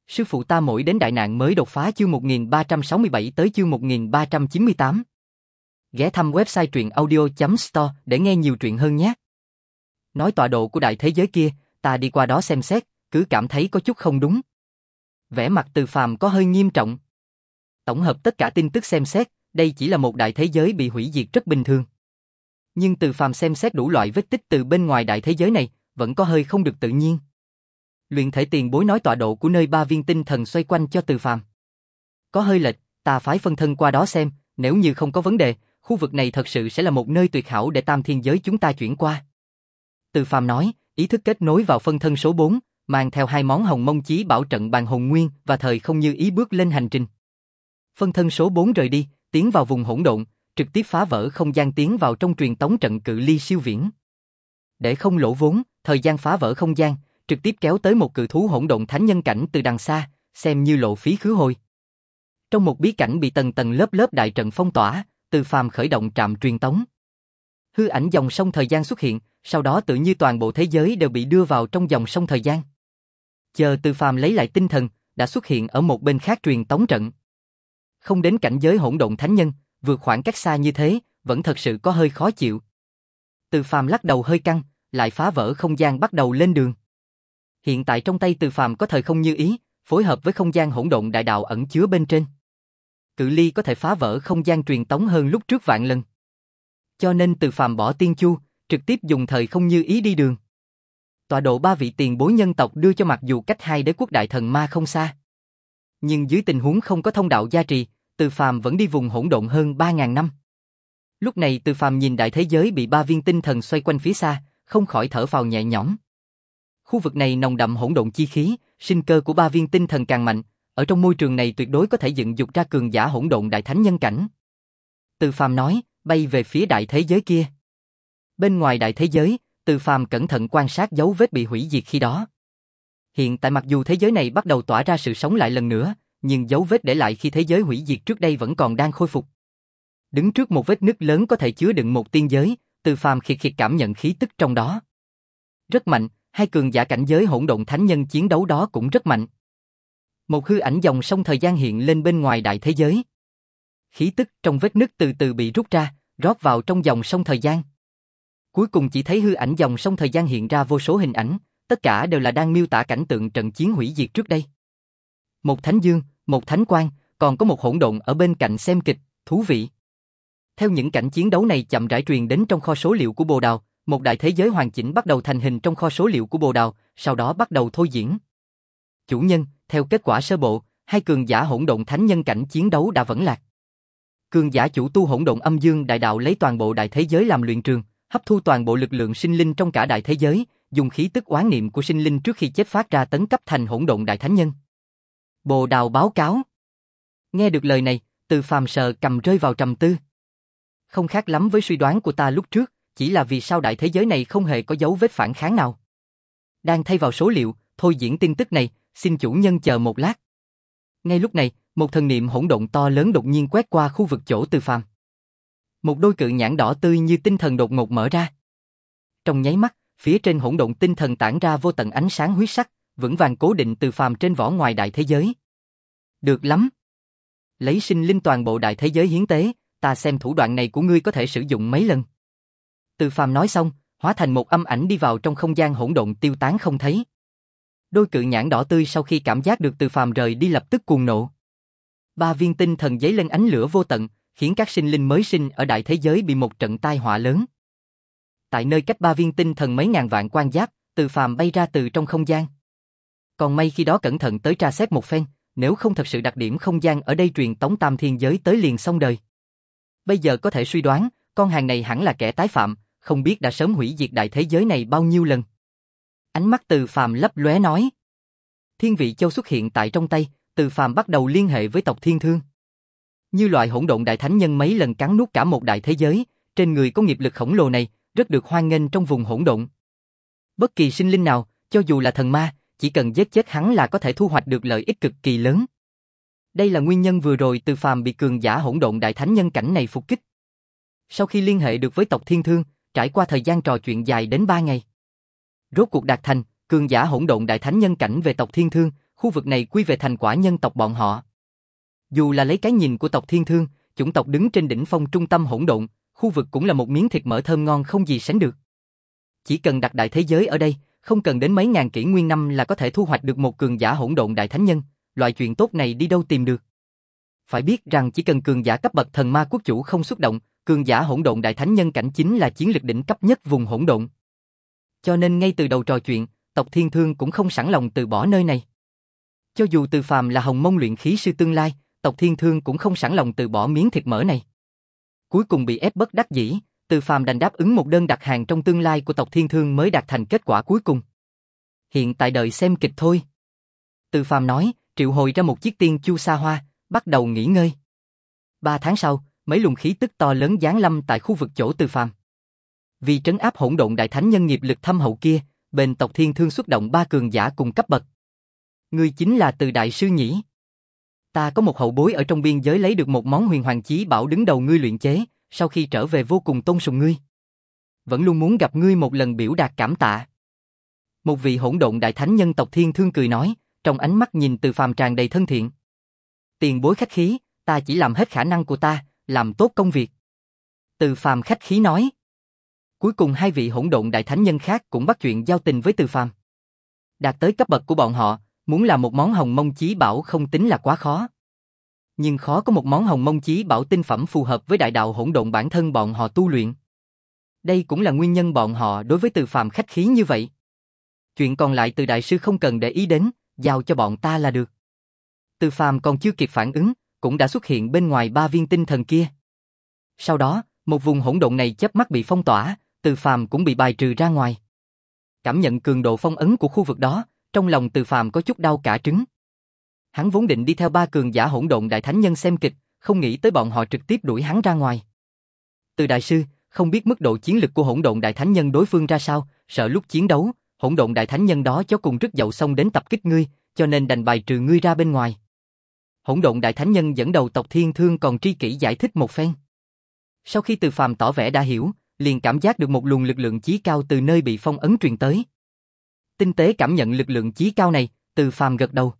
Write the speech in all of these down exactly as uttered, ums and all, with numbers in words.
Sư phụ ta mỗi đến đại nạn mới đột phá chương một nghìn ba trăm sáu mươi bảy tới chương một nghìn ba trăm chín mươi tám. Ghé thăm website truyện audio chấm store để nghe nhiều truyện hơn nhé. Nói tọa độ của đại thế giới kia, ta đi qua đó xem xét, cứ cảm thấy có chút không đúng. Vẻ mặt Từ Phàm có hơi nghiêm trọng. Tổng hợp tất cả tin tức xem xét, đây chỉ là một đại thế giới bị hủy diệt rất bình thường. Nhưng Từ Phàm xem xét đủ loại vết tích từ bên ngoài đại thế giới này, vẫn có hơi không được tự nhiên. Luyện thể tiền bối nói tọa độ của nơi ba viên tinh thần xoay quanh cho Từ Phàm. Có hơi lệch, ta phái phân thân qua đó xem, nếu như không có vấn đề, khu vực này thật sự sẽ là một nơi tuyệt hảo để tam thiên giới chúng ta chuyển qua. Từ Phàm nói, ý thức kết nối vào phân thân số bốn, mang theo hai món hồng mông chí bảo trận bàn hồn nguyên và thời không như ý bước lên hành trình. Phân thân số bốn rời đi, tiến vào vùng hỗn độn, trực tiếp phá vỡ không gian tiến vào trong truyền tống trận cự ly siêu viễn. Để không lỗ vốn, thời gian phá vỡ không gian, trực tiếp kéo tới một cự thú hỗn độn thánh nhân cảnh từ đằng xa, xem như lộ phí khứ hồi. Trong một bí cảnh bị tầng tầng lớp lớp đại trận phong tỏa, Từ Phàm khởi động trạm truyền tống. Hư ảnh dòng sông thời gian xuất hiện, sau đó tự như toàn bộ thế giới đều bị đưa vào trong dòng sông thời gian. Chờ Từ Phàm lấy lại tinh thần, đã xuất hiện ở một bên khác truyền tống trận. Không đến cảnh giới hỗn độn thánh nhân, vượt khoảng cách xa như thế, vẫn thật sự có hơi khó chịu. Từ Phàm lắc đầu hơi căng, lại phá vỡ không gian bắt đầu lên đường. Hiện tại trong tay Từ Phàm có thời không như ý, phối hợp với không gian hỗn độn đại đạo ẩn chứa bên trên. Cự ly có thể phá vỡ không gian truyền tống hơn lúc trước vạn lần. Cho nên Từ Phàm bỏ tiên chu, trực tiếp dùng thời không như ý đi đường. Tọa độ ba vị tiền bối nhân tộc đưa cho mặc dù cách hai đế quốc đại thần ma không xa. Nhưng dưới tình huống không có thông đạo gia trì, Từ Phàm vẫn đi vùng hỗn độn hơn ba ngàn năm. Lúc này Từ Phàm nhìn đại thế giới bị ba viên tinh thần xoay quanh phía xa, không khỏi thở phào nhẹ nhõm. Khu vực này nồng đậm hỗn độn chi khí, sinh cơ của ba viên tinh thần càng mạnh, ở trong môi trường này tuyệt đối có thể dựng dục ra cường giả hỗn độn đại thánh nhân cảnh. Từ Phàm nói, bay về phía đại thế giới kia. Bên ngoài đại thế giới, Từ Phàm cẩn thận quan sát dấu vết bị hủy diệt khi đó. Hiện tại mặc dù thế giới này bắt đầu tỏa ra sự sống lại lần nữa, nhưng dấu vết để lại khi thế giới hủy diệt trước đây vẫn còn đang khôi phục. Đứng trước một vết nứt lớn có thể chứa đựng một tiên giới, Từ Phàm khịt khịt cảm nhận khí tức trong đó. Rất mạnh, hai cường giả cảnh giới hỗn độn thánh nhân chiến đấu đó cũng rất mạnh. Một hư ảnh dòng sông thời gian hiện lên bên ngoài đại thế giới. Khí tức trong vết nứt từ từ bị rút ra, rót vào trong dòng sông thời gian. Cuối cùng chỉ thấy hư ảnh dòng sông thời gian hiện ra vô số hình ảnh, tất cả đều là đang miêu tả cảnh tượng trận chiến hủy diệt trước đây. Một thánh dương, một thánh quang, còn có một hỗn độn ở bên cạnh xem kịch, thú vị. Theo những cảnh chiến đấu này chậm rãi truyền đến trong kho số liệu của Bồ Đào, một đại thế giới hoàn chỉnh bắt đầu thành hình trong kho số liệu của Bồ Đào, sau đó bắt đầu thôi diễn. Chủ nhân, theo kết quả sơ bộ, hai cường giả hỗn độn thánh nhân cảnh chiến đấu đã vẫn lạc. Cường giả chủ tu hỗn độn âm dương đại đạo lấy toàn bộ đại thế giới làm luyện trường, hấp thu toàn bộ lực lượng sinh linh trong cả đại thế giới, dùng khí tức oán niệm của sinh linh trước khi chết phát ra tấn cấp thành hỗn độn đại thánh nhân. Bồ Đào báo cáo. Nghe được lời này, Từ Phàm sờ cầm rơi vào trầm tư. Không khác lắm với suy đoán của ta lúc trước, chỉ là vì sao đại thế giới này không hề có dấu vết phản kháng nào. Đang thay vào số liệu, thôi diễn tin tức này, xin chủ nhân chờ một lát. Ngay lúc này, một thần niệm hỗn độn to lớn đột nhiên quét qua khu vực chỗ Từ Phàm. Một đôi cự nhãn đỏ tươi như tinh thần đột ngột mở ra. Trong nháy mắt, phía trên hỗn độn tinh thần tản ra vô tận ánh sáng huyết sắc, vững vàng cố định Từ Phàm trên vỏ ngoài đại thế giới. Được lắm. Lấy sinh linh toàn bộ đại thế giới hiến tế, ta xem thủ đoạn này của ngươi có thể sử dụng mấy lần. Từ Phàm nói xong, hóa thành một âm ảnh đi vào trong không gian hỗn độn tiêu tán không thấy. Đôi cự nhãn đỏ tươi sau khi cảm giác được Từ Phàm rời đi lập tức cuồng nộ. Ba viên tinh thần giấy lên ánh lửa vô tận, khiến các sinh linh mới sinh ở đại thế giới bị một trận tai họa lớn. Tại nơi cách ba viên tinh thần mấy ngàn vạn quan giáp, Từ Phàm bay ra từ trong không gian. Còn may khi đó cẩn thận tới tra xét một phen, nếu không thật sự đặc điểm không gian ở đây truyền tống tam thiên giới tới liền xong đời. Bây giờ có thể suy đoán, con hàng này hẳn là kẻ tái phạm, không biết đã sớm hủy diệt đại thế giới này bao nhiêu lần. Ánh mắt Từ Phàm lấp lóe nói. Thiên vị châu xuất hiện tại trong tay, Từ Phàm bắt đầu liên hệ với tộc Thiên Thương. Như loại hỗn độn đại thánh nhân mấy lần cắn nuốt cả một đại thế giới, trên người có nghiệp lực khổng lồ này, rất được hoan nghênh trong vùng hỗn độn. Bất kỳ sinh linh nào, cho dù là thần ma, chỉ cần giết chết hắn là có thể thu hoạch được lợi ích cực kỳ lớn. Đây là nguyên nhân vừa rồi Từ Phàm bị cường giả hỗn độn đại thánh nhân cảnh này phục kích. Sau khi liên hệ được với tộc Thiên Thương, trải qua thời gian trò chuyện dài đến ba ngày. Rốt cuộc đạt thành, cường giả hỗn độn đại thánh nhân cảnh về tộc Thiên Thương, khu vực này quy về thành quả nhân tộc bọn họ. Dù là lấy cái nhìn của tộc Thiên Thương, chủng tộc đứng trên đỉnh phong trung tâm hỗn độn, khu vực cũng là một miếng thịt mỡ thơm ngon không gì sánh được. Chỉ cần đặt đại thế giới ở đây, không cần đến mấy ngàn kỷ nguyên năm là có thể thu hoạch được một cường giả hỗn độn đại thánh nhân, loại chuyện tốt này đi đâu tìm được. Phải biết rằng chỉ cần cường giả cấp bậc thần ma quốc chủ không xuất động, cường giả hỗn độn đại thánh nhân cảnh chính là chiến lực đỉnh cấp nhất vùng hỗn độn. Cho nên ngay từ đầu trò chuyện, tộc Thiên Thương cũng không sẵn lòng từ bỏ nơi này. Cho dù Từ Phàm là Hồng Mông luyện khí sư tương lai, tộc Thiên Thương cũng không sẵn lòng từ bỏ miếng thịt mỡ này. Cuối cùng bị ép bất đắc dĩ, Từ Phàm đành đáp ứng một đơn đặt hàng trong tương lai của tộc Thiên Thương mới đạt thành kết quả cuối cùng. Hiện tại đợi xem kịch thôi. Từ Phàm nói, triệu hồi ra một chiếc tiên chu sa hoa, bắt đầu nghỉ ngơi. Ba tháng sau, mấy luồng khí tức to lớn giáng lâm tại khu vực chỗ Từ Phàm. Vì trấn áp hỗn độn đại thánh nhân nghiệp lực thâm hậu kia, bên tộc Thiên Thương xuất động ba cường giả cùng cấp bậc. Ngươi chính là Từ đại sư nhỉ? Ta có một hậu bối ở trong biên giới lấy được một món huyền hoàng chí bảo đứng đầu ngươi luyện chế, sau khi trở về vô cùng tôn sùng ngươi. Vẫn luôn muốn gặp ngươi một lần biểu đạt cảm tạ. Một vị hỗn độn đại thánh nhân tộc Thiên Thương cười nói, trong ánh mắt nhìn Từ Phàm tràn đầy thân thiện. Tiền bối khách khí, ta chỉ làm hết khả năng của ta, làm tốt công việc. Từ Phàm khách khí nói. Cuối cùng hai vị hỗn độn đại thánh nhân khác cũng bắt chuyện giao tình với Từ Phàm. Đạt tới cấp bậc của bọn họ, muốn làm một món hồng mông chí bảo không tính là quá khó. Nhưng khó có một món hồng mông chí bảo tinh phẩm phù hợp với đại đạo hỗn độn bản thân bọn họ tu luyện. Đây cũng là nguyên nhân bọn họ đối với Từ Phàm khách khí như vậy. Chuyện còn lại Từ đại sư không cần để ý đến, giao cho bọn ta là được. Từ Phàm còn chưa kịp phản ứng, cũng đã xuất hiện bên ngoài ba viên tinh thần kia. Sau đó, một vùng hỗn độn này chớp mắt bị phong tỏa, Từ Phàm cũng bị bài trừ ra ngoài. Cảm nhận cường độ phong ấn của khu vực đó, trong lòng Từ Phàm có chút đau cả trứng. Hắn vốn định đi theo ba cường giả hỗn độn đại thánh nhân xem kịch, không nghĩ tới bọn họ trực tiếp đuổi hắn ra ngoài. Từ đại sư, không biết mức độ chiến lực của hỗn độn đại thánh nhân đối phương ra sao, sợ lúc chiến đấu, hỗn độn đại thánh nhân đó cho cùng rất giàu xong đến tập kích ngươi, cho nên đành bài trừ ngươi ra bên ngoài. Hỗn độn đại thánh nhân dẫn đầu tộc Thiên Thương còn tri kỷ giải thích một phen. Sau khi Từ Phàm tỏ vẻ đã hiểu, liền cảm giác được một luồng lực lượng chí cao từ nơi bị phong ấn truyền tới. Tinh tế cảm nhận lực lượng chí cao này, Từ Phàm gật đầu.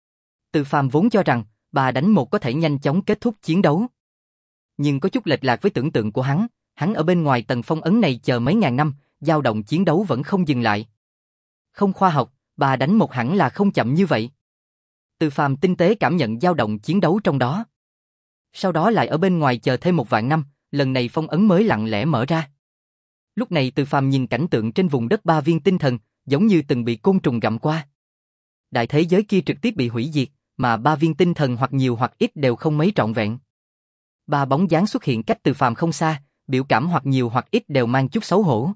Từ Phàm vốn cho rằng, ba đánh một có thể nhanh chóng kết thúc chiến đấu. Nhưng có chút lệch lạc với tưởng tượng của hắn, hắn ở bên ngoài tầng phong ấn này chờ mấy ngàn năm, dao động chiến đấu vẫn không dừng lại. Không khoa học, ba đánh một hẳn là không chậm như vậy. Từ Phàm tinh tế cảm nhận dao động chiến đấu trong đó. Sau đó lại ở bên ngoài chờ thêm một vạn năm, lần này phong ấn mới lặng lẽ mở ra. Lúc này Từ Phàm nhìn cảnh tượng trên vùng đất ba viên tinh thần, giống như từng bị côn trùng gặm qua. Đại thế giới kia trực tiếp bị hủy diệt, mà ba viên tinh thần hoặc nhiều hoặc ít đều không mấy trọn vẹn. Ba bóng dáng xuất hiện cách Từ Phàm không xa, biểu cảm hoặc nhiều hoặc ít đều mang chút xấu hổ.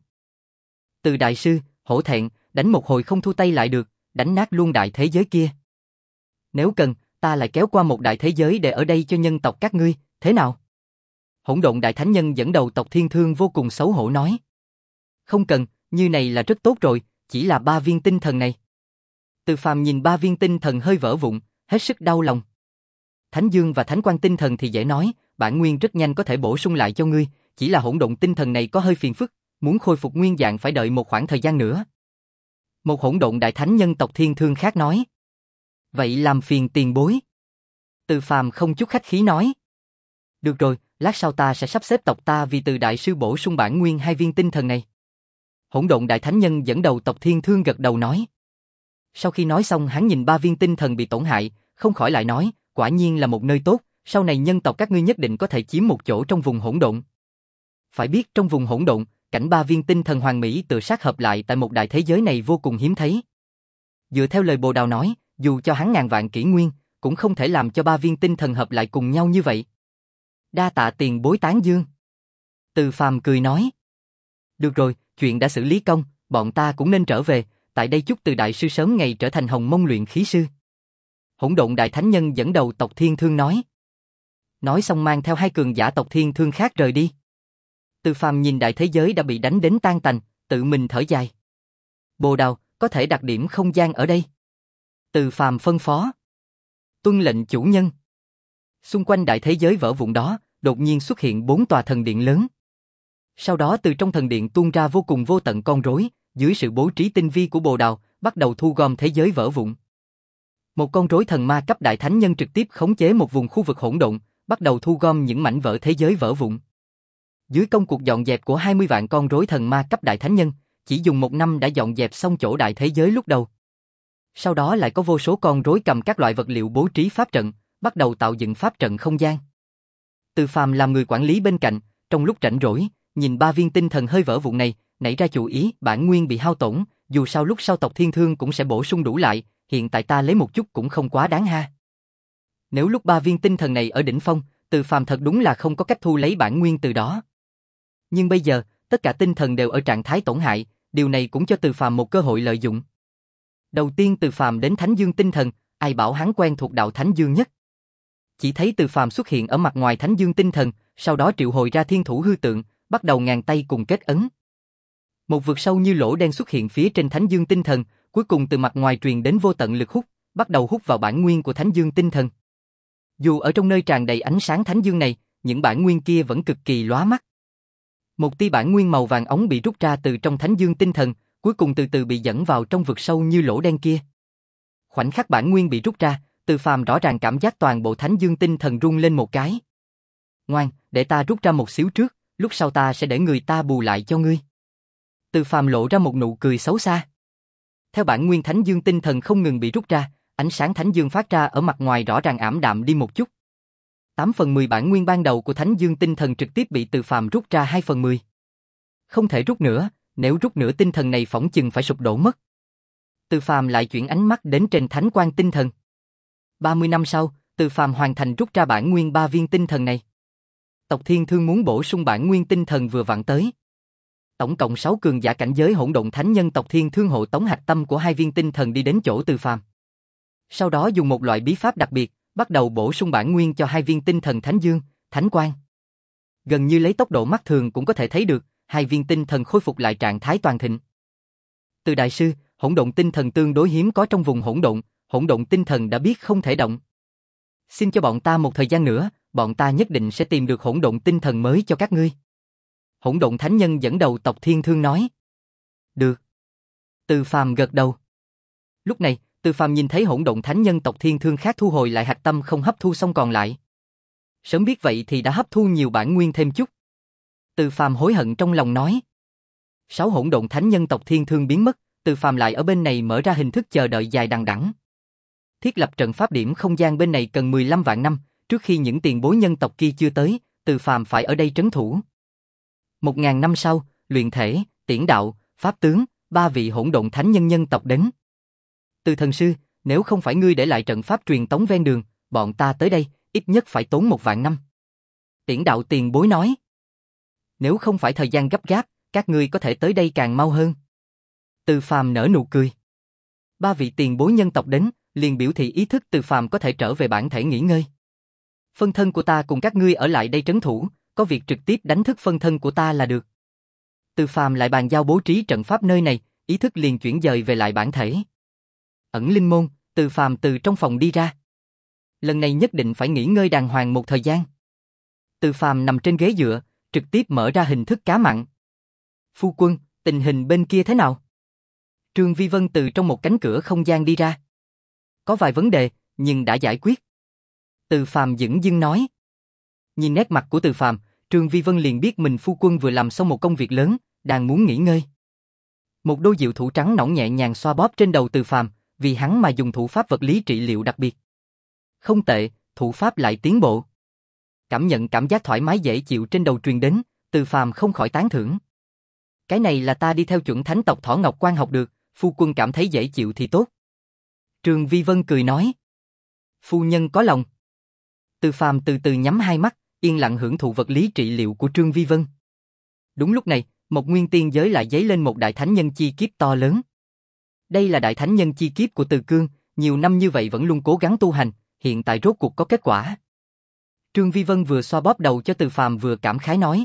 Từ đại sư, hổ thẹn, đánh một hồi không thu tay lại được, đánh nát luôn đại thế giới kia. Nếu cần, ta lại kéo qua một đại thế giới để ở đây cho nhân tộc các ngươi, thế nào? Hỗn độn đại thánh nhân dẫn đầu tộc Thiên Thương vô cùng xấu hổ nói. Không cần, như này là rất tốt rồi, chỉ là ba viên tinh thần này. Từ Phàm nhìn ba viên tinh thần hơi vỡ vụn, hết sức đau lòng. Thánh Dương và Thánh Quang tinh thần thì dễ nói, bản nguyên rất nhanh có thể bổ sung lại cho ngươi, chỉ là hỗn độn tinh thần này có hơi phiền phức, muốn khôi phục nguyên dạng phải đợi một khoảng thời gian nữa. Một hỗn độn đại thánh nhân tộc Thiên Thương khác nói. Vậy làm phiền tiền bối. Từ Phàm không chút khách khí nói. Được rồi, lát sau ta sẽ sắp xếp tộc ta vì Từ đại sư bổ sung bản nguyên hai viên tinh thần này. Hỗn độn đại thánh nhân dẫn đầu tộc Thiên Thương gật đầu nói. Sau khi nói xong hắn nhìn ba viên tinh thần bị tổn hại, không khỏi lại nói, quả nhiên là một nơi tốt, sau này nhân tộc các ngươi nhất định có thể chiếm một chỗ trong vùng hỗn độn. Phải biết trong vùng hỗn độn, cảnh ba viên tinh thần hoàn mỹ tự sát hợp lại tại một đại thế giới này vô cùng hiếm thấy. Dựa theo lời Bồ Đào nói, dù cho hắn ngàn vạn kỷ nguyên, cũng không thể làm cho ba viên tinh thần hợp lại cùng nhau như vậy. Đa tạ tiền bối tán dương. Từ Phàm cười nói. Được rồi, chuyện đã xử lý công, bọn ta cũng nên trở về, tại đây chúc Từ đại sư sớm ngày trở thành Hồng Mông luyện khí sư. Hỗn độn đại thánh nhân dẫn đầu tộc Thiên Thương nói. Nói xong mang theo hai cường giả tộc Thiên Thương khác rời đi. Từ Phàm nhìn đại thế giới đã bị đánh đến tan tành, tự mình thở dài. Bồ Đào, có thể đặt điểm không gian ở đây. Từ Phàm phân phó. Tuân lệnh chủ nhân. Xung quanh đại thế giới vỡ vụn đó, đột nhiên xuất hiện bốn tòa thần điện lớn. Sau đó từ trong thần điện tuôn ra vô cùng vô tận con rối, dưới sự bố trí tinh vi của Bồ Đào, bắt đầu thu gom thế giới vỡ vụn. Một con rối thần ma cấp đại thánh nhân trực tiếp khống chế một vùng khu vực hỗn độn, bắt đầu thu gom những mảnh vỡ thế giới vỡ vụn. Dưới công cuộc dọn dẹp của hai mươi vạn con rối thần ma cấp đại thánh nhân, chỉ dùng một năm đã dọn dẹp xong chỗ đại thế giới lúc đầu. Sau đó lại có vô số con rối cầm các loại vật liệu bố trí pháp trận, bắt đầu tạo dựng pháp trận không gian. Từ Phàm làm người quản lý bên cạnh, trong lúc rảnh rỗi, nhìn ba viên tinh thần hơi vỡ vụn này, nảy ra chủ ý, bản nguyên bị hao tổn, dù sao lúc sau tộc Thiên Thương cũng sẽ bổ sung đủ lại, hiện tại ta lấy một chút cũng không quá đáng ha. Nếu lúc ba viên tinh thần này ở đỉnh phong, Từ Phàm thật đúng là không có cách thu lấy bản nguyên từ đó. Nhưng bây giờ, tất cả tinh thần đều ở trạng thái tổn hại, điều này cũng cho Từ Phàm một cơ hội lợi dụng. Đầu tiên Từ Phàm đến Thánh Dương tinh thần, ai bảo hắn quen thuộc đạo Thánh Dương nhất. Chỉ thấy Từ Phàm xuất hiện ở mặt ngoài Thánh Dương tinh thần, sau đó triệu hồi ra thiên thủ hư tượng, bắt đầu ngàn tay cùng kết ấn. Một vực sâu như lỗ đen xuất hiện phía trên Thánh Dương tinh thần, cuối cùng từ mặt ngoài truyền đến vô tận lực hút, bắt đầu hút vào bản nguyên của Thánh Dương tinh thần. Dù ở trong nơi tràn đầy ánh sáng Thánh Dương này, những bản nguyên kia vẫn cực kỳ lóa mắt. Một tia bản nguyên màu vàng óng bị rút ra từ trong Thánh Dương tinh thần, cuối cùng từ từ bị dẫn vào trong vực sâu như lỗ đen kia. Khoảnh khắc bản nguyên bị rút ra, Từ Phàm rõ ràng cảm giác toàn bộ Thánh Dương tinh thần rung lên một cái. Ngoan, để ta rút ra một xíu trước, lúc sau ta sẽ để người ta bù lại cho ngươi. Từ Phàm lộ ra một nụ cười xấu xa. Theo bản nguyên Thánh Dương tinh thần không ngừng bị rút ra, ánh sáng Thánh Dương phát ra ở mặt ngoài rõ ràng ảm đạm đi một chút. tám phần mười bản nguyên ban đầu của Thánh Dương tinh thần trực tiếp bị Từ Phàm rút ra hai phần mười. Không thể rút nữa, nếu rút nữa tinh thần này phỏng chừng phải sụp đổ mất. Từ Phàm lại chuyển ánh mắt đến trên Thánh Quang tinh thần. ba mươi năm sau, Từ Phàm hoàn thành rút ra bản nguyên ba viên tinh thần này. Tộc Thiên Thương muốn bổ sung bản nguyên tinh thần vừa vặn tới. Tổng cộng sáu cường giả cảnh giới hỗn độn thánh nhân tộc Thiên Thương hộ tống hạch tâm của hai viên tinh thần đi đến chỗ Từ Phàm. Sau đó dùng một loại bí pháp đặc biệt, bắt đầu bổ sung bản nguyên cho hai viên tinh thần Thánh Dương, Thánh Quang. Gần như lấy tốc độ mắt thường cũng có thể thấy được, hai viên tinh thần khôi phục lại trạng thái toàn thịnh. Từ đại sư, hỗn độn tinh thần tương đối hiếm có trong vùng hỗn độn, hỗn độn tinh thần đã biết không thể động. Xin cho bọn ta một thời gian nữa, bọn ta nhất định sẽ tìm được hỗn độn tinh thần mới cho các ngươi. Hỗn độn thánh nhân dẫn đầu tộc Thiên Thương nói. Được. Từ Phàm gật đầu. Lúc này, Từ Phàm nhìn thấy hỗn độn thánh nhân tộc Thiên Thương khác thu hồi lại hạch tâm không hấp thu xong còn lại. Sớm biết vậy thì đã hấp thu nhiều bản nguyên thêm chút. Từ Phàm hối hận trong lòng nói. Sáu hỗn độn thánh nhân tộc Thiên Thương biến mất, Từ Phàm lại ở bên này mở ra hình thức chờ đợi dài đằng đẵng. Thiết lập trận pháp điểm không gian bên này cần mười lăm vạn năm, trước khi những tiền bối nhân tộc kia chưa tới, Từ Phàm phải ở đây trấn thủ. Một ngàn năm sau, luyện thể, tiễn đạo, pháp tướng, ba vị hỗn độn thánh nhân nhân tộc đến. Từ thần sư, nếu không phải ngươi để lại trận pháp truyền tống ven đường, bọn ta tới đây, ít nhất phải tốn một vạn năm. Tiễn đạo tiền bối nói. Nếu không phải thời gian gấp gáp, các ngươi có thể tới đây càng mau hơn. Từ Phàm nở nụ cười. Ba vị tiền bối nhân tộc đến, liền biểu thị ý thức Từ Phàm có thể trở về bản thể nghỉ ngơi. Phân thân của ta cùng các ngươi ở lại đây trấn thủ, có việc trực tiếp đánh thức phân thân của ta là được. Từ Phàm lại bàn giao bố trí trận pháp nơi này, ý thức liền chuyển dời về lại bản thể. Ẩn linh môn, Từ Phàm từ trong phòng đi ra. Lần này nhất định phải nghỉ ngơi đàng hoàng một thời gian. Từ Phàm nằm trên ghế dựa, trực tiếp mở ra hình thức cá mặn. Phu quân, tình hình bên kia thế nào? Trương Vi Vân từ trong một cánh cửa không gian đi ra. Có vài vấn đề, nhưng đã giải quyết. Từ Phàm dửng dưng nói. Nhìn nét mặt của Từ Phàm, Trương Vi Vân liền biết mình phu quân vừa làm xong một công việc lớn, đang muốn nghỉ ngơi. Một đôi diệu thủ trắng nõn nhẹ nhàng xoa bóp trên đầu Từ Phàm, vì hắn mà dùng thủ pháp vật lý trị liệu đặc biệt. Không tệ, thủ pháp lại tiến bộ. Cảm nhận cảm giác thoải mái dễ chịu trên đầu truyền đến, Từ Phàm không khỏi tán thưởng. Cái này là ta đi theo chuẩn thánh tộc Thỏ Ngọc Quan học được, phu quân cảm thấy dễ chịu thì tốt. Trương Vi Vân cười nói. Phu nhân có lòng. Từ Phàm từ từ nhắm hai mắt, yên lặng hưởng thụ vật lý trị liệu của Trương Vi Vân. Đúng lúc này, một nguyên tiên giới lại giấy lên một đại thánh nhân chi kiếp to lớn. Đây là đại thánh nhân chi kiếp của Từ Cương, nhiều năm như vậy vẫn luôn cố gắng tu hành, hiện tại rốt cuộc có kết quả. Trương Vi Vân vừa xoa bóp đầu cho Từ Phàm vừa cảm khái nói.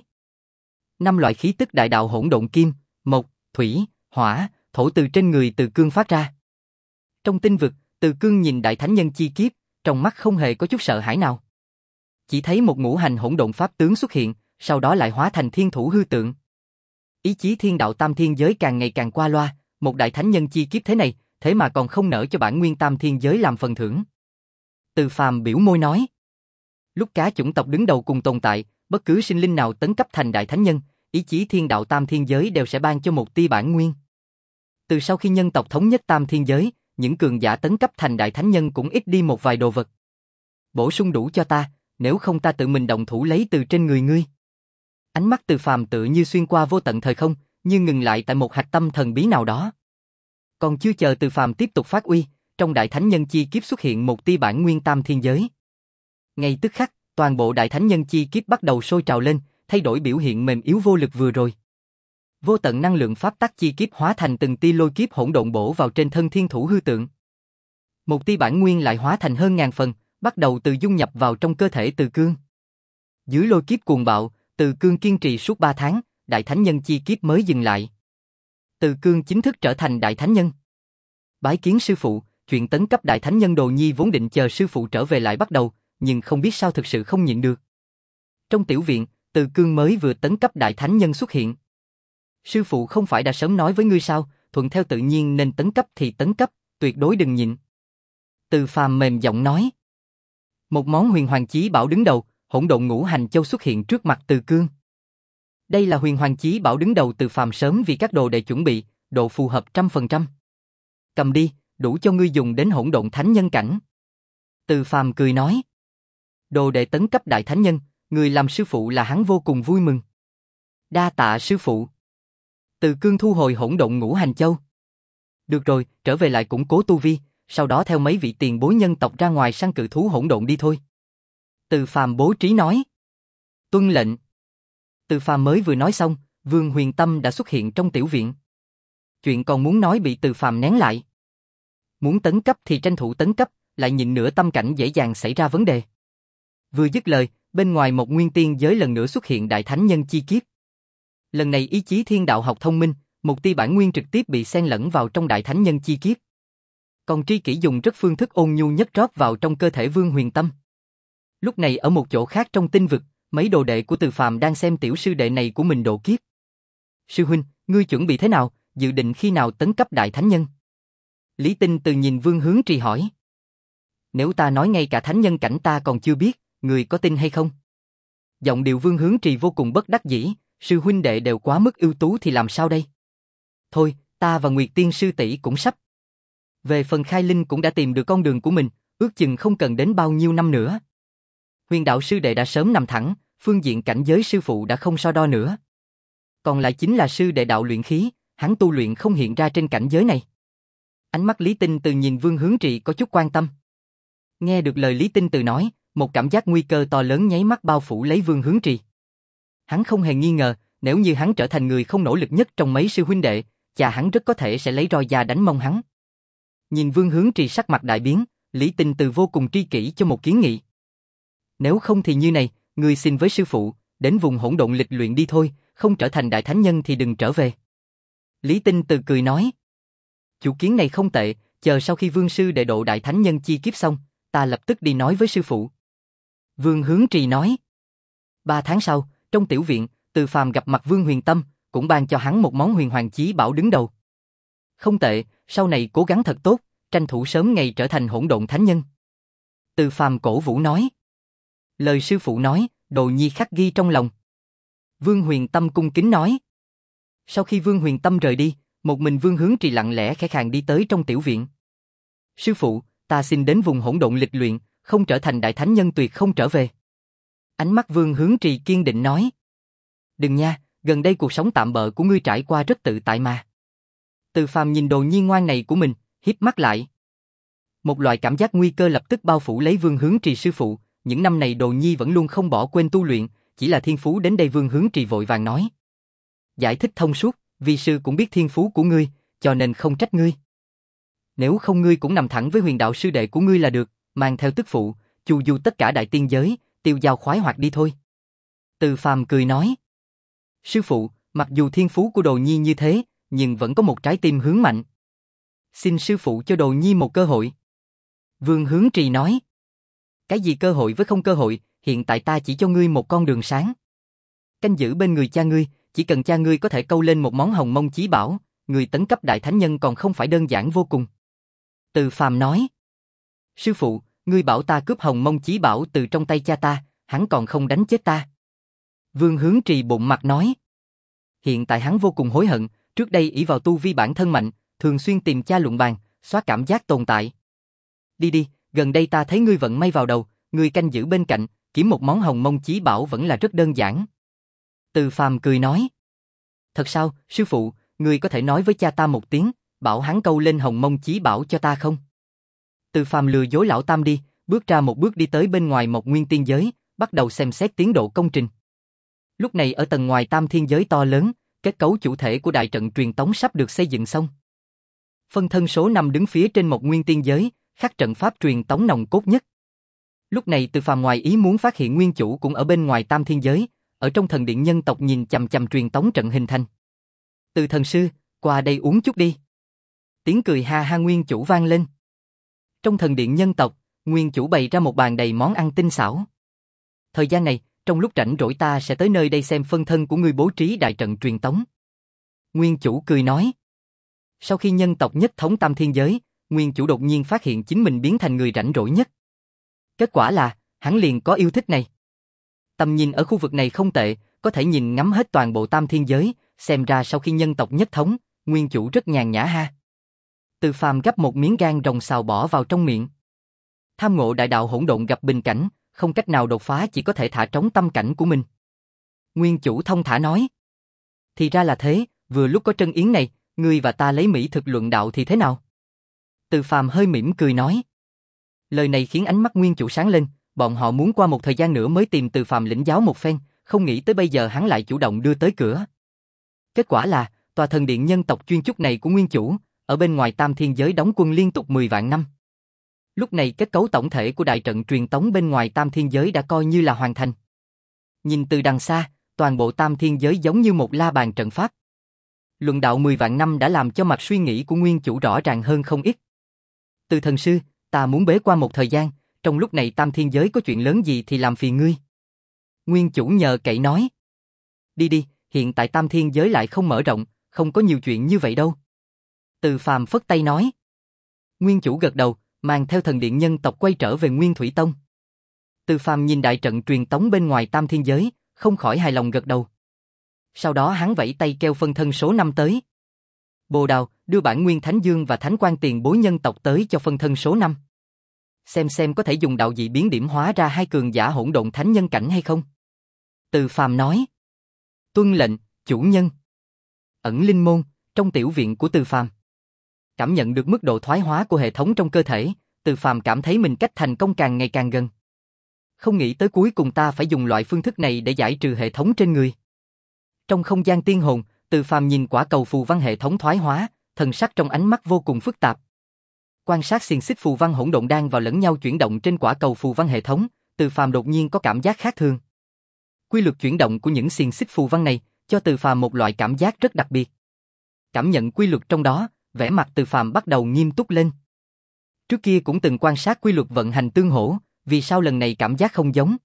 Năm loại khí tức đại đạo hỗn độn kim, mộc, thủy, hỏa, thổ từ trên người Từ Cương phát ra. Trong tinh vực, Từ Cương nhìn đại thánh nhân chi kiếp, trong mắt không hề có chút sợ hãi nào. Chỉ thấy một ngũ hành hỗn độn pháp tướng xuất hiện, sau đó lại hóa thành thiên thủ hư tượng. Ý chí thiên đạo tam thiên giới càng ngày càng qua loa, một đại thánh nhân chi kiếp thế này, thế mà còn không nỡ cho bản nguyên tam thiên giới làm phần thưởng. Từ Phàm biểu môi nói. Lúc cá chủng tộc đứng đầu cùng tồn tại, bất cứ sinh linh nào tấn cấp thành đại thánh nhân, ý chí thiên đạo tam thiên giới đều sẽ ban cho một tia bản nguyên. Từ sau khi nhân tộc thống nhất tam thiên giới, những cường giả tấn cấp thành đại thánh nhân cũng ít đi một vài đồ vật. Bổ sung đủ cho ta, nếu không ta tự mình động thủ lấy từ trên người ngươi. Ánh mắt Từ Phàm tự như xuyên qua vô tận thời không, như ngừng lại tại một hạch tâm thần bí nào đó. Còn chưa chờ Từ Phàm tiếp tục phát uy, trong đại thánh nhân chi kiếp xuất hiện một tia bản nguyên tam thiên giới. Ngay tức khắc, toàn bộ đại thánh nhân chi kiếp bắt đầu sôi trào lên, thay đổi biểu hiện mềm yếu vô lực vừa rồi. Vô tận năng lượng pháp tắc chi kiếp hóa thành từng tia lôi kiếp hỗn độn bổ vào trên thân thiên thủ hư tượng. Một tia bản nguyên lại hóa thành hơn ngàn phần, bắt đầu từ dung nhập vào trong cơ thể Từ Cương. Dưới lôi kiếp cuồng bạo, Từ Cương kiên trì suốt ba tháng, đại thánh nhân chi kiếp mới dừng lại. Từ Cương chính thức trở thành đại thánh nhân. Bái kiến sư phụ, chuyện tấn cấp đại thánh nhân Đồ Nhi vốn định chờ sư phụ trở về lại bắt đầu, nhưng không biết sao thực sự không nhịn được. Trong tiểu viện, Từ Cương mới vừa tấn cấp đại thánh nhân xuất hiện. Sư phụ không phải đã sớm nói với ngươi sao, thuận theo tự nhiên nên tấn cấp thì tấn cấp, tuyệt đối đừng nhịn. Từ Phàm mềm giọng nói. Một món huyền hoàng chí bảo đứng đầu, hỗn độn ngũ hành châu xuất hiện trước mặt Từ Cương. Đây là huyền hoàng chí bảo đứng đầu Từ Phàm sớm vì các đồ đệ chuẩn bị, độ phù hợp trăm phần trăm. Cầm đi, đủ cho ngươi dùng đến hỗn độn thánh nhân cảnh. Từ Phàm cười nói. Đồ đệ tấn cấp đại thánh nhân, người làm sư phụ là hắn vô cùng vui mừng. Đa tạ sư phụ. Từ Cương thu hồi hỗn độn ngũ hành châu. Được rồi, trở về lại củng cố tu vi, sau đó theo mấy vị tiền bối nhân tộc ra ngoài săn cự thú hỗn độn đi thôi. Từ Phàm bố trí nói. Tuân lệnh. Từ Phàm mới vừa nói xong, Vương Huyền Tâm đã xuất hiện trong tiểu viện. Chuyện còn muốn nói bị Từ Phàm nén lại. Muốn tấn cấp thì tranh thủ tấn cấp, lại nhịn nửa tâm cảnh dễ dàng xảy ra vấn đề. Vừa dứt lời, bên ngoài một nguyên tiên giới lần nữa xuất hiện đại thánh nhân chi kiếp. Lần này ý chí thiên đạo học thông minh, một tia bản nguyên trực tiếp bị xen lẫn vào trong đại thánh nhân chi kiếp. Còn tri kỷ dùng rất phương thức ôn nhu nhất rót vào trong cơ thể Vương Huyền Tâm. Lúc này ở một chỗ khác trong tinh vực, mấy đồ đệ của Từ Phàm đang xem tiểu sư đệ này của mình độ kiếp. Sư huynh, ngươi chuẩn bị thế nào, dự định khi nào tấn cấp đại thánh nhân? Lý Tinh Từ nhìn Vương Hướng Trì hỏi. Nếu ta nói ngay cả thánh nhân cảnh ta còn chưa biết, người có tin hay không? Giọng điệu Vương Hướng Trì vô cùng bất đắc dĩ, sư huynh đệ đều quá mức ưu tú thì làm sao đây? Thôi, ta và Nguyệt Tiên sư tỷ cũng sắp. Về phần Khai Linh cũng đã tìm được con đường của mình, ước chừng không cần đến bao nhiêu năm nữa. Huyền đạo sư đệ đã sớm nằm thẳng, phương diện cảnh giới sư phụ đã không so đo nữa. Còn lại chính là sư đệ đạo luyện khí, hắn tu luyện không hiện ra trên cảnh giới này. Ánh mắt Lý Tinh Từ nhìn Vương Hướng Trì có chút quan tâm. Nghe được lời Lý Tinh Từ nói, một cảm giác nguy cơ to lớn nháy mắt bao phủ lấy Vương Hướng Trì. Hắn không hề nghi ngờ, nếu như hắn trở thành người không nỗ lực nhất trong mấy sư huynh đệ, cha hắn rất có thể sẽ lấy roi da đánh mông hắn. Nhìn Vương Hướng Trì sắc mặt đại biến, Lý Tinh Từ vô cùng tri kỷ cho một kiến nghị. Nếu không thì như này, ngươi xin với sư phụ, đến vùng hỗn độn lịch luyện đi thôi, không trở thành đại thánh nhân thì đừng trở về. Lý Tinh Từ cười nói. Chủ kiến này không tệ, chờ sau khi Vương sư đệ độ đại thánh nhân chi kiếp xong, ta lập tức đi nói với sư phụ. Vương Hướng Trì nói. Ba tháng sau, trong tiểu viện, Từ Phàm gặp mặt Vương Huyền Tâm, cũng ban cho hắn một món huyền hoàng chí bảo đứng đầu. Không tệ, sau này cố gắng thật tốt, tranh thủ sớm ngày trở thành hỗn độn thánh nhân. Từ Phàm cổ vũ nói. Lời sư phụ nói, Đồ Nhi khắc ghi trong lòng. Vương Huyền Tâm cung kính nói. Sau khi Vương Huyền Tâm rời đi, một mình Vương Hướng Trì lặng lẽ khẽ khàng đi tới trong tiểu viện. Sư phụ, ta xin đến vùng hỗn độn lịch luyện, không trở thành đại thánh nhân tuyệt không trở về. Ánh mắt Vương Hướng Trì kiên định nói. Đừng nha, gần đây cuộc sống tạm bợ của ngươi trải qua rất tự tại mà. Từ Phàm nhìn Đồ Nhi ngoan này của mình, híp mắt lại. Một loại cảm giác nguy cơ lập tức bao phủ lấy Vương Hướng Trì sư phụ, những năm này Đồ Nhi vẫn luôn không bỏ quên tu luyện, chỉ là thiên phú đến đây. Vương Hướng Trì vội vàng nói. Giải thích thông suốt, vi sư cũng biết thiên phú của ngươi, cho nên không trách ngươi. Nếu không ngươi cũng nằm thẳng với huyền đạo sư đệ của ngươi là được, mang theo tức phụ, chu du tất cả đại tiên giới, tiêu dao khoái hoạt đi thôi. Từ Phàm cười nói. Sư phụ, mặc dù thiên phú của Đồ Nhi như thế, nhưng vẫn có một trái tim hướng mạnh. Xin sư phụ cho Đồ Nhi một cơ hội. Vương Hướng Trì nói. Cái gì cơ hội với không cơ hội, hiện tại ta chỉ cho ngươi một con đường sáng. Canh giữ bên người cha ngươi, chỉ cần cha ngươi có thể câu lên một món hồng mông chí bảo, người tấn cấp đại thánh nhân còn không phải đơn giản vô cùng. Từ Phàm nói. Sư phụ, ngươi bảo ta cướp Hồng Mông Chí Bảo từ trong tay cha ta, hắn còn không đánh chết ta. Vương Hướng Trì bụng mặt nói. Hiện tại hắn vô cùng hối hận, trước đây ỷ vào tu vi bản thân mạnh, thường xuyên tìm cha luận bàn, xóa cảm giác tồn tại. Đi đi, gần đây ta thấy ngươi vận may vào đầu, ngươi canh giữ bên cạnh, kiếm một món Hồng Mông Chí Bảo vẫn là rất đơn giản. Từ Phàm cười nói. Thật sao, sư phụ, ngươi có thể nói với cha ta một tiếng, bảo hắn câu lên Hồng Mông Chí Bảo cho ta không? Từ Phàm lừa dối lão tam đi, bước ra một bước đi tới bên ngoài Mộc Nguyên Tiên Giới, bắt đầu xem xét tiến độ công trình. Lúc này ở tầng ngoài Tam Thiên Giới to lớn, kết cấu chủ thể của đại trận truyền tống sắp được xây dựng xong. Phân thân số năm đứng phía trên Mộc Nguyên Tiên Giới, khắc trận pháp truyền tống nòng cốt nhất. Lúc này Từ Phàm ngoài ý muốn phát hiện nguyên chủ cũng ở bên ngoài Tam Thiên Giới, ở trong thần điện nhân tộc nhìn chằm chằm truyền tống trận hình thành. Từ thần sư, qua đây uống chút đi. Tiếng cười ha ha nguyên chủ vang lên. Trong thần điện nhân tộc, nguyên chủ bày ra một bàn đầy món ăn tinh xảo. Thời gian này, trong lúc rảnh rỗi ta sẽ tới nơi đây xem phân thân của ngươi bố trí đại trận truyền tống. Nguyên chủ cười nói. Sau khi nhân tộc nhất thống Tam Thiên Giới, nguyên chủ đột nhiên phát hiện chính mình biến thành người rảnh rỗi nhất. Kết quả là, hắn liền có yêu thích này. Tầm nhìn ở khu vực này không tệ, có thể nhìn ngắm hết toàn bộ Tam Thiên Giới, xem ra sau khi nhân tộc nhất thống, nguyên chủ rất nhàn nhã ha. Từ Phàm gắp một miếng gan rồng xào bỏ vào trong miệng. Tham ngộ đại đạo hỗn độn gặp bình cảnh, không cách nào đột phá chỉ có thể thả trống tâm cảnh của mình. Nguyên chủ thông thả nói. Thì ra là thế, vừa lúc có trân yến này, ngươi và ta lấy mỹ thực luận đạo thì thế nào? Từ Phàm hơi mỉm cười nói. Lời này khiến ánh mắt nguyên chủ sáng lên, bọn họ muốn qua một thời gian nữa mới tìm Từ Phàm lĩnh giáo một phen, không nghĩ tới bây giờ hắn lại chủ động đưa tới cửa. Kết quả là, tòa thần điện nhân tộc chuyên chúc này của nguyên chủ, ở bên ngoài Tam Thiên Giới đóng quân liên tục mười vạn năm. Lúc này kết cấu tổng thể của đại trận truyền tống bên ngoài Tam Thiên Giới đã coi như là hoàn thành. Nhìn từ đằng xa, toàn bộ Tam Thiên Giới giống như một la bàn trận pháp. Luận đạo mười vạn năm đã làm cho mặt suy nghĩ của nguyên chủ rõ ràng hơn không ít. Từ thần sư, ta muốn bế quan một thời gian, trong lúc này Tam Thiên Giới có chuyện lớn gì thì làm phiền ngươi. Nguyên chủ nhờ cậy nói. Đi đi, hiện tại Tam Thiên Giới lại không mở rộng, không có nhiều chuyện như vậy đâu. Từ Phàm phất tay nói. Nguyên chủ gật đầu, mang theo thần điện nhân tộc quay trở về Nguyên Thủy Tông. Từ Phàm nhìn đại trận truyền tống bên ngoài Tam Thiên Giới, không khỏi hài lòng gật đầu. Sau đó hắn vẫy tay kêu phân thân số năm tới. Bồ Đào, đưa bản Nguyên Thánh Dương và Thánh Quan tiền bối nhân tộc tới cho phân thân số năm. Xem xem có thể dùng đạo dị biến điểm hóa ra hai cường giả hỗn độn thánh nhân cảnh hay không. Từ Phàm nói. Tuân lệnh, chủ nhân. Ẩn linh môn, trong tiểu viện của Từ Phàm. Cảm nhận được mức độ thoái hóa của hệ thống trong cơ thể, Từ Phàm cảm thấy mình cách thành công càng ngày càng gần. Không nghĩ tới cuối cùng ta phải dùng loại phương thức này để giải trừ hệ thống trên người. Trong không gian tiên hồn, Từ Phàm nhìn quả cầu phù văn hệ thống thoái hóa, thần sắc trong ánh mắt vô cùng phức tạp. Quan sát xiềng xích phù văn hỗn độn đang vào lẫn nhau chuyển động trên quả cầu phù văn hệ thống, Từ Phàm đột nhiên có cảm giác khác thường. Quy luật chuyển động của những xiềng xích phù văn này cho Từ Phàm một loại cảm giác rất đặc biệt. Cảm nhận quy luật trong đó, vẻ mặt Từ Phàm bắt đầu nghiêm túc lên. Trước kia cũng từng quan sát quy luật vận hành tương hỗ, vì sao lần này cảm giác không giống?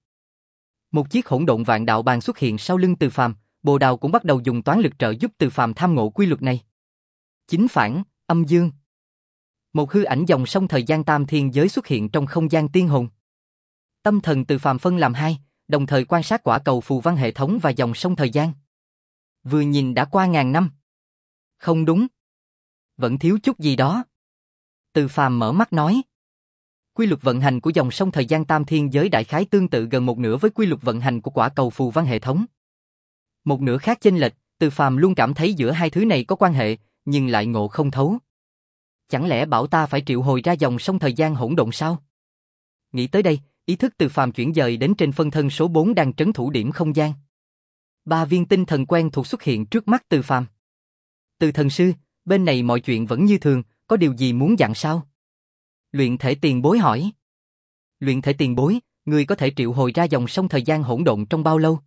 Một chiếc hỗn độn vạn đạo bàn xuất hiện sau lưng Từ Phàm, Bồ Đào cũng bắt đầu dùng toán lực trợ giúp Từ Phàm tham ngộ quy luật này. Chính phản, âm dương. Một hư ảnh dòng sông thời gian Tam Thiên Giới xuất hiện trong không gian tiên hồn. Tâm thần Từ Phàm phân làm hai, đồng thời quan sát quả cầu phù văn hệ thống và dòng sông thời gian. Vừa nhìn đã qua ngàn năm. Không đúng. Vẫn thiếu chút gì đó. Từ Phàm mở mắt nói. Quy luật vận hành của dòng sông thời gian Tam Thiên Giới đại khái tương tự gần một nửa với quy luật vận hành của quả cầu phù văn hệ thống. Một nửa khác chênh lệch, Từ Phàm luôn cảm thấy giữa hai thứ này có quan hệ, nhưng lại ngộ không thấu. Chẳng lẽ bảo ta phải triệu hồi ra dòng sông thời gian hỗn độn sao? Nghĩ tới đây, ý thức Từ Phàm chuyển dời đến trên phân thân số bốn đang trấn thủ điểm không gian. Ba viên tinh thần quen thuộc xuất hiện trước mắt Từ Phàm. Từ thần sư, bên này mọi chuyện vẫn như thường, có điều gì muốn dặn sao? Luyện thể tiền bối hỏi. Luyện thể tiền bối, người có thể triệu hồi ra dòng sông thời gian hỗn độn trong bao lâu?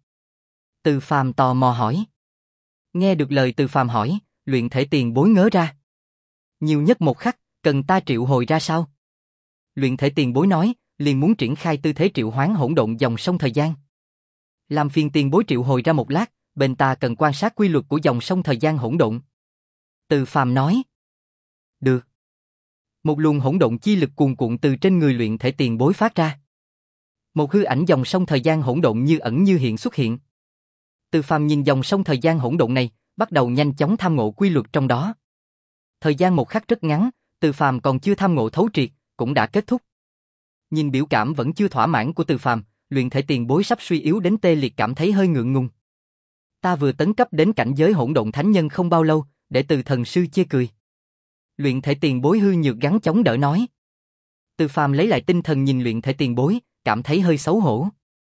Từ Phàm tò mò hỏi. Nghe được lời Từ Phàm hỏi, luyện thể tiền bối ngớ ra. Nhiều nhất một khắc, cần ta triệu hồi ra sao? Luyện thể tiền bối nói, liền muốn triển khai tư thế triệu hoán hỗn độn dòng sông thời gian. Làm phiền tiền bối triệu hồi ra một lát, bên ta cần quan sát quy luật của dòng sông thời gian hỗn độn. Từ Phàm nói. Được. Một luồng hỗn độn chi lực cuồn cuộn từ trên người luyện thể tiền bối phát ra. Một hư ảnh dòng sông thời gian hỗn độn như ẩn như hiện xuất hiện. Từ Phàm nhìn dòng sông thời gian hỗn độn này, bắt đầu nhanh chóng tham ngộ quy luật trong đó. Thời gian một khắc rất ngắn, Từ Phàm còn chưa tham ngộ thấu triệt, cũng đã kết thúc. Nhìn biểu cảm vẫn chưa thỏa mãn của Từ Phàm, luyện thể tiền bối sắp suy yếu đến tê liệt cảm thấy hơi ngượng ngùng. Ta vừa tấn cấp đến cảnh giới hỗn độn thánh nhân không bao lâu, để Từ thần sư chê cười. Luyện thể tiền bối hư nhược gắng chống đỡ nói. Từ Phàm lấy lại tinh thần nhìn luyện thể tiền bối, cảm thấy hơi xấu hổ.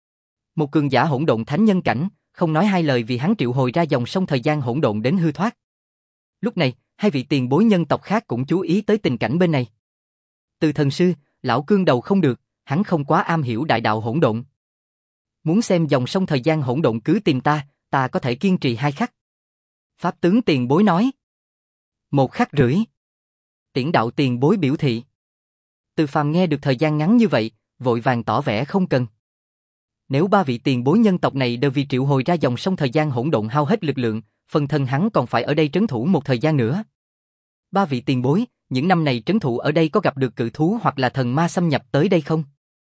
Một cường giả hỗn độn thánh nhân cảnh, không nói hai lời vì hắn triệu hồi ra dòng sông thời gian hỗn độn đến hư thoát. Lúc này, hai vị tiền bối nhân tộc khác cũng chú ý tới tình cảnh bên này. Từ thần sư, lão cương đầu không được, hắn không quá am hiểu đại đạo hỗn độn. Muốn xem dòng sông thời gian hỗn độn cứ tìm ta, ta có thể kiên trì hai khắc. Pháp tướng tiền bối nói. Một khắc rưỡi. Tiễn đạo tiền bối biểu thị. Từ Phàm nghe được thời gian ngắn như vậy, vội vàng tỏ vẻ không cần. Nếu ba vị tiền bối nhân tộc này đều vì triệu hồi ra dòng sông thời gian hỗn độn hao hết lực lượng, phần thân hắn còn phải ở đây trấn thủ một thời gian nữa. Ba vị tiền bối, những năm này trấn thủ ở đây có gặp được cự thú hoặc là thần ma xâm nhập tới đây không?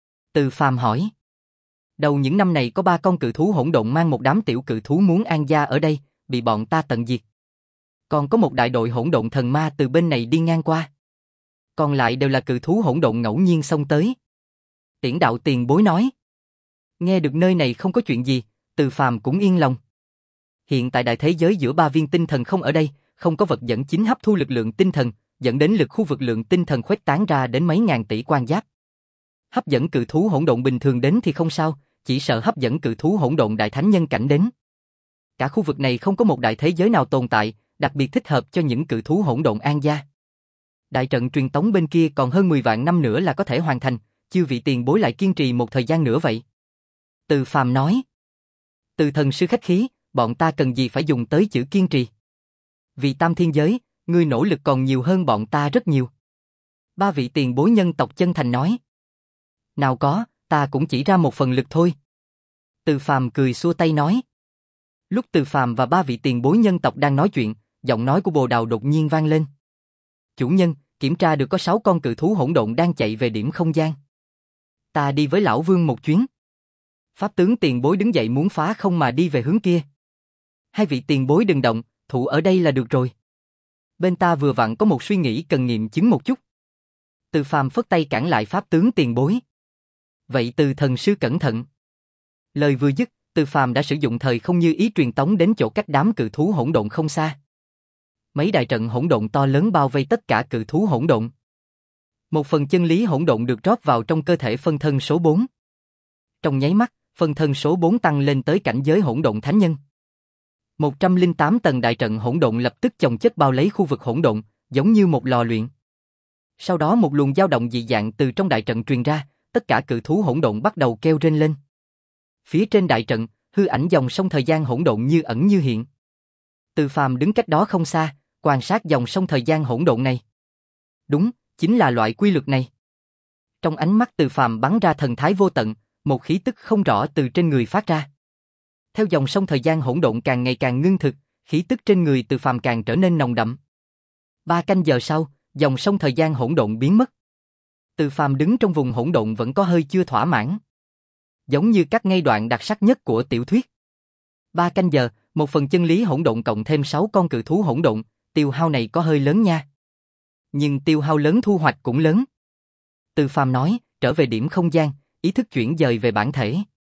Từ Phàm hỏi. Đầu những năm này có ba con cự thú hỗn độn mang một đám tiểu cự thú muốn an gia ở đây, bị bọn ta tận diệt. Còn có một đại đội hỗn độn thần ma từ bên này đi ngang qua. Còn lại đều là cự thú hỗn độn ngẫu nhiên xông tới. Tiễn đạo tiền bối nói. Nghe được nơi này không có chuyện gì, Từ Phàm cũng yên lòng. Hiện tại đại thế giới giữa ba viên tinh thần không ở đây, không có vật dẫn chính hấp thu lực lượng tinh thần, dẫn đến lực khu vực lượng tinh thần khuếch tán ra đến mấy ngàn tỷ quan giáp. Hấp dẫn cự thú hỗn độn bình thường đến thì không sao, chỉ sợ hấp dẫn cự thú hỗn độn đại thánh nhân cảnh đến. Cả khu vực này không có một đại thế giới nào tồn tại, đặc biệt thích hợp cho những cự thú hỗn độn an gia. Đại trận truyền tống bên kia còn hơn mười vạn năm nữa là có thể hoàn thành, chư vị tiền bối lại kiên trì một thời gian nữa vậy. Từ Phàm nói. Từ thần sư khách khí, bọn ta cần gì phải dùng tới chữ kiên trì. Vì tam thiên giới, ngươi nỗ lực còn nhiều hơn bọn ta rất nhiều. Ba vị tiền bối nhân tộc chân thành nói. Nào có, ta cũng chỉ ra một phần lực thôi. Từ Phàm cười xua tay nói. Lúc Từ Phàm và ba vị tiền bối nhân tộc đang nói chuyện, giọng nói của Bồ Đào đột nhiên vang lên. Chủ nhân, kiểm tra được có sáu con cự thú hỗn độn đang chạy về điểm không gian. Ta đi với lão vương một chuyến. Pháp tướng tiền bối đứng dậy muốn phá không mà đi về hướng kia. Hai vị tiền bối đừng động, thủ ở đây là được rồi. Bên ta vừa vặn có một suy nghĩ cần nghiệm chứng một chút. Từ Phàm phất tay cản lại pháp tướng tiền bối. Vậy Từ thần sư cẩn thận. Lời vừa dứt, Từ Phàm đã sử dụng thời không như ý truyền tống đến chỗ cách đám cự thú hỗn độn không xa. Mấy đại trận hỗn độn to lớn bao vây tất cả cự thú hỗn độn. Một phần chân lý hỗn độn được rót vào trong cơ thể phân thân số bốn. Trong nháy mắt, phân thân số bốn tăng lên tới cảnh giới hỗn độn thánh nhân. một trăm lẻ tám tầng đại trận hỗn độn lập tức chồng chất bao lấy khu vực hỗn độn, giống như một lò luyện. Sau đó một luồng dao động dị dạng từ trong đại trận truyền ra, tất cả cự thú hỗn độn bắt đầu kêu rên lên. Phía trên đại trận, hư ảnh dòng sông thời gian hỗn độn như ẩn như hiện. Từ Phàm đứng cách đó không xa, quan sát dòng sông thời gian hỗn độn này. Đúng, chính là loại quy luật này. Trong ánh mắt Từ Phàm bắn ra thần thái vô tận, một khí tức không rõ từ trên người phát ra. Theo dòng sông thời gian hỗn độn càng ngày càng ngưng thực, khí tức trên người Từ Phàm càng trở nên nồng đậm. Ba canh giờ sau, dòng sông thời gian hỗn độn biến mất. Từ Phàm đứng trong vùng hỗn độn vẫn có hơi chưa thỏa mãn. Giống như các ngay đoạn đặc sắc nhất của tiểu thuyết. Ba canh giờ, một phần chân lý hỗn độn cộng thêm sáu con cự thú hỗn độn, tiêu hao này có hơi lớn nha. Nhưng tiêu hao lớn thu hoạch cũng lớn. Từ Phàm nói, trở về điểm không gian, ý thức chuyển dời về bản thể.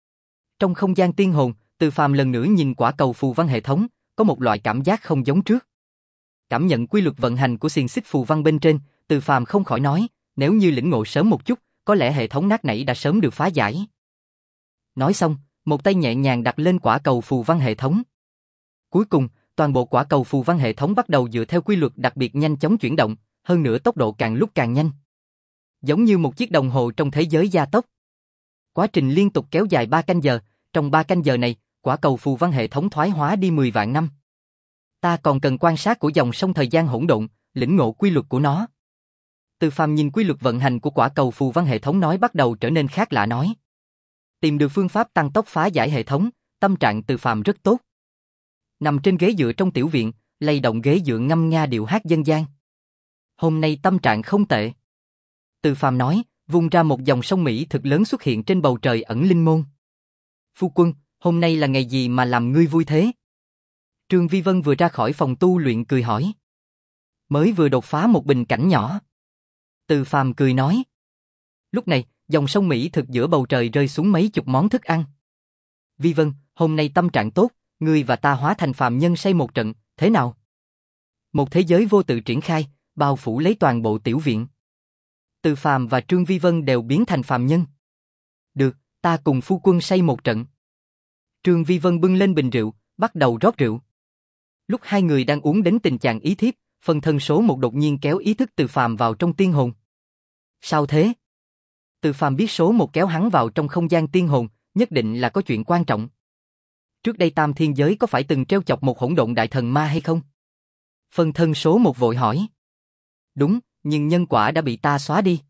Trong không gian tiên hồn, Từ Phàm lần nữa nhìn quả cầu phù văn hệ thống, có một loại cảm giác không giống trước. Cảm nhận quy luật vận hành của xiềng xích phù văn bên trên, Từ Phàm không khỏi nói, nếu như lĩnh ngộ sớm một chút, có lẽ hệ thống nát nảy đã sớm được phá giải. Nói xong, một tay nhẹ nhàng đặt lên quả cầu phù văn hệ thống. Cuối cùng, toàn bộ quả cầu phù văn hệ thống bắt đầu dựa theo quy luật đặc biệt nhanh chóng chuyển động, hơn nữa tốc độ càng lúc càng nhanh. Giống như một chiếc đồng hồ trong thế giới gia tốc. Quá trình liên tục kéo dài ba canh giờ, trong ba canh giờ này, quả cầu phù văn hệ thống thoái hóa đi mười vạn năm. Ta còn cần quan sát của dòng sông thời gian hỗn độn, lĩnh ngộ quy luật của nó. Từ Phàm nhìn quy luật vận hành của quả cầu phù văn hệ thống nói bắt đầu trở nên khác lạ nói. Tìm được phương pháp tăng tốc phá giải hệ thống, tâm trạng Từ Phàm rất tốt. Nằm trên ghế dựa trong tiểu viện, lay động ghế dựa ngâm nga điệu hát dân gian. Hôm nay tâm trạng không tệ. Từ Phàm nói, vung ra một dòng sông Mỹ thực lớn xuất hiện trên bầu trời ẩn linh môn. Phu quân, hôm nay là ngày gì mà làm ngươi vui thế? Trương Vi Vân vừa ra khỏi phòng tu luyện cười hỏi. Mới vừa đột phá một bình cảnh nhỏ. Từ Phàm cười nói. Lúc này, dòng sông Mỹ thực giữa bầu trời rơi xuống mấy chục món thức ăn. Vi Vân, hôm nay tâm trạng tốt, ngươi và ta hóa thành phàm nhân xây một trận, thế nào? Một thế giới vô tự triển khai, bao phủ lấy toàn bộ tiểu viện. Từ Phàm và Trương Vi Vân đều biến thành phàm nhân. Được, ta cùng phu quân xây một trận. Trương Vi Vân bưng lên bình rượu, bắt đầu rót rượu. Lúc hai người đang uống đến tình trạng ý thiếp, phần thân số một đột nhiên kéo ý thức Từ Phàm vào trong tiên hồn. Sao thế? Từ Phàm biết số một kéo hắn vào trong không gian tiên hồn, nhất định là có chuyện quan trọng. Trước đây Tam Thiên Giới có phải từng treo chọc một hỗn độn đại thần ma hay không? Phần thân số một vội hỏi. Đúng, nhưng nhân quả đã bị ta xóa đi.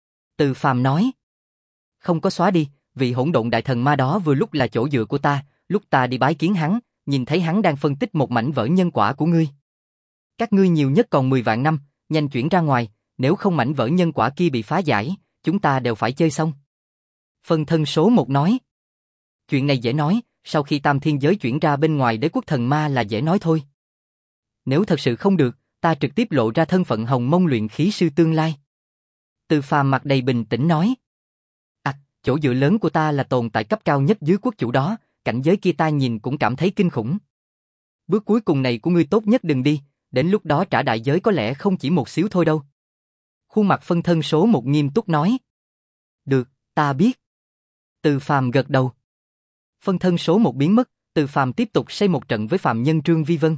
Từ Phàm nói. Không có xóa đi, vị hỗn độn đại thần ma đó vừa lúc là chỗ dựa của ta, lúc ta đi bái kiến hắn, nhìn thấy hắn đang phân tích một mảnh vỡ nhân quả của ngươi. Các ngươi nhiều nhất còn mười vạn năm, nhanh chuyển ra ngoài, nếu không mảnh vỡ nhân quả kia bị phá giải, chúng ta đều phải chơi xong. Phần thân số một nói. Chuyện này dễ nói, sau khi Tam Thiên Giới chuyển ra bên ngoài đế quốc thần ma là dễ nói thôi. Nếu thật sự không được, ta trực tiếp lộ ra thân phận Hồng Mông luyện khí sư tương lai. Từ Phàm mặt đầy bình tĩnh nói. À, chỗ dựa lớn của ta là tồn tại cấp cao nhất dưới quốc chủ đó, cảnh giới kia ta nhìn cũng cảm thấy kinh khủng. Bước cuối cùng này của ngươi tốt nhất đừng đi, đến lúc đó trả đại giới có lẽ không chỉ một xíu thôi đâu. Khuôn mặt phân thân số một nghiêm túc nói. Được, ta biết. Từ Phàm gật đầu. Phân thân số một biến mất, Từ Phàm tiếp tục xây một trận với phàm nhân Trương Vi Vân.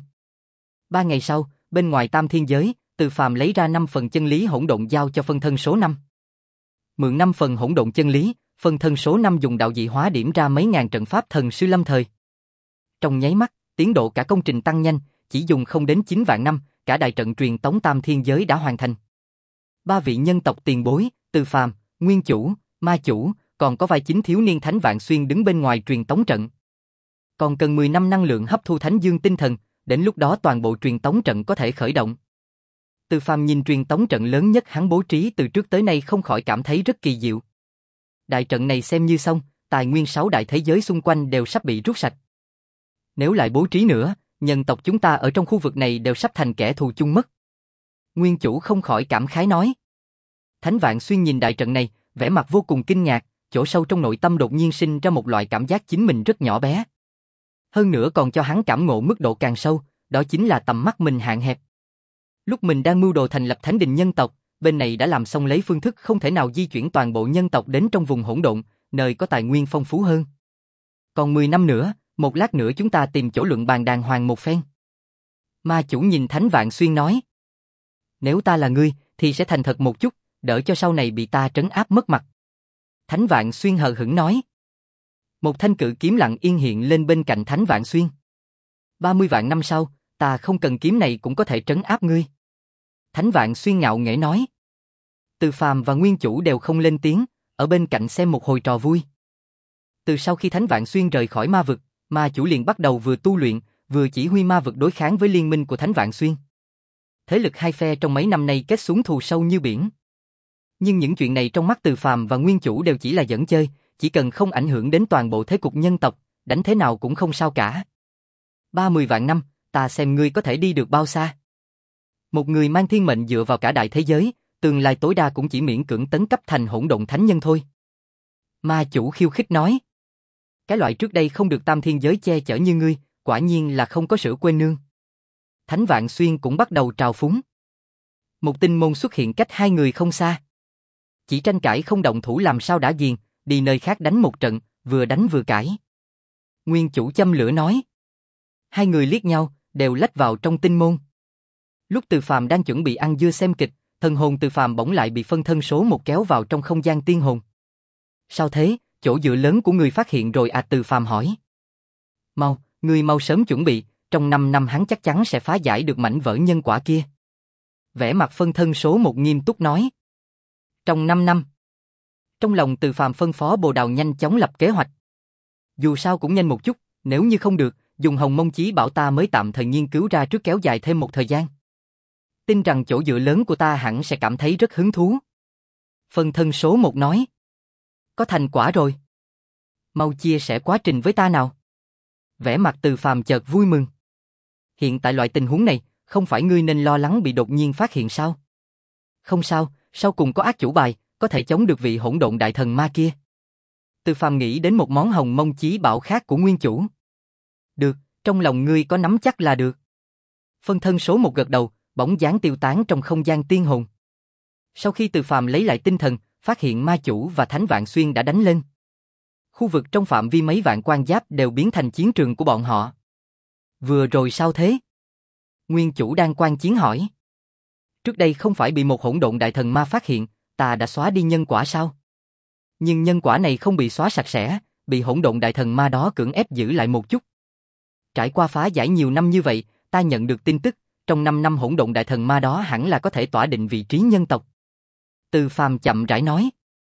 Ba ngày sau, bên ngoài Tam Thiên Giới, Từ Phàm lấy ra năm phần chân lý hỗn độn giao cho phân thân số năm. Mượn năm phần hỗn độn chân lý, phân thân số năm dùng đạo dị hóa điểm ra mấy ngàn trận pháp thần sư lâm thời. Trong nháy mắt, tiến độ cả công trình tăng nhanh, chỉ dùng không đến chín vạn năm, cả đại trận truyền tống Tam Thiên Giới đã hoàn thành. Ba vị nhân tộc tiền bối, Từ Phàm, Nguyên Chủ, Ma Chủ, còn có vai chính thiếu niên Thánh Vạn Xuyên đứng bên ngoài truyền tống trận. Còn cần mười năm năng lượng hấp thu Thánh Dương tinh thần, đến lúc đó toàn bộ truyền tống trận có thể khởi động. Từ Phàm nhìn truyền tống trận lớn nhất hắn bố trí từ trước tới nay không khỏi cảm thấy rất kỳ diệu. Đại trận này xem như xong, tài nguyên sáu đại thế giới xung quanh đều sắp bị rút sạch. Nếu lại bố trí nữa, nhân tộc chúng ta ở trong khu vực này đều sắp thành kẻ thù chung mất. Nguyên Chủ không khỏi cảm khái nói. Thánh Vạn Xuyên nhìn đại trận này, vẻ mặt vô cùng kinh ngạc, chỗ sâu trong nội tâm đột nhiên sinh ra một loại cảm giác chính mình rất nhỏ bé. Hơn nữa còn cho hắn cảm ngộ mức độ càng sâu, đó chính là tầm mắt mình hạn hẹp. Lúc mình đang mưu đồ thành lập thánh đình nhân tộc, bên này đã làm xong lấy phương thức không thể nào di chuyển toàn bộ nhân tộc đến trong vùng hỗn độn, nơi có tài nguyên phong phú hơn. Còn mười năm nữa, một lát nữa chúng ta tìm chỗ luận bàn đàng hoàng một phen. Ma Chủ nhìn Thánh Vạn Xuyên nói. Nếu ta là ngươi, thì sẽ thành thật một chút, đỡ cho sau này bị ta trấn áp mất mặt. Thánh Vạn Xuyên hờ hững nói. Một thanh cự kiếm lặng yên hiện lên bên cạnh Thánh Vạn Xuyên. ba mươi vạn năm sau, ta không cần kiếm này cũng có thể trấn áp ngươi. Thánh Vạn Xuyên ngạo nghễ nói. Từ Phàm và Nguyên Chủ đều không lên tiếng, ở bên cạnh xem một hồi trò vui. Từ sau khi Thánh Vạn Xuyên rời khỏi ma vực, Ma Chủ liền bắt đầu vừa tu luyện, vừa chỉ huy ma vực đối kháng với liên minh của Thánh Vạn Xuyên. Thế lực hai phe trong mấy năm nay kết xuống thù sâu như biển. Nhưng những chuyện này trong mắt Từ Phàm và Nguyên Chủ đều chỉ là giỡn chơi, chỉ cần không ảnh hưởng đến toàn bộ thế cục nhân tộc, đánh thế nào cũng không sao cả. Ba mươi vạn năm, ta xem ngươi có thể đi được bao xa. Một người mang thiên mệnh dựa vào cả đại thế giới, tương lai tối đa cũng chỉ miễn cưỡng tấn cấp thành hỗn độn thánh nhân thôi. Ma Chủ khiêu khích nói. Cái loại trước đây không được Tam Thiên Giới che chở như ngươi, quả nhiên là không có sữa quê nương. Thánh Vạn Xuyên cũng bắt đầu trào phúng. Một tinh môn xuất hiện cách hai người không xa. Chỉ tranh cãi không động thủ làm sao đã ghiền, đi nơi khác đánh một trận, vừa đánh vừa cãi. Nguyên Chủ châm lửa nói. Hai người liếc nhau, đều lách vào trong tinh môn. Lúc Từ Phàm đang chuẩn bị ăn dưa xem kịch, thần hồn Từ Phàm bỗng lại bị phân thân số một kéo vào trong không gian tiên hồn. Sao thế, chỗ dựa lớn của người phát hiện rồi à? Từ Phàm hỏi. Mau, ngươi mau sớm chuẩn bị, trong năm năm hắn chắc chắn sẽ phá giải được mảnh vỡ nhân quả kia. Vẻ mặt phân thân số một nghiêm túc nói. Trong năm năm. Trong lòng Từ Phàm phân phó Bồ Đào nhanh chóng lập kế hoạch. Dù sao cũng nhanh một chút, nếu như không được, dùng Hồng Mông Chí Bảo ta mới tạm thời nghiên cứu ra trước kéo dài thêm một thời gian. tin rằng chỗ dựa lớn của ta hẳn sẽ cảm thấy rất hứng thú. Phân thân số một nói. Có thành quả rồi. Mau chia sẻ quá trình với ta nào. Vẻ mặt Từ Phàm chợt vui mừng. Hiện tại loại tình huống này, không phải ngươi nên lo lắng bị đột nhiên phát hiện sao? Không sao, sau cùng có ác chủ bài, có thể chống được vị hỗn độn đại thần ma kia. Từ Phàm nghĩ đến một món hồng mông chí bảo khác của nguyên chủ. Được, trong lòng ngươi có nắm chắc là được. Phân thân số một gật đầu, bóng dáng tiêu tán trong không gian tiên hồn. Sau khi Từ Phàm lấy lại tinh thần, phát hiện ma chủ và Thánh Vạn Xuyên đã đánh lên. Khu vực trong phạm vi mấy vạn quan giáp đều biến thành chiến trường của bọn họ. Vừa rồi sao thế? Nguyên chủ đang quan chiến hỏi. Trước đây không phải bị một hỗn độn đại thần ma phát hiện, ta đã xóa đi nhân quả sao? Nhưng nhân quả này không bị xóa sạch sẽ, bị hỗn độn đại thần ma đó cưỡng ép giữ lại một chút. Trải qua phá giải nhiều năm như vậy, ta nhận được tin tức, trong năm năm hỗn độn đại thần ma đó hẳn là có thể tỏa định vị trí nhân tộc. Từ Phàm chậm rãi nói.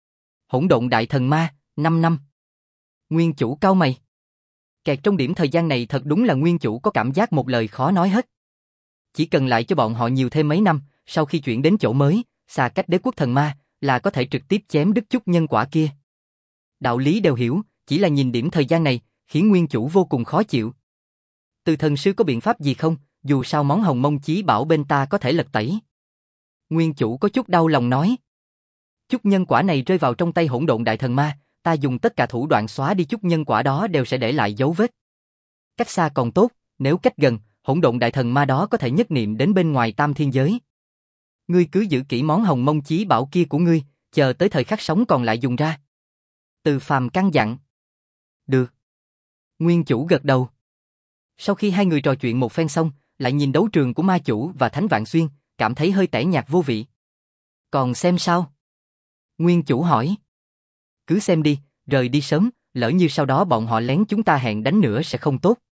Hỗn độn đại thần ma, năm năm. Nguyên chủ cau mày. Kẹt trong điểm thời gian này thật đúng là nguyên chủ có cảm giác một lời khó nói hết. Chỉ cần lại cho bọn họ nhiều thêm mấy năm, sau khi chuyển đến chỗ mới, xa cách đế quốc thần ma, là có thể trực tiếp chém đứt chút nhân quả kia. Đạo lý đều hiểu, chỉ là nhìn điểm thời gian này, khiến nguyên chủ vô cùng khó chịu. Từ thần sư có biện pháp gì không, dù sao món hồng mông chí bảo bên ta có thể lật tẩy. Nguyên chủ có chút đau lòng nói. Chút nhân quả này rơi vào trong tay hỗn độn đại thần ma, ta dùng tất cả thủ đoạn xóa đi chút nhân quả đó đều sẽ để lại dấu vết. Cách xa còn tốt, nếu cách gần, hỗn độn đại thần ma đó có thể nhất niệm đến bên ngoài tam thiên giới. Ngươi cứ giữ kỹ món hồng mông chí bảo kia của ngươi, chờ tới thời khắc sống còn lại dùng ra. Từ Phàm căn dặn. Được. Nguyên chủ gật đầu. Sau khi hai người trò chuyện một phen xong, lại nhìn đấu trường của ma chủ và Thánh Vạn Xuyên, cảm thấy hơi tẻ nhạt vô vị. Còn xem sao? Nguyên chủ hỏi. Cứ xem đi, rời đi sớm, lỡ như sau đó bọn họ lén chúng ta hẹn đánh nữa sẽ không tốt.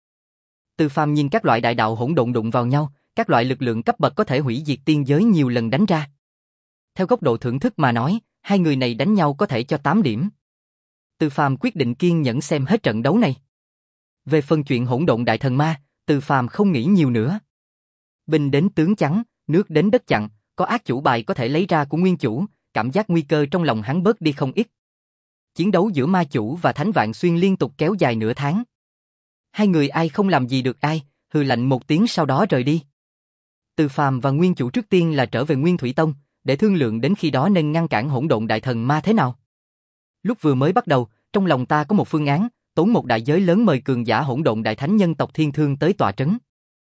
Từ Phàm nhìn các loại đại đạo hỗn độn đụng vào nhau, các loại lực lượng cấp bậc có thể hủy diệt tiên giới nhiều lần đánh ra. Theo góc độ thưởng thức mà nói, hai người này đánh nhau có thể cho tám điểm. Từ Phàm quyết định kiên nhẫn xem hết trận đấu này. Về phần chuyện hỗn độn đại thần ma, Từ Phàm không nghĩ nhiều nữa. Binh đến tướng chắn, nước đến đất chặn, có ác chủ bài có thể lấy ra của nguyên chủ, cảm giác nguy cơ trong lòng hắn bớt đi không ít. Chiến đấu giữa ma chủ và Thánh Vạn Xuyên liên tục kéo dài nửa tháng. Hai người ai không làm gì được ai, hừ lạnh một tiếng sau đó rời đi. Từ Phàm và nguyên chủ trước tiên là trở về Nguyên Thủy Tông, để thương lượng đến khi đó nên ngăn cản hỗn độn đại thần ma thế nào. Lúc vừa mới bắt đầu, trong lòng ta có một phương án, tốn một đại giới lớn mời cường giả hỗn độn đại thánh nhân tộc Thiên Thương tới tọa trấn.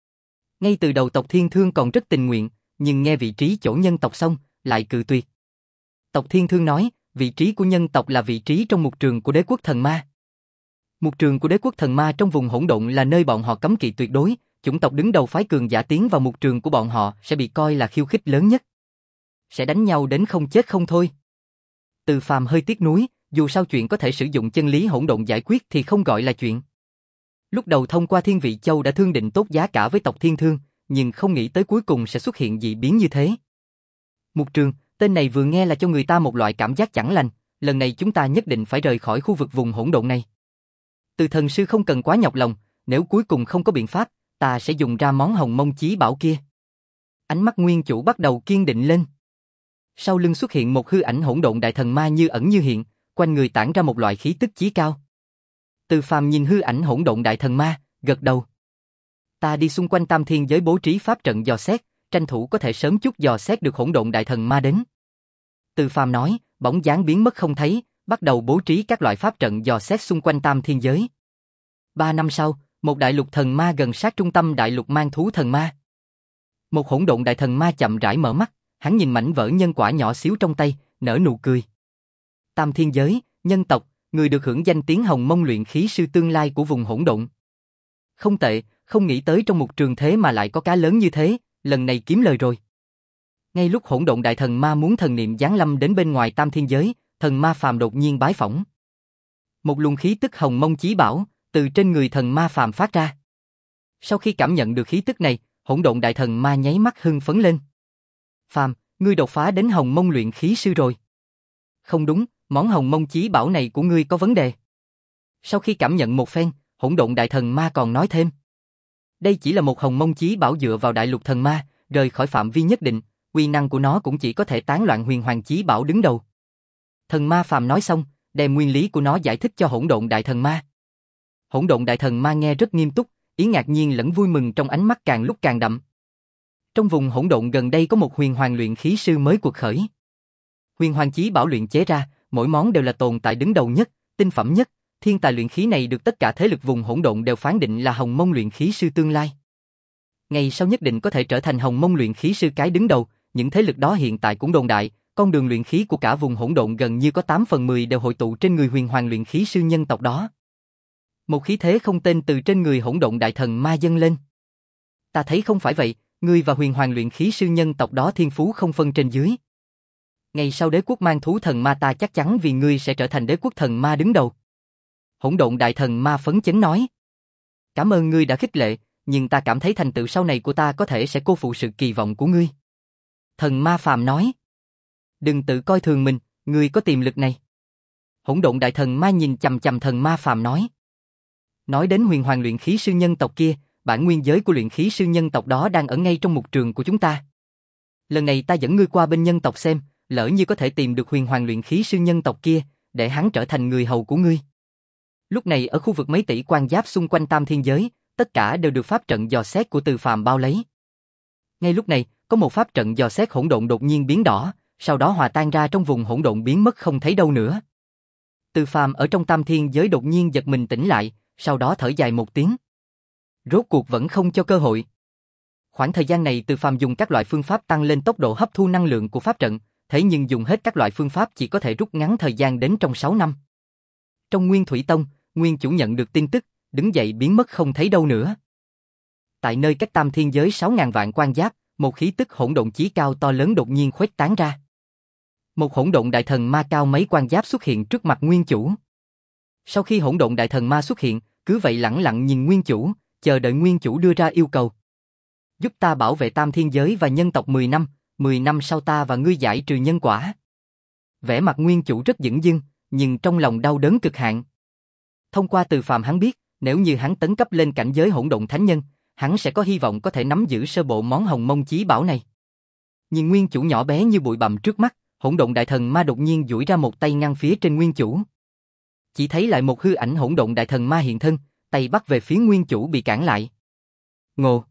Ngay từ đầu tộc Thiên Thương còn rất tình nguyện, nhưng nghe vị trí chỗ nhân tộc xong, lại cự tuyệt. Tộc Thiên Thương nói, vị trí của nhân tộc là vị trí trong mục trường của đế quốc thần ma. Mục trường của đế quốc thần ma trong vùng hỗn độn là nơi bọn họ cấm kỵ tuyệt đối, chủng tộc đứng đầu phái cường giả tiến vào mục trường của bọn họ sẽ bị coi là khiêu khích lớn nhất. Sẽ đánh nhau đến không chết không thôi. Từ Phàm hơi tiếc nuối, dù sao chuyện có thể sử dụng chân lý hỗn độn giải quyết thì không gọi là chuyện. Lúc đầu thông qua Thiên Vị Châu đã thương định tốt giá cả với tộc Thiên Thương, nhưng không nghĩ tới cuối cùng sẽ xuất hiện dị biến như thế. Mục trường, tên này vừa nghe là cho người ta một loại cảm giác chẳng lành, lần này chúng ta nhất định phải rời khỏi khu vực vùng hỗn độn này. Từ thần sư không cần quá nhọc lòng, nếu cuối cùng không có biện pháp, ta sẽ dùng ra món hồng mông chí bảo kia. Ánh mắt nguyên chủ bắt đầu kiên định lên. Sau lưng xuất hiện một hư ảnh hỗn độn đại thần ma như ẩn như hiện, quanh người tản ra một loại khí tức chí cao. Từ Phàm nhìn hư ảnh hỗn độn đại thần ma, gật đầu. Ta đi xung quanh tam thiên giới bố trí pháp trận dò xét, tranh thủ có thể sớm chút dò xét được hỗn độn đại thần ma đến. Từ Phàm nói, bóng dáng biến mất không thấy, bắt đầu bố trí các loại pháp trận dò xét xung quanh tam thiên giới. Ba năm sau, một đại lục thần ma gần sát trung tâm đại lục mang thú thần ma. Một hỗn độn đại thần ma chậm rãi mở mắt, hắn nhìn mảnh vỡ nhân quả nhỏ xíu trong tay, nở nụ cười. Tam thiên giới, nhân tộc, người được hưởng danh tiếng hồng mông luyện khí sư tương lai của vùng hỗn độn. Không tệ, không nghĩ tới trong một trường thế mà lại có cá lớn như thế, lần này kiếm lời rồi. Ngay lúc hỗn độn đại thần ma muốn thần niệm giáng lâm đến bên ngoài tam thiên giới, thần ma phàm đột nhiên bái phỏng. Một luồng khí tức hồng mông chí bảo từ trên người thần ma phàm phát ra. Sau khi cảm nhận được khí tức này, hỗn độn đại thần ma nháy mắt hưng phấn lên. Phàm, ngươi đột phá đến hồng mông luyện khí sư rồi. Không đúng, món hồng mông chí bảo này của ngươi có vấn đề. Sau khi cảm nhận một phen, hỗn độn đại thần ma còn nói thêm. Đây chỉ là một hồng mông chí bảo dựa vào đại lục thần ma, rời khỏi phạm vi nhất định, uy năng của nó cũng chỉ có thể tán loạn huyền hoàng chí bảo đứng đầu. Thần ma phàm nói xong, đem nguyên lý của nó giải thích cho hỗn độn đại thần ma. Hỗn độn đại thần ma nghe rất nghiêm túc, ý ngạc nhiên lẫn vui mừng trong ánh mắt càng lúc càng đậm. Trong vùng hỗn độn gần đây có một huyền hoàng luyện khí sư mới cuộc khởi. Huyền hoàng chí bảo luyện chế ra, mỗi món đều là tồn tại đứng đầu nhất, tinh phẩm nhất, thiên tài luyện khí này được tất cả thế lực vùng hỗn độn đều phán định là hồng mông luyện khí sư tương lai. Ngày sau nhất định có thể trở thành hồng mông luyện khí sư cái đứng đầu, những thế lực đó hiện tại cũng đồn đại, con đường luyện khí của cả vùng hỗn độn gần như có tám phần mười đều hội tụ trên người huyền hoàng luyện khí sư nhân tộc đó. Một khí thế không tên từ trên người hỗn độn đại thần ma dâng lên. Ta thấy không phải vậy, ngươi và huyền hoàng luyện khí sư nhân tộc đó thiên phú không phân trên dưới. Ngày sau đế quốc mang thú thần ma ta chắc chắn vì ngươi sẽ trở thành đế quốc thần ma đứng đầu. Hỗn độn đại thần ma phấn chấn nói. Cảm ơn ngươi đã khích lệ, nhưng ta cảm thấy thành tựu sau này của ta có thể sẽ cô phụ sự kỳ vọng của ngươi. Thần ma phàm nói. Đừng tự coi thường mình, ngươi có tiềm lực này. Hỗn độn đại thần ma nhìn chằm chằm thần ma phàm nói. Nói đến huyền hoàng luyện khí sư nhân tộc kia, bản nguyên giới của luyện khí sư nhân tộc đó đang ở ngay trong mục trường của chúng ta. Lần này ta dẫn ngươi qua bên nhân tộc xem, lỡ như có thể tìm được huyền hoàng luyện khí sư nhân tộc kia, để hắn trở thành người hầu của ngươi. Lúc này ở khu vực mấy tỷ quan giáp xung quanh tam thiên giới, tất cả đều được pháp trận dò xét của Từ Phàm bao lấy. Ngay lúc này, có một pháp trận dò xét hỗn độn đột nhiên biến đỏ, sau đó hòa tan ra trong vùng hỗn độn biến mất không thấy đâu nữa. Từ Phàm ở trong tam thiên giới đột nhiên giật mình tỉnh lại, sau đó thở dài một tiếng. Rốt cuộc vẫn không cho cơ hội. Khoảng thời gian này Từ Phàm dùng các loại phương pháp tăng lên tốc độ hấp thu năng lượng của pháp trận, thế nhưng dùng hết các loại phương pháp chỉ có thể rút ngắn thời gian đến trong sáu năm. Trong Nguyên Thủy Tông, nguyên chủ nhận được tin tức, đứng dậy biến mất không thấy đâu nữa. Tại nơi cách tam thiên giới sáu ngàn vạn quan giáp, một khí tức hỗn độn chí cao to lớn đột nhiên khuếch tán ra. Một hỗn độn đại thần ma cao mấy quan giáp xuất hiện trước mặt nguyên chủ. Sau khi hỗn độn đại thần ma xuất hiện, cứ vậy lẳng lặng nhìn nguyên chủ, chờ đợi nguyên chủ đưa ra yêu cầu. Giúp ta bảo vệ tam thiên giới và nhân tộc mười năm, mười năm sau ta và ngươi giải trừ nhân quả. Vẻ mặt nguyên chủ rất dửng dưng, nhưng trong lòng đau đớn cực hạn. Thông qua Từ Phàm hắn biết, nếu như hắn tấn cấp lên cảnh giới hỗn độn thánh nhân, hắn sẽ có hy vọng có thể nắm giữ sơ bộ món hồng mông chí bảo này. Nhưng nguyên chủ nhỏ bé như bụi bặm trước mắt, hỗn độn đại thần ma đột nhiên duỗi ra một tay ngăn phía trên nguyên chủ. Chỉ thấy lại một hư ảnh hỗn độn đại thần ma hiện thân, tay bắt về phía nguyên chủ bị cản lại. Ngộ!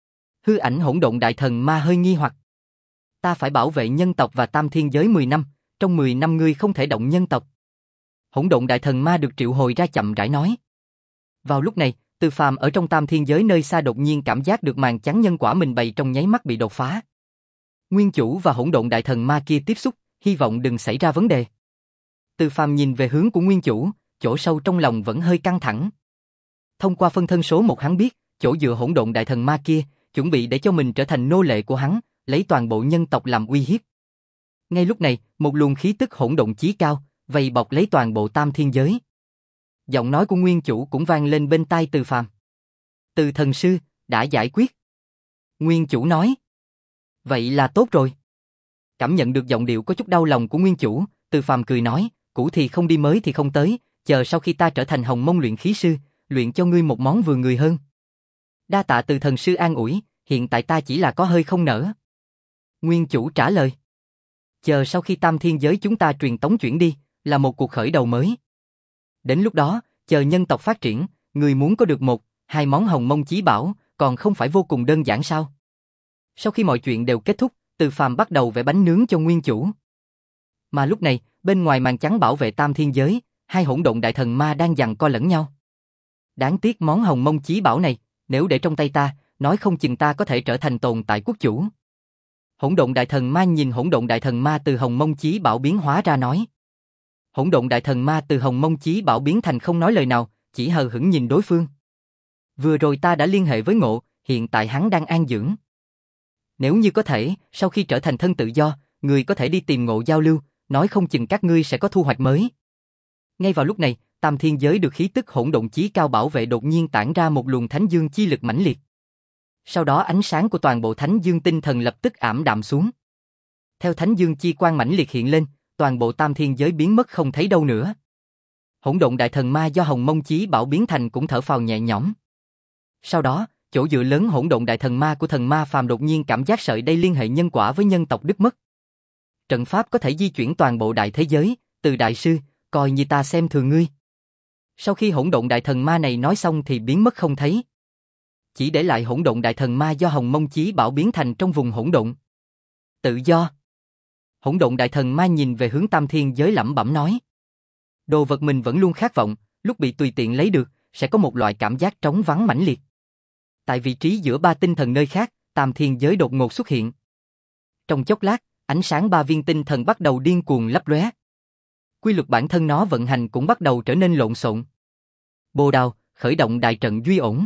Hư ảnh hỗn độn đại thần ma hơi nghi hoặc. Ta phải bảo vệ nhân tộc và tam thiên giới mười năm, trong mười năm ngươi không thể động nhân tộc. Hỗn độn đại thần ma được triệu hồi ra chậm rãi nói. Vào lúc này, Từ Phàm ở trong tam thiên giới nơi xa đột nhiên cảm giác được màn chắn nhân quả mình bày trong nháy mắt bị đột phá. Nguyên chủ và hỗn độn đại thần ma kia tiếp xúc, hy vọng đừng xảy ra vấn đề. Từ Phàm nhìn về hướng của nguyên chủ, chỗ sâu trong lòng vẫn hơi căng thẳng. Thông qua phân thân số một hắn biết, chỗ dựa hỗn độn đại thần ma kia, chuẩn bị để cho mình trở thành nô lệ của hắn, lấy toàn bộ nhân tộc làm uy hiếp. Ngay lúc này, một luồng khí tức hỗn độn chí cao, vây bọc lấy toàn bộ tam thiên giới. Giọng nói của nguyên chủ cũng vang lên bên tai Từ Phàm. Từ thần sư, đã giải quyết. Nguyên chủ nói. Vậy là tốt rồi. Cảm nhận được giọng điệu có chút đau lòng của nguyên chủ, Từ Phàm cười nói, cũ thì không đi mới thì không tới, chờ sau khi ta trở thành hồng mông luyện khí sư, luyện cho ngươi một món vừa người hơn. Đa tạ Từ thần sư an ủi, hiện tại ta chỉ là có hơi không nỡ. Nguyên chủ trả lời. Chờ sau khi tam thiên giới chúng ta truyền tống chuyển đi, là một cuộc khởi đầu mới. Đến lúc đó, chờ nhân tộc phát triển, người muốn có được một, hai món hồng mông chí bảo, còn không phải vô cùng đơn giản sao? Sau khi mọi chuyện đều kết thúc, Từ Phàm bắt đầu vẽ bánh nướng cho nguyên chủ. Mà lúc này, bên ngoài màn trắng bảo vệ tam thiên giới, hai hỗn độn đại thần ma đang giằng co lẫn nhau. Đáng tiếc món hồng mông chí bảo này, nếu để trong tay ta, nói không chừng ta có thể trở thành tồn tại quốc chủ. Hỗn độn đại thần ma nhìn hỗn độn đại thần ma từ hồng mông chí bảo biến hóa ra nói. Hỗn độn đại thần ma từ hồng mông chí bảo biến thành không nói lời nào, chỉ hờ hững nhìn đối phương. Vừa rồi ta đã liên hệ với Ngộ, hiện tại hắn đang an dưỡng. Nếu như có thể, sau khi trở thành thân tự do, người có thể đi tìm Ngộ giao lưu, nói không chừng các ngươi sẽ có thu hoạch mới. Ngay vào lúc này, tam thiên giới được khí tức hỗn độn chí cao bảo vệ đột nhiên tản ra một luồng thánh dương chi lực mãnh liệt. Sau đó ánh sáng của toàn bộ thánh dương tinh thần lập tức ảm đạm xuống. Theo thánh dương chi quang mãnh liệt hiện lên, toàn bộ tam thiên giới biến mất không thấy đâu nữa. Hỗn độn đại thần ma do hồng mông chí bảo biến thành cũng thở phào nhẹ nhõm. Sau đó, Chỗ dựa lớn hỗn độn đại thần ma của thần ma phàm đột nhiên cảm giác sợi dây liên hệ nhân quả với nhân tộc đứt mất. Trận pháp có thể di chuyển toàn bộ đại thế giới, từ đại sư, coi như ta xem thường ngươi. Sau khi hỗn độn đại thần ma này nói xong thì biến mất không thấy. Chỉ để lại hỗn độn đại thần ma do Hồng Mông Chí Bảo biến thành trong vùng hỗn độn. Tự do. Hỗn độn đại thần ma nhìn về hướng tam thiên giới lẩm bẩm nói. Đồ vật mình vẫn luôn khát vọng, lúc bị tùy tiện lấy được, sẽ có một loại cảm giác trống vắng mãnh liệt. Tại vị trí giữa ba tinh thần nơi khác, tam thiên giới đột ngột xuất hiện. Trong chốc lát, ánh sáng ba viên tinh thần bắt đầu điên cuồng lấp lóe. Quy luật bản thân nó vận hành cũng bắt đầu trở nên lộn xộn. Bồ Đào, khởi động đại trận duy ổn.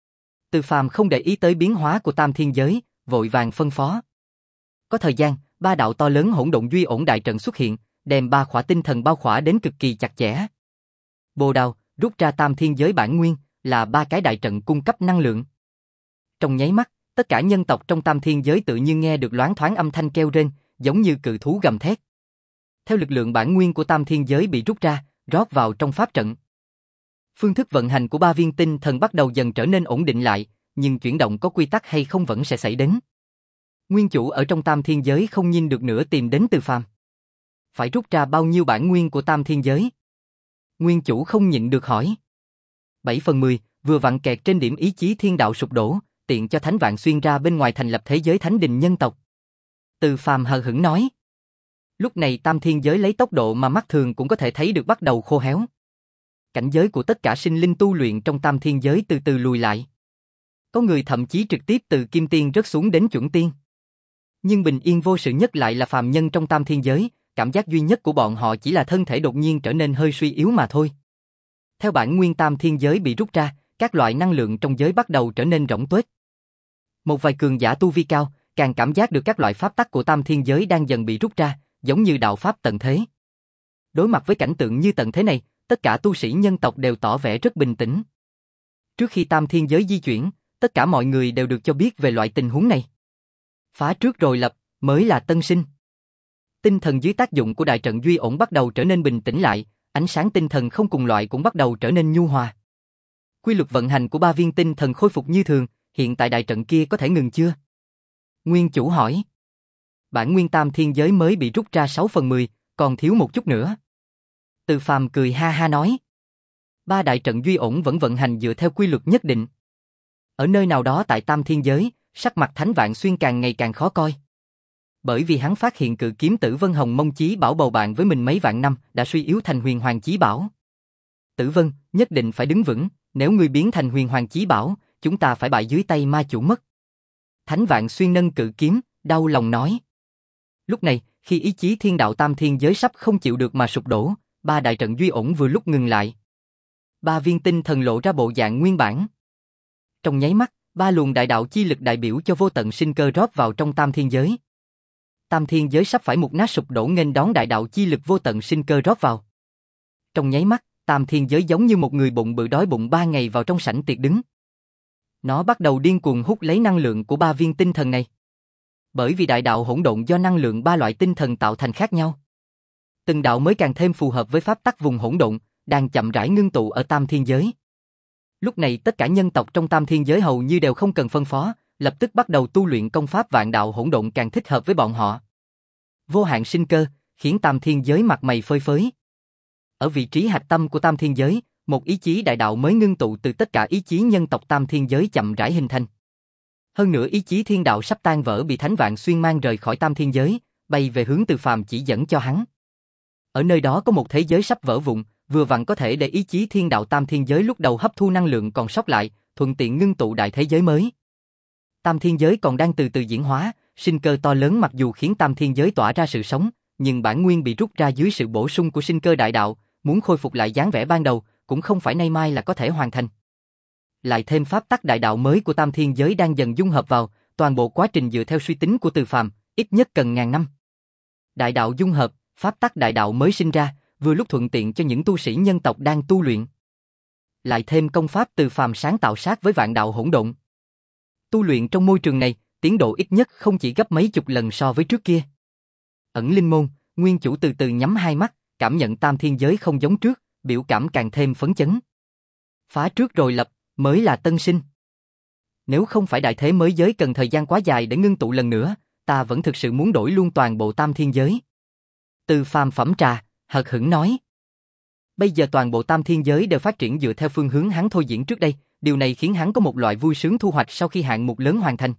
Từ Phàm không để ý tới biến hóa của tam thiên giới, vội vàng phân phó. Có thời gian, ba đạo to lớn hỗn độn duy ổn đại trận xuất hiện, đem ba khỏa tinh thần bao khỏa đến cực kỳ chặt chẽ. Bồ Đào, rút ra tam thiên giới bản nguyên, là ba cái đại trận cung cấp năng lượng. Trong nháy mắt, tất cả nhân tộc trong tam thiên giới tự nhiên nghe được loáng thoáng âm thanh kêu rên, giống như cự thú gầm thét. Theo lực lượng bản nguyên của tam thiên giới bị rút ra, rót vào trong pháp trận. Phương thức vận hành của ba viên tinh thần bắt đầu dần trở nên ổn định lại, nhưng chuyển động có quy tắc hay không vẫn sẽ xảy đến. Nguyên chủ ở trong tam thiên giới không nhìn được nữa tìm đến Từ Phàm. Phải rút ra bao nhiêu bản nguyên của tam thiên giới? Nguyên chủ không nhịn được hỏi. bảy phần mười, vừa vặn kẹt trên điểm ý chí thiên đạo sụp đổ, tiện cho Thánh Vạn Xuyên ra bên ngoài thành lập thế giới thánh đình nhân tộc. Từ Phàm hờ hững nói. Lúc này tam thiên giới lấy tốc độ mà mắt thường cũng có thể thấy được bắt đầu khô héo. Cảnh giới của tất cả sinh linh tu luyện trong tam thiên giới từ từ lùi lại. Có người thậm chí trực tiếp từ kim tiên rớt xuống đến chuẩn tiên. Nhưng bình yên vô sự nhất lại là phàm nhân trong tam thiên giới, cảm giác duy nhất của bọn họ chỉ là thân thể đột nhiên trở nên hơi suy yếu mà thôi. Theo bản nguyên tam thiên giới bị rút ra, các loại năng lượng trong giới bắt đầu trở nên rỗng tuếch. Một vài cường giả tu vi cao, càng cảm giác được các loại pháp tắc của tam thiên giới đang dần bị rút ra, giống như đạo pháp tận thế. Đối mặt với cảnh tượng như tận thế này, tất cả tu sĩ nhân tộc đều tỏ vẻ rất bình tĩnh. Trước khi tam thiên giới di chuyển, tất cả mọi người đều được cho biết về loại tình huống này. Phá trước rồi lập, mới là tân sinh. Tinh thần dưới tác dụng của đại trận duy ổn bắt đầu trở nên bình tĩnh lại, ánh sáng tinh thần không cùng loại cũng bắt đầu trở nên nhu hòa. Quy luật vận hành của ba viên tinh thần khôi phục như thường, hiện tại đại trận kia có thể ngừng chưa? Nguyên chủ hỏi. Bản nguyên tam thiên giới mới bị rút ra sáu phần mười, còn thiếu một chút nữa. Từ Phàm cười ha ha nói. Ba đại trận duy ổn vẫn vận hành dựa theo quy luật nhất định. Ở nơi nào đó tại tam thiên giới, sắc mặt Thánh Vạn Xuyên càng ngày càng khó coi. Bởi vì hắn phát hiện cự kiếm Tử Vân Hồng Mông Chí Bảo bầu bạn với mình mấy vạn năm đã suy yếu thành Huyền Hoàng Chí Bảo. Tử Vân, nhất định phải đứng vững, nếu ngươi biến thành Huyền Hoàng Chí Bảo, chúng ta phải bại dưới tay ma chủ mất. Thánh Vạn Xuyên nâng cự kiếm, đau lòng nói. Lúc này, khi ý chí thiên đạo tam thiên giới sắp không chịu được mà sụp đổ, ba đại trận duy ổn vừa lúc ngừng lại. Ba viên tinh thần lộ ra bộ dạng nguyên bản. Trong nháy mắt, ba luồng đại đạo chi lực đại biểu cho vô tận sinh cơ rót vào trong tam thiên giới. Tam thiên giới sắp phải mục nát sụp đổ nghênh đón đại đạo chi lực vô tận sinh cơ rót vào. Trong nháy mắt, tam thiên giới giống như một người bụng bự đói bụng ba ngày vào trong sảnh tiệc đứng. Nó bắt đầu điên cuồng hút lấy năng lượng của ba viên tinh thần này. Bởi vì đại đạo hỗn độn do năng lượng ba loại tinh thần tạo thành khác nhau. Từng đạo mới càng thêm phù hợp với pháp tắc vùng hỗn độn, đang chậm rãi ngưng tụ ở tam thiên giới. Lúc này tất cả nhân tộc trong tam thiên giới hầu như đều không cần phân phó, lập tức bắt đầu tu luyện công pháp vạn đạo hỗn độn càng thích hợp với bọn họ. Vô hạn sinh cơ, khiến tam thiên giới mặt mày phơi phới. Ở vị trí hạch tâm của tam thiên giới, một ý chí đại đạo mới ngưng tụ từ tất cả ý chí nhân tộc tam thiên giới chậm rãi hình thành. Hơn nữa ý chí thiên đạo sắp tan vỡ bị Thánh Vạn Xuyên mang rời khỏi tam thiên giới, bay về hướng Từ Phàm chỉ dẫn cho hắn. Ở nơi đó có một thế giới sắp vỡ vụn, vừa vặn có thể để ý chí thiên đạo tam thiên giới lúc đầu hấp thu năng lượng còn sót lại, thuận tiện ngưng tụ đại thế giới mới. Tam thiên giới còn đang từ từ diễn hóa, sinh cơ to lớn mặc dù khiến tam thiên giới tỏa ra sự sống, nhưng bản nguyên bị rút ra dưới sự bổ sung của sinh cơ đại đạo, muốn khôi phục lại dáng vẻ ban đầu, cũng không phải nay mai là có thể hoàn thành. Lại thêm pháp tắc đại đạo mới của tam thiên giới đang dần dung hợp vào, toàn bộ quá trình dựa theo suy tính của Từ Phàm, ít nhất cần ngàn năm. Đại đạo dung hợp, pháp tắc đại đạo mới sinh ra, vừa lúc thuận tiện cho những tu sĩ nhân tộc đang tu luyện. Lại thêm công pháp Từ Phàm sáng tạo sát với vạn đạo hỗn độn. Tu luyện trong môi trường này, tiến độ ít nhất không chỉ gấp mấy chục lần so với trước kia. Ẩn linh môn, nguyên chủ từ từ nhắm hai mắt, cảm nhận tam thiên giới không giống trước, biểu cảm càng thêm phấn chấn. Phá trước rồi lập, mới là tân sinh. Nếu không phải đại thế mới giới cần thời gian quá dài để ngưng tụ lần nữa, ta vẫn thực sự muốn đổi luôn toàn bộ tam thiên giới. Từ Phàm phẩm trà, hờ hững nói. Bây giờ toàn bộ tam thiên giới đều phát triển dựa theo phương hướng hắn thôi diễn trước đây, điều này khiến hắn có một loại vui sướng thu hoạch sau khi hạng mục lớn hoàn thành.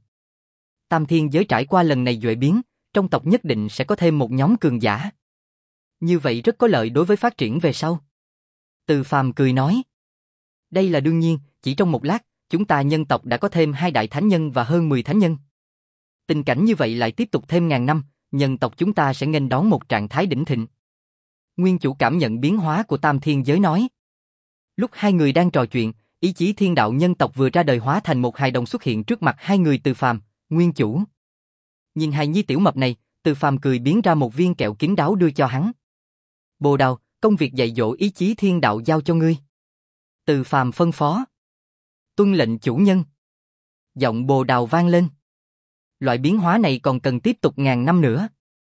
Tam thiên giới trải qua lần này duệ biến, trong tộc nhất định sẽ có thêm một nhóm cường giả. Như vậy rất có lợi đối với phát triển về sau. Từ Phàm cười nói. Đây là đương nhiên, chỉ trong một lát, chúng ta nhân tộc đã có thêm hai đại thánh nhân và hơn mười thánh nhân. Tình cảnh như vậy lại tiếp tục thêm ngàn năm, nhân tộc chúng ta sẽ nghênh đón một trạng thái đỉnh thịnh. Nguyên chủ cảm nhận biến hóa của tam thiên giới nói. Lúc hai người đang trò chuyện, ý chí thiên đạo nhân tộc vừa ra đời hóa thành một hài đồng xuất hiện trước mặt hai người Từ Phàm, Nguyên chủ. Nhìn hài nhi tiểu mập này, Từ Phàm cười biến ra một viên kẹo kín đáo đưa cho hắn. Bồ Đào, công việc dạy dỗ ý chí thiên đạo giao cho ngươi. Từ Phàm phân phó. Tuân lệnh chủ nhân. Giọng Bồ Đào vang lên. Loại biến hóa này còn cần tiếp tục ngàn năm nữa.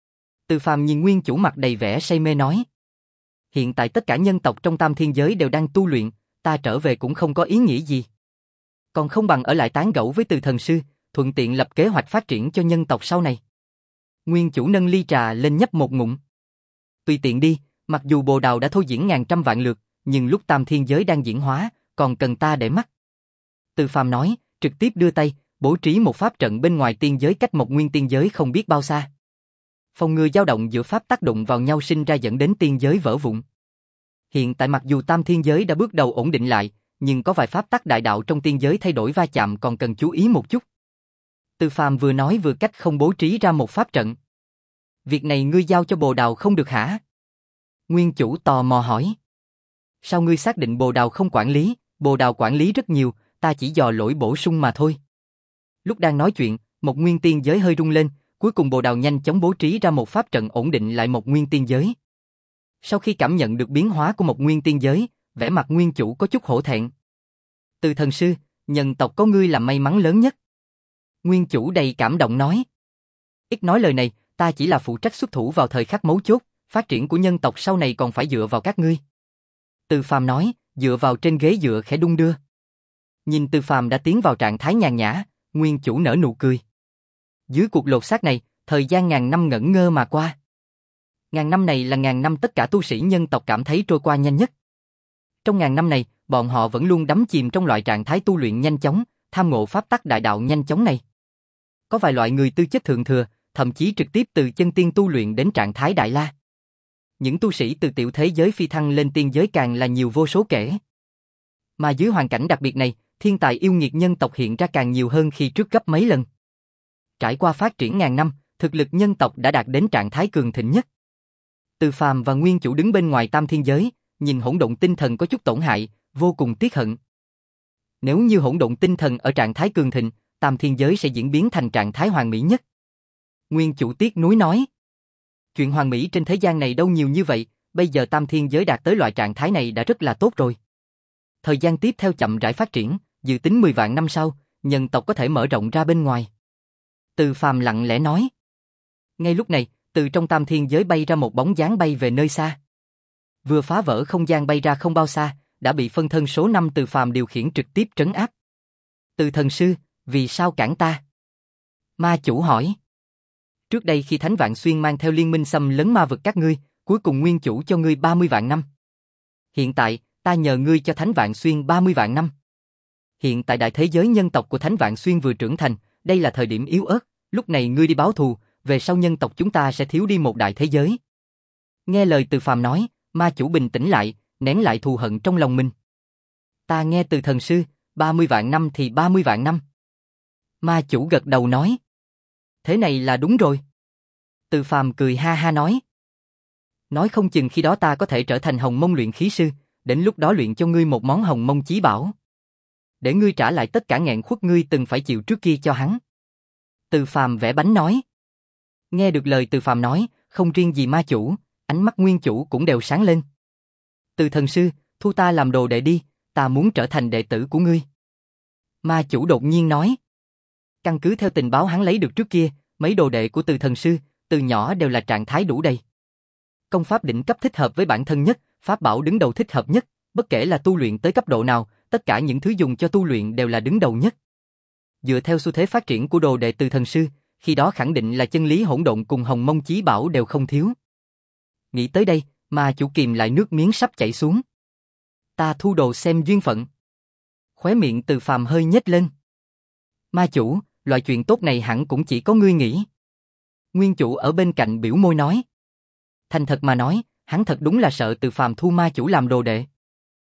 Từ Phàm nhìn Nguyên chủ mặt đầy vẻ say mê nói. Hiện tại tất cả nhân tộc trong tam thiên giới đều đang tu luyện, ta trở về cũng không có ý nghĩa gì. Còn không bằng ở lại tán gẫu với Từ thần sư, thuận tiện lập kế hoạch phát triển cho nhân tộc sau này. Nguyên chủ nâng ly trà lên nhấp một ngụm. Tùy tiện đi, mặc dù Bồ Đào đã thôi diễn ngàn trăm vạn lượt, nhưng lúc tam thiên giới đang diễn hóa, còn cần ta để mắt. Từ Phàm nói, trực tiếp đưa tay, bố trí một pháp trận bên ngoài tiên giới cách một nguyên tiên giới không biết bao xa. Phòng ngừa dao động giữa pháp tác động vào nhau sinh ra dẫn đến tiên giới vỡ vụn. Hiện tại mặc dù tam thiên giới đã bước đầu ổn định lại, nhưng có vài pháp tắc đại đạo trong tiên giới thay đổi va chạm còn cần chú ý một chút. Từ Phàm vừa nói vừa cách không bố trí ra một pháp trận. Việc này ngươi giao cho Bồ Đào không được hả? Nguyên chủ tò mò hỏi. Sao ngươi xác định Bồ Đào không quản lý? Bồ Đào quản lý rất nhiều, ta chỉ dò lỗi bổ sung mà thôi. Lúc đang nói chuyện, một nguyên tiên giới hơi rung lên, cuối cùng Bồ Đào nhanh chóng bố trí ra một pháp trận ổn định lại một nguyên tiên giới. Sau khi cảm nhận được biến hóa của một nguyên tiên giới, vẻ mặt nguyên chủ có chút hổ thẹn. Từ thần sư, nhân tộc có ngươi là may mắn lớn nhất. Nguyên chủ đầy cảm động nói. Ít nói lời này, ta chỉ là phụ trách xuất thủ vào thời khắc mấu chốt, phát triển của nhân tộc sau này còn phải dựa vào các ngươi. Từ Phàm nói, dựa vào trên ghế dựa khẽ đung đưa. Nhìn Từ Phàm đã tiến vào trạng thái nhàn nhã, Nguyên chủ nở nụ cười. Dưới cuộc lột xác này, thời gian ngàn năm ngẩn ngơ mà qua. Ngàn năm này là ngàn năm tất cả tu sĩ nhân tộc cảm thấy trôi qua nhanh nhất. Trong ngàn năm này, bọn họ vẫn luôn đắm chìm trong loại trạng thái tu luyện nhanh chóng, tham ngộ pháp tắc đại đạo nhanh chóng này. Có vài loại người tư chất thượng thừa, thậm chí trực tiếp từ chân tiên tu luyện đến trạng thái đại la. Những tu sĩ từ tiểu thế giới phi thăng lên tiên giới càng là nhiều vô số kể. Mà dưới hoàn cảnh đặc biệt này, thiên tài yêu nghiệt nhân tộc hiện ra càng nhiều hơn khi trước gấp mấy lần. Trải qua phát triển ngàn năm, thực lực nhân tộc đã đạt đến trạng thái cường thịnh nhất. Từ Phàm và Nguyên chủ đứng bên ngoài tam thiên giới, nhìn hỗn độn tinh thần có chút tổn hại, vô cùng tiếc hận. Nếu như hỗn độn tinh thần ở trạng thái cường thịnh, tam thiên giới sẽ diễn biến thành trạng thái hoàn mỹ nhất. Nguyên chủ tiếc nuối nói. Chuyện hoàn mỹ trên thế gian này đâu nhiều như vậy, bây giờ tam thiên giới đạt tới loại trạng thái này đã rất là tốt rồi. Thời gian tiếp theo chậm rãi phát triển, dự tính mười vạn năm sau, nhân tộc có thể mở rộng ra bên ngoài. Từ Phàm lặng lẽ nói. Ngay lúc này, từ trong tam thiên giới bay ra một bóng dáng bay về nơi xa. Vừa phá vỡ không gian bay ra không bao xa, đã bị phân thân số năm Từ Phàm điều khiển trực tiếp trấn áp. Từ thần sư, vì sao cản ta? Ma chủ hỏi. Trước đây khi Thánh Vạn Xuyên mang theo liên minh xâm lấn ma vực các ngươi, cuối cùng nguyên chủ cho ngươi ba mươi vạn năm. Hiện tại, ta nhờ ngươi cho Thánh Vạn Xuyên ba mươi vạn năm. Hiện tại đại thế giới nhân tộc của Thánh Vạn Xuyên vừa trưởng thành, đây là thời điểm yếu ớt, lúc này ngươi đi báo thù, về sau nhân tộc chúng ta sẽ thiếu đi một đại thế giới. Nghe lời Từ Phàm nói, ma chủ bình tĩnh lại, nén lại thù hận trong lòng mình. Ta nghe từ thần sư, ba mươi vạn năm thì ba mươi vạn năm. Ma chủ gật đầu nói. Thế này là đúng rồi. Từ Phàm cười ha ha nói. Nói không chừng khi đó ta có thể trở thành hồng mông luyện khí sư, đến lúc đó luyện cho ngươi một món hồng mông chí bảo. Để ngươi trả lại tất cả nghẹn khuất ngươi từng phải chịu trước kia cho hắn. Từ Phàm vẽ bánh nói. Nghe được lời Từ Phàm nói, không riêng gì ma chủ, ánh mắt nguyên chủ cũng đều sáng lên. Từ thần sư, thu ta làm đồ đệ đi, ta muốn trở thành đệ tử của ngươi. Ma chủ đột nhiên nói. Căn cứ theo tình báo hắn lấy được trước kia, mấy đồ đệ của Từ thần sư, từ nhỏ đều là trạng thái đủ đầy. Công pháp đỉnh cấp thích hợp với bản thân nhất, pháp bảo đứng đầu thích hợp nhất, bất kể là tu luyện tới cấp độ nào, tất cả những thứ dùng cho tu luyện đều là đứng đầu nhất. dựa theo xu thế phát triển của đồ đệ từ thần sư, khi đó khẳng định là chân lý hỗn độn cùng hồng mông chí bảo đều không thiếu. Nghĩ tới đây, ma chủ kìm lại nước miếng sắp chảy xuống. Ta thu đồ xem duyên phận. Khóe miệng Từ Phàm hơi nhếch lên. Ma chủ, loại chuyện tốt này hẳn cũng chỉ có ngươi nghĩ. Nguyên chủ ở bên cạnh biểu môi nói. Thành thật mà nói, hắn thật đúng là sợ Từ Phàm thu ma chủ làm đồ đệ.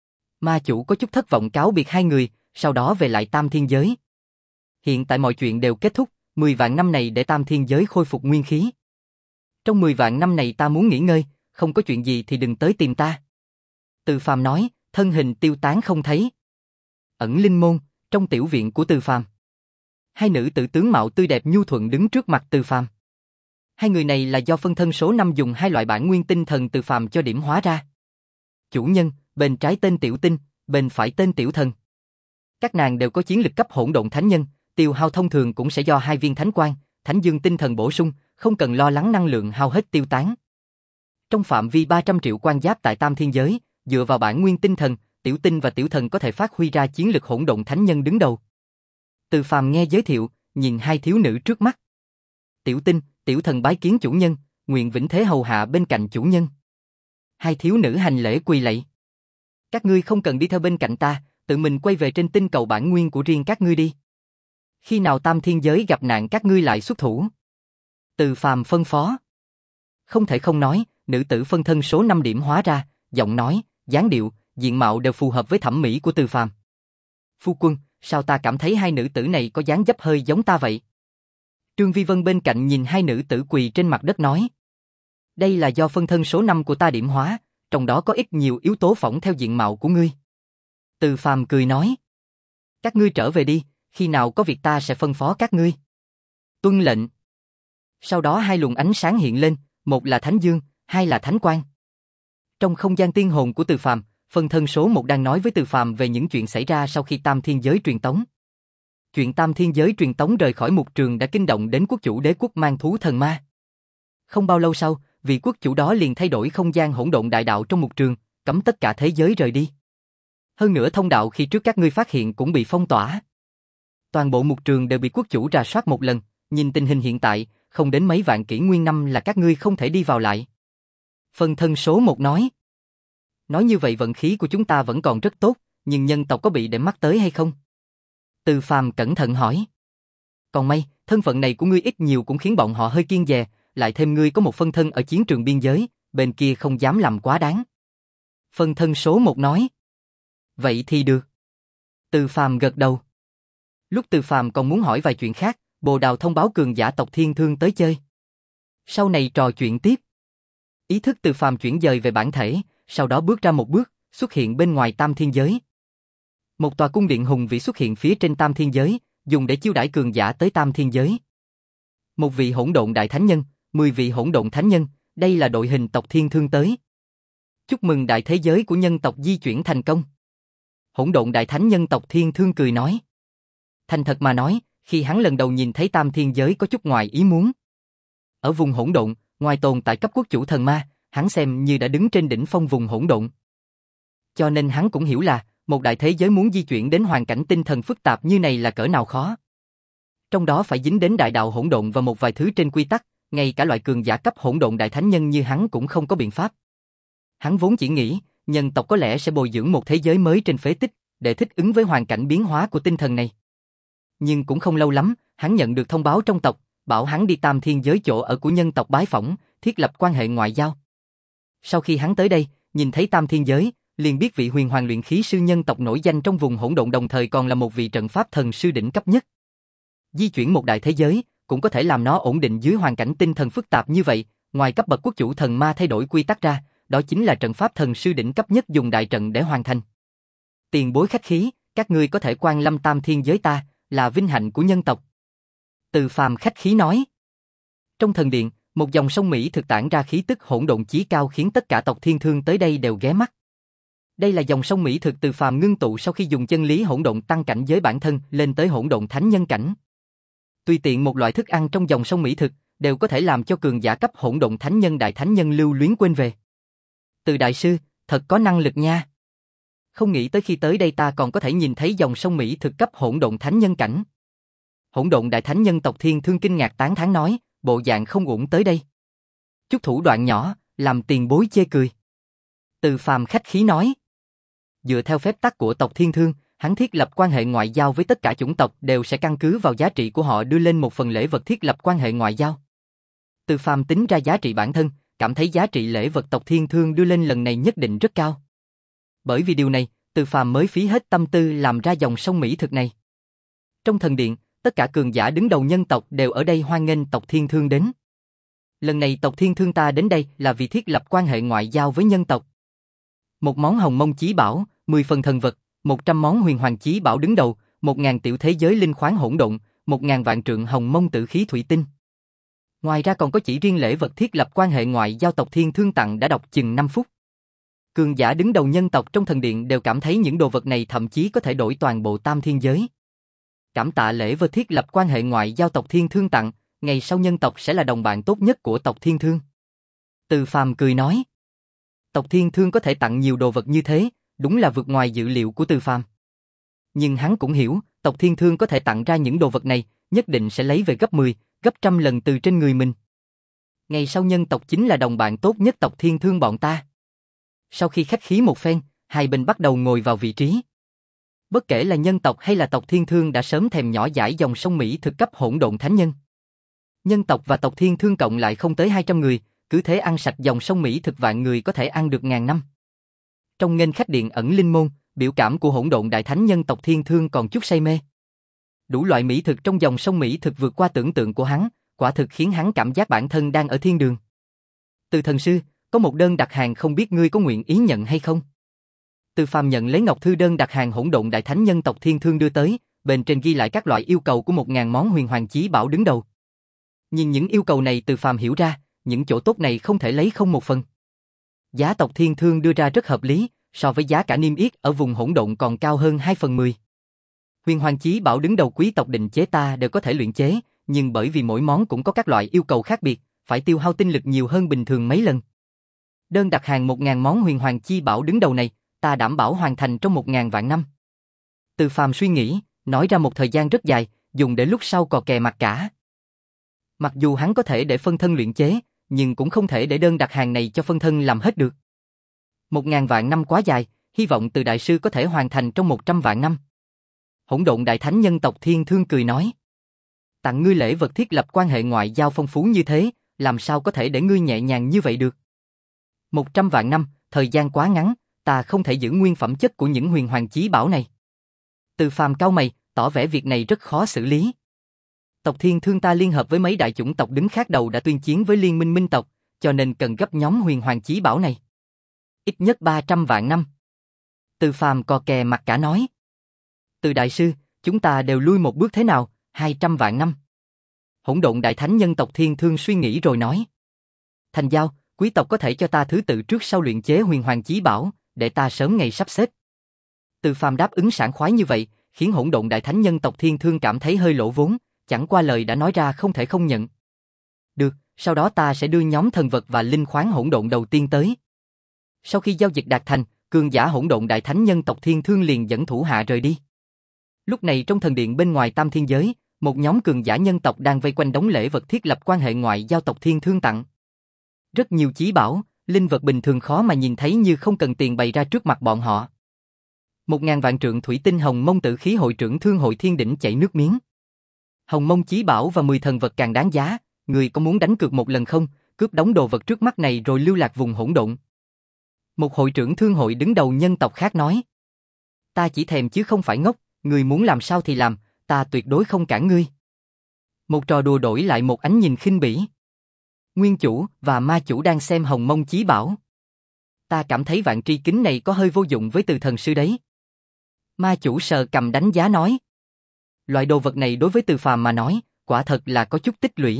Ma chủ có chút thất vọng cáo biệt hai người, sau đó về lại Tam Thiên Giới. Hiện tại mọi chuyện đều kết thúc, mười vạn năm này để Tam Thiên Giới khôi phục nguyên khí. Trong mười vạn năm này ta muốn nghỉ ngơi, không có chuyện gì thì đừng tới tìm ta. Từ Phàm nói, thân hình tiêu tán không thấy. Ẩn linh môn, trong tiểu viện của Từ Phàm. Hai nữ tử tướng mạo tươi đẹp nhu thuận đứng trước mặt Từ Phàm. Hai người này là do phân thân số năm dùng hai loại bản nguyên tinh thần Từ Phàm cho điểm hóa ra. Chủ nhân, bên trái tên Tiểu Tinh, bên phải tên Tiểu Thần. Các nàng đều có chiến lực cấp hỗn độn thánh nhân, tiêu hao thông thường cũng sẽ do hai viên thánh quang, thánh dương tinh thần bổ sung, không cần lo lắng năng lượng hao hết tiêu tán. Trong phạm vi ba trăm triệu quan giáp tại Tam Thiên Giới, dựa vào bản nguyên tinh thần, Tiểu Tinh và Tiểu Thần có thể phát huy ra chiến lực hỗn độn thánh nhân đứng đầu. Từ Phàm nghe giới thiệu, nhìn hai thiếu nữ trước mắt. Tiểu Tinh, Tiểu Thần bái kiến chủ nhân, nguyện vĩnh thế hầu hạ bên cạnh chủ nhân. Hai thiếu nữ hành lễ quỳ lạy. Các ngươi không cần đi theo bên cạnh ta, tự mình quay về trên tinh cầu bản nguyên của riêng các ngươi đi. Khi nào Tam Thiên Giới gặp nạn các ngươi lại xuất thủ. Từ Phàm phân phó. Không thể không nói, nữ tử phân thân số năm điểm hóa ra, giọng nói, dáng điệu, diện mạo đều phù hợp với thẩm mỹ của Từ Phàm. Phu quân, sao ta cảm thấy hai nữ tử này có dáng dấp hơi giống ta vậy? Trương Vi Vân bên cạnh nhìn hai nữ tử quỳ trên mặt đất nói. Đây là do phân thân số năm của ta điểm hóa, trong đó có ít nhiều yếu tố phỏng theo diện mạo của ngươi. Từ Phàm cười nói. Các ngươi trở về đi, khi nào có việc ta sẽ phân phó các ngươi. Tuân lệnh. Sau đó hai luồng ánh sáng hiện lên, một là Thánh Dương, hai là Thánh Quang. Trong không gian tiên hồn của Từ Phàm, phân thân số một đang nói với Từ Phàm về những chuyện xảy ra sau khi Tam Thiên Giới truyền tống. Chuyện Tam Thiên Giới truyền tống rời khỏi mục trường đã kinh động đến quốc chủ đế quốc mang thú thần ma. Không bao lâu sau, vị quốc chủ đó liền thay đổi không gian hỗn độn đại đạo trong mục trường, cấm tất cả thế giới rời đi. Hơn nữa thông đạo khi trước các ngươi phát hiện cũng bị phong tỏa. Toàn bộ mục trường đều bị quốc chủ rà soát một lần, nhìn tình hình hiện tại, không đến mấy vạn kỷ nguyên năm là các ngươi không thể đi vào lại. Phân thân số một nói. Nói như vậy vận khí của chúng ta vẫn còn rất tốt, nhưng nhân tộc có bị để mắt tới hay không? Từ Phàm cẩn thận hỏi. Còn may, thân phận này của ngươi ít nhiều cũng khiến bọn họ hơi kiêng dè, lại thêm ngươi có một phân thân ở chiến trường biên giới, bên kia không dám làm quá đáng. Phân thân số một nói. Vậy thì được. Từ Phàm gật đầu. Lúc Từ Phàm còn muốn hỏi vài chuyện khác, Bồ Đào thông báo cường giả tộc Thiên Thương tới chơi. Sau này trò chuyện tiếp. Ý thức Từ Phàm chuyển dời về bản thể, sau đó bước ra một bước, xuất hiện bên ngoài Tam Thiên Giới. Một tòa cung điện hùng vĩ xuất hiện phía trên Tam Thiên Giới, dùng để chiêu đãi cường giả tới Tam Thiên Giới. Một vị hỗn độn đại thánh nhân, mười vị hỗn độn thánh nhân, đây là đội hình tộc Thiên Thương tới. Chúc mừng đại thế giới của nhân tộc di chuyển thành công. Hỗn độn đại thánh nhân tộc Thiên Thương cười nói. Thành thật mà nói, khi hắn lần đầu nhìn thấy Tam Thiên Giới có chút ngoài ý muốn. Ở vùng hỗn độn, ngoài tồn tại cấp quốc chủ thần ma, hắn xem như đã đứng trên đỉnh phong vùng hỗn độn. Cho nên hắn cũng hiểu là, một đại thế giới muốn di chuyển đến hoàn cảnh tinh thần phức tạp như này là cỡ nào khó. Trong đó phải dính đến đại đạo hỗn độn và một vài thứ trên quy tắc, ngay cả loại cường giả cấp hỗn độn đại thánh nhân như hắn cũng không có biện pháp. Hắn vốn chỉ nghĩ, nhân tộc có lẽ sẽ bồi dưỡng một thế giới mới trên phế tích, để thích ứng với hoàn cảnh biến hóa của tinh thần này. Nhưng cũng không lâu lắm, hắn nhận được thông báo trong tộc, bảo hắn đi Tam Thiên Giới chỗ ở của nhân tộc bái phỏng, thiết lập quan hệ ngoại giao. Sau khi hắn tới đây, nhìn thấy Tam Thiên Giới, liền biết vị huyền hoàng luyện khí sư nhân tộc nổi danh trong vùng hỗn độn đồng thời còn là một vị trận pháp thần sư đỉnh cấp nhất. Di chuyển một đại thế giới, cũng có thể làm nó ổn định dưới hoàn cảnh tinh thần phức tạp như vậy, ngoài cấp bậc quốc chủ thần ma thay đổi quy tắc ra, đó chính là trận pháp thần sư đỉnh cấp nhất dùng đại trận để hoàn thành. Tiền bối khách khí, các ngươi có thể quan lâm Tam Thiên Giới ta, là vinh hạnh của nhân tộc. Từ Phàm khách khí nói. Trong thần điện, một dòng sông Mỹ thực tản ra khí tức hỗn độn chí cao khiến tất cả tộc Thiên Thương tới đây đều ghé mắt. Đây là dòng sông Mỹ thực Từ Phàm ngưng tụ sau khi dùng chân lý hỗn độn tăng cảnh giới bản thân lên tới hỗn độn thánh nhân cảnh. Tùy tiện một loại thức ăn trong dòng sông Mỹ thực đều có thể làm cho cường giả cấp hỗn độn thánh nhân đại thánh nhân lưu luyến quên về. Từ đại sư, thật có năng lực nha. Không nghĩ tới khi tới đây ta còn có thể nhìn thấy dòng sông Mỹ thực cấp hỗn độn thánh nhân cảnh. Hỗn độn đại thánh nhân tộc Thiên Thương kinh ngạc tán thán nói, bộ dạng không uổng tới đây. Chút thủ đoạn nhỏ, làm tiền bối chê cười. Từ Phàm khách khí nói. Dựa theo phép tắc của tộc Thiên Thương, hắn thiết lập quan hệ ngoại giao với tất cả chủng tộc đều sẽ căn cứ vào giá trị của họ đưa lên một phần lễ vật thiết lập quan hệ ngoại giao. Từ Phàm tính ra giá trị bản thân, cảm thấy giá trị lễ vật tộc Thiên Thương đưa lên lần này nhất định rất cao. Bởi vì điều này, Từ Phàm mới phí hết tâm tư làm ra dòng sông mỹ thực này. Trong thần điện, tất cả cường giả đứng đầu nhân tộc đều ở đây hoan nghênh tộc Thiên Thương đến. Lần này tộc Thiên Thương ta đến đây là vì thiết lập quan hệ ngoại giao với nhân tộc. Một món hồng mông chí bảo, mười phần thần vật, một trăm món huyền hoàng chí bảo đứng đầu, một ngàn tiểu thế giới linh khoáng hỗn độn, một ngàn vạn trượng hồng mông tử khí thủy tinh. Ngoài ra còn có chỉ riêng lễ vật thiết lập quan hệ ngoại giao tộc Thiên Thương tặng đã đọc chừng năm phút. Cường giả đứng đầu nhân tộc trong thần điện đều cảm thấy những đồ vật này thậm chí có thể đổi toàn bộ tam thiên giới. Cảm tạ lễ vật thiết lập quan hệ ngoại giao tộc Thiên Thương tặng, ngày sau nhân tộc sẽ là đồng bạn tốt nhất của tộc Thiên Thương. Từ Phàm cười nói. Tộc Thiên Thương có thể tặng nhiều đồ vật như thế, đúng là vượt ngoài dự liệu của Từ Phàm. Nhưng hắn cũng hiểu, tộc Thiên Thương có thể tặng ra những đồ vật này, nhất định sẽ lấy về gấp mười, gấp trăm lần từ trên người mình. Ngày sau nhân tộc chính là đồng bạn tốt nhất tộc Thiên Thương bọn ta. Sau khi khách khí một phen, hai bên bắt đầu ngồi vào vị trí. Bất kể là nhân tộc hay là tộc Thiên Thương đã sớm thèm nhỏ dãi dòng sông Mỹ thực cấp hỗn độn thánh nhân. Nhân tộc và tộc Thiên Thương cộng lại không tới hai trăm người, cứ thế ăn sạch dòng sông Mỹ thực vạn người có thể ăn được ngàn năm. Trong nghênh khách điện ẩn linh môn, biểu cảm của hỗn độn đại thánh nhân tộc Thiên Thương còn chút say mê. Đủ loại mỹ thực trong dòng sông Mỹ thực vượt qua tưởng tượng của hắn, quả thực khiến hắn cảm giác bản thân đang ở thiên đường. Từ thần sư, có một đơn đặt hàng không biết ngươi có nguyện ý nhận hay không? Từ Phàm nhận lấy ngọc thư đơn đặt hàng hỗn độn đại thánh nhân tộc Thiên Thương đưa tới, bên trên ghi lại các loại yêu cầu của một ngàn món huyền hoàng chí bảo đứng đầu. Nhưng những yêu cầu này Từ Phàm hiểu ra, những chỗ tốt này không thể lấy không một phần. Giá tộc Thiên Thương đưa ra rất hợp lý, so với giá cả niêm yết ở vùng hỗn độn còn cao hơn hai phần mười. Huyền hoàng chí bảo đứng đầu quý tộc định chế ta đều có thể luyện chế, nhưng bởi vì mỗi món cũng có các loại yêu cầu khác biệt, phải tiêu hao tinh lực nhiều hơn bình thường mấy lần. Đơn đặt hàng một ngàn món huyền hoàng chi bảo đứng đầu này, ta đảm bảo hoàn thành trong một ngàn vạn năm. Từ Phàm suy nghĩ, nói ra một thời gian rất dài, dùng để lúc sau cò kè mặt cả. Mặc dù hắn có thể để phân thân luyện chế, nhưng cũng không thể để đơn đặt hàng này cho phân thân làm hết được. Một ngàn vạn năm quá dài, hy vọng từ đại sư có thể hoàn thành trong một trăm vạn năm. Hỗn độn đại thánh nhân tộc Thiên Thương cười nói. Tặng ngươi lễ vật thiết lập quan hệ ngoại giao phong phú như thế, làm sao có thể để ngươi nhẹ nhàng như vậy được? Một trăm vạn năm, thời gian quá ngắn, ta không thể giữ nguyên phẩm chất của những huyền hoàng chí bảo này. Từ Phàm cau mày, tỏ vẻ việc này rất khó xử lý. Tộc Thiên Thương ta liên hợp với mấy đại chủng tộc đứng khác đầu đã tuyên chiến với liên minh minh tộc, cho nên cần gấp nhóm huyền hoàng chí bảo này. Ít nhất ba trăm vạn năm. Từ Phàm cò kè mặt cả nói. Từ đại sư, chúng ta đều lui một bước thế nào, hai trăm vạn năm. Hỗn độn đại thánh nhân tộc Thiên Thương suy nghĩ rồi nói. Thành giao, quý tộc có thể cho ta thứ tự trước sau luyện chế huyền hoàng chí bảo, để ta sớm ngày sắp xếp. Từ Phàm đáp ứng sảng khoái như vậy, khiến hỗn độn đại thánh nhân tộc Thiên Thương cảm thấy hơi lỗ vốn, chẳng qua lời đã nói ra không thể không nhận. Được, sau đó ta sẽ đưa nhóm thần vật và linh khoáng hỗn độn đầu tiên tới. Sau khi giao dịch đạt thành, cường giả hỗn độn đại thánh nhân tộc Thiên Thương liền dẫn thủ hạ rời đi. Lúc này trong thần điện bên ngoài tam thiên giới, một nhóm cường giả nhân tộc đang vây quanh đống lễ vật thiết lập quan hệ ngoại giao tộc Thiên Thương tặng. Rất nhiều chí bảo, linh vật bình thường khó mà nhìn thấy như không cần tiền bày ra trước mặt bọn họ. Một ngàn vạn trượng thủy tinh hồng mông tử khí hội trưởng thương hội thiên đỉnh chảy nước miếng. Hồng mông chí bảo và mười thần vật càng đáng giá, người có muốn đánh cược một lần không, cướp đống đồ vật trước mắt này rồi lưu lạc vùng hỗn độn. Một hội trưởng thương hội đứng đầu nhân tộc khác nói. Ta chỉ thèm chứ không phải ngốc, người muốn làm sao thì làm, ta tuyệt đối không cản ngươi. Một trò đùa đổi lại một ánh nhìn khinh bỉ. Nguyên chủ và ma chủ đang xem hồng mông chí bảo. Ta cảm thấy vạn tri kính này có hơi vô dụng với từ thần sư đấy. Ma chủ sờ cầm đánh giá nói. Loại đồ vật này đối với Từ Phàm mà nói, quả thật là có chút tích lũy.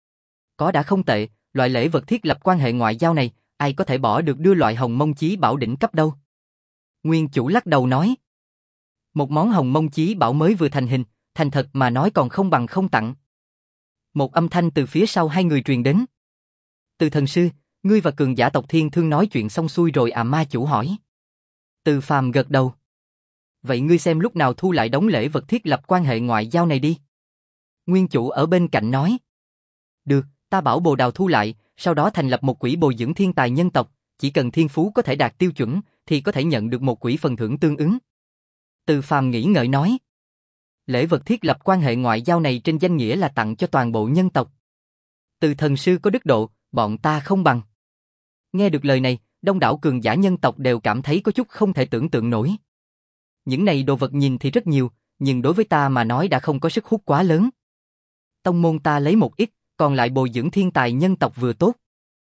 Có đã không tệ, loại lễ vật thiết lập quan hệ ngoại giao này, ai có thể bỏ được đưa loại hồng mông chí bảo đỉnh cấp đâu. Nguyên chủ lắc đầu nói. Một món hồng mông chí bảo mới vừa thành hình, thành thật mà nói còn không bằng không tặng. Một âm thanh từ phía sau hai người truyền đến. Từ thần sư, ngươi và cường giả tộc Thiên Thương nói chuyện xong xuôi rồi à, ma chủ hỏi. Từ Phàm gật đầu. Vậy ngươi xem lúc nào thu lại đống lễ vật thiết lập quan hệ ngoại giao này đi. Nguyên chủ ở bên cạnh nói. Được, ta bảo Bồ Đào thu lại, sau đó thành lập một quỹ bồi dưỡng thiên tài nhân tộc, chỉ cần thiên phú có thể đạt tiêu chuẩn, thì có thể nhận được một quỹ phần thưởng tương ứng. Từ Phàm nghĩ ngợi nói. Lễ vật thiết lập quan hệ ngoại giao này trên danh nghĩa là tặng cho toàn bộ nhân tộc. Từ thần sư có đức độ, bọn ta không bằng. Nghe được lời này, đông đảo cường giả nhân tộc đều cảm thấy có chút không thể tưởng tượng nổi. Những này đồ vật nhìn thì rất nhiều, nhưng đối với ta mà nói đã không có sức hút quá lớn. Tông môn ta lấy một ít, còn lại bồi dưỡng thiên tài nhân tộc vừa tốt.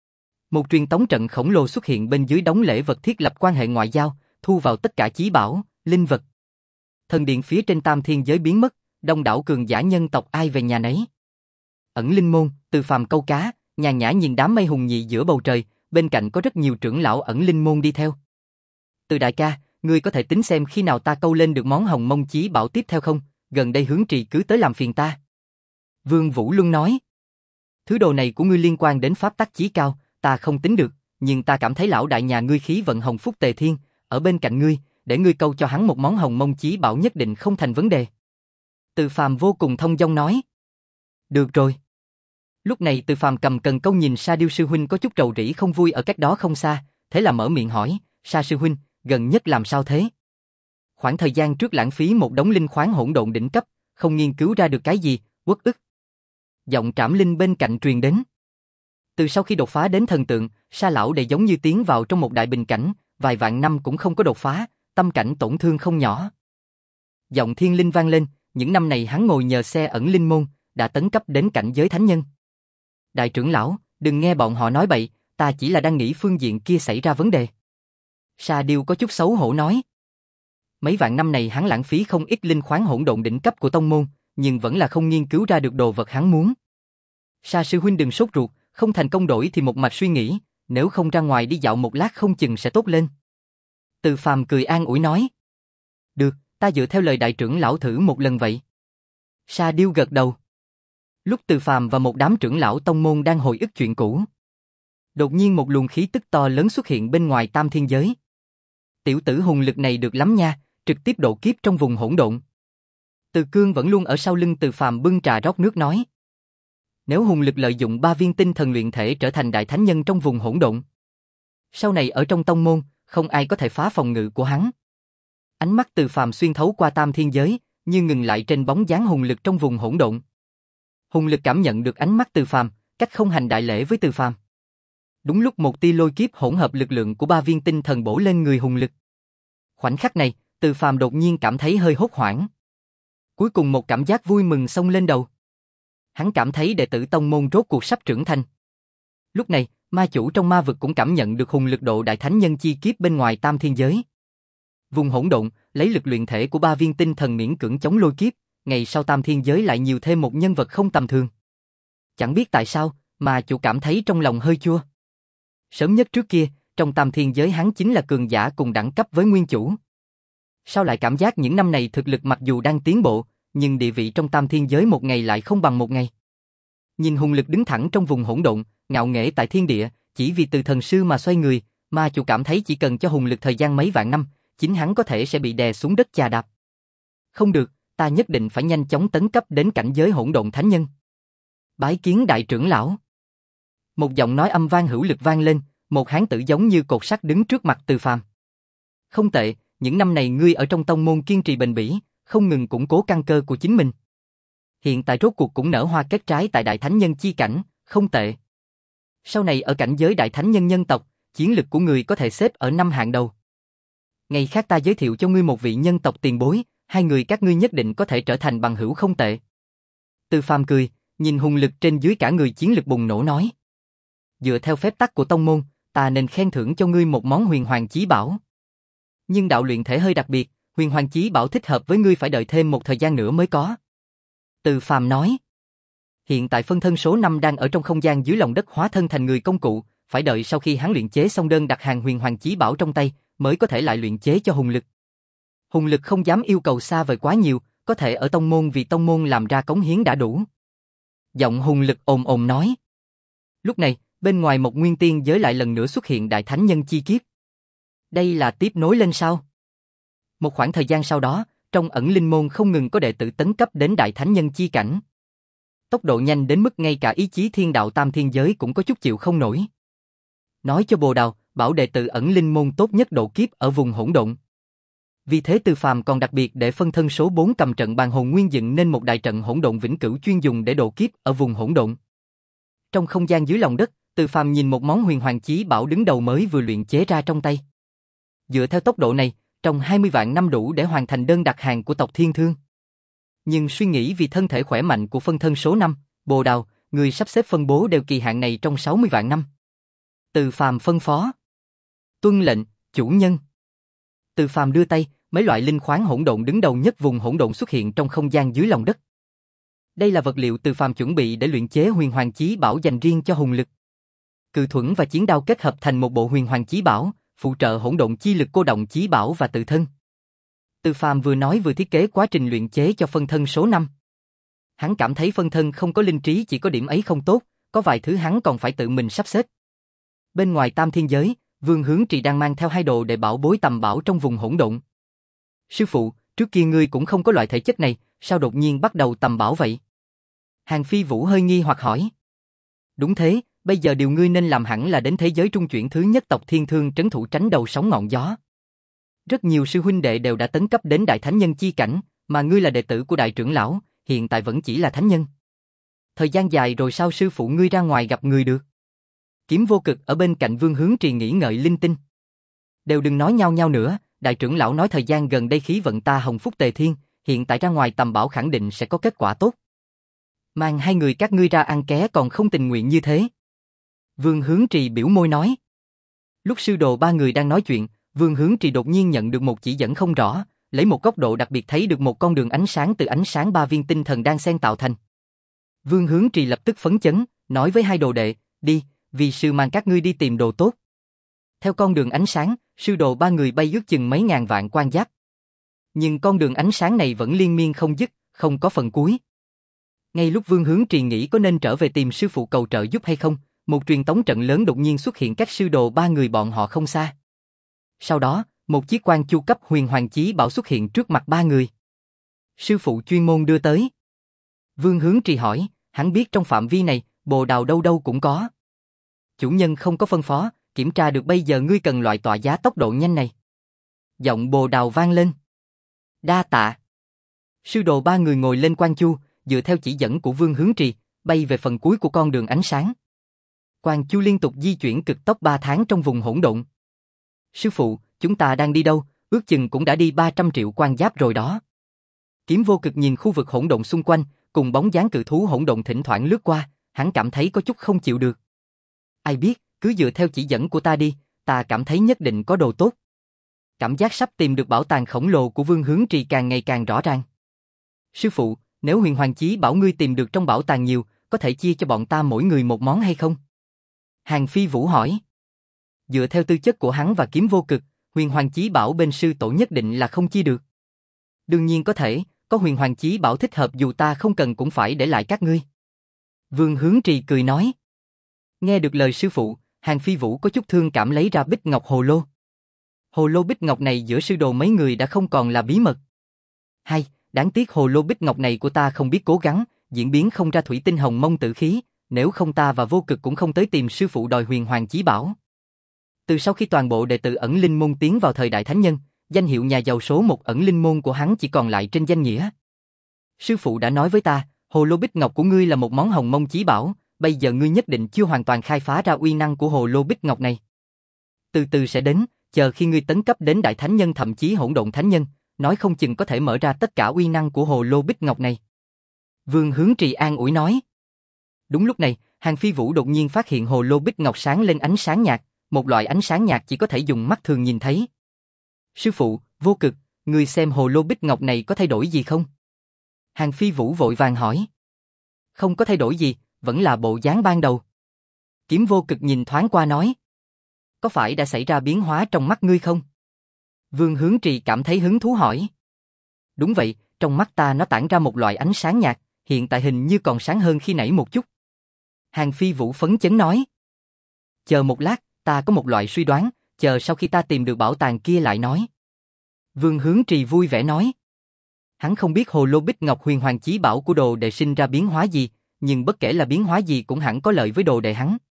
Một truyền tống trận khổng lồ xuất hiện bên dưới đống lễ vật thiết lập quan hệ ngoại giao, thu vào tất cả chí bảo, linh vật. Thần điện phía trên tam thiên giới biến mất, đông đảo cường giả nhân tộc ai về nhà nấy. Ẩn linh môn, Từ Phàm câu cá, nhàn nhã nhìn đám mây hùng nhị giữa bầu trời, bên cạnh có rất nhiều trưởng lão ẩn linh môn đi theo. Từ đại ca, ngươi có thể tính xem khi nào ta câu lên được món hồng mông chí bảo tiếp theo không, gần đây hướng trì cứ tới làm phiền ta. Vương Vũ Luân nói. Thứ đồ này của ngươi liên quan đến pháp tắc chí cao, ta không tính được, nhưng ta cảm thấy lão đại nhà ngươi khí vận hồng phúc tề thiên, ở bên cạnh ngươi, để ngươi câu cho hắn một món hồng mông chí bảo nhất định không thành vấn đề. Từ Phàm vô cùng thông dong nói. Được rồi. Lúc này Từ Phàm cầm cần câu nhìn Sa Điêu sư huynh có chút rầu rĩ không vui ở cách đó không xa, thế là mở miệng hỏi, Sa sư huynh, gần nhất làm sao thế? Khoảng thời gian trước lãng phí một đống linh khoáng hỗn độn đỉnh cấp, không nghiên cứu ra được cái gì, uất ức. Giọng Trảm Linh bên cạnh truyền đến. Từ sau khi đột phá đến thần tượng, Sa lão đệ giống như tiến vào trong một đại bình cảnh, vài vạn năm cũng không có đột phá, tâm cảnh tổn thương không nhỏ. Giọng Thiên Linh vang lên, những năm này hắn ngồi nhờ xe ẩn linh môn, đã tấn cấp đến cảnh giới thánh nhân. Đại trưởng lão, đừng nghe bọn họ nói bậy, ta chỉ là đang nghĩ phương diện kia xảy ra vấn đề. Sa Điêu có chút xấu hổ nói. Mấy vạn năm này hắn lãng phí không ít linh khoáng hỗn độn đỉnh cấp của tông môn, nhưng vẫn là không nghiên cứu ra được đồ vật hắn muốn. Sa sư huynh đừng sốt ruột, không thành công đổi thì một mạch suy nghĩ, nếu không ra ngoài đi dạo một lát không chừng sẽ tốt lên. Từ Phàm cười an ủi nói. Được, ta dựa theo lời đại trưởng lão thử một lần vậy. Sa Điêu gật đầu. Lúc Từ Phàm và một đám trưởng lão tông môn đang hồi ức chuyện cũ, đột nhiên một luồng khí tức to lớn xuất hiện bên ngoài tam thiên giới. Tiểu tử hùng lực này được lắm nha, trực tiếp độ kiếp trong vùng hỗn độn. Từ Cương vẫn luôn ở sau lưng Từ Phàm bưng trà rót nước nói. Nếu hùng lực lợi dụng ba viên tinh thần luyện thể trở thành đại thánh nhân trong vùng hỗn độn, sau này ở trong tông môn, không ai có thể phá phòng ngự của hắn. Ánh mắt Từ Phàm xuyên thấu qua tam thiên giới, như ngừng lại trên bóng dáng hùng lực trong vùng hỗn độn. Hùng lực cảm nhận được ánh mắt Từ Phàm, cách không hành đại lễ với Từ Phàm. Đúng lúc một tia lôi kiếp hỗn hợp lực lượng của ba viên tinh thần bổ lên người hùng lực. Khoảnh khắc này, Từ Phàm đột nhiên cảm thấy hơi hốt hoảng. Cuối cùng một cảm giác vui mừng xông lên đầu. Hắn cảm thấy đệ tử tông môn rốt cuộc sắp trưởng thành. Lúc này, ma chủ trong ma vực cũng cảm nhận được hùng lực độ đại thánh nhân chi kiếp bên ngoài tam thiên giới. Vùng hỗn độn, lấy lực luyện thể của ba viên tinh thần miễn cưỡng chống lôi kiếp, ngày sau tam thiên giới lại nhiều thêm một nhân vật không tầm thường. Chẳng biết tại sao, mà chủ cảm thấy trong lòng hơi chua. Sớm nhất trước kia, trong tam thiên giới hắn chính là cường giả cùng đẳng cấp với nguyên chủ. Sao lại cảm giác những năm này thực lực mặc dù đang tiến bộ, nhưng địa vị trong tam thiên giới một ngày lại không bằng một ngày. Nhìn hùng lực đứng thẳng trong vùng hỗn độn, ngạo nghễ tại thiên địa, chỉ vì từ thần sư mà xoay người, mà chủ cảm thấy chỉ cần cho hùng lực thời gian mấy vạn năm, chính hắn có thể sẽ bị đè xuống đất chà đạp. Không được, ta nhất định phải nhanh chóng tấn cấp đến cảnh giới hỗn độn thánh nhân. Bái kiến đại trưởng lão. Một giọng nói âm vang hữu lực vang lên, một hán tử giống như cột sắt đứng trước mặt Từ Phàm. Không tệ, những năm này ngươi ở trong tông môn kiên trì bền bỉ, không ngừng củng cố căn cơ của chính mình. Hiện tại rốt cuộc cũng nở hoa kết trái tại đại thánh nhân chi cảnh, không tệ. Sau này ở cảnh giới đại thánh nhân nhân tộc, chiến lực của ngươi có thể xếp ở năm hạng đầu. Ngày khác ta giới thiệu cho ngươi một vị nhân tộc tiền bối, hai người các ngươi nhất định có thể trở thành bằng hữu không tệ. Từ Phàm cười, nhìn hùng lực trên dưới cả người chiến lực bùng nổ nói. Dựa theo phép tắc của tông môn, ta nên khen thưởng cho ngươi một món huyền hoàng chí bảo. Nhưng đạo luyện thể hơi đặc biệt, huyền hoàng chí bảo thích hợp với ngươi phải đợi thêm một thời gian nữa mới có. Từ Phàm nói. Hiện tại phân thân số năm đang ở trong không gian dưới lòng đất hóa thân thành người công cụ, phải đợi sau khi hắn luyện chế xong đơn đặt hàng huyền hoàng chí bảo trong tay, mới có thể lại luyện chế cho hùng lực. Hùng lực không dám yêu cầu xa vời quá nhiều, có thể ở tông môn vì tông môn làm ra cống hiến đã đủ. Giọng hùng lực ồm ồm nói. Lúc này, bên ngoài một nguyên tiên giới lại lần nữa xuất hiện đại thánh nhân chi kiếp. Đây là tiếp nối lên sao? Một khoảng thời gian sau đó, trong ẩn linh môn không ngừng có đệ tử tấn cấp đến đại thánh nhân chi cảnh. Tốc độ nhanh đến mức ngay cả ý chí thiên đạo tam thiên giới cũng có chút chịu không nổi. Nói cho Bồ Đào, bảo đệ tử ẩn linh môn tốt nhất độ kiếp ở vùng hỗn độn. Vì thế Từ Phàm còn đặc biệt để phân thân số bốn cầm trận bàn hồn nguyên dựng nên một đại trận hỗn độn vĩnh cửu chuyên dùng để độ kiếp ở vùng hỗn độn. Trong không gian dưới lòng đất, Từ Phàm nhìn một món huyền hoàng chí bảo đứng đầu mới vừa luyện chế ra trong tay. Dựa theo tốc độ này, trong hai mươi vạn năm đủ để hoàn thành đơn đặt hàng của tộc Thiên Thương. Nhưng suy nghĩ vì thân thể khỏe mạnh của phân thân số năm, Bồ Đào, người sắp xếp phân bố đều kỳ hạn này trong sáu mươi vạn năm. Từ Phàm phân phó. Tuân lệnh, chủ nhân. Từ Phàm đưa tay, mấy loại linh khoáng hỗn độn đứng đầu nhất vùng hỗn độn xuất hiện trong không gian dưới lòng đất. Đây là vật liệu Từ Phàm chuẩn bị để luyện chế huyền hoàng chí bảo dành riêng cho hùng lực. Cự thuẫn và chiến đao kết hợp thành một bộ huyền hoàng chí bảo, phụ trợ hỗn độn chi lực cô động chí bảo và tự thân. Từ Phàm vừa nói vừa thiết kế quá trình luyện chế cho phân thân số năm. Hắn cảm thấy phân thân không có linh trí chỉ có điểm ấy không tốt, có vài thứ hắn còn phải tự mình sắp xếp. Bên ngoài Tam Thiên Giới, Vương Hướng Trì đang mang theo hai đồ để bảo bối tầm bảo trong vùng hỗn độn. Sư phụ, trước kia ngươi cũng không có loại thể chất này, sao đột nhiên bắt đầu tầm bảo vậy? Hàng Phi Vũ hơi nghi hoặc hỏi. Đúng thế, bây giờ điều ngươi nên làm hẳn là đến thế giới trung chuyển thứ nhất tộc Thiên Thương trấn thủ tránh đầu sóng ngọn gió. Rất nhiều sư huynh đệ đều đã tấn cấp đến đại thánh nhân chi cảnh, mà ngươi là đệ tử của đại trưởng lão, hiện tại vẫn chỉ là thánh nhân. Thời gian dài rồi sao sư phụ ngươi ra ngoài gặp người được? Kiếm Vô Cực ở bên cạnh Vương Hướng Trì nghĩ ngợi linh tinh. Đều đừng nói nhau nhau nữa, đại trưởng lão nói thời gian gần đây khí vận ta hồng phúc tề thiên, hiện tại ra ngoài tầm bảo khẳng định sẽ có kết quả tốt. Mang hai người các ngươi ra ăn ké còn không tình nguyện như thế. Vương Hướng Trì biểu môi nói. Lúc sư đồ ba người đang nói chuyện, Vương Hướng Trì đột nhiên nhận được một chỉ dẫn không rõ, lấy một góc độ đặc biệt thấy được một con đường ánh sáng từ ánh sáng ba viên tinh thần đang xen tạo thành. Vương Hướng Trì lập tức phấn chấn, nói với hai đồ đệ, đi, vì sư mang các ngươi đi tìm đồ tốt. Theo con đường ánh sáng, sư đồ ba người bay ước chừng mấy ngàn vạn quan giáp. Nhưng con đường ánh sáng này vẫn liên miên không dứt, không có phần cuối. Ngay lúc Vương Hướng Trì nghĩ có nên trở về tìm sư phụ cầu trợ giúp hay không, một truyền tống trận lớn đột nhiên xuất hiện cách sư đồ ba người bọn họ không xa. Sau đó, một chiếc quan chu cấp huyền hoàng chí bảo xuất hiện trước mặt ba người. Sư phụ chuyên môn đưa tới. Vương Hướng Trì hỏi, hắn biết trong phạm vi này, Bồ Đào đâu đâu cũng có. Chủ nhân không có phân phó, kiểm tra được bây giờ ngươi cần loại tọa giá tốc độ nhanh này. Giọng Bồ Đào vang lên. Đa tạ. Sư đồ ba người ngồi lên quan chu, dựa theo chỉ dẫn của Vương Hướng Trì, bay về phần cuối của con đường ánh sáng. Quan chu liên tục di chuyển cực tốc ba tháng trong vùng hỗn độn. Sư phụ, chúng ta đang đi đâu? Ước chừng cũng đã đi ba trăm triệu quan giáp rồi đó. Kiếm Vô Cực nhìn khu vực hỗn độn xung quanh, cùng bóng dáng cự thú hỗn độn thỉnh thoảng lướt qua, hắn cảm thấy có chút không chịu được. Ai biết, cứ dựa theo chỉ dẫn của ta đi, ta cảm thấy nhất định có đồ tốt. Cảm giác sắp tìm được bảo tàng khổng lồ của Vương Hướng Trì càng ngày càng rõ ràng. Sư phụ, nếu huyền hoàng chí bảo ngươi tìm được trong bảo tàng nhiều, có thể chia cho bọn ta mỗi người một món hay không? Hàng Phi Vũ hỏi. Dựa theo tư chất của hắn và Kiếm Vô Cực, huyền hoàng chí bảo bên sư tổ nhất định là không chia được. Đương nhiên có thể, có huyền hoàng chí bảo thích hợp dù ta không cần cũng phải để lại các ngươi. Vương Hướng Trì cười nói. Nghe được lời sư phụ, Hàng Phi Vũ có chút thương cảm lấy ra bích ngọc hồ lô. Hồ lô bích ngọc này giữa sư đồ mấy người đã không còn là bí mật. Hay, đáng tiếc hồ lô bích ngọc này của ta không biết cố gắng, diễn biến không ra thủy tinh hồng mông tử khí, nếu không ta và Vô Cực cũng không tới tìm sư phụ đòi huyền hoàng chí bảo. Từ sau khi toàn bộ đệ tử ẩn linh môn tiến vào thời đại thánh nhân, danh hiệu nhà giàu số một ẩn linh môn của hắn chỉ còn lại trên danh nghĩa. Sư phụ đã nói với ta, hồ lô bích ngọc của ngươi là một món hồng mông chí bảo, bây giờ ngươi nhất định chưa hoàn toàn khai phá ra uy năng của hồ lô bích ngọc này. Từ từ sẽ đến, chờ khi ngươi tấn cấp đến đại thánh nhân thậm chí hỗn độn thánh nhân, nói không chừng có thể mở ra tất cả uy năng của hồ lô bích ngọc này. Vương Hướng Trì an ủi nói. Đúng lúc này, Hàng Phi Vũ đột nhiên phát hiện hồ lô bích ngọc sáng lên ánh sáng nhạt, một loại ánh sáng nhạt chỉ có thể dùng mắt thường nhìn thấy. Sư phụ, Vô Cực, ngươi xem hồ lô bích ngọc này có thay đổi gì không? Hàng Phi Vũ vội vàng hỏi. Không có thay đổi gì, vẫn là bộ dáng ban đầu. Kiếm Vô Cực nhìn thoáng qua nói. Có phải đã xảy ra biến hóa trong mắt ngươi không? Vương Hướng Trì cảm thấy hứng thú hỏi. Đúng vậy, trong mắt ta nó tản ra một loại ánh sáng nhạt, hiện tại hình như còn sáng hơn khi nãy một chút. Hàng Phi Vũ phấn chấn nói. Chờ một lát, ta có một loại suy đoán, chờ sau khi ta tìm được bảo tàng kia lại nói. Vương Hướng Trì vui vẻ nói. Hắn không biết hồ lô bích ngọc huyền hoàng chí bảo của đồ đệ sinh ra biến hóa gì, nhưng bất kể là biến hóa gì cũng hẳn có lợi với đồ đệ hắn.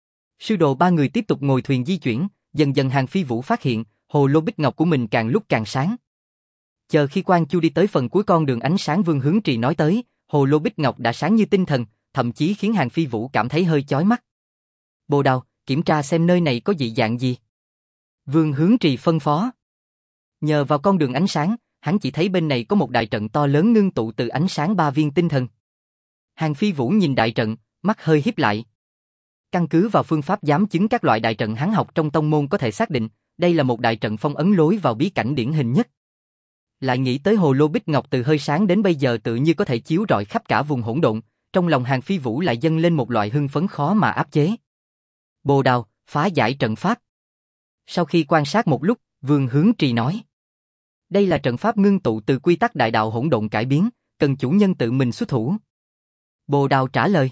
Sư đồ ba người tiếp tục ngồi thuyền di chuyển, dần dần Hàng Phi Vũ phát hiện, hồ lô bích ngọc của mình càng lúc càng sáng. Chờ khi Quan Chu đi tới phần cuối con đường ánh sáng Vương Hướng Trì nói tới, hồ lô bích ngọc đã sáng như tinh thần, thậm chí khiến Hàng Phi Vũ cảm thấy hơi chói mắt. Bồ Đào, kiểm tra xem nơi này có dị dạng gì. Vương Hướng Trì phân phó. Nhờ vào con đường ánh sáng, hắn chỉ thấy bên này có một đại trận to lớn ngưng tụ từ ánh sáng ba viên tinh thần. Hàng Phi Vũ nhìn đại trận, mắt hơi híp lại. Căn cứ vào phương pháp giám chứng các loại đại trận hắn học trong tông môn có thể xác định, đây là một đại trận phong ấn lối vào bí cảnh điển hình nhất. Lại nghĩ tới hồ lô bích ngọc từ hơi sáng đến bây giờ tự như có thể chiếu rọi khắp cả vùng hỗn độn, trong lòng Hàng Phi Vũ lại dâng lên một loại hưng phấn khó mà áp chế. Bồ Đào, phá giải trận pháp. Sau khi quan sát một lúc, Vương Hướng Trì nói. Đây là trận pháp ngưng tụ từ quy tắc đại đạo hỗn độn cải biến, cần chủ nhân tự mình xuất thủ. Bồ Đào trả lời.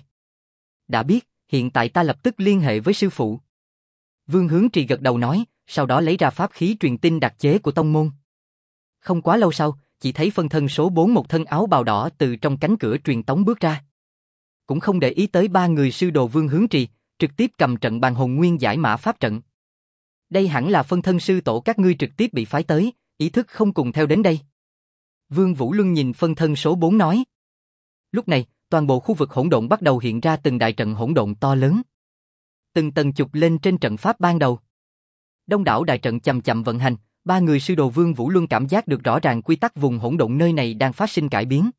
Đã biết, hiện tại ta lập tức liên hệ với sư phụ. Vương Hướng Trì gật đầu nói, sau đó lấy ra pháp khí truyền tin đặc chế của tông môn. Không quá lâu sau, chỉ thấy phân thân số bốn một thân áo bào đỏ từ trong cánh cửa truyền tống bước ra. Cũng không để ý tới ba người sư đồ Vương Hướng Trì, trực tiếp cầm trận bàn hồn nguyên giải mã pháp trận. Đây hẳn là phân thân sư tổ các ngươi trực tiếp bị phái tới, ý thức không cùng theo đến đây. Vương Vũ Luân nhìn phân thân số bốn nói. Lúc này, toàn bộ khu vực hỗn độn bắt đầu hiện ra từng đại trận hỗn độn to lớn. Từng tầng chụp lên trên trận pháp ban đầu. Đông đảo đại trận chậm chậm vận hành, ba người sư đồ Vương Vũ Luân cảm giác được rõ ràng quy tắc vùng hỗn độn nơi này đang phát sinh cải biến.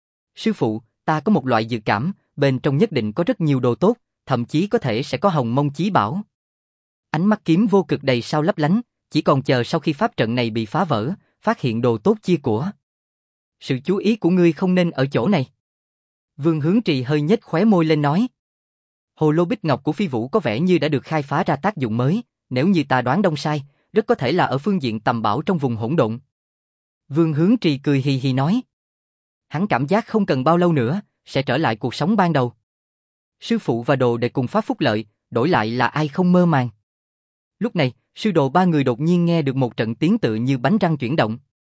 Sư phụ, ta có một loại dự cảm, bên trong nhất định có rất nhiều đồ tốt, thậm chí có thể sẽ có hồng mông chí bảo. Ánh mắt Kiếm Vô Cực đầy sao lấp lánh, chỉ còn chờ sau khi pháp trận này bị phá vỡ, phát hiện đồ tốt chia của. Sự chú ý của ngươi không nên ở chỗ này. Vương Hướng Trì hơi nhếch khóe môi lên nói. Hồ lô bích ngọc của Phi Vũ có vẻ như đã được khai phá ra tác dụng mới, nếu như ta đoán không sai, rất có thể là ở phương diện tầm bảo trong vùng hỗn độn. Vương Hướng Trì cười hì hì nói. Hắn cảm giác không cần bao lâu nữa, sẽ trở lại cuộc sống ban đầu. Sư phụ và đồ đệ cùng pháp phúc lợi, đổi lại là ai không mơ màng. Lúc này, sư đồ ba người đột nhiên nghe được một trận tiếng tự như bánh răng chuyển động.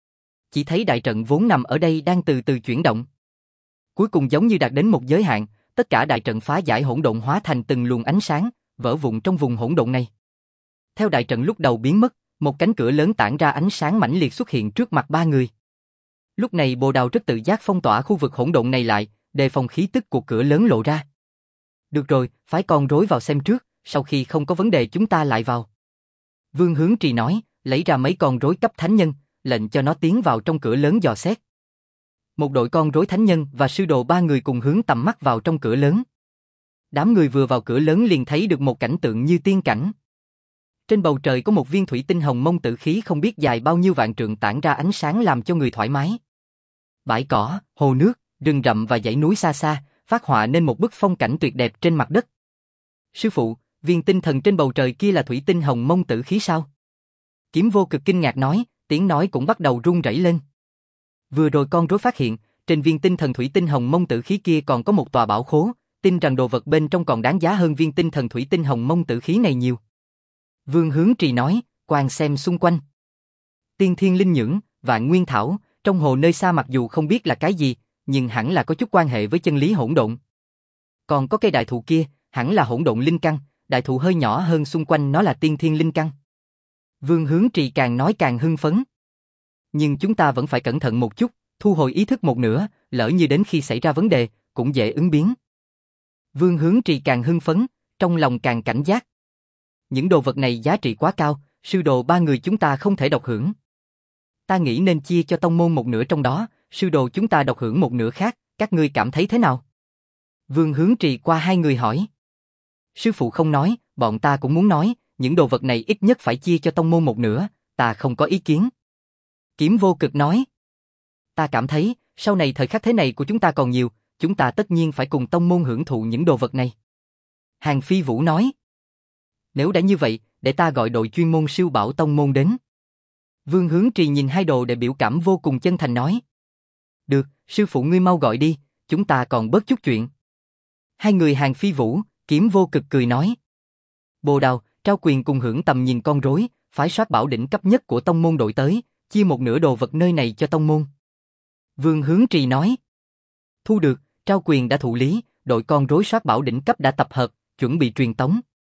Chỉ thấy đại trận vốn nằm ở đây đang từ từ chuyển động. Cuối cùng giống như đạt đến một giới hạn, tất cả đại trận phá giải hỗn độn hóa thành từng luồng ánh sáng, vỡ vụn trong vùng hỗn độn này. Theo đại trận lúc đầu biến mất, một cánh cửa lớn tản ra ánh sáng mãnh liệt xuất hiện trước mặt ba người. Lúc này Bồ Đào rất tự giác phong tỏa khu vực hỗn độn này lại, đề phòng khí tức của cửa lớn lộ ra. Được rồi, phái con rối vào xem trước, sau khi không có vấn đề chúng ta lại vào. Vương Hướng Trì nói, lấy ra mấy con rối cấp thánh nhân, lệnh cho nó tiến vào trong cửa lớn dò xét. Một đội con rối thánh nhân và sư đồ ba người cùng hướng tầm mắt vào trong cửa lớn. Đám người vừa vào cửa lớn liền thấy được một cảnh tượng như tiên cảnh. Trên bầu trời có một viên thủy tinh hồng mông tử khí không biết dài bao nhiêu vạn trượng tản ra ánh sáng làm cho người thoải mái. Bãi cỏ, hồ nước, rừng rậm và dãy núi xa xa, phát họa nên một bức phong cảnh tuyệt đẹp trên mặt đất. Sư phụ, viên tinh thần trên bầu trời kia là thủy tinh hồng mông tử khí sao? Kiếm Vô Cực kinh ngạc nói, tiếng nói cũng bắt đầu run rẩy lên. Vừa rồi con rối phát hiện, trên viên tinh thần thủy tinh hồng mông tử khí kia còn có một tòa bảo khố, tin rằng đồ vật bên trong còn đáng giá hơn viên tinh thần thủy tinh hồng mông tử khí này nhiều. Vương Hướng Trì nói, quan xem xung quanh. Tiên thiên linh nhưỡng, vạn nguyên thảo, trong hồ nơi xa mặc dù không biết là cái gì, nhưng hẳn là có chút quan hệ với chân lý hỗn độn. Còn có cây đại thụ kia, hẳn là hỗn độn linh căn, đại thụ hơi nhỏ hơn xung quanh nó là tiên thiên linh căn. Vương Hướng Trì càng nói càng hưng phấn. Nhưng chúng ta vẫn phải cẩn thận một chút, thu hồi ý thức một nửa, lỡ như đến khi xảy ra vấn đề, cũng dễ ứng biến. Vương Hướng Trì càng hưng phấn, trong lòng càng cảnh giác. Những đồ vật này giá trị quá cao, sư đồ ba người chúng ta không thể độc hưởng. Ta nghĩ nên chia cho tông môn một nửa trong đó, sư đồ chúng ta độc hưởng một nửa khác, các ngươi cảm thấy thế nào? Vương Hướng Trì qua hai người hỏi. Sư phụ không nói, bọn ta cũng muốn nói, những đồ vật này ít nhất phải chia cho tông môn một nửa, ta không có ý kiến. Kiếm Vô Cực nói. Ta cảm thấy, sau này thời khắc thế này của chúng ta còn nhiều, chúng ta tất nhiên phải cùng tông môn hưởng thụ những đồ vật này. Hàng Phi Vũ nói. Nếu đã như vậy, để ta gọi đội chuyên môn siêu bảo tông môn đến. Vương Hướng Trì nhìn hai đồ để biểu cảm vô cùng chân thành nói. Được, sư phụ ngươi mau gọi đi, chúng ta còn bớt chút chuyện. Hai người Hàng Phi Vũ, Kiếm Vô Cực cười nói. Bồ Đào, trao quyền cùng hưởng tầm nhìn con rối, phái soát bảo đỉnh cấp nhất của tông môn đội tới, chia một nửa đồ vật nơi này cho tông môn. Vương Hướng Trì nói. Thu được, trao quyền đã thụ lý, đội con rối soát bảo đỉnh cấp đã tập hợp, chuẩn bị truyền tống.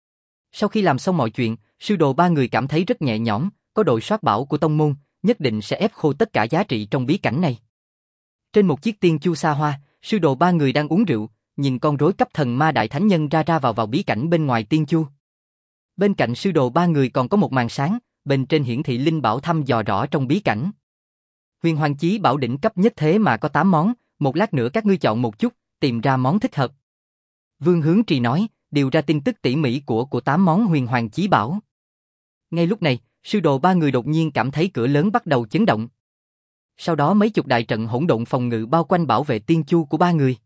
Sau khi làm xong mọi chuyện, sư đồ ba người cảm thấy rất nhẹ nhõm, có đội soát bảo của tông môn, nhất định sẽ ép khô tất cả giá trị trong bí cảnh này. Trên một chiếc tiên chu xa hoa, sư đồ ba người đang uống rượu, nhìn con rối cấp thần ma đại thánh nhân ra ra vào vào bí cảnh bên ngoài tiên chu. Bên cạnh sư đồ ba người còn có một màn sáng, bên trên hiển thị linh bảo thăm dò rõ trong bí cảnh. Huyền Hoàng Chí Bảo đỉnh cấp nhất thế mà có tám món, một lát nữa các ngươi chọn một chút, tìm ra món thích hợp. Vương Hướng Trì nói, điều ra tin tức tỉ mỉ của của tám món Huyền Hoàng Chí Bảo. Ngay lúc này, sư đồ ba người đột nhiên cảm thấy cửa lớn bắt đầu chấn động. Sau đó mấy chục đại trận hỗn độn phòng ngự bao quanh bảo vệ tiên chu của ba người.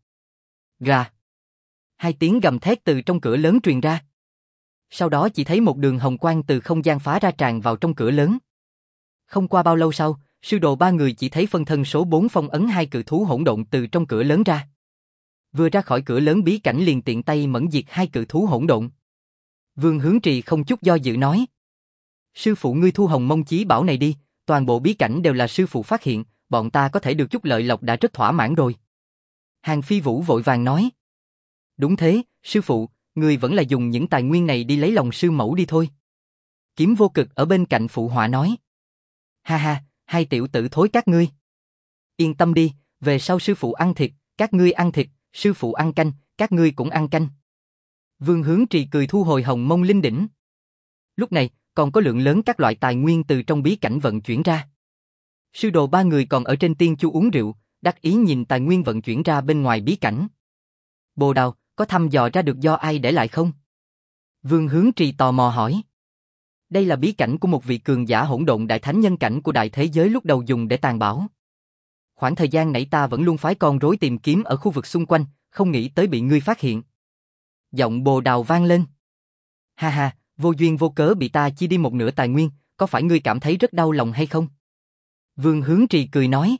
Gà. Hai tiếng gầm thét từ trong cửa lớn truyền ra. Sau đó chỉ thấy một đường hồng quang từ không gian phá ra tràn vào trong cửa lớn. Không qua bao lâu sau, sư đồ ba người chỉ thấy phân thân số bốn phong ấn hai cự thú hỗn độn từ trong cửa lớn ra. Vừa ra khỏi cửa lớn bí cảnh liền tiện tay mẫn diệt hai cự thú hỗn độn. Vương Hướng Trì không chút do dự nói: sư phụ ngươi thu Hồng Mông Chí Bảo này đi, toàn bộ bí cảnh đều là sư phụ phát hiện, bọn ta có thể được chút lợi lộc đã rất thỏa mãn rồi. Hàng Phi Vũ vội vàng nói: đúng thế, sư phụ, ngươi vẫn là dùng những tài nguyên này đi lấy lòng sư mẫu đi thôi. Kiếm Vô Cực ở bên cạnh phụ họa nói: ha ha, hai tiểu tử thối các ngươi. Yên tâm đi, về sau sư phụ ăn thịt, các ngươi ăn thịt, sư phụ ăn canh, các ngươi cũng ăn canh. Vương Hướng Trì cười thu hồi Hồng Mông Linh Đỉnh. Lúc này, còn có lượng lớn các loại tài nguyên từ trong bí cảnh vận chuyển ra. Sư đồ ba người còn ở trên tiên chu uống rượu, đắc ý nhìn tài nguyên vận chuyển ra bên ngoài bí cảnh. Bồ Đào, có thăm dò ra được do ai để lại không? Vương Hướng Trì tò mò hỏi. Đây là bí cảnh của một vị cường giả hỗn độn đại thánh nhân cảnh của đại thế giới lúc đầu dùng để tàn bảo. Khoảng thời gian nãy ta vẫn luôn phái con rối tìm kiếm ở khu vực xung quanh, không nghĩ tới bị ngươi phát hiện. Giọng Bồ Đào vang lên. Ha ha, vô duyên vô cớ bị ta chia đi một nửa tài nguyên, có phải ngươi cảm thấy rất đau lòng hay không? Vương Hướng Trì cười nói.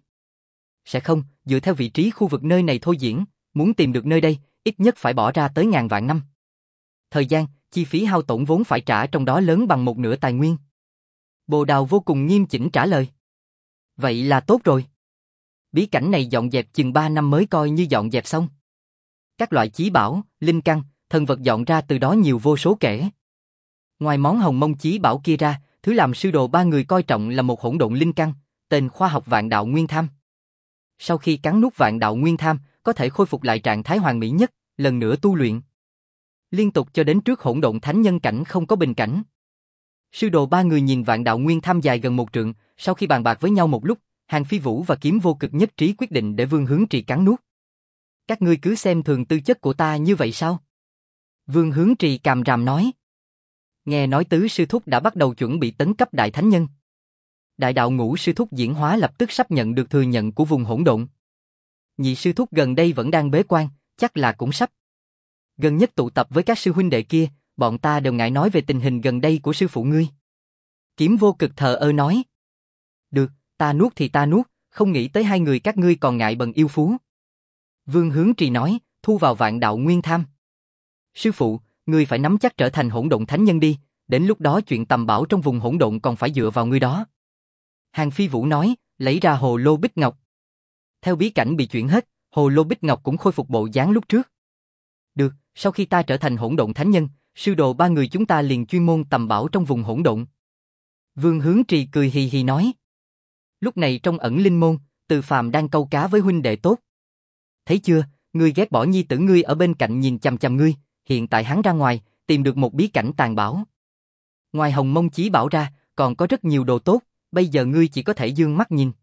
Sẽ không, dựa theo vị trí khu vực nơi này thôi diễn, muốn tìm được nơi đây, ít nhất phải bỏ ra tới ngàn vạn năm. Thời gian, chi phí hao tổn vốn phải trả trong đó lớn bằng một nửa tài nguyên. Bồ Đào vô cùng nghiêm chỉnh trả lời. Vậy là tốt rồi. Bí cảnh này dọn dẹp chừng ba năm mới coi như dọn dẹp xong. Các loại chí bảo, linh căn, thần vật dọn ra từ đó nhiều vô số kể. Ngoài món Hồng Mông Chí Bảo kia ra, thứ làm sư đồ ba người coi trọng là một hỗn độn linh căn, tên khoa học Vạn Đạo Nguyên Tham. Sau khi cắn nuốt Vạn Đạo Nguyên Tham, có thể khôi phục lại trạng thái hoàn mỹ nhất, lần nữa tu luyện. Liên tục cho đến trước hỗn độn thánh nhân cảnh không có bình cảnh. Sư đồ ba người nhìn Vạn Đạo Nguyên Tham dài gần một trượng, sau khi bàn bạc với nhau một lúc, Hàng Phi Vũ và Kiếm Vô Cực nhất trí quyết định để Vương Hướng Trì cắn nuốt. Các ngươi cứ xem thường tư chất của ta như vậy sao? Vương Hướng Trì càm ràm nói. Nghe nói tứ sư thúc đã bắt đầu chuẩn bị tấn cấp đại thánh nhân. Đại đạo ngũ sư thúc diễn hóa lập tức sắp nhận được thừa nhận của vùng hỗn độn. Nhị sư thúc gần đây vẫn đang bế quan, chắc là cũng sắp. Gần nhất tụ tập với các sư huynh đệ kia, bọn ta đều ngại nói về tình hình gần đây của sư phụ ngươi. Kiếm Vô Cực thờ ơ nói. Được, ta nuốt thì ta nuốt, không nghĩ tới hai người các ngươi còn ngại bần yêu phú. Vương Hướng Trì nói, thu vào Vạn Đạo Nguyên Tham. Sư phụ, ngươi phải nắm chắc trở thành hỗn độn thánh nhân đi, đến lúc đó chuyện tầm bảo trong vùng hỗn độn còn phải dựa vào ngươi đó. Hàng Phi Vũ nói, lấy ra hồ lô bích ngọc. Theo bí cảnh bị chuyển hết, hồ lô bích ngọc cũng khôi phục bộ dáng lúc trước. Được, sau khi ta trở thành hỗn độn thánh nhân, sư đồ ba người chúng ta liền chuyên môn tầm bảo trong vùng hỗn độn. Vương Hướng Trì cười hì hì nói. Lúc này trong ẩn linh môn, Từ Phàm đang câu cá với huynh đệ tốt. Thấy chưa, ngươi ghét bỏ nhi tử ngươi ở bên cạnh nhìn chằm chằm ngươi, hiện tại hắn ra ngoài, tìm được một bí cảnh tàn bảo. Ngoài Hồng Mông Chí Bảo ra, còn có rất nhiều đồ tốt, bây giờ ngươi chỉ có thể dương mắt nhìn.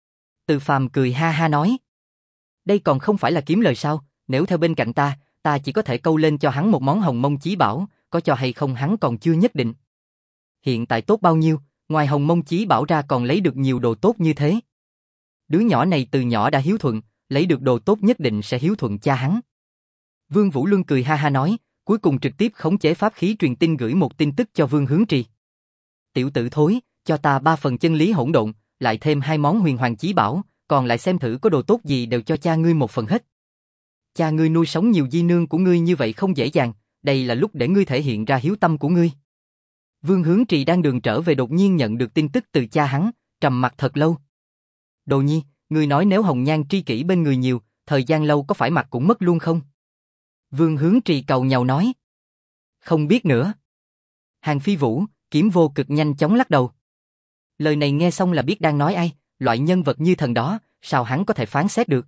Từ Phàm cười ha ha nói. Đây còn không phải là kiếm lời sao, nếu theo bên cạnh ta, ta chỉ có thể câu lên cho hắn một món Hồng Mông Chí Bảo, có cho hay không hắn còn chưa nhất định. Hiện tại tốt bao nhiêu, ngoài Hồng Mông Chí Bảo ra còn lấy được nhiều đồ tốt như thế. Đứa nhỏ này từ nhỏ đã hiếu thuận, lấy được đồ tốt nhất định sẽ hiếu thuận cha hắn. Vương Vũ Luân cười ha ha nói, cuối cùng trực tiếp khống chế pháp khí truyền tin gửi một tin tức cho Vương Hướng Trì. Tiểu tử thối, cho ta ba phần chân lý hỗn độn, lại thêm hai món huyền hoàng chí bảo, còn lại xem thử có đồ tốt gì đều cho cha ngươi một phần hết. Cha ngươi nuôi sống nhiều di nương của ngươi như vậy không dễ dàng, đây là lúc để ngươi thể hiện ra hiếu tâm của ngươi. Vương Hướng Trì đang đường trở về đột nhiên nhận được tin tức từ cha hắn, trầm mặt thật lâu. Đồ nhi, ngươi nói nếu hồng nhan tri kỷ bên người nhiều, thời gian lâu có phải mặt cũng mất luôn không? Vương Hướng Trì cầu nhau nói. Không biết nữa. Hàng Phi Vũ, Kiếm Vô Cực nhanh chóng lắc đầu. Lời này nghe xong là biết đang nói ai, loại nhân vật như thần đó, sao hắn có thể phán xét được.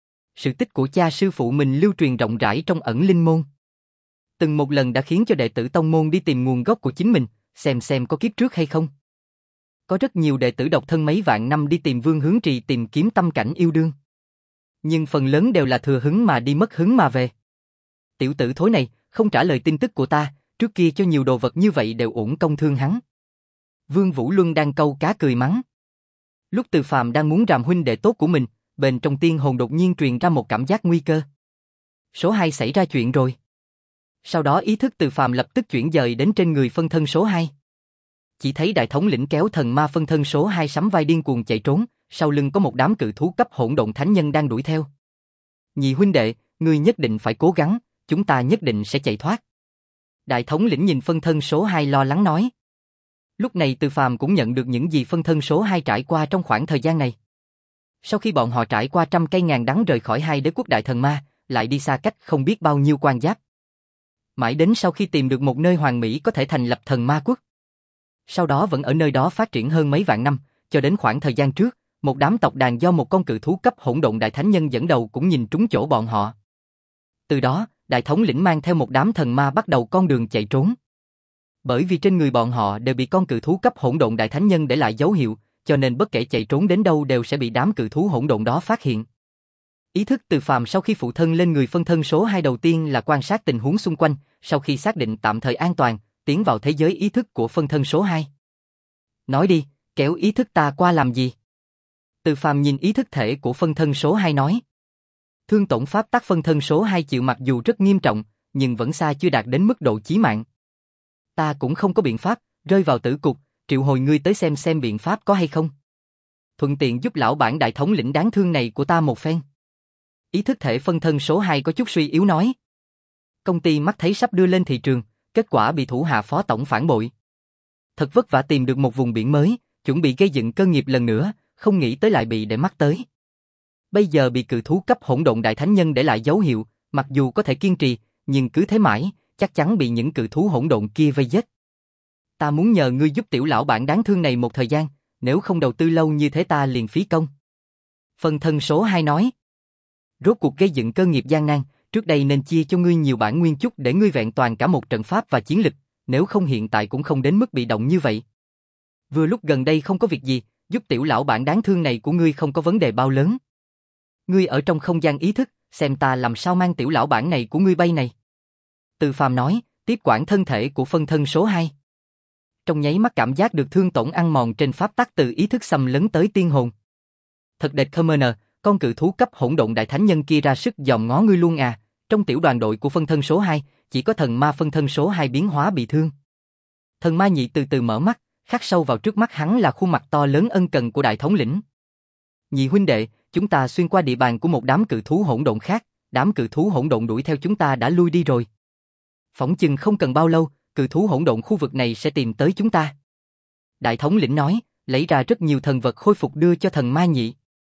Sự tích của cha sư phụ mình lưu truyền rộng rãi trong ẩn linh môn. Từng một lần đã khiến cho đệ tử tông môn đi tìm nguồn gốc của chính mình, xem xem có kiếp trước hay không. Có rất nhiều đệ tử độc thân mấy vạn năm đi tìm Vương Hướng Trì tìm kiếm tâm cảnh yêu đương. Nhưng phần lớn đều là thừa hứng mà đi mất hứng mà về. Tiểu tử thối này, không trả lời tin tức của ta, trước kia cho nhiều đồ vật như vậy đều uổng công thương hắn. Vương Vũ Luân đang câu cá cười mắng. Lúc Từ Phàm đang muốn ràm huynh đệ tốt của mình, bên trong tiên hồn đột nhiên truyền ra một cảm giác nguy cơ. Số hai xảy ra chuyện rồi. Sau đó ý thức Từ Phàm lập tức chuyển dời đến trên người phân thân số hai. Chỉ thấy đại thống lĩnh kéo thần ma phân thân số hai sắm vai điên cuồng chạy trốn, sau lưng có một đám cự thú cấp hỗn độn thánh nhân đang đuổi theo. Nhị huynh đệ, ngươi nhất định phải cố gắng, chúng ta nhất định sẽ chạy thoát. Đại thống lĩnh nhìn phân thân số hai lo lắng nói. Lúc này Từ Phàm cũng nhận được những gì phân thân số hai trải qua trong khoảng thời gian này. Sau khi bọn họ trải qua trăm cây ngàn đắng rời khỏi hai đế quốc đại thần ma, lại đi xa cách không biết bao nhiêu quan giáp. Mãi đến sau khi tìm được một nơi hoàn mỹ có thể thành lập thần ma quốc. Sau đó vẫn ở nơi đó phát triển hơn mấy vạn năm, cho đến khoảng thời gian trước, một đám tộc đàn do một con cự thú cấp hỗn độn đại thánh nhân dẫn đầu cũng nhìn trúng chỗ bọn họ. Từ đó, đại thống lĩnh mang theo một đám thần ma bắt đầu con đường chạy trốn. Bởi vì trên người bọn họ đều bị con cự thú cấp hỗn độn đại thánh nhân để lại dấu hiệu, cho nên bất kể chạy trốn đến đâu đều sẽ bị đám cự thú hỗn độn đó phát hiện. Ý thức Từ Phàm sau khi phụ thân lên người phân thân số hai đầu tiên là quan sát tình huống xung quanh, sau khi xác định tạm thời an toàn, tiến vào thế giới ý thức của phân thân số hai. Nói đi, kéo ý thức ta qua làm gì? Từ Phàm nhìn ý thức thể của phân thân số hai nói. Thương tổn pháp tắc phân thân số hai chịu mặc dù rất nghiêm trọng, nhưng vẫn xa chưa đạt đến mức độ chí mạng. Ta cũng không có biện pháp, rơi vào tử cục, triệu hồi ngươi tới xem xem biện pháp có hay không. Thuận tiện giúp lão bản đại thống lĩnh đáng thương này của ta một phen. Ý thức thể phân thân số hai có chút suy yếu nói. Công ty mắt thấy sắp đưa lên thị trường, kết quả bị thủ hạ phó tổng phản bội. Thật vất vả tìm được một vùng biển mới, chuẩn bị gây dựng cơ nghiệp lần nữa, không nghĩ tới lại bị để mắt tới. Bây giờ bị cự thú cấp hỗn độn đại thánh nhân để lại dấu hiệu, mặc dù có thể kiên trì, nhưng cứ thế mãi, chắc chắn bị những cự thú hỗn độn kia vây giết. Ta muốn nhờ ngươi giúp tiểu lão bản đáng thương này một thời gian, nếu không đầu tư lâu như thế ta liền phí công. Phân thân số hai nói. Rốt cuộc gây dựng cơ nghiệp gian nan, trước đây nên chia cho ngươi nhiều bản nguyên chút để ngươi vẹn toàn cả một trận pháp và chiến lực, nếu không hiện tại cũng không đến mức bị động như vậy. Vừa lúc gần đây không có việc gì, giúp tiểu lão bản đáng thương này của ngươi không có vấn đề bao lớn. Ngươi ở trong không gian ý thức, xem ta làm sao mang tiểu lão bản này của ngươi bay này. Từ Phàm nói, tiếp quản thân thể của phân thân số hai. Trong nháy mắt cảm giác được thương tổn ăn mòn trên pháp tắc từ ý thức xâm lấn tới tiên hồn. Thật đệt Commoner, con cự thú cấp hỗn độn đại thánh nhân kia ra sức dòm ngó ngươi luôn à, trong tiểu đoàn đội của phân thân số hai, chỉ có thần ma phân thân số hai biến hóa bị thương. Thần ma nhị từ từ mở mắt, khắc sâu vào trước mắt hắn là khuôn mặt to lớn ân cần của đại thống lĩnh. Nhị huynh đệ, chúng ta xuyên qua địa bàn của một đám cự thú hỗn độn khác, đám cự thú hỗn độn đuổi theo chúng ta đã lui đi rồi. Phỏng chừng không cần bao lâu, cự thú hỗn độn khu vực này sẽ tìm tới chúng ta. Đại thống lĩnh nói, lấy ra rất nhiều thần vật khôi phục đưa cho thần ma nhị.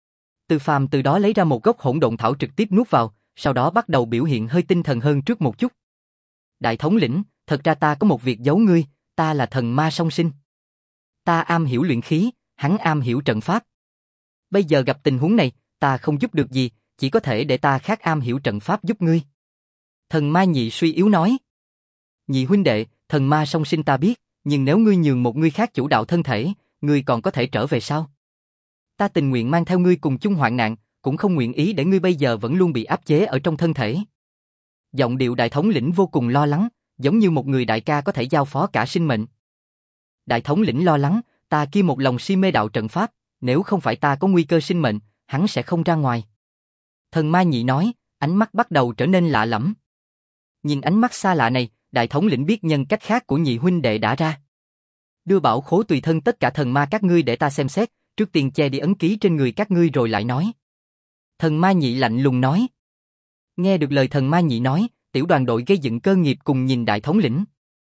Từ Phàm từ đó lấy ra một gốc hỗn độn thảo trực tiếp nuốt vào, sau đó bắt đầu biểu hiện hơi tinh thần hơn trước một chút. Đại thống lĩnh, thật ra ta có một việc giấu ngươi, ta là thần ma song sinh. Ta am hiểu luyện khí, hắn am hiểu trận pháp. Bây giờ gặp tình huống này, ta không giúp được gì, chỉ có thể để ta khác am hiểu trận pháp giúp ngươi. Thần ma nhị suy yếu nói. Nhị huynh đệ, thần ma song sinh ta biết, nhưng nếu ngươi nhường một người khác chủ đạo thân thể, ngươi còn có thể trở về sao? Ta tình nguyện mang theo ngươi cùng chung hoạn nạn, cũng không nguyện ý để ngươi bây giờ vẫn luôn bị áp chế ở trong thân thể. Giọng điệu đại thống lĩnh vô cùng lo lắng, giống như một người đại ca có thể giao phó cả sinh mệnh. Đại thống lĩnh lo lắng, ta kia một lòng si mê đạo trận pháp, nếu không phải ta có nguy cơ sinh mệnh, hắn sẽ không ra ngoài. Thần ma nhị nói, ánh mắt bắt đầu trở nên lạ lẫm. Nhìn ánh mắt xa lạ này, đại thống lĩnh biết nhân cách khác của nhị huynh đệ đã ra. Đưa bảo khố tùy thân tất cả thần ma các ngươi để ta xem xét, trước tiên che đi ấn ký trên người các ngươi rồi lại nói. Thần ma nhị lạnh lùng nói. Nghe được lời thần ma nhị nói, tiểu đoàn đội gây dựng cơ nghiệp cùng nhìn đại thống lĩnh.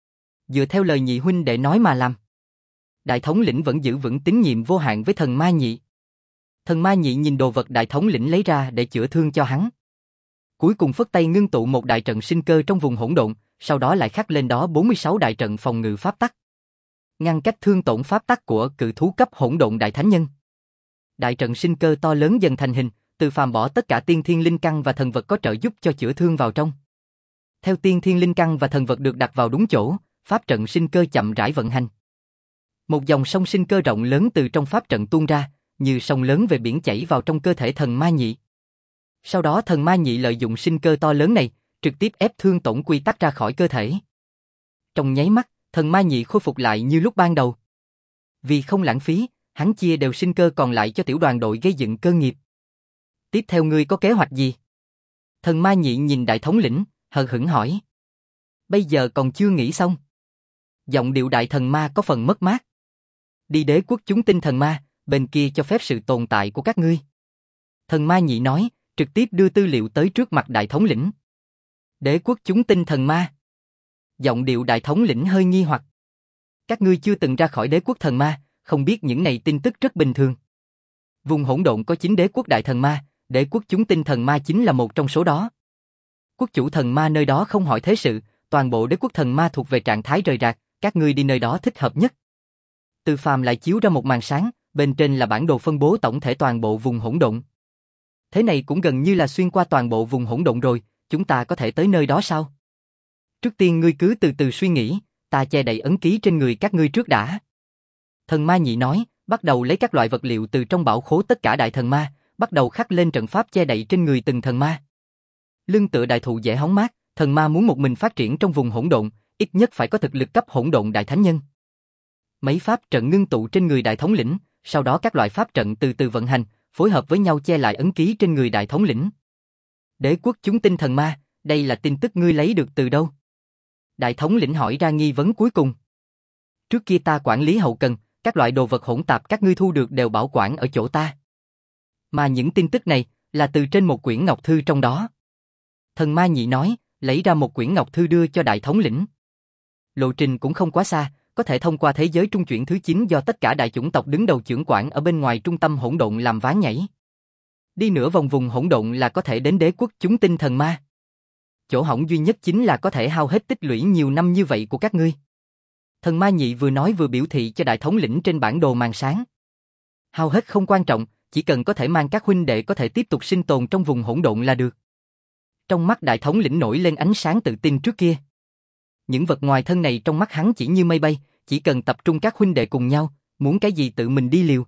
Dựa theo lời nhị huynh đệ nói mà làm. Đại thống lĩnh vẫn giữ vững tín nhiệm vô hạn với thần ma nhị. Thần ma nhị nhìn đồ vật đại thống lĩnh lấy ra để chữa thương cho hắn. Cuối cùng phất tay ngưng tụ một đại trận sinh cơ trong vùng hỗn độn, sau đó lại khắc lên đó bốn mươi sáu đại trận phòng ngự pháp tắc. Ngăn cách thương tổn pháp tắc của cự thú cấp hỗn độn đại thánh nhân. Đại trận sinh cơ to lớn dần thành hình, Từ Phàm bỏ tất cả tiên thiên linh căn và thần vật có trợ giúp cho chữa thương vào trong. Theo tiên thiên linh căn và thần vật được đặt vào đúng chỗ, pháp trận sinh cơ chậm rãi vận hành. Một dòng sông sinh cơ rộng lớn từ trong pháp trận tuôn ra, như sông lớn về biển chảy vào trong cơ thể thần ma nhị. Sau đó thần ma nhị lợi dụng sinh cơ to lớn này, trực tiếp ép thương tổn quy tắc ra khỏi cơ thể. Trong nháy mắt, thần ma nhị khôi phục lại như lúc ban đầu. Vì không lãng phí, hắn chia đều sinh cơ còn lại cho tiểu đoàn đội gây dựng cơ nghiệp. Tiếp theo ngươi có kế hoạch gì? Thần ma nhị nhìn đại thống lĩnh, hờ hững hỏi. Bây giờ còn chưa nghĩ xong. Giọng điệu đại thần ma có phần mất mát. Đi đế quốc chúng tinh thần ma, bên kia cho phép sự tồn tại của các ngươi. Thần ma nhị nói, trực tiếp đưa tư liệu tới trước mặt đại thống lĩnh. Đế quốc chúng tinh thần ma. Giọng điệu đại thống lĩnh hơi nghi hoặc. Các ngươi chưa từng ra khỏi đế quốc thần ma, không biết những này tin tức rất bình thường. Vùng hỗn độn có chín đế quốc đại thần ma, đế quốc chúng tinh thần ma chính là một trong số đó. Quốc chủ thần ma nơi đó không hỏi thế sự, toàn bộ đế quốc thần ma thuộc về trạng thái rời rạc, các ngươi đi nơi đó thích hợp nhất. Từ Phàm lại chiếu ra một màn sáng, bên trên là bản đồ phân bố tổng thể toàn bộ vùng hỗn độn. Thế này cũng gần như là xuyên qua toàn bộ vùng hỗn độn rồi, chúng ta có thể tới nơi đó sao? Trước tiên ngươi cứ từ từ suy nghĩ, ta che đậy ấn ký trên người các ngươi trước đã. Thần ma nhị nói, bắt đầu lấy các loại vật liệu từ trong bảo khố tất cả đại thần ma, bắt đầu khắc lên trận pháp che đậy trên người từng thần ma. Lưng tựa đại thụ dễ hóng mát, thần ma muốn một mình phát triển trong vùng hỗn độn, ít nhất phải có thực lực cấp hỗn độn đại thánh nhân. Mấy pháp trận ngưng tụ trên người đại thống lĩnh, sau đó các loại pháp trận từ từ vận hành, phối hợp với nhau che lại ấn ký trên người đại thống lĩnh. Đế quốc chúng tinh thần ma, đây là tin tức ngươi lấy được từ đâu? Đại thống lĩnh hỏi ra nghi vấn cuối cùng. Trước kia ta quản lý hậu cần, các loại đồ vật hỗn tạp các ngươi thu được đều bảo quản ở chỗ ta. Mà những tin tức này là từ trên một quyển ngọc thư trong đó. Thần ma nhị nói, lấy ra một quyển ngọc thư đưa cho đại thống lĩnh. Lộ trình cũng không quá xa, có thể thông qua thế giới trung chuyển thứ chín do tất cả đại chủng tộc đứng đầu chưởng quản ở bên ngoài trung tâm hỗn độn làm ván nhảy. Đi nửa vòng vùng hỗn độn là có thể đến đế quốc chúng tinh thần ma. Chỗ hỏng duy nhất chính là có thể hao hết tích lũy nhiều năm như vậy của các ngươi. Thần ma nhị vừa nói vừa biểu thị cho đại thống lĩnh trên bản đồ màn sáng. Hao hết không quan trọng, chỉ cần có thể mang các huynh đệ có thể tiếp tục sinh tồn trong vùng hỗn độn là được. Trong mắt đại thống lĩnh nổi lên ánh sáng tự tin trước kia. Những vật ngoài thân này trong mắt hắn chỉ như mây bay, chỉ cần tập trung các huynh đệ cùng nhau, muốn cái gì tự mình đi liều.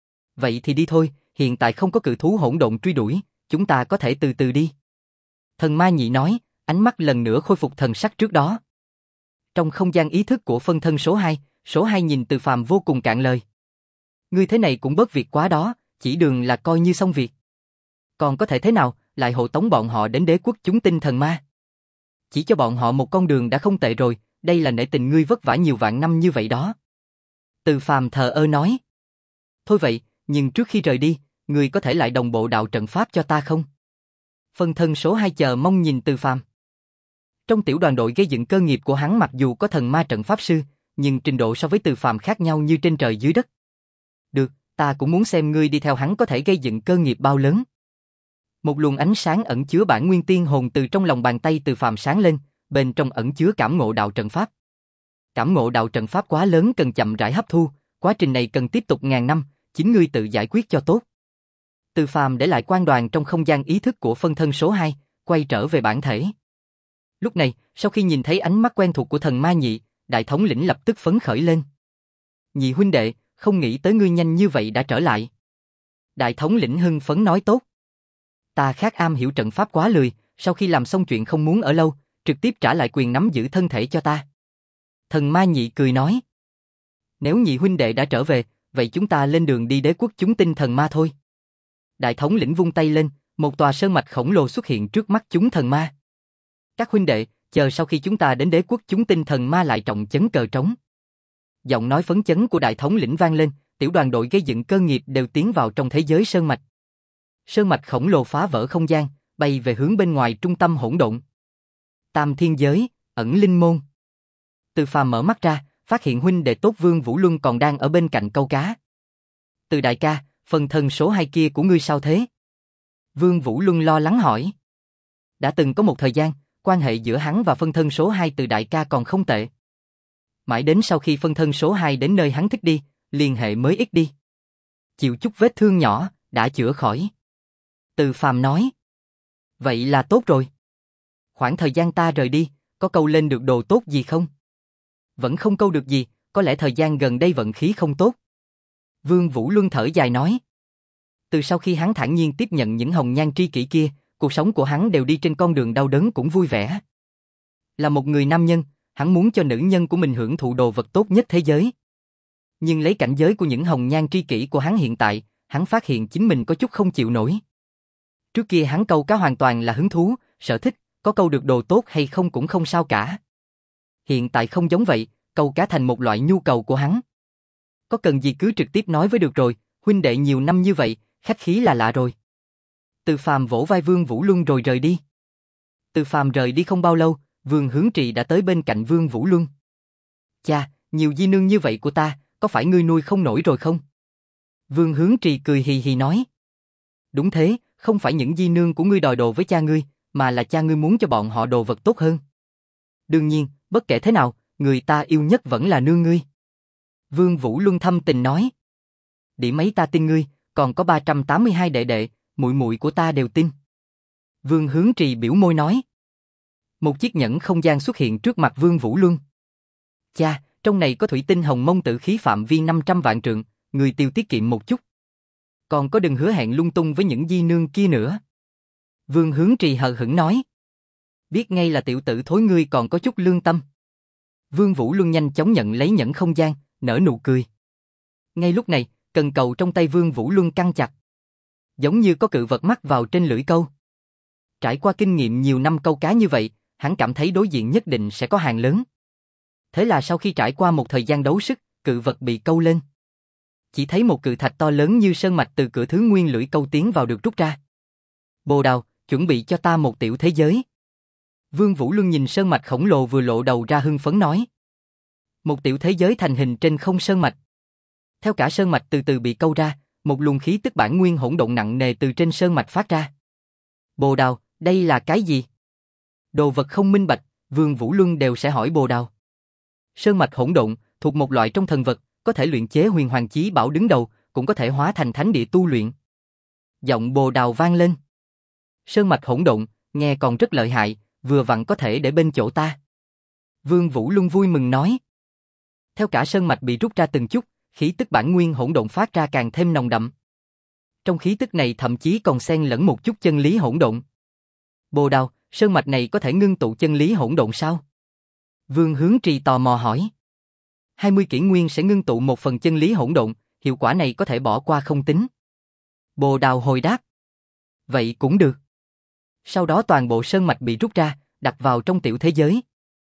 Vậy thì đi thôi, hiện tại không có cự thú hỗn độn truy đuổi, chúng ta có thể từ từ đi. Thần ma nhị nói, ánh mắt lần nữa khôi phục thần sắc trước đó. Trong không gian ý thức của phân thân số hai, số hai nhìn Từ Phàm vô cùng cạn lời. Ngươi thế này cũng bớt việc quá đó, chỉ đường là coi như xong việc. Còn có thể thế nào, lại hộ tống bọn họ đến đế quốc chúng tinh thần ma. Chỉ cho bọn họ một con đường đã không tệ rồi, đây là nể tình ngươi vất vả nhiều vạn năm như vậy đó. Từ Phàm thờ ơ nói. Thôi vậy, nhưng trước khi rời đi, ngươi có thể lại đồng bộ đạo trận pháp cho ta không? Phân thân số hai chờ mong nhìn Từ Phàm. Trong tiểu đoàn đội gây dựng cơ nghiệp của hắn mặc dù có thần ma trận pháp sư, nhưng trình độ so với Từ Phàm khác nhau như trên trời dưới đất. Được, ta cũng muốn xem ngươi đi theo hắn có thể gây dựng cơ nghiệp bao lớn. Một luồng ánh sáng ẩn chứa bản nguyên tiên hồn từ trong lòng bàn tay Từ Phàm sáng lên, bên trong ẩn chứa cảm ngộ đạo trận pháp. Cảm ngộ đạo trận pháp quá lớn cần chậm rãi hấp thu, quá trình này cần tiếp tục ngàn năm, chính ngươi tự giải quyết cho tốt. Từ Phàm để lại quan đoàn trong không gian ý thức của phân thân số hai, quay trở về bản thể. Lúc này, sau khi nhìn thấy ánh mắt quen thuộc của thần ma nhị, đại thống lĩnh lập tức phấn khởi lên. Nhị huynh đệ, không nghĩ tới ngươi nhanh như vậy đã trở lại. Đại thống lĩnh hưng phấn nói tốt. Ta khác am hiểu trận pháp quá lười, sau khi làm xong chuyện không muốn ở lâu, trực tiếp trả lại quyền nắm giữ thân thể cho ta. Thần ma nhị cười nói. Nếu nhị huynh đệ đã trở về, vậy chúng ta lên đường đi đế quốc chúng tinh thần ma thôi. Đại thống lĩnh vung tay lên, một tòa sơn mạch khổng lồ xuất hiện trước mắt chúng thần ma. Các huynh đệ, chờ sau khi chúng ta đến đế quốc chúng tinh thần ma lại trọng chấn cờ trống. Giọng nói phấn chấn của đại thống lĩnh vang lên, tiểu đoàn đội gây dựng cơ nghiệp đều tiến vào trong thế giới sơn mạch. Sơn mạch khổng lồ phá vỡ không gian, bay về hướng bên ngoài trung tâm hỗn độn. Tam thiên giới, ẩn linh môn. Từ Phàm mở mắt ra, phát hiện huynh đệ tốt Vương Vũ Luân còn đang ở bên cạnh câu cá. Từ đại ca, phần thân số hai kia của ngươi sao thế? Vương Vũ Luân lo lắng hỏi. Đã từng có một thời gian, quan hệ giữa hắn và phân thân số hai từ đại ca còn không tệ. Mãi đến sau khi phân thân số hai đến nơi hắn thích đi, liên hệ mới ít đi. Chịu chút vết thương nhỏ, đã chữa khỏi. Từ Phàm nói. Vậy là tốt rồi. Khoảng thời gian ta rời đi, có câu lên được đồ tốt gì không? Vẫn không câu được gì, có lẽ thời gian gần đây vận khí không tốt. Vương Vũ Luân thở dài nói. Từ sau khi hắn thản nhiên tiếp nhận những hồng nhan tri kỷ kia, cuộc sống của hắn đều đi trên con đường đau đớn cũng vui vẻ. Là một người nam nhân, hắn muốn cho nữ nhân của mình hưởng thụ đồ vật tốt nhất thế giới. Nhưng lấy cảnh giới của những hồng nhan tri kỷ của hắn hiện tại, hắn phát hiện chính mình có chút không chịu nổi. Trước kia hắn câu cá hoàn toàn là hứng thú, sở thích, có câu được đồ tốt hay không cũng không sao cả. Hiện tại không giống vậy, câu cá thành một loại nhu cầu của hắn. Có cần gì cứ trực tiếp nói với được rồi, huynh đệ nhiều năm như vậy, khách khí là lạ rồi. Từ Phàm vỗ vai Vương Vũ Luân rồi rời đi. Từ Phàm rời đi không bao lâu, Vương Hướng Trì đã tới bên cạnh Vương Vũ Luân. Cha, nhiều di nương như vậy của ta, có phải ngươi nuôi không nổi rồi không? Vương Hướng Trì cười hì hì nói. Đúng thế, không phải những di nương của ngươi đòi đồ với cha ngươi, mà là cha ngươi muốn cho bọn họ đồ vật tốt hơn. Đương nhiên, bất kể thế nào, người ta yêu nhất vẫn là nương ngươi. Vương Vũ Luân thâm tình nói. Điểm ấy ta tin ngươi, còn có ba trăm tám mươi hai đệ đệ, muội muội của ta đều tin. Vương Hướng Trì biểu môi nói. Một chiếc nhẫn không gian xuất hiện trước mặt Vương Vũ Luân. Cha, trong này có thủy tinh hồng mông tự khí phạm vi năm trăm vạn trượng, người tiêu tiết kiệm một chút. Còn có đừng hứa hẹn lung tung với những di nương kia nữa. Vương Hướng Trì hờ hững nói. Biết ngay là tiểu tử thối ngươi còn có chút lương tâm. Vương Vũ Luân nhanh chóng nhận lấy nhẫn không gian, nở nụ cười. Ngay lúc này, cần cầu trong tay Vương Vũ Luân căng chặt. Giống như có cự vật mắc vào trên lưỡi câu. Trải qua kinh nghiệm nhiều năm câu cá như vậy, hắn cảm thấy đối diện nhất định sẽ có hàng lớn. Thế là sau khi trải qua một thời gian đấu sức, cự vật bị câu lên. Chỉ thấy một cự thạch to lớn như sơn mạch từ cửa thứ nguyên lưỡi câu tiến vào được rút ra. Bồ Đào, chuẩn bị cho ta một tiểu thế giới. Vương Vũ Luân nhìn sơn mạch khổng lồ vừa lộ đầu ra hưng phấn nói. Một tiểu thế giới thành hình trên không sơn mạch. Theo cả sơn mạch từ từ bị câu ra, một luồng khí tức bản nguyên hỗn độn nặng nề từ trên sơn mạch phát ra. Bồ Đào, đây là cái gì? Đồ vật không minh bạch, Vương Vũ Luân đều sẽ hỏi Bồ Đào. Sơn mạch hỗn độn, thuộc một loại trong thần vật, có thể luyện chế huyền hoàng chí bảo đứng đầu, cũng có thể hóa thành thánh địa tu luyện. Giọng Bồ Đào vang lên. Sơn mạch hỗn độn, nghe còn rất lợi hại, vừa vặn có thể để bên chỗ ta. Vương Vũ Luân vui mừng nói. Theo cả sơn mạch bị rút ra từng chút, khí tức bản nguyên hỗn độn phát ra càng thêm nồng đậm. Trong khí tức này thậm chí còn xen lẫn một chút chân lý hỗn độn. Bồ Đào, sơn mạch này có thể ngưng tụ chân lý hỗn độn sao? Vương Hướng Trì tò mò hỏi. hai mươi kỷ nguyên sẽ ngưng tụ một phần chân lý hỗn độn, hiệu quả này có thể bỏ qua không tính. Bồ Đào hồi đáp. Vậy cũng được. Sau đó toàn bộ sơn mạch bị rút ra, đặt vào trong tiểu thế giới.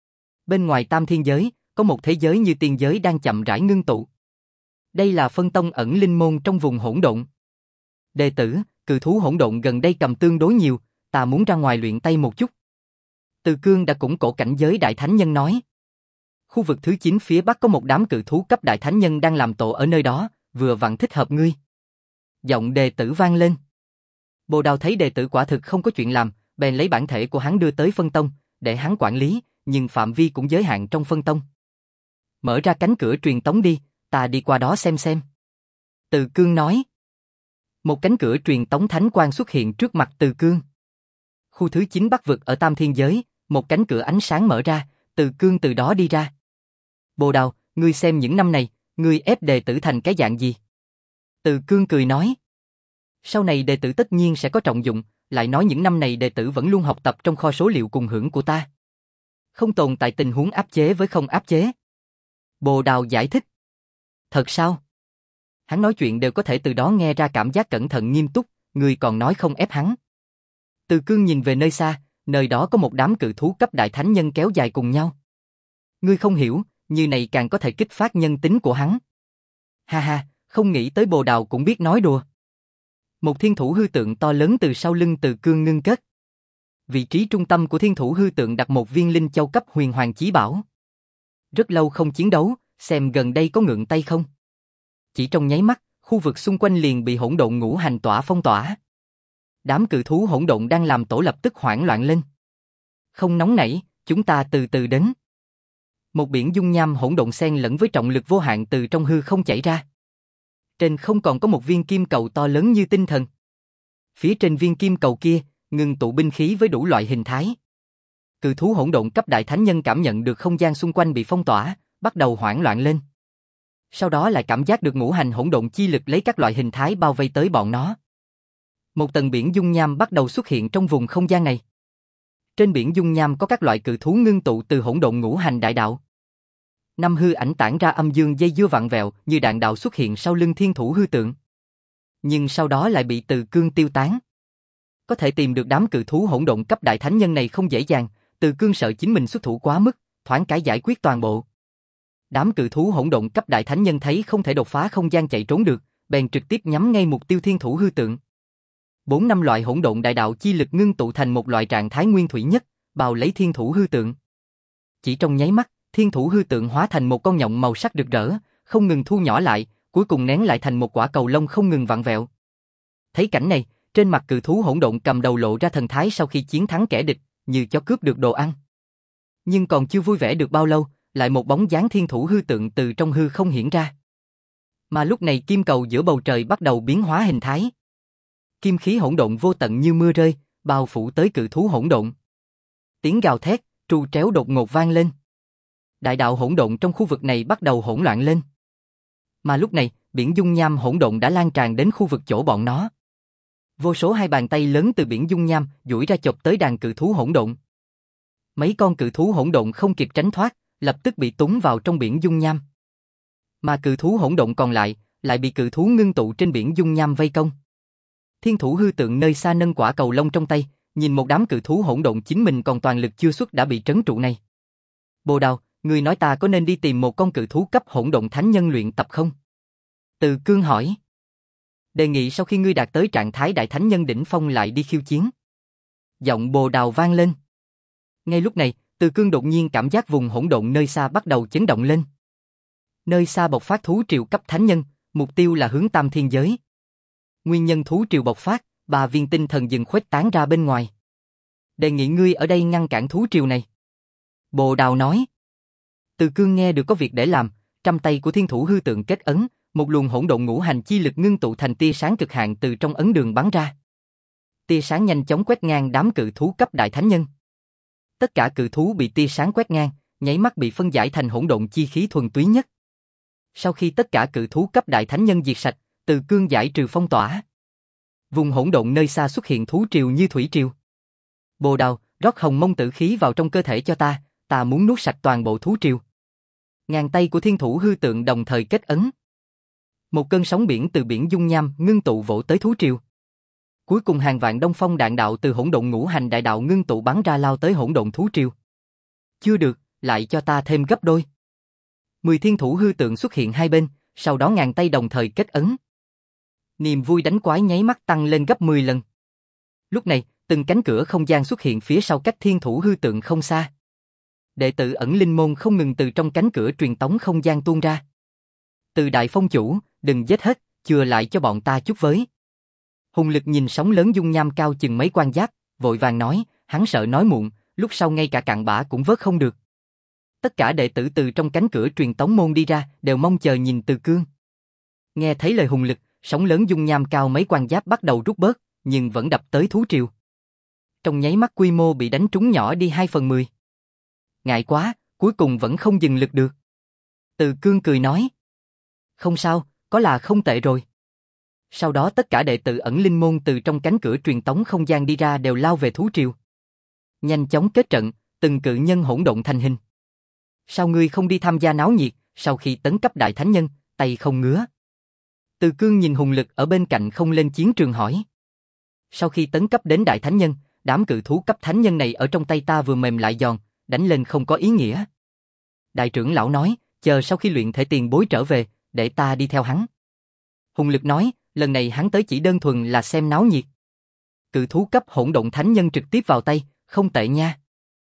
Bên ngoài tam thiên giới, có một thế giới như tiên giới đang chậm rãi ngưng tụ. Đây là phân tông ẩn linh môn trong vùng hỗn độn. Đệ tử, cự thú hỗn độn gần đây cầm tương đối nhiều, ta muốn ra ngoài luyện tay một chút. Từ Cương đã củng cổ cảnh giới đại thánh nhân nói. Khu vực thứ chín phía bắc có một đám cự thú cấp đại thánh nhân đang làm tổ ở nơi đó, vừa vặn thích hợp ngươi. Giọng đệ tử vang lên. Bồ Đào thấy đệ tử quả thực không có chuyện làm, bèn lấy bản thể của hắn đưa tới phân tông, để hắn quản lý, nhưng phạm vi cũng giới hạn trong phân tông. Mở ra cánh cửa truyền tống đi, ta đi qua đó xem xem. Từ Cương nói. Một cánh cửa truyền tống thánh quang xuất hiện trước mặt Từ Cương. Khu thứ chín bắc vực ở tam thiên giới, một cánh cửa ánh sáng mở ra, Từ Cương từ đó đi ra. Bồ Đào, ngươi xem những năm này, ngươi ép đệ tử thành cái dạng gì? Từ Cương cười nói. Sau này đệ tử tất nhiên sẽ có trọng dụng, lại nói những năm này đệ tử vẫn luôn học tập trong kho số liệu cùng hưởng của ta. Không tồn tại tình huống áp chế với không áp chế. Bồ Đào giải thích. Thật sao? Hắn nói chuyện đều có thể từ đó nghe ra cảm giác cẩn thận nghiêm túc, người còn nói không ép hắn. Từ Cương nhìn về nơi xa, nơi đó có một đám cự thú cấp đại thánh nhân kéo dài cùng nhau. Ngươi không hiểu, như này càng có thể kích phát nhân tính của hắn. Ha ha, không nghĩ tới Bồ Đào cũng biết nói đùa. Một thiên thủ hư tượng to lớn từ sau lưng Từ Cương ngưng kết. Vị trí trung tâm của thiên thủ hư tượng đặt một viên linh châu cấp huyền hoàng chí bảo. Rất lâu không chiến đấu, xem gần đây có ngượng tay không. Chỉ trong nháy mắt, khu vực xung quanh liền bị hỗn độn ngũ hành tỏa phong tỏa. Đám cự thú hỗn độn đang làm tổ lập tức hoảng loạn lên. Không nóng nảy, chúng ta từ từ đến. Một biển dung nham hỗn độn xen lẫn với trọng lực vô hạn từ trong hư không chảy ra. Trên không còn có một viên kim cầu to lớn như tinh thần. Phía trên viên kim cầu kia, ngưng tụ binh khí với đủ loại hình thái. Cự thú hỗn độn cấp đại thánh nhân cảm nhận được không gian xung quanh bị phong tỏa, bắt đầu hoảng loạn lên. Sau đó lại cảm giác được ngũ hành hỗn độn chi lực lấy các loại hình thái bao vây tới bọn nó. Một tầng biển dung nham bắt đầu xuất hiện trong vùng không gian này. Trên biển dung nham có các loại cự thú ngưng tụ từ hỗn độn ngũ hành đại đạo. Năm hư ảnh tản ra âm dương dây dưa vặn vẹo như đạn đạo xuất hiện sau lưng thiên thủ hư tượng. Nhưng sau đó lại bị Từ Cương tiêu tán. Có thể tìm được đám cự thú hỗn độn cấp đại thánh nhân này không dễ dàng, Từ Cương sợ chính mình xuất thủ quá mức, thoáng cái giải quyết toàn bộ. Đám cự thú hỗn độn cấp đại thánh nhân thấy không thể đột phá không gian chạy trốn được, bèn trực tiếp nhắm ngay mục tiêu thiên thủ hư tượng. Bốn năm loại hỗn độn đại đạo chi lực ngưng tụ thành một loại trạng thái nguyên thủy nhất, bao lấy thiên thủ hư tượng. Chỉ trong nháy mắt, thiên thủ hư tượng hóa thành một con nhộng màu sắc rực rỡ, không ngừng thu nhỏ lại, cuối cùng nén lại thành một quả cầu lông không ngừng vặn vẹo. Thấy cảnh này, trên mặt cự thú hỗn độn cầm đầu lộ ra thần thái sau khi chiến thắng kẻ địch, như chó cướp được đồ ăn. Nhưng còn chưa vui vẻ được bao lâu, lại một bóng dáng thiên thủ hư tượng từ trong hư không hiển ra. Mà lúc này kim cầu giữa bầu trời bắt đầu biến hóa hình thái. Kim khí hỗn độn vô tận như mưa rơi, bao phủ tới cự thú hỗn độn. Tiếng gào thét, tru tréo đột ngột vang lên. Đại đạo hỗn độn trong khu vực này bắt đầu hỗn loạn lên. Mà lúc này, biển dung nham hỗn độn đã lan tràn đến khu vực chỗ bọn nó. Vô số hai bàn tay lớn từ biển dung nham duỗi ra chộp tới đàn cự thú hỗn độn. Mấy con cự thú hỗn độn không kịp tránh thoát, lập tức bị túng vào trong biển dung nham. Mà cự thú hỗn độn còn lại, lại bị cự thú ngưng tụ trên biển dung nham vây công. Thiên thủ hư tượng nơi xa nâng quả cầu lông trong tay, nhìn một đám cự thú hỗn độn chính mình còn toàn lực chưa xuất đã bị trấn trụ này. Bồ Đào, người nói ta có nên đi tìm một con cự thú cấp hỗn độn thánh nhân luyện tập không? Từ Cương hỏi. Đề nghị sau khi ngươi đạt tới trạng thái đại thánh nhân đỉnh phong lại đi khiêu chiến. Giọng Bồ Đào vang lên. Ngay lúc này, Từ Cương đột nhiên cảm giác vùng hỗn độn nơi xa bắt đầu chấn động lên. Nơi xa bộc phát thú triều cấp thánh nhân, mục tiêu là hướng Tam Thiên Giới. Nguyên nhân thú triều bộc phát, ba viên tinh thần dừng khuếch tán ra bên ngoài. Đề nghị ngươi ở đây ngăn cản thú triều này. Bồ Đào nói. Từ Cương nghe được có việc để làm, trăm tay của thiên thủ hư tượng kết ấn, một luồng hỗn độn ngũ hành chi lực ngưng tụ thành tia sáng cực hạn từ trong ấn đường bắn ra. Tia sáng nhanh chóng quét ngang đám cự thú cấp đại thánh nhân. Tất cả cự thú bị tia sáng quét ngang, nháy mắt bị phân giải thành hỗn độn chi khí thuần túy nhất. Sau khi tất cả cự thú cấp đại thánh nhân diệt sạch, Từ Cương giải trừ phong tỏa. Vùng hỗn độn nơi xa xuất hiện thú triều như thủy triều. Bồ Đào, rót hồng mông tử khí vào trong cơ thể cho ta, ta muốn nuốt sạch toàn bộ thú triều. Ngàn tay của thiên thủ hư tượng đồng thời kết ấn. Một cơn sóng biển từ biển dung nham ngưng tụ vỗ tới thú triều. Cuối cùng hàng vạn đông phong đạn đạo từ hỗn độn ngũ hành đại đạo ngưng tụ bắn ra lao tới hỗn độn thú triều. Chưa được, lại cho ta thêm gấp đôi. Mười thiên thủ hư tượng xuất hiện hai bên, sau đó ngàn tay đồng thời kết ấn. Niềm vui đánh quái nháy mắt tăng lên gấp mười lần. Lúc này, từng cánh cửa không gian xuất hiện phía sau cách thiên thủ hư tượng không xa. Đệ tử ẩn linh môn không ngừng từ trong cánh cửa truyền tống không gian tuôn ra. Từ đại phong chủ, đừng giết hết, chừa lại cho bọn ta chút với. Hùng Lực nhìn sóng lớn dung nham cao chừng mấy quan giáp, vội vàng nói, hắn sợ nói muộn, lúc sau ngay cả cặn bã cũng vớt không được. Tất cả đệ tử từ trong cánh cửa truyền tống môn đi ra, đều mong chờ nhìn Từ Cương. Nghe thấy lời Hùng Lực, sóng lớn dung nham cao mấy quan giáp bắt đầu rút bớt, nhưng vẫn đập tới thú triều. Trong nháy mắt quy mô bị đánh trúng nhỏ đi hai phần mười. Ngại quá, cuối cùng vẫn không dừng lực được. Từ Cương cười nói. Không sao, có là không tệ rồi. Sau đó tất cả đệ tử ẩn linh môn từ trong cánh cửa truyền tống không gian đi ra đều lao về thú triều. Nhanh chóng kết trận, từng cự nhân hỗn độn thành hình. Sao ngươi không đi tham gia náo nhiệt, sau khi tấn cấp đại thánh nhân, tay không ngứa? Từ Cương nhìn Hùng Lực ở bên cạnh không lên chiến trường hỏi. Sau khi tấn cấp đến đại thánh nhân, đám cự thú cấp thánh nhân này ở trong tay ta vừa mềm lại giòn, đánh lên không có ý nghĩa. Đại trưởng lão nói, chờ sau khi luyện thể tiền bối trở về, để ta đi theo hắn. Hùng Lực nói, lần này hắn tới chỉ đơn thuần là xem náo nhiệt. Cự thú cấp hỗn độn thánh nhân trực tiếp vào tay, không tệ nha.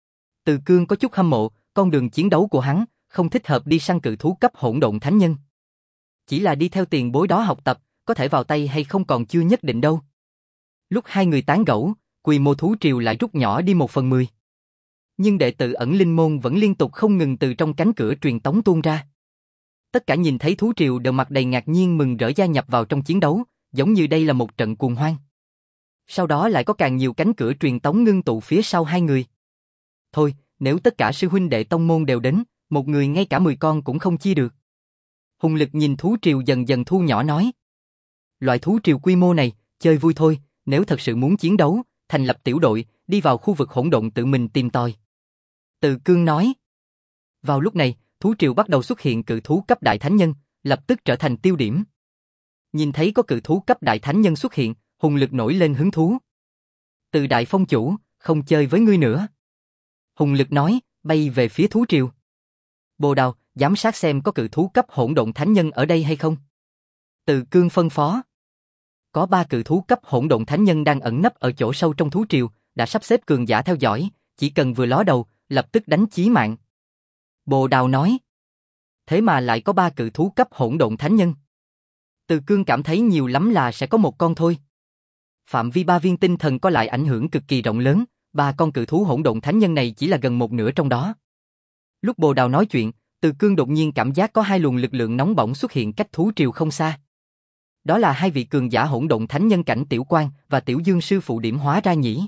Từ Cương có chút hâm mộ, con đường chiến đấu của hắn, không thích hợp đi săn cự thú cấp hỗn độn thánh nhân. Chỉ là đi theo tiền bối đó học tập, có thể vào tay hay không còn chưa nhất định đâu. Lúc hai người tán gẫu, quy mô thú triều lại rút nhỏ đi một phần mười. Nhưng đệ tử ẩn linh môn vẫn liên tục không ngừng từ trong cánh cửa truyền tống tuôn ra. Tất cả nhìn thấy thú triều đều mặt đầy ngạc nhiên mừng rỡ gia nhập vào trong chiến đấu, giống như đây là một trận cuồng hoan. Sau đó lại có càng nhiều cánh cửa truyền tống ngưng tụ phía sau hai người. Thôi, nếu tất cả sư huynh đệ tông môn đều đến, một người ngay cả mười con cũng không chia được. Hùng Lực nhìn thú triều dần dần thu nhỏ nói. Loại thú triều quy mô này, chơi vui thôi, nếu thật sự muốn chiến đấu, thành lập tiểu đội, đi vào khu vực hỗn độn tự mình tìm tòi. Từ Cương nói. Vào lúc này, thú triều bắt đầu xuất hiện cự thú cấp đại thánh nhân, lập tức trở thành tiêu điểm. Nhìn thấy có cự thú cấp đại thánh nhân xuất hiện, Hùng Lực nổi lên hứng thú. Từ đại phong chủ, không chơi với ngươi nữa. Hùng Lực nói, bay về phía thú triều. Bồ Đào, giám sát xem có cự thú cấp hỗn độn thánh nhân ở đây hay không. Từ Cương phân phó. Có ba cự thú cấp hỗn độn thánh nhân đang ẩn nấp ở chỗ sâu trong thú triều, đã sắp xếp cường giả theo dõi, chỉ cần vừa ló đầu, lập tức đánh chí mạng. Bồ Đào nói. Thế mà lại có ba cự thú cấp hỗn độn thánh nhân. Từ Cương cảm thấy nhiều lắm là sẽ có một con thôi. Phạm vi ba viên tinh thần có lại ảnh hưởng cực kỳ rộng lớn, ba con cự thú hỗn độn thánh nhân này chỉ là gần một nửa trong đó. Lúc Bồ Đào nói chuyện, Từ Cương đột nhiên cảm giác có hai luồng lực lượng nóng bỏng xuất hiện cách thú triều không xa. Đó là hai vị cường giả hỗn độn thánh nhân cảnh Tiểu Quang và Tiểu Dương sư phụ điểm hóa ra nhỉ.